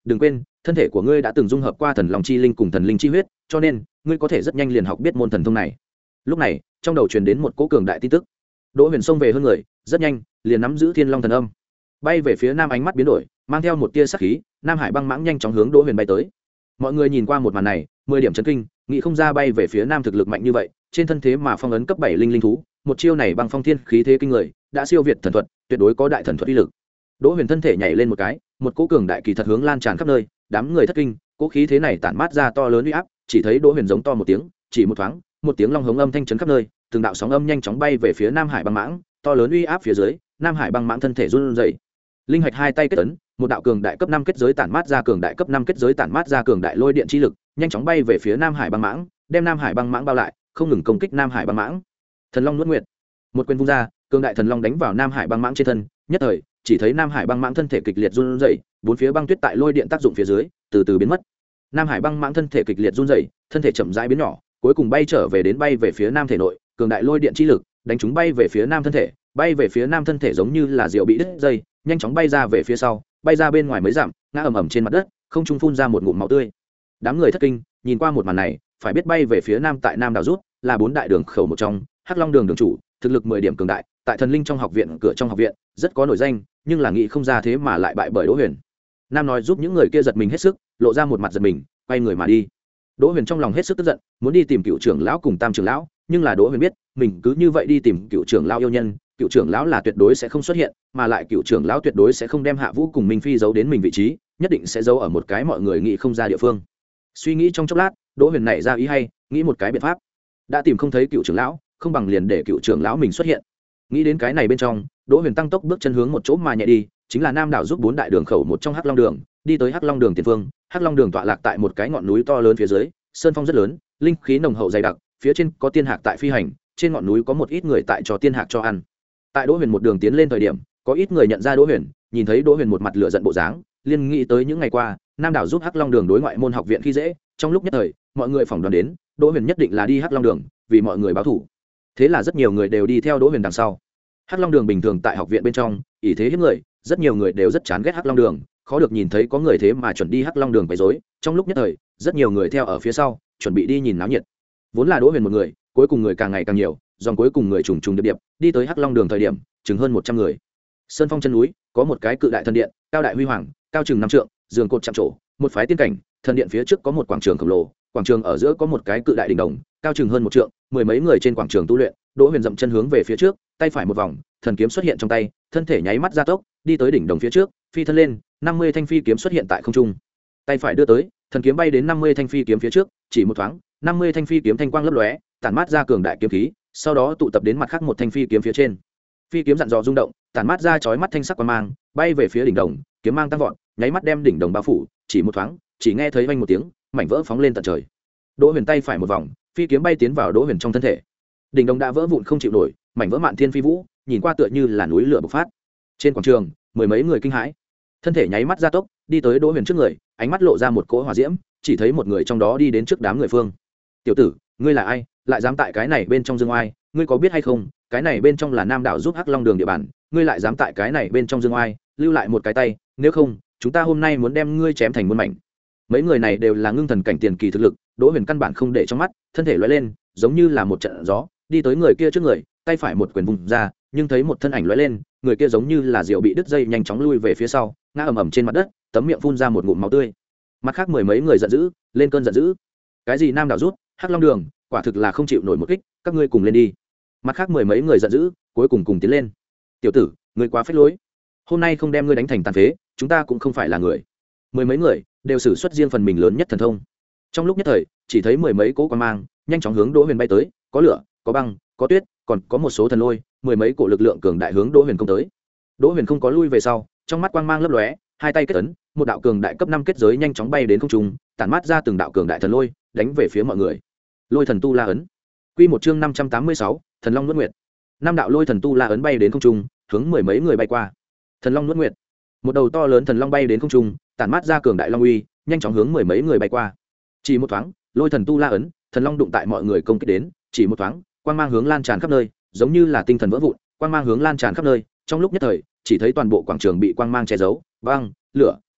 đừng quên thân thể của ngươi đã từng dung hợp qua thần long chi linh cùng thần linh chi huyết, cho nên ngươi có thể rất nhanh liền học biết môn thần thông này. Lúc này trong đầu truyền đến một cỗ cường đại tin tức. Đỗ Huyền xông về hơn người, rất nhanh liền nắm giữ Thiên Long thần âm, bay về phía nam, ánh mắt biến đổi, mang theo một tia sắc khí. Nam Hải băng mãng nhanh chóng hướng Đỗ Huyền bay tới. Mọi người nhìn qua một màn này, mười điểm chấn kinh, nghĩ không ra bay về phía nam thực lực mạnh như vậy, trên thân thế mà phong ấn cấp bảy linh linh thú, một chiêu này băng phong thiên khí thế kinh người, đã siêu việt thần thuật, tuyệt đối có đại thần thuật uy lực. Đỗ Huyền thân thể nhảy lên một cái, một cỗ cường đại kỳ thật hướng lan tràn khắp nơi, đám người thất kinh, cỗ khí thế này tản mát ra to lớn uy áp, chỉ thấy Đỗ Huyền giống to một tiếng, chỉ một thoáng, một tiếng long hống âm thanh chấn khắp nơi, từng đạo sóng âm nhanh chóng bay về phía Nam Hải băng mãng, to lớn uy áp phía dưới, Nam Hải băng mãng thân thể run rẩy. Linh hạch hai tay kết ấn, một đạo cường đại cấp năm kết giới tản mát ra cường đại cấp năm kết giới tản mát ra cường đại lôi điện chi lực, nhanh chóng bay về phía Nam Hải băng mãng, đem Nam Hải băng mãng bao lại, không ngừng công kích Nam Hải băng mãng. Thần Long nuốt nguyệt, một quyền vung ra, cường đại thần long đánh vào Nam Hải băng mãng trên thân, nhất thời, chỉ thấy Nam Hải băng mãng thân thể kịch liệt run rẩy, bốn phía băng tuyết tại lôi điện tác dụng phía dưới, từ từ biến mất. Nam Hải băng mãng thân thể kịch liệt run rẩy, thân thể chậm rãi biến nhỏ, cuối cùng bay trở về đến bay về phía Nam thể nội, cường đại lôi điện chi lực đánh chúng bay về phía Nam thân thể, bay về phía Nam thân thể giống như là diều bị đứt dây, nhanh chóng bay ra về phía sau, bay ra bên ngoài mấy dặm, ngã ầm ầm trên mặt đất, không trung phun ra một ngụm máu tươi. Đám người thất kinh, nhìn qua một màn này, phải biết bay về phía Nam tại Nam đảo rút, là bốn đại đường khẩu một trong, Hắc Long đường đường chủ, thực lực mười điểm cường đại, tại thần linh trong học viện, cửa trong học viện rất có nổi danh, nhưng là nghĩ không ra thế mà lại bại bởi Đỗ Huyền. Nam nói giúp những người kia giật mình hết sức, lộ ra một mặt giật mình, quay người mà đi. Đỗ Huyền trong lòng hết sức tức giận, muốn đi tìm cựu trưởng lão cùng tam trưởng lão, nhưng là Đỗ Huyền biết, mình cứ như vậy đi tìm cựu trưởng lão yêu nhân, cựu trưởng lão là tuyệt đối sẽ không xuất hiện, mà lại cựu trưởng lão tuyệt đối sẽ không đem Hạ Vũ cùng Minh Phi giấu đến mình vị trí, nhất định sẽ giấu ở một cái mọi người nghĩ không ra địa phương. Suy nghĩ trong chốc lát, Đỗ Huyền nảy ra ý hay, nghĩ một cái biện pháp. Đã tìm không thấy cựu trưởng lão, không bằng liền để cựu trưởng lão mình xuất hiện. Nghĩ đến cái này bên trong, Đỗ Huyền tăng tốc bước chân hướng một chỗ mà nhẹ đi, chính là Nam đảo giúp bốn đại đường khẩu một trong Hắc Long đường, đi tới Hắc Long đường tiền phương. Hắc Long đường tọa lạc tại một cái ngọn núi to lớn phía dưới, sơn phong rất lớn, linh khí nồng hậu dày đặc, phía trên có tiên hạc tại phi hành, trên ngọn núi có một ít người tại cho tiên hạc cho ăn. Tại Đỗ Huyền một đường tiến lên thời điểm, có ít người nhận ra Đỗ Huyền, nhìn thấy Đỗ Huyền một mặt lửa giận bộ dáng, liên nghĩ tới những ngày qua, Nam đảo giúp Hắc Long đường đối ngoại môn học viện khi dễ, trong lúc nhất thời, mọi người phỏng đoán đến, Đỗ Huyền nhất định là đi Hắc Long đường, vì mọi người báo thù. Thế là rất nhiều người đều đi theo Đỗ Huyền đằng sau. Hắc Long đường bình thường tại học viện bên trong, ỷ thế hiếp người, rất nhiều người đều rất chán ghét Hắc Long đường, khó được nhìn thấy có người thế mà chuẩn đi Hắc Long đường quấy rối, trong lúc nhất thời, rất nhiều người theo ở phía sau, chuẩn bị đi nhìn náo nhiệt. Vốn là Đỗ Huyền một người, cuối cùng người càng ngày càng nhiều, dòng cuối cùng người trùng trùng điệp điệp, đi tới Hắc Long đường thời điểm, chừng hơn một trăm người. Sơn phong chân núi, có một cái cự đại thần điện, cao đại huy hoàng, cao chừng năm trượng, giường cột chạm trổ, một phái tiên cảnh, thần điện phía trước có một quảng trường khổng lồ, quảng trường ở giữa có một cái cự đại đỉnh đồng, cao chừng hơn một trượng, mười mấy người trên quảng trường tu luyện. Đỗ Huyền dậm chân hướng về phía trước, tay phải một vòng, thần kiếm xuất hiện trong tay, thân thể nháy mắt gia tốc, đi tới đỉnh đồng phía trước, phi thân lên, năm mươi thanh phi kiếm xuất hiện tại không trung. Tay phải đưa tới, thần kiếm bay đến năm mươi thanh phi kiếm phía trước, chỉ một thoáng, năm mươi thanh phi kiếm thanh quang lấp lóe, tản mát ra cường đại kiếm khí, sau đó tụ tập đến mặt khác một thanh phi kiếm phía trên. Phi kiếm dặn dò rung động, tản mát ra chói mắt thanh sắc quang mang, bay về phía đỉnh đồng, kiếm mang tăng vọt, nháy mắt đem đỉnh đồng bao phủ, chỉ một thoáng, chỉ nghe thấy vang một tiếng, mảnh vỡ phóng lên tận trời. Đỗ Huyền tay phải một vòng, phi kiếm bay tiến vào Đỗ Huyền trong thân thể. Đỉnh đồng đã vỡ vụn không chịu nổi, mảnh vỡ mạn thiên phi vũ, nhìn qua tựa như là núi lửa bộc phát. Trên quảng trường, mười mấy người kinh hãi, thân thể nháy mắt gia tốc, đi tới Đỗ Huyền trước người, ánh mắt lộ ra một cỗ hỏa diễm, chỉ thấy một người trong đó đi đến trước đám người phương. "Tiểu tử, ngươi là ai, lại dám tại cái này bên trong dương oai, ngươi có biết hay không, cái này bên trong là Nam đảo giúp Hắc Long đường địa bàn, ngươi lại dám tại cái này bên trong dương oai, lưu lại một cái tay, nếu không, chúng ta hôm nay muốn đem ngươi chém thành muôn mảnh." Mấy người này đều là ngưng thần cảnh tiền kỳ thực lực, Đỗ Huyền căn bản không để trong mắt, thân thể lóe lên, giống như là một trận gió, đi tới người kia trước người, tay phải một quyền vùng ra, nhưng thấy một thân ảnh lóe lên, người kia giống như là diều bị đứt dây nhanh chóng lui về phía sau, ngã ầm ầm trên mặt đất, tấm miệng phun ra một ngụm máu tươi. Mặt khác mười mấy người giận dữ, lên cơn giận dữ. Cái gì Nam đảo rút, Hắc Long đường, quả thực là không chịu nổi một kích, các ngươi cùng lên đi. Mặt khác mười mấy người giận dữ, cuối cùng cùng tiến lên. "Tiểu tử, ngươi quá phách lối, hôm nay không đem ngươi đánh thành tàn phế, chúng ta cũng không phải là người." Mười mấy người đều sử xuất riêng phần mình lớn nhất thần thông. Trong lúc nhất thời, chỉ thấy mười mấy cỗ quang mang nhanh chóng hướng Đỗ Huyền bay tới, có lửa, có băng, có tuyết, còn có một số thần lôi, mười mấy cổ lực lượng cường đại hướng Đỗ Huyền công tới. Đỗ Huyền không có lui về sau, trong mắt quang mang lấp lóe, hai tay kết ấn, một đạo cường đại cấp năm kết giới nhanh chóng bay đến không trung, tản mát ra từng đạo cường đại thần lôi, đánh về phía mọi người. Lôi thần tu la ấn. Quy một chương năm trăm tám mươi sáu, Thần Long Nuốt Nguyệt. Năm đạo lôi thần tu la ấn bay đến không trung, hướng mười mấy người bay qua. Thần Long Nuốt Nguyệt. Một đầu to lớn thần long bay đến không trung, tản mát ra cường đại long uy, nhanh chóng hướng mười mấy người bay qua. Chỉ một thoáng, lôi thần tu la ấn, thần long đụng tại mọi người công kích đến, chỉ một thoáng, quang mang hướng lan tràn khắp nơi, giống như là tinh thần vỡ vụn, quang mang hướng lan tràn khắp nơi, trong lúc nhất thời, chỉ thấy toàn bộ quảng trường bị quang mang che giấu, băng, lửa,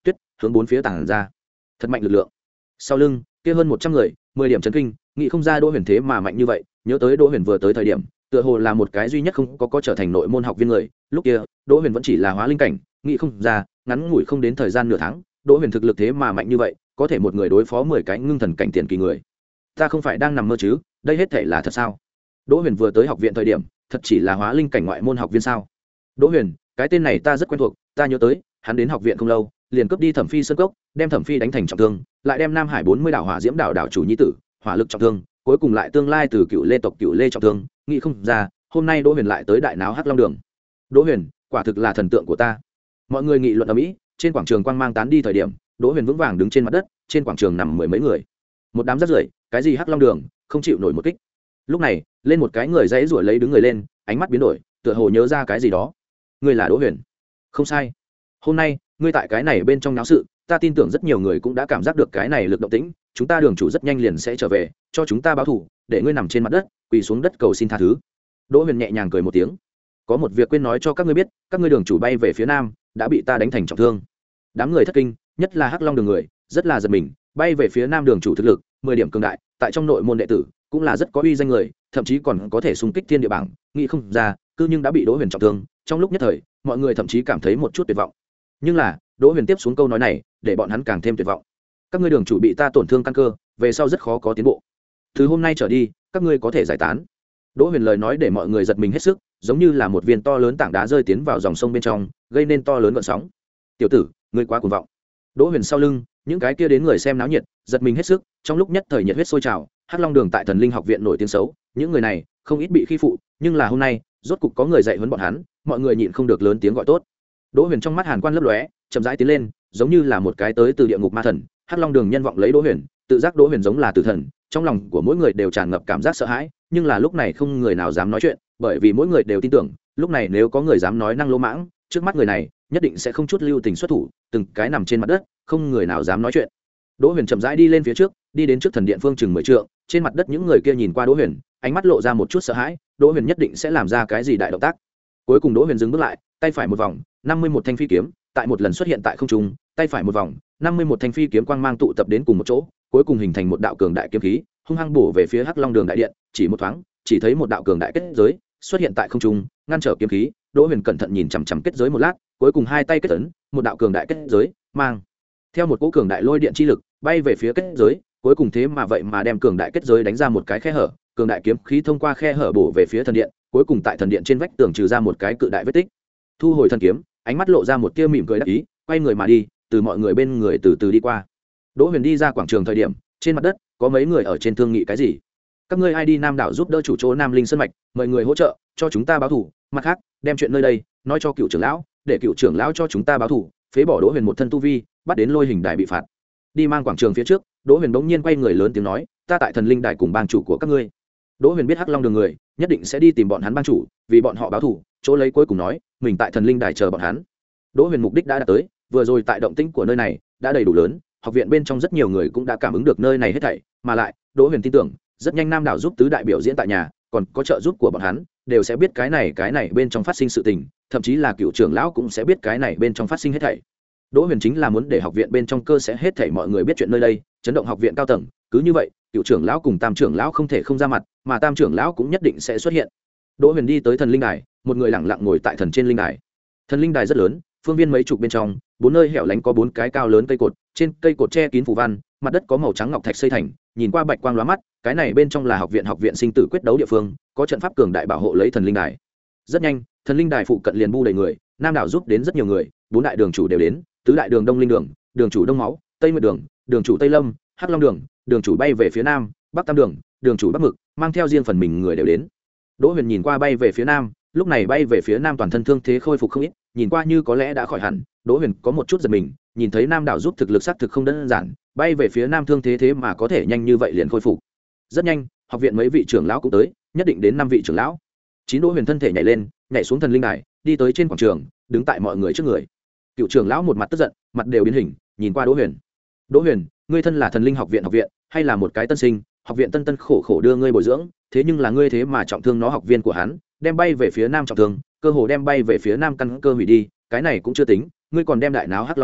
tuyết hướng bốn phía tảng ra thật mạnh lực lượng. Sau lưng kia hơn một trăm người mười điểm chấn kinh, nghĩ không ra Đỗ Huyền thế mà mạnh như vậy. Nhớ tới Đỗ Huyền vừa tới thời điểm tựa hồ là một cái duy nhất không có có trở thành nội môn học viên người, lúc kia Đỗ Huyền vẫn chỉ là hóa linh cảnh, nghĩ không ra ngắn ngủi không đến thời gian nửa tháng Đỗ Huyền thực lực thế mà mạnh như vậy, có thể một người đối phó mười cái ngưng thần cảnh tiền kỳ người. Ta không phải đang nằm mơ chứ, đây hết thể là thật sao? Đỗ Huyền vừa tới học viện thời điểm thật chỉ là hóa linh cảnh ngoại môn học viên sao? Đỗ Huyền, cái tên này ta rất quen thuộc, ta nhớ tới hắn đến học viện không lâu liền cướp đi Thẩm Phi sơn cốc, đem Thẩm Phi đánh thành trọng thương, lại đem Nam Hải bốn mươi đảo hỏa diễm đảo đảo chủ nhi tử hỏa lực trọng thương, cuối cùng lại tương lai từ cựu lê tộc cựu lê trọng thương. Nghĩ không ra hôm nay Đỗ Huyền lại tới đại náo Hắc Long Đường. Đỗ Huyền quả thực là thần tượng của ta. Mọi người nghị luận ở mỹ. Trên quảng trường quang mang tán đi thời điểm Đỗ Huyền vững vàng đứng trên mặt đất, trên quảng trường nằm mười mấy người, một đám rác rưởi, cái gì Hắc Long Đường không chịu nổi một kích. Lúc này lên một cái người dãy ruổi lấy đứng người lên, ánh mắt biến đổi, tựa hồ nhớ ra cái gì đó. Ngươi là Đỗ Huyền? Không sai, hôm nay ngươi tại cái này bên trong náo sự, ta tin tưởng rất nhiều người cũng đã cảm giác được cái này lực động tĩnh, chúng ta đường chủ rất nhanh liền sẽ trở về cho chúng ta báo thù, để ngươi nằm trên mặt đất quỳ xuống đất cầu xin tha thứ. Đỗ Huyền nhẹ nhàng cười một tiếng. Có một việc quên nói cho các ngươi biết, các ngươi đường chủ bay về phía nam đã bị ta đánh thành trọng thương. Đám người thất kinh, nhất là Hắc Long Đường người rất là giật mình. Bay về phía nam đường chủ thực lực mười điểm cường đại, tại trong nội môn đệ tử cũng là rất có uy danh người, thậm chí còn có thể xung kích thiên địa bảng. Nghĩ không ra cư nhưng đã bị Đỗ Huyền trọng thương. Trong lúc nhất thời mọi người thậm chí cảm thấy một chút tuyệt vọng, nhưng là Đỗ Huyền tiếp xuống câu nói này để bọn hắn càng thêm tuyệt vọng. Các ngươi đường chủ bị ta tổn thương căn cơ, về sau rất khó có tiến bộ, từ hôm nay trở đi các ngươi có thể giải tán. Đỗ Huyền lời nói để mọi người giật mình hết sức, giống như là một viên to lớn tảng đá rơi tiến vào dòng sông bên trong, gây nên to lớn gợn sóng. Tiểu tử, ngươi quá cuồng vọng. Đỗ Huyền sau lưng những cái kia đến người xem náo nhiệt giật mình hết sức, trong lúc nhất thời nhiệt huyết sôi trào. Hắc Long Đường tại Thần Linh học viện nổi tiếng xấu, những người này không ít bị khi phụ, nhưng là hôm nay rốt cục có người dạy huấn bọn hắn, mọi người nhịn không được lớn tiếng gọi tốt. Đỗ Huyền trong mắt hàn quang lấp lóe, chậm rãi tiến lên, giống như là một cái tới từ địa ngục ma thần. Hắc Long Đường nhân vọng lấy Đỗ Huyền, tự giác Đỗ Huyền giống là tử thần, trong lòng của mỗi người đều tràn ngập cảm giác sợ hãi, nhưng là lúc này không người nào dám nói chuyện, bởi vì mỗi người đều tin tưởng, lúc này nếu có người dám nói năng lỗ mãng, trước mắt người này nhất định sẽ không chút lưu tình xuất thủ, từng cái nằm trên mặt đất, không người nào dám nói chuyện. Đỗ Huyền chậm rãi đi lên phía trước, đi đến trước thần điện phương chừng mười trượng, trên mặt đất những người kia nhìn qua Đỗ Huyền, ánh mắt lộ ra một chút sợ hãi, Đỗ Huyền nhất định sẽ làm ra cái gì đại động tác. Cuối cùng Đỗ Huyền dừng bước lại, tay phải một vòng, năm mươi mốt thanh phi kiếm, tại một lần xuất hiện tại không trung, tay phải một vòng, năm mươi mốt thanh phi kiếm quang mang tụ tập đến cùng một chỗ, cuối cùng hình thành một đạo cường đại kiếm khí, hung hăng bổ về phía Hắc Long Đường đại điện. Chỉ một thoáng, chỉ thấy một đạo cường đại kết giới xuất hiện tại không trung, ngăn trở kiếm khí. Đỗ Huyền cẩn thận nhìn chằm chằm kết giới một lát, cuối cùng hai tay kết ấn, một đạo cường đại kết giới mang theo một cỗ cường đại lôi điện chi lực bay về phía kết giới, cuối cùng thế mà vậy mà đem cường đại kết giới đánh ra một cái khe hở, cường đại kiếm khí thông qua khe hở bổ về phía thần điện, cuối cùng tại thần điện trên vách tường trừ ra một cái cự đại vết tích. Thu hồi thần kiếm, ánh mắt lộ ra một tia mỉm cười đắc ý, quay người mà đi, từ mọi người bên người từ từ đi qua. Đỗ Huyền đi ra quảng trường thời điểm, trên mặt đất có mấy người ở trên thương nghị cái gì. Các ngươi ai đi Nam đảo giúp đỡ chủ chỗ Nam Linh Sơn mạch, mời người hỗ trợ cho chúng ta báo thù, mặt khác đem chuyện nơi đây nói cho cựu trưởng lão, để cựu trưởng lão cho chúng ta báo thù, phế bỏ Đỗ Huyền một thân tu vi, bắt đến Lôi Hình Đài bị phạt. Đi mang quảng trường phía trước, Đỗ Huyền bỗng nhiên quay người lớn tiếng nói, ta tại Thần Linh Đài cùng bang chủ của các ngươi. Đỗ Huyền biết Hắc Long Đường người nhất định sẽ đi tìm bọn hắn bang chủ, vì bọn họ báo thù, chỗ lấy cuối cùng nói, mình tại Thần Linh Đài chờ bọn hắn. Đỗ Huyền mục đích đã đạt tới, vừa rồi tại động tĩnh của nơi này đã đầy đủ lớn, học viện bên trong rất nhiều người cũng đã cảm ứng được nơi này hết thảy, mà lại Đỗ Huyền tin tưởng, rất nhanh Nam đảo giúp tứ đại biểu diễn tại nhà, còn có trợ giúp của bọn hắn, đều sẽ biết cái này cái này bên trong phát sinh sự tình, thậm chí là cựu trưởng lão cũng sẽ biết cái này bên trong phát sinh hết thảy. Đỗ Huyền chính là muốn để học viện bên trong cơ sẽ hết thảy mọi người biết chuyện nơi đây, chấn động học viện cao tầng, cứ như vậy, cựu trưởng lão cùng tam trưởng lão không thể không ra mặt, mà tam trưởng lão cũng nhất định sẽ xuất hiện. Đỗ Huyền đi tới Thần Linh Đài, một người lặng lặng ngồi tại thần trên linh đài. Thần linh đài rất lớn, phương viên mấy chục bên trong, bốn nơi hẻo lánh có bốn cái cao lớn cây cột, trên cây cột che kín phù văn, mặt đất có màu trắng ngọc thạch xây thành, nhìn qua bạch quang lóa mắt, cái này bên trong là học viện học viện sinh tử quyết đấu địa phương, có trận pháp cường đại bảo hộ lấy thần linh đài. Rất nhanh, thần linh đài phụ cận liền bu đầy người, Nam đảo giúp đến rất nhiều người, bốn đại đường chủ đều đến, tứ đại đường Đông Linh đường, đường chủ Đông Máu, Tây Nguyệt đường, đường chủ Tây Lâm, Hắc Long đường, đường chủ bay về phía nam, Bắc Tam đường, đường chủ Bắc Mực, mang theo riêng phần mình người đều đến. Đỗ Huyền nhìn qua bay về phía nam, lúc này bay về phía nam toàn thân thương thế khôi phục không ít, nhìn qua như có lẽ đã khỏi hẳn. Đỗ Huyền có một chút giật mình, nhìn thấy Nam đảo giúp thực lực xác thực không đơn giản, bay về phía nam thương thế thế mà có thể nhanh như vậy liền khôi phục. Rất nhanh, học viện mấy vị trưởng lão cũng tới, nhất định đến năm vị trưởng lão. Chín Đỗ Huyền thân thể nhảy lên, nhảy xuống thần linh đài, đi tới trên quảng trường, đứng tại mọi người trước người. Cựu trưởng lão một mặt tức giận, mặt đều biến hình, nhìn qua Đỗ Huyền. Đỗ Huyền, ngươi thân là thần linh học viện học viện, hay là một cái tân sinh, học viện tân tân khổ khổ đưa ngươi bồi dưỡng, thế nhưng là ngươi thế mà trọng thương nó học viên của hắn, đem bay về phía nam trọng thương, cơ hồ đem bay về phía nam căn cơ hủy đi, cái này cũng chưa tính, ngươi còn đem đại náo Hắc Long đường,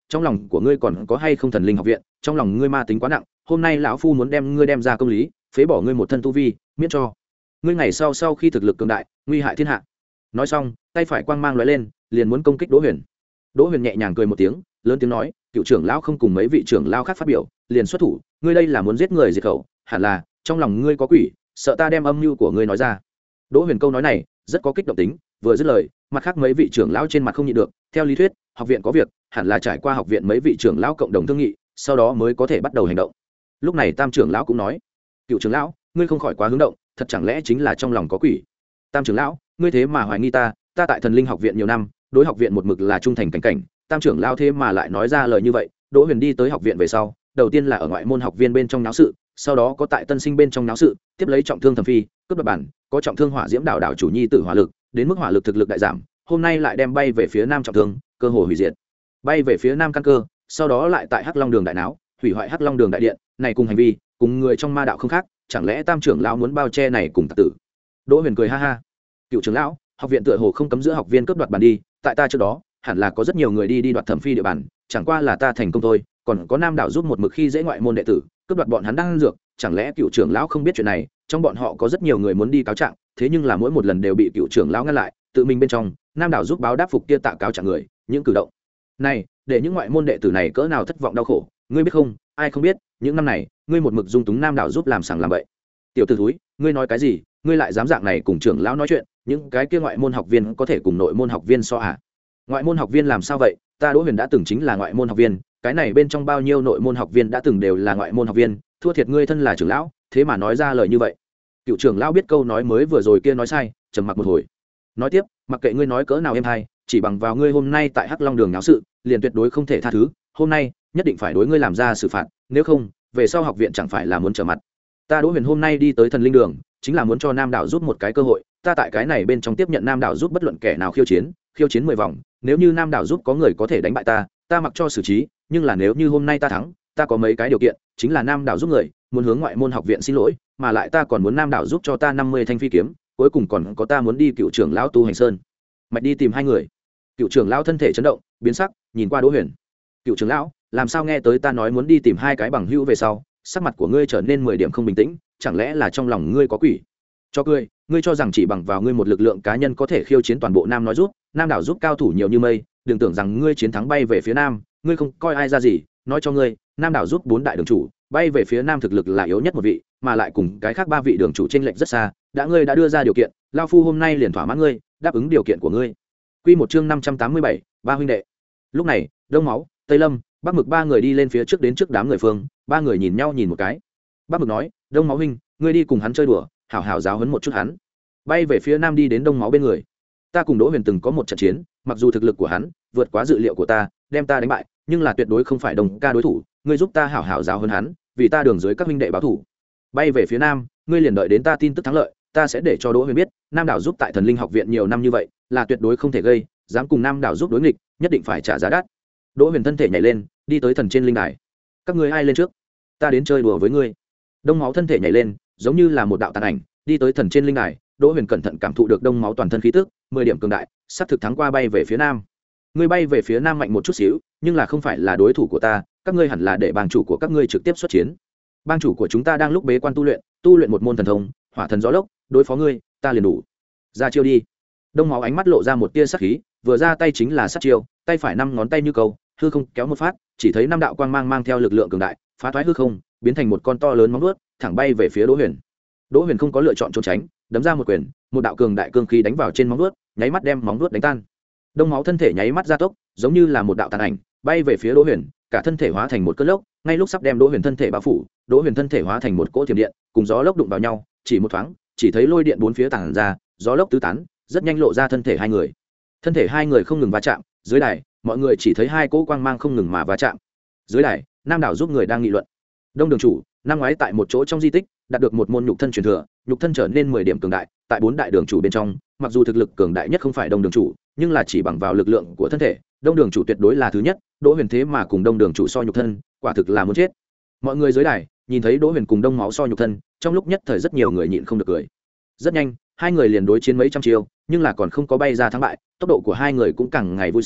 trong lòng của ngươi còn có hay không thần linh học viện, trong lòng ngươi ma tính quá nặng, hôm nay lão phu muốn đem ngươi đem ra công lý, phế bỏ ngươi một thân tu vi, miễn cho ngươi ngày sau sau khi thực lực cường đại nguy hại thiên hạ. Nói xong tay phải quang mang lóe lên, liền muốn công kích Đỗ Huyền. Đỗ Huyền nhẹ nhàng cười một tiếng, lớn tiếng nói, cựu trưởng lão không cùng mấy vị trưởng lão khác phát biểu, liền xuất thủ, ngươi đây là muốn giết người diệt khẩu, hẳn là trong lòng ngươi có quỷ, sợ ta đem âm mưu của ngươi nói ra. Đỗ Huyền câu nói này rất có kích động tính, vừa dứt lời, mặt khác mấy vị trưởng lão trên mặt không nhịn được, theo lý thuyết học viện có việc hẳn là trải qua học viện mấy vị trưởng lão cộng đồng thương nghị, sau đó mới có thể bắt đầu hành động. Lúc này tam trưởng lão cũng nói, cựu trưởng lão, ngươi không khỏi quá hướng động, thật chẳng lẽ chính là trong lòng có quỷ? Tam trưởng lão, ngươi thế mà hoài nghi ta, ta tại thần linh học viện nhiều năm, đối học viện một mực là trung thành cảnh cảnh. Tam trưởng lão thế mà lại nói ra lời như vậy. Đỗ Huyền đi tới học viện về sau, đầu tiên là ở ngoại môn học viên bên trong náo sự, sau đó có tại tân sinh bên trong náo sự, tiếp lấy trọng thương thẩm phi, cướp đoạt bản, có trọng thương hỏa diễm đảo đảo chủ nhi tử hỏa lực, đến mức hỏa lực thực lực đại giảm, hôm nay lại đem bay về phía nam trọng thương, cơ hội hủy diệt. Bay về phía nam căn cơ, sau đó lại tại Hắc Long đường đại náo, hủy hoại Hắc Long đường đại điện, này cùng hành vi, cùng người trong ma đạo không khác, chẳng lẽ tam trưởng lão muốn bao che này cùng tặc tử? Đỗ Huyền cười ha ha, cựu trưởng lão, học viện tựa hồ không cấm giữa học viên cướp đoạt bàn đi, tại ta trước đó hẳn là có rất nhiều người đi đi đoạt thẩm phi địa bàn, chẳng qua là ta thành công thôi, còn có nam đạo giúp một mực khi dễ ngoại môn đệ tử cướp đoạt bọn hắn đang ăn dược, chẳng lẽ cựu trưởng lão không biết chuyện này? Trong bọn họ có rất nhiều người muốn đi cáo trạng, thế nhưng là mỗi một lần đều bị cựu trưởng lão ngăn lại, tự mình bên trong nam đạo giúp báo đáp phục kia tạ cáo trạng người, những cử động này để những ngoại môn đệ tử này cỡ nào thất vọng đau khổ, ngươi biết không? Ai không biết, những năm này ngươi một mực dung túng nam đạo giúp làm sằng làm bậy. Tiểu tử thúi, ngươi nói cái gì? Ngươi lại dám dạng này cùng trưởng lão nói chuyện? Những cái kia ngoại môn học viên có thể cùng nội môn học viên so à? Ngoại môn học viên làm sao vậy? Ta Đỗ Huyền đã từng chính là ngoại môn học viên, cái này bên trong bao nhiêu nội môn học viên đã từng đều là ngoại môn học viên, thua thiệt ngươi thân là trưởng lão, thế mà nói ra lời như vậy. Cựu trưởng lão biết câu nói mới vừa rồi kia nói sai, trầm mặc một hồi, nói tiếp, mặc kệ ngươi nói cỡ nào em hay, chỉ bằng vào ngươi hôm nay tại Hắc Long đường náo sự, liền tuyệt đối không thể tha thứ, hôm nay nhất định phải đối ngươi làm ra xử phạt, nếu không về sau học viện chẳng phải là muốn trở mặt. Ta Đỗ Huyền hôm nay đi tới thần linh đường, chính là muốn cho nam đạo giúp một cái cơ hội, ta tại cái này bên trong tiếp nhận nam đạo giúp bất luận kẻ nào khiêu chiến, khiêu chiến mười vòng, nếu như nam đạo giúp có người có thể đánh bại ta, ta mặc cho xử trí, nhưng là nếu như hôm nay ta thắng, ta có mấy cái điều kiện, chính là nam đạo giúp người muốn hướng ngoại môn học viện xin lỗi, mà lại ta còn muốn nam đạo giúp cho ta năm mươi thanh phi kiếm, cuối cùng còn có ta muốn đi cựu trưởng lão tu hành sơn mạch đi tìm hai người. Cựu trưởng lão thân thể chấn động biến sắc, nhìn qua Đỗ Huyền, cựu trưởng lão, làm sao nghe tới ta nói muốn đi tìm hai cái bằng hữu về sau, sắc mặt của ngươi trở nên mười điểm không bình tĩnh, chẳng lẽ là trong lòng ngươi có quỷ? Cho cười, ngươi cho rằng chỉ bằng vào ngươi một lực lượng cá nhân có thể khiêu chiến toàn bộ nam nói giúp, nam đảo giúp cao thủ nhiều như mây, đừng tưởng rằng ngươi chiến thắng bay về phía nam, ngươi không coi ai ra gì, nói cho ngươi, nam đảo giúp bốn đại đường chủ, bay về phía nam thực lực là yếu nhất một vị, mà lại cùng cái khác ba vị đường chủ chênh lệch rất xa, đã ngươi đã đưa ra điều kiện, lão phu hôm nay liền thỏa mãn ngươi, đáp ứng điều kiện của ngươi. Quy một chương năm trăm tám mươi bảy, ba huynh đệ. Lúc này, Đông Máu, Tây Lâm, Bắc Mực ba người đi lên phía trước đến trước đám người phương, ba người nhìn nhau nhìn một cái. Bắc Mực nói, Đông Máu huynh, ngươi đi cùng hắn chơi đùa, hảo hảo giáo huấn một chút hắn. Bay về phía nam đi đến Đông Máu bên người. Ta cùng Đỗ Huyền từng có một trận chiến, mặc dù thực lực của hắn vượt quá dự liệu của ta, đem ta đánh bại, nhưng là tuyệt đối không phải Đồng ca đối thủ, ngươi giúp ta hảo hảo giáo huấn hắn, vì ta đường dưới các huynh đệ báo thủ. Bay về phía nam, ngươi liền đợi đến ta tin tức thắng lợi, ta sẽ để cho Đỗ Huyền biết, Nam đảo giúp tại Thần Linh học viện nhiều năm như vậy, là tuyệt đối không thể gây, dám cùng Nam đảo giúp đối nghịch, nhất định phải trả giá đắt. Đỗ Huyền thân thể nhảy lên, đi tới thần trên linh đài. Các ngươi ai lên trước? Ta đến chơi đùa với ngươi. Đông Máu thân thể nhảy lên, giống như là một đạo tàn ảnh, đi tới thần trên linh đài. Đỗ Huyền cẩn thận cảm thụ được Đông Máu toàn thân khí tức, mười điểm cường đại, sắp thực thắng qua bay về phía nam. Ngươi bay về phía nam mạnh một chút xíu, nhưng là không phải là đối thủ của ta, các ngươi hẳn là để bang chủ của các ngươi trực tiếp xuất chiến. Bang chủ của chúng ta đang lúc bế quan tu luyện, tu luyện một môn thần thông, Hỏa thần gió lốc, đối phó ngươi, ta liền đủ. Ra chiêu đi. Đông Máu ánh mắt lộ ra một tia sát khí, vừa ra tay chính là sát chiêu, tay phải năm ngón tay như câu, hư không kéo một phát, chỉ thấy năm đạo quang mang mang theo lực lượng cường đại, phá thoái hư không, biến thành một con to lớn móng vuốt, thẳng bay về phía Đỗ Huyền. Đỗ Huyền không có lựa chọn trốn tránh, đấm ra một quyền, một đạo cường đại cương khí đánh vào trên móng vuốt, nháy mắt đem móng vuốt đánh tan. Đông Máu thân thể nháy mắt gia tốc, giống như là một đạo tàn ảnh, bay về phía Đỗ Huyền, cả thân thể hóa thành một cơn lốc, ngay lúc sắp đem Đỗ Huyền thân thể bao phủ, Đỗ Huyền thân thể hóa thành một cỗ thiểm điện, cùng gió lốc đụng vào nhau, chỉ một thoáng, chỉ thấy lôi điện bốn phía tản ra, gió lốc tứ tán, rất nhanh lộ ra thân thể hai người. Thân thể hai người không ngừng va chạm, dưới đài, mọi người chỉ thấy hai cỗ quang mang không ngừng mà va chạm. Dưới đài, Nam đảo giúp người đang nghị luận. Đông đường chủ, năm ngoái tại một chỗ trong di tích, đạt được một môn nhục thân truyền thừa, nhục thân trở nên mười điểm cường đại, tại bốn đại đường chủ bên trong, mặc dù thực lực cường đại nhất không phải Đông đường chủ, nhưng là chỉ bằng vào lực lượng của thân thể, Đông đường chủ tuyệt đối là thứ nhất, Đỗ Huyền thế mà cùng Đông đường chủ so nhục thân, quả thực là muốn chết. Mọi người dưới đài, nhìn thấy Đỗ Huyền cùng Đông Máu so nhục thân, trong lúc nhất thời rất nhiều người nhịn không được cười. Rất nhanh, hai người liền đối chiến mấy trăm chiêu, nhưng là còn không có bay ra thắng bại, tốc độ của hai người cũng càng ngày vui sướng,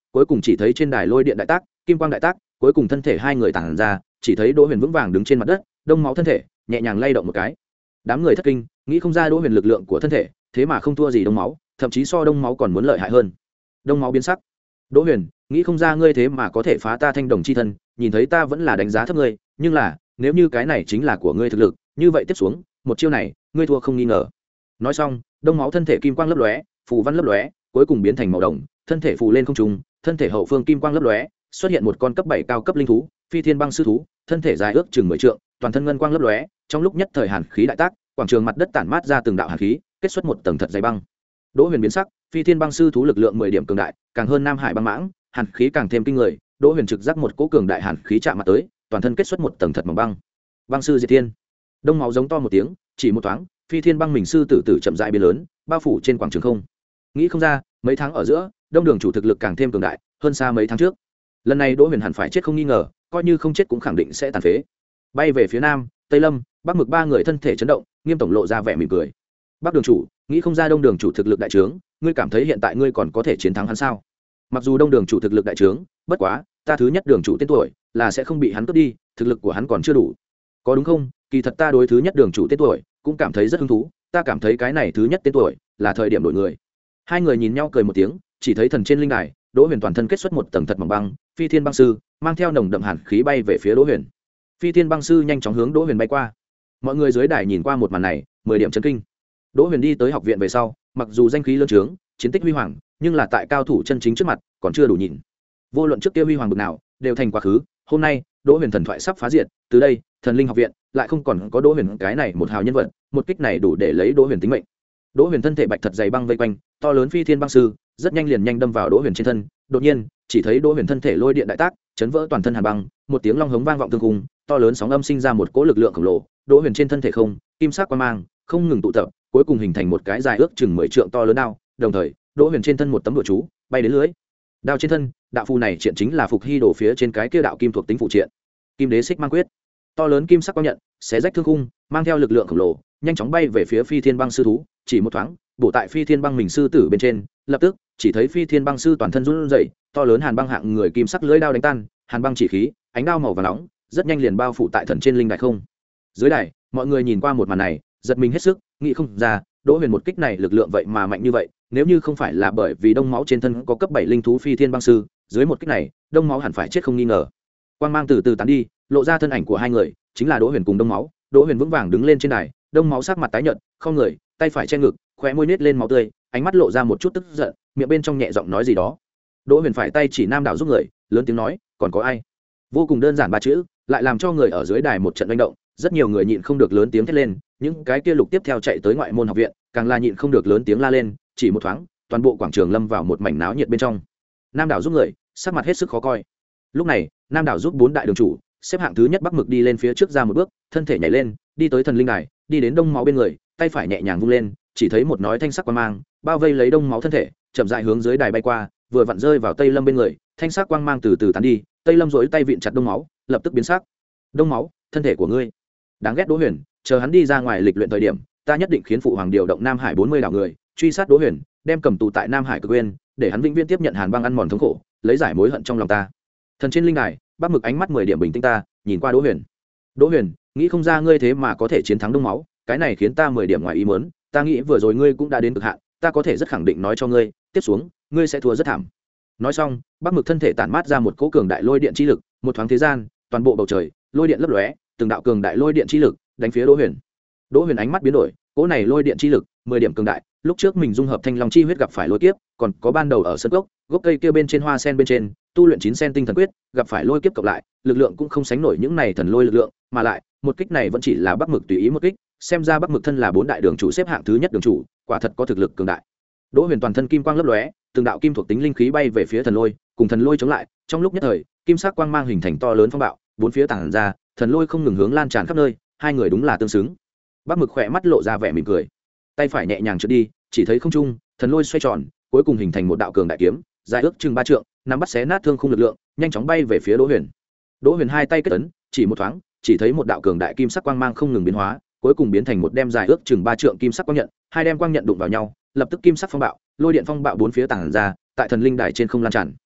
cuối cùng chỉ thấy trên đài lôi điện đại tác, kim quang đại tác, cuối cùng thân thể hai người tản ra, chỉ thấy Đỗ Huyền vững vàng đứng trên mặt đất, đông máu thân thể nhẹ nhàng lay động một cái. Đám người thất kinh, nghĩ không ra Đỗ Huyền lực lượng của thân thể, thế mà không thua gì đông máu, thậm chí so đông máu còn muốn lợi hại hơn. Đông máu biến sắc. Đỗ Huyền, nghĩ không ra ngươi thế mà có thể phá ta thanh đồng chi thân, nhìn thấy ta vẫn là đánh giá thấp ngươi, nhưng là, nếu như cái này chính là của ngươi thực lực, như vậy tiếp xuống, một chiêu này, ngươi thua không nghi ngờ. Nói xong, đông máu thân thể kim quang lấp lóe, phù văn lấp lóe, cuối cùng biến thành màu đồng, thân thể phù lên không trung, thân thể hậu phương kim quang lấp lóe, xuất hiện một con cấp bảy cao cấp linh thú, phi thiên băng sư thú, thân thể dài ước chừng mười trượng, toàn thân ngân quang lấp lóe, trong lúc nhất thời hàn khí đại tác, quảng trường mặt đất tản mát ra từng đạo hàn khí, kết xuất một tầng thật dày băng. Đỗ Huyền biến sắc, phi thiên băng sư thú lực lượng mười điểm cường đại, càng hơn Nam Hải băng mãng, hàn khí càng thêm kinh người. Đỗ Huyền trực giác một cỗ cường đại hàn khí chạm mặt tới, toàn thân kết xuất một tầng thật mỏng băng. Băng sư diệt thiên. Đông máu giống to một tiếng, chỉ một thoáng, phi thiên băng mình sư tử tử chậm rãi biến lớn, bao phủ trên quảng trường không. Nghĩ không ra, mấy tháng ở giữa, Đông Đường chủ thực lực càng thêm cường đại, hơn xa mấy tháng trước. Lần này Đỗ Huyền hẳn phải chết không nghi ngờ, coi như không chết cũng khẳng định sẽ tàn phế. Bay về phía nam, Tây Lâm, Bắc Mực ba người thân thể chấn động, Nghiêm tổng lộ ra vẻ mỉm cười. Bắc Đường chủ, nghĩ không ra Đông Đường chủ thực lực đại trướng, ngươi cảm thấy hiện tại ngươi còn có thể chiến thắng hắn sao? Mặc dù Đông Đường chủ thực lực đại trướng, bất quá, ta thứ nhất đường chủ tên tuổi là sẽ không bị hắn cướp đi, thực lực của hắn còn chưa đủ. Có đúng không? Kỳ thật ta đối thứ nhất đường chủ tên tuổi cũng cảm thấy rất hứng thú, ta cảm thấy cái này thứ nhất tên tuổi là thời điểm đổi người. Hai người nhìn nhau cười một tiếng, chỉ thấy thần trên linh đài, Đỗ Huyền toàn thân kết xuất một tầng thật mỏng băng, phi thiên băng sư mang theo nồng đậm hàn khí bay về phía Đỗ Huyền. Phi thiên băng sư nhanh chóng hướng Đỗ Huyền bay qua. Mọi người dưới đài nhìn qua một màn này, mười điểm chấn kinh. Đỗ Huyền đi tới học viện về sau, mặc dù danh khí lớn trướng, chiến tích huy hoàng, nhưng là tại cao thủ chân chính trước mặt, còn chưa đủ nhìn. Vô luận trước kia huy hoàng bực nào, đều thành quá khứ, hôm nay, Đỗ Huyền thần thoại sắp phá diệt, từ đây, Thần Linh học viện lại không còn có Đỗ Huyền cái này một hào nhân vật, một kích này đủ để lấy Đỗ Huyền tính mệnh. Đỗ Huyền thân thể bạch thật dày băng vây quanh, to lớn phi thiên băng sư, rất nhanh liền nhanh đâm vào Đỗ Huyền trên thân. Đột nhiên, chỉ thấy Đỗ Huyền thân thể lôi điện đại tác, chấn vỡ toàn thân hàn băng, một tiếng long hống vang vọng tương cung, to lớn sóng âm sinh ra một cỗ lực lượng khổng lồ. Đỗ Huyền trên thân thể không, kim sắc quang mang, không ngừng tụ tập, cuối cùng hình thành một cái dài ước chừng mười trượng to lớn đao, đồng thời, Đỗ Huyền trên thân một tấm đùa chú, bay đến lưới. Đao trên thân, đạo phù này triện chính là phục hy đổ phía trên cái kia đạo kim thuộc tính phụ triện. Kim đế xích mang quyết. To lớn kim sắc quang nhận, xé rách thương khung, mang theo lực lượng khổng lồ, nhanh chóng bay về phía phi thiên băng sư thú, chỉ một thoáng, bổ tại phi thiên băng mình sư tử bên trên, lập tức, chỉ thấy phi thiên băng sư toàn thân run rẩy, to lớn hàn băng hạng người kim sắc lưỡi đao đánh tan, hàn băng chỉ khí, ánh đao màu vàng nóng, rất nhanh liền bao phủ tại thần trên linh đài không. Dưới đài, mọi người nhìn qua một màn này, giật mình hết sức, nghĩ không ra, Đỗ Huyền một kích này lực lượng vậy mà mạnh như vậy, nếu như không phải là bởi vì đông máu trên thân có cấp bảy linh thú phi thiên băng sư, dưới một kích này, đông máu hẳn phải chết không nghi ngờ. Quang mang từ từ tán đi, lộ ra thân ảnh của hai người, chính là Đỗ Huyền cùng đông máu. Đỗ Huyền vững vàng đứng lên trên đài, đông máu sắc mặt tái nhợt, không người, tay phải che ngực, khóe môi nết lên máu tươi, ánh mắt lộ ra một chút tức giận, miệng bên trong nhẹ giọng nói gì đó. Đỗ Huyền phải tay chỉ Nam Đảo giúp người, lớn tiếng nói, còn có ai? Vô cùng đơn giản ba chữ, lại làm cho người ở dưới đài một trận manh động, rất nhiều người nhịn không được lớn tiếng thét lên, những cái kia lục tiếp theo chạy tới ngoại môn học viện, càng là nhịn không được lớn tiếng la lên, chỉ một thoáng, toàn bộ quảng trường lâm vào một mảnh náo nhiệt bên trong. Nam Đảo giúp người, sắc mặt hết sức khó coi. Lúc này, Nam Đảo giúp bốn đại đường chủ, xếp hạng thứ nhất Bắc Mực đi lên phía trước ra một bước, thân thể nhảy lên, đi tới thần linh đài, đi đến đông máu bên người, tay phải nhẹ nhàng vung lên, chỉ thấy một nói thanh sắc quang mang, bao vây lấy đông máu thân thể, chậm rãi hướng dưới đài bay qua, vừa vặn rơi vào Tây Lâm bên người, thanh sắc quang mang từ từ tán đi, Tây Lâm duỗi tay vịn chặt đông máu, lập tức biến sắc. Đông máu, thân thể của ngươi, đáng ghét Đỗ Huyền, chờ hắn đi ra ngoài lịch luyện thời điểm, ta nhất định khiến phụ hoàng điều động Nam Hải bốn mươi đảo người, truy sát Đỗ Huyền, đem cầm tù tại Nam Hải Cực Nguyên, để hắn vĩnh viễn tiếp nhận hàn băng ăn mòn thống khổ, lấy giải mối hận trong lòng ta. Thần trên linh đài, Bắc Mực ánh mắt mười điểm bình tĩnh ta, nhìn qua Đỗ Huyền. Đỗ Huyền, nghĩ không ra ngươi thế mà có thể chiến thắng đông máu, cái này khiến ta mười điểm ngoài ý muốn, ta nghĩ vừa rồi ngươi cũng đã đến cực hạn, ta có thể rất khẳng định nói cho ngươi, tiếp xuống, ngươi sẽ thua rất thảm. Nói xong, Bắc Mực thân thể tản mát ra một cỗ cường đại lôi điện chi lực, một thoáng thế gian, toàn bộ bầu trời, lôi điện lấp lóe, từng đạo cường đại lôi điện chi lực đánh phía Đỗ Huyền. Đỗ Huyền ánh mắt biến đổi, cỗ này lôi điện chi lực, mười điểm cường đại, lúc trước mình dung hợp thanh long chi huyết gặp phải lôi kiếp, còn có ban đầu ở sân gốc, gốc cây kia bên trên hoa sen bên trên, tu luyện chín sen tinh thần quyết, gặp phải lôi kiếp cộng lại, lực lượng cũng không sánh nổi những này thần lôi lực lượng, mà lại, một kích này vẫn chỉ là Bắc Mực tùy ý một kích, xem ra Bắc Mực thân là bốn đại đường chủ xếp hạng thứ nhất đường chủ, quả thật có thực lực cường đại. Đỗ Huyền toàn thân kim quang lấp lóe, từng đạo kim thuộc tính linh khí bay về phía thần lôi, cùng thần lôi chống lại, trong lúc nhất thời, kim sắc quang mang hình thành to lớn phong bạo, bốn phía tản ra, thần lôi không ngừng hướng lan tràn khắp nơi, hai người đúng là tương xứng. Bắc Mực khỏe mắt lộ ra vẻ mỉm cười, tay phải nhẹ nhàng trượt đi, chỉ thấy không trung, thần lôi xoay tròn, cuối cùng hình thành một đạo cường đại kiếm, dài ước chừng ba trượng, nắm bắt xé nát thương khung lực lượng, nhanh chóng bay về phía Đỗ Huyền. Đỗ Huyền hai tay kết ấn, chỉ một thoáng, chỉ thấy một đạo cường đại kim sắc quang mang không ngừng biến hóa, cuối cùng biến thành một đem dài ước chừng ba trượng kim sắc quang nhận, hai đem quang nhận đụng vào nhau, lập tức kim sắc phong bạo, lôi điện phong bạo bốn phía tản ra, tại thần linh đài trên không lan tràn.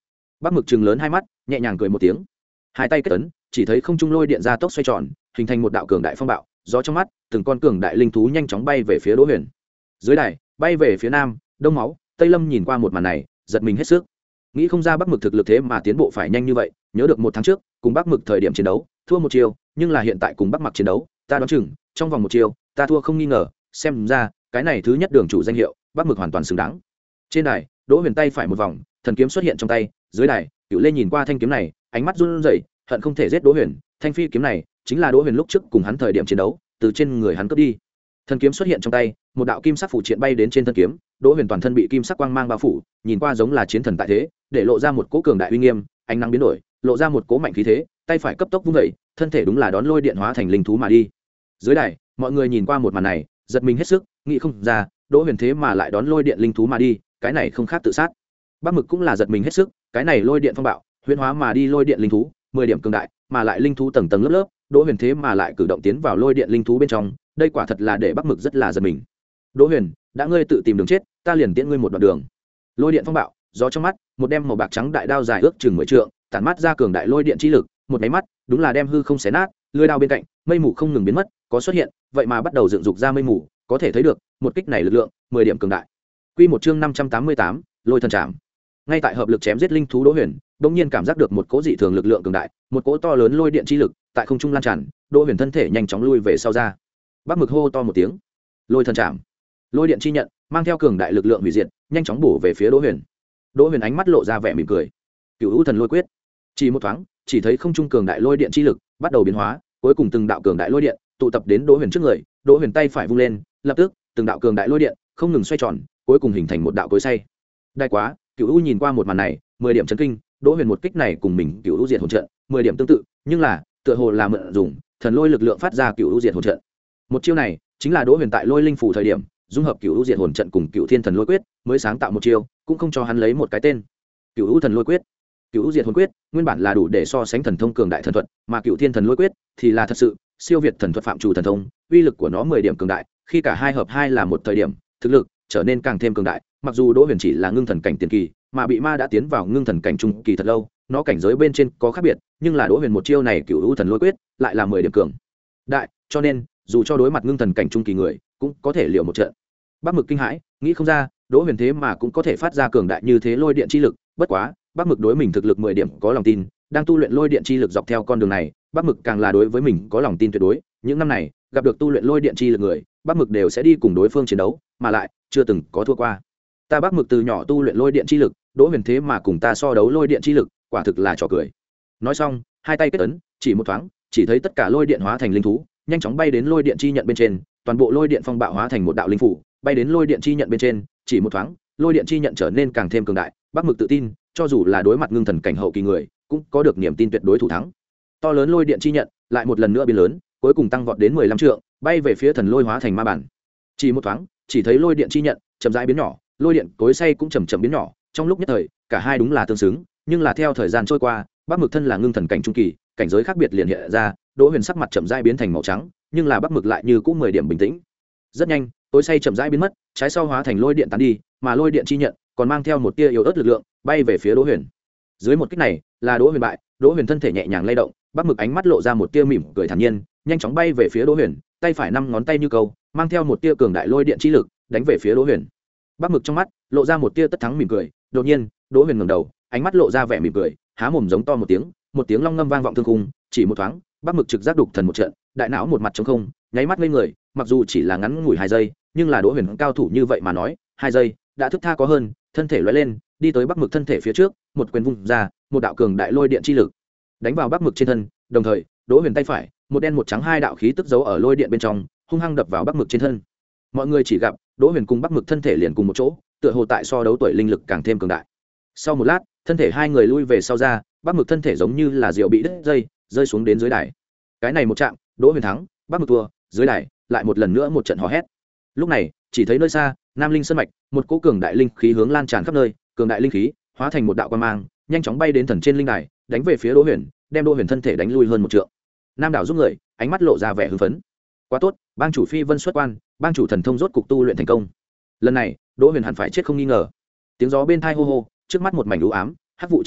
Bắc Mực trừng lớn hai mắt, nhẹ nhàng cười một tiếng, hai tay kết ấn, chỉ thấy không trung lôi điện ra tốc xoay tròn, hình thành một đạo cường đại phong bạo, gió trong mắt, từng con cường đại linh thú nhanh chóng bay về phía Đỗ Huyền. Dưới đài, bay về phía nam, đông máu, Tây Lâm nhìn qua một màn này, giật mình hết sức. Nghĩ không ra Bắc Mực thực lực thế mà tiến bộ phải nhanh như vậy, nhớ được một tháng trước, cùng Bắc Mực thời điểm chiến đấu, thua một chiều, nhưng là hiện tại cùng Bắc Mặc chiến đấu, ta đoán chừng, trong vòng một chiều, ta thua không nghi ngờ, xem ra, cái này thứ nhất đường chủ danh hiệu, Bắc Mực hoàn toàn xứng đáng. Trên đài, Đỗ Huyền tay phải một vòng, thần kiếm xuất hiện trong tay, dưới đài, Cửu Lê nhìn qua thanh kiếm này, ánh mắt run rẩy, hận không thể giết Đỗ Huyền, thanh phi kiếm này chính là Đỗ Huyền lúc trước cùng hắn thời điểm chiến đấu, từ trên người hắn cướp đi. Thần kiếm xuất hiện trong tay, một đạo kim sắc phủ triện bay đến trên thân kiếm, Đỗ Huyền toàn thân bị kim sắc quang mang bao phủ, nhìn qua giống là chiến thần tại thế, để lộ ra một cỗ cường đại uy nghiêm, ánh nắng biến đổi, lộ ra một cỗ mạnh khí thế, tay phải cấp tốc vung dậy, thân thể đúng là đón lôi điện hóa thành linh thú mà đi. Dưới đài, mọi người nhìn qua một màn này, giật mình hết sức, nghĩ không ra, Đỗ Huyền thế mà lại đón lôi điện linh thú mà đi, cái này không khác tự sát. Bắc Mực cũng là giật mình hết sức, cái này lôi điện phong bạo, huyễn hóa mà đi lôi điện linh thú, mười điểm cường đại, mà lại linh thú tầng tầng lớp lớp, Đỗ Huyền thế mà lại cử động tiến vào lôi điện linh thú bên trong, đây quả thật là để Bắc Mực rất là giật mình. Đỗ Huyền, đã ngươi tự tìm đường chết, ta liền tiễn ngươi một đoạn đường. Lôi điện phong bạo, gió trong mắt, một đem màu bạc trắng đại đao dài ước chừng mười trượng, tản mát ra cường đại lôi điện chi lực, một cái mắt, đúng là đem hư không xé nát, lưỡi đao bên cạnh, mây mù không ngừng biến mất, có xuất hiện, vậy mà bắt đầu dựng dục ra mây mù, có thể thấy được, một kích này lực lượng, mười điểm cường đại. Quy một chương năm trăm tám mươi tám, Lôi thần trảm. Ngay tại hợp lực chém giết linh thú Đỗ Huyền, bỗng nhiên cảm giác được một cỗ dị thường lực lượng cường đại, một cỗ to lớn lôi điện chi lực, tại không trung lan tràn, Đỗ Huyền thân thể nhanh chóng lui về sau ra. Bắc Mực hô to một tiếng, Lôi thần trảm. Lôi điện chi nhận, mang theo cường đại lực lượng hủy diệt, nhanh chóng bổ về phía Đỗ Huyền. Đỗ Huyền ánh mắt lộ ra vẻ mỉm cười. Cửu U thần lôi quyết. Chỉ một thoáng, chỉ thấy không trung cường đại lôi điện chi lực bắt đầu biến hóa, cuối cùng từng đạo cường đại lôi điện tụ tập đến Đỗ Huyền trước người, Đỗ Huyền tay phải vung lên, lập tức, từng đạo cường đại lôi điện không ngừng xoay tròn, cuối cùng hình thành một đạo cối xay. Đại quá, Cửu U nhìn qua một màn này, mười điểm chấn kinh, Đỗ Huyền một kích này cùng mình Cửu U diệt hồn trận, mười điểm tương tự, nhưng là, tựa hồ là mượn dùng thần lôi lực lượng phát ra Cửu U diệt hồn trận. Một chiêu này, chính là Đỗ Huyền tại Lôi Linh phủ thời điểm, dung hợp Cửu U diệt hồn trận cùng Cửu Thiên thần lôi quyết, mới sáng tạo một chiêu, cũng không cho hắn lấy một cái tên. Cửu U thần lôi quyết. Cửu U diệt hồn quyết, nguyên bản là đủ để so sánh thần thông cường đại thần thuật, mà Cửu Thiên thần lôi quyết thì là thật sự siêu việt thần thuật phạm chủ thần thông, uy lực của nó mười điểm cường đại, khi cả hai hợp hai là một thời điểm, thực lực trở nên càng thêm cường đại, mặc dù Đỗ Huyền chỉ là ngưng thần cảnh tiền kỳ, mà bị ma đã tiến vào ngưng thần cảnh trung kỳ thật lâu, nó cảnh giới bên trên có khác biệt, nhưng là Đỗ Huyền một chiêu này Cửu U thần lôi quyết lại là mười điểm cường đại, cho nên dù cho đối mặt ngưng thần cảnh trung kỳ người, cũng có thể liều một trận. Bắc Mực kinh hãi, nghĩ không ra, Đỗ Huyền thế mà cũng có thể phát ra cường đại như thế lôi điện chi lực, bất quá, Bắc Mực đối mình thực lực mười điểm có lòng tin, đang tu luyện lôi điện chi lực dọc theo con đường này, Bắc Mực càng là đối với mình có lòng tin tuyệt đối, những năm này, gặp được tu luyện lôi điện chi lực người, Bắc Mực đều sẽ đi cùng đối phương chiến đấu, mà lại chưa từng có thua qua. Ta Bắc Mực từ nhỏ tu luyện lôi điện chi lực, Đỗ Huyền thế mà cùng ta so đấu lôi điện chi lực, quả thực là trò cười. Nói xong, hai tay kết ấn, chỉ một thoáng, chỉ thấy tất cả lôi điện hóa thành linh thú, nhanh chóng bay đến lôi điện chi nhận bên trên, toàn bộ lôi điện phong bạo hóa thành một đạo linh phủ, bay đến lôi điện chi nhận bên trên, chỉ một thoáng, lôi điện chi nhận trở nên càng thêm cường đại, Bắc Mực tự tin, cho dù là đối mặt ngưng thần cảnh hậu kỳ người, cũng có được niềm tin tuyệt đối thủ thắng. To lớn lôi điện chi nhận, lại một lần nữa biến lớn, cuối cùng tăng vọt đến mười lăm trượng, bay về phía thần lôi hóa thành ma bản. Chỉ một thoáng, chỉ thấy lôi điện chi nhận chậm rãi biến nhỏ, lôi điện cối xay cũng chậm chậm biến nhỏ, trong lúc nhất thời, cả hai đúng là tương xứng, nhưng là theo thời gian trôi qua, Bắc Mực thân là ngưng thần cảnh trung kỳ, cảnh giới khác biệt liền hiện ra, Đỗ Huyền sắc mặt chậm rãi biến thành màu trắng, nhưng là Bắc Mực lại như cũ mười điểm bình tĩnh. Rất nhanh, cối xay chậm rãi biến mất, trái sau hóa thành lôi điện tán đi, mà lôi điện chi nhận còn mang theo một tia yếu ớt lực lượng, bay về phía Đỗ Huyền. Dưới một kích này, là Đỗ Huyền bại, Đỗ Huyền thân thể nhẹ nhàng lay động, Bắc Mực ánh mắt lộ ra một tia mỉm cười thản nhiên, nhanh chóng bay về phía Đỗ Huyền, tay phải năm ngón tay như câu, mang theo một tia cường đại lôi điện chi lực, đánh về phía Đỗ Huyền. Bắc Mực trong mắt lộ ra một tia tất thắng mỉm cười, đột nhiên, Đỗ Huyền ngẩng đầu, ánh mắt lộ ra vẻ mỉm cười, há mồm giống to một tiếng, một tiếng long ngâm vang vọng thương khung, chỉ một thoáng, Bắc Mực trực giác đục thần một trận, đại não một mặt trống không, nháy mắt ngây người, mặc dù chỉ là ngắn ngủi hai giây, nhưng là Đỗ Huyền cao thủ như vậy mà nói, hai giây đã thức tha có hơn, thân thể lóe lên, đi tới Bắc Mực thân thể phía trước, một quyền vung ra, một đạo cường đại lôi điện chi lực đánh vào Bắc Mực trên thân, đồng thời, Đỗ Huyền tay phải, một đen một trắng hai đạo khí tức giấu ở lôi điện bên trong, hung hăng đập vào Bắc Mực trên thân. Mọi người chỉ gặp, Đỗ Huyền cùng Bắc Mực thân thể liền cùng một chỗ, tựa hồ tại so đấu tuổi linh lực càng thêm cường đại. Sau một lát, thân thể hai người lui về sau ra, Bắc Mực thân thể giống như là diều bị đứt dây, rơi xuống đến dưới đài. Cái này một chạm, Đỗ Huyền thắng, Bắc Mực thua, dưới đài lại một lần nữa một trận hò hét. Lúc này, chỉ thấy nơi xa, Nam Linh Sơn mạch, một cỗ cường đại linh khí hướng lan tràn khắp nơi, cường đại linh khí hóa thành một đạo quang mang, nhanh chóng bay đến thần trên linh đài, đánh về phía Đỗ Huyền, đem Đỗ Huyền thân thể đánh lui hơn một trượng. Nam đảo giúp người, ánh mắt lộ ra vẻ hưng phấn. Quá tốt, bang chủ Phi Vân xuất quan, bang chủ thần thông rốt cục tu luyện thành công. Lần này, Đỗ Huyền hẳn phải chết không nghi ngờ. Tiếng gió bên tai hô hô, trước mắt một mảnh u ám, hắc vụ tràn ngập,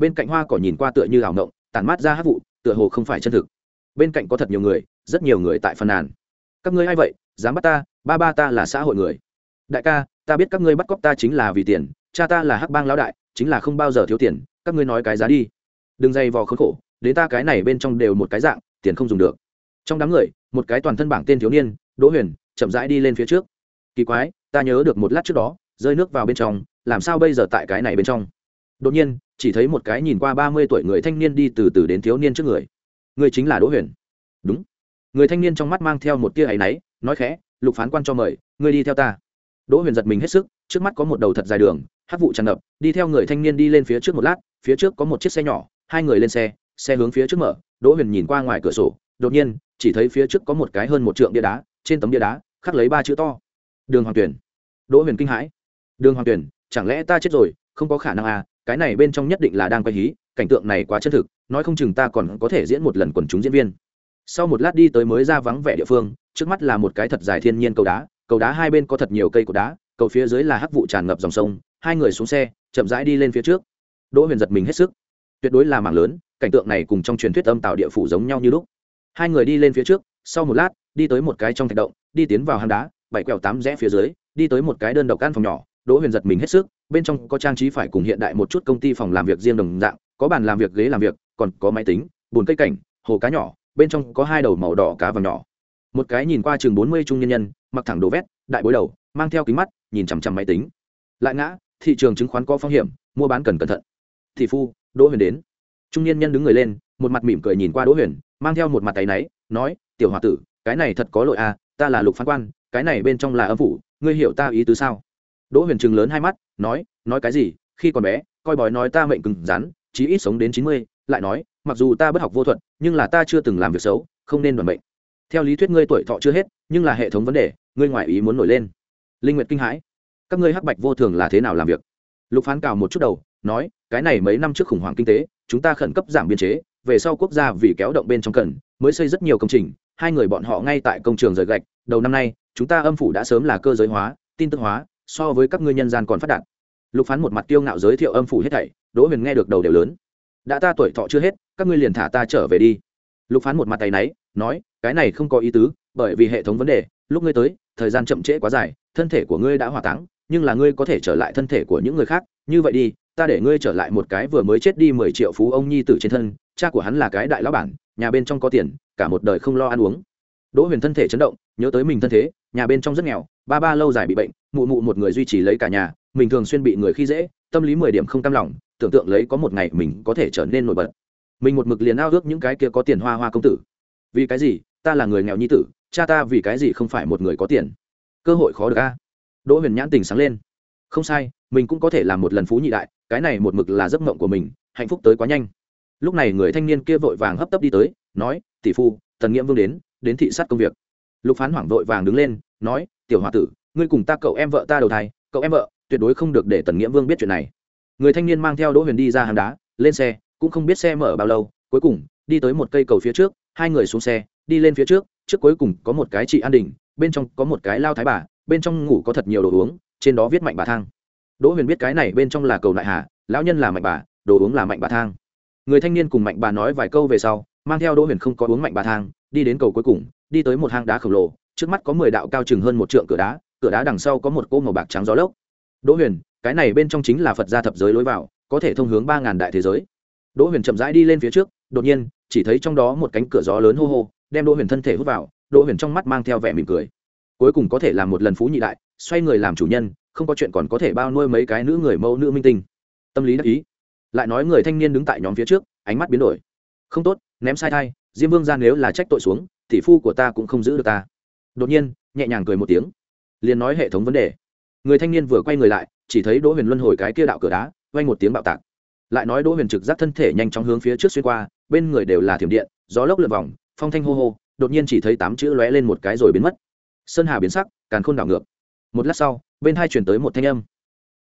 bên cạnh hoa cỏ nhìn qua tựa như ảo ngộng, tản mát ra hắc vụ, tựa hồ không phải chân thực. Bên cạnh có thật nhiều người, rất nhiều người tại phàn nàn. Các ngươi ai vậy, dám bắt ta? Ba ba ta là xã hội người. Đại ca, ta biết các ngươi bắt cóc ta chính là vì tiền, cha ta là hắc bang lão đại, chính là không bao giờ thiếu tiền, các ngươi nói cái giá đi. Đừng dày vò khốn khổ, đến ta cái này bên trong đều một cái dạng, tiền không dùng được. Trong đám người, một cái toàn thân bảng tên thiếu niên, Đỗ Huyền, chậm rãi đi lên phía trước. Kỳ quái, ta nhớ được một lát trước đó, rơi nước vào bên trong, làm sao bây giờ tại cái này bên trong? Đột nhiên, chỉ thấy một cái nhìn qua ba mươi tuổi người thanh niên đi từ từ đến thiếu niên trước người. Người chính là Đỗ Huyền. Đúng. Người thanh niên trong mắt mang theo một tia áy náy, nói khẽ, Lục phán quan cho mời, ngươi đi theo ta. Đỗ Huyền giật mình hết sức, trước mắt có một đầu thật dài đường, hắc vụ tràn ngập, đi theo người thanh niên đi lên phía trước một lát, phía trước có một chiếc xe nhỏ, hai người lên xe, xe hướng phía trước mở. Đỗ Huyền nhìn qua ngoài cửa sổ, đột nhiên chỉ thấy phía trước có một cái hơn một trượng bia đá, trên tấm bia đá khắc lấy ba chữ to: Đường Hoàng Tuyển. Đỗ Huyền kinh hãi, Đường Hoàng Tuyển, chẳng lẽ ta chết rồi? Không có khả năng à, cái này bên trong nhất định là đang quay hí, cảnh tượng này quá chân thực, nói không chừng ta còn có thể diễn một lần quần chúng diễn viên. Sau một lát đi tới mới ra vắng vẻ địa phương, trước mắt là một cái thật dài thiên nhiên cầu đá, cầu đá hai bên có thật nhiều cây cột đá, cầu phía dưới là hắc vụ tràn ngập dòng sông. Hai người xuống xe, chậm rãi đi lên phía trước. Đỗ Huyền giật mình hết sức, tuyệt đối là mảng lớn, cảnh tượng này cùng trong truyền thuyết âm tạo địa phủ giống nhau như lúc. Hai người đi lên phía trước, sau một lát đi tới một cái trong thạch động, đi tiến vào hang đá, bảy quẹo tám rẽ phía dưới, đi tới một cái đơn độc căn phòng nhỏ. Đỗ Huyền giật mình hết sức, bên trong có trang trí phải cùng hiện đại một chút công ty phòng làm việc riêng đồng dạng, có bàn làm việc, ghế làm việc, còn có máy tính, bồn cây cảnh, hồ cá nhỏ, bên trong có hai đầu màu đỏ cá vàng nhỏ. Một cái nhìn qua chừng bốn mươi trung nhân nhân, mặc thẳng đồ vét, đại bối đầu, mang theo kính mắt, nhìn chằm chằm máy tính. Lại ngã, thị trường chứng khoán có phong hiểm, mua bán cần cẩn thận. Thị phu, Đỗ Huyền đến. Trung nhân nhân đứng người lên, một mặt mỉm cười nhìn qua Đỗ Huyền, mang theo một mặt áy náy, nói, tiểu hòa tử, cái này thật có lỗi à, ta là Lục phán quan, cái này bên trong là âm phủ, ngươi hiểu ta ý tứ sao? Đỗ Huyền trừng lớn hai mắt, nói, nói cái gì? Khi còn bé, coi bói nói ta mệnh cứng rắn, chí ít sống đến chín mươi, lại nói, mặc dù ta bất học vô thuật, nhưng là ta chưa từng làm việc xấu, không nên đoản mệnh. Theo lý thuyết ngươi tuổi thọ chưa hết, nhưng là hệ thống vấn đề, ngươi ngoại ý muốn nổi lên. Linh Nguyệt kinh hãi, các ngươi hắc bạch vô thường là thế nào làm việc? Lục phán cào một chút đầu, nói, cái này mấy năm trước khủng hoảng kinh tế, chúng ta khẩn cấp giảm biên chế, về sau quốc gia vì kéo động bên trong cần, mới xây rất nhiều công trình, hai người bọn họ ngay tại công trường rời gạch, đầu năm nay, chúng ta âm phủ đã sớm là cơ giới hóa, tin tức hóa, so với các ngươi nhân gian còn phát đạt. Lục phán một mặt kiêu ngạo giới thiệu âm phủ hết thảy. Đỗ Huyền nghe được đầu đều lớn, đã ta tuổi thọ chưa hết, các ngươi liền thả ta trở về đi. Lục phán một mặt tay náy, nói, cái này không có ý tứ, bởi vì hệ thống vấn đề, lúc ngươi tới, thời gian chậm trễ quá dài, thân thể của ngươi đã hỏa táng, nhưng là ngươi có thể trở lại thân thể của những người khác, như vậy đi, ta để ngươi trở lại một cái vừa mới chết đi mười triệu phú ông nhi tử trên thân, cha của hắn là cái đại lão bản, nhà bên trong có tiền, cả một đời không lo ăn uống. Đỗ Huyền thân thể chấn động, nhớ tới mình thân thế, nhà bên trong rất nghèo, ba ba lâu dài bị bệnh, mụ mụ một người duy trì lấy cả nhà, mình thường xuyên bị người khi dễ, tâm lý mười điểm không cam lòng, tưởng tượng lấy có một ngày mình có thể trở nên nổi bật. Mình một mực liền ao ước những cái kia có tiền hoa hoa công tử. Vì cái gì? Ta là người nghèo nhi tử, cha ta vì cái gì không phải một người có tiền? Cơ hội khó được a. Đỗ Huyền nhãn tình sáng lên. Không sai, mình cũng có thể làm một lần phú nhị đại, cái này một mực là giấc mộng của mình, hạnh phúc tới quá nhanh. Lúc này người thanh niên kia vội vàng hấp tấp đi tới, nói, tỷ phu, Tần Nghiễm Vương đến, đến thị sát công việc. Lục phán hoảng vội vàng đứng lên, nói, tiểu hòa tử, ngươi cùng ta cậu em vợ ta đầu thai, cậu em vợ tuyệt đối không được để Tần Nghiễm Vương biết chuyện này. Người thanh niên mang theo Đỗ Huyền đi ra hang đá, lên xe, cũng không biết xe mở bao lâu, cuối cùng đi tới một cây cầu phía trước, hai người xuống xe, đi lên phía trước, trước cuối cùng có một cái chị an đình, bên trong có một cái lao thái bà, bên trong ngủ có thật nhiều đồ uống, trên đó viết Mạnh Bà Thang. Đỗ Huyền biết cái này bên trong là cầu đại hà, lão nhân là Mạnh Bà, đồ uống là Mạnh Bà Thang. Người thanh niên cùng Mạnh Bà nói vài câu về sau, mang theo Đỗ Huyền không có uống Mạnh Bà Thang, đi đến cầu cuối cùng, đi tới một hang đá khổng lồ, trước mắt có mười đạo cao chừng hơn một trượng cửa đá, cửa đá đằng sau có một cỗ màu bạc trắng gió lốc. Đỗ Huyền, cái này bên trong chính là Phật gia thập giới lối vào, có thể thông hướng ba ngàn đại thế giới. Đỗ Huyền chậm rãi đi lên phía trước, đột nhiên chỉ thấy trong đó một cánh cửa gió lớn hô hô, đem Đỗ Huyền thân thể hút vào. Đỗ Huyền trong mắt mang theo vẻ mỉm cười, cuối cùng có thể làm một lần phú nhị đại, xoay người làm chủ nhân, không có chuyện còn có thể bao nuôi mấy cái nữ người mẫu nữ minh tinh, tâm lý đắc ý. Lại nói người thanh niên đứng tại nhóm phía trước, ánh mắt biến đổi, không tốt, ném sai thai, Diêm Vương gia nếu là trách tội xuống, tỷ phu của ta cũng không giữ được ta. Đột nhiên nhẹ nhàng cười một tiếng, liền nói hệ thống vấn đề. Người thanh niên vừa quay người lại, chỉ thấy Đỗ Huyền luân hồi cái kia đạo cửa đá, vang một tiếng bạo tạc. Lại nói Đỗ Huyền trực giác thân thể nhanh chóng hướng phía trước xuyên qua, bên người đều là thiểm điện, gió lốc lượn vòng, phong thanh hô hô, đột nhiên chỉ thấy tám chữ lóe lên một cái rồi biến mất. Sơn hà biến sắc, càn khôn đảo ngược. Một lát sau, bên hai truyền tới một thanh âm,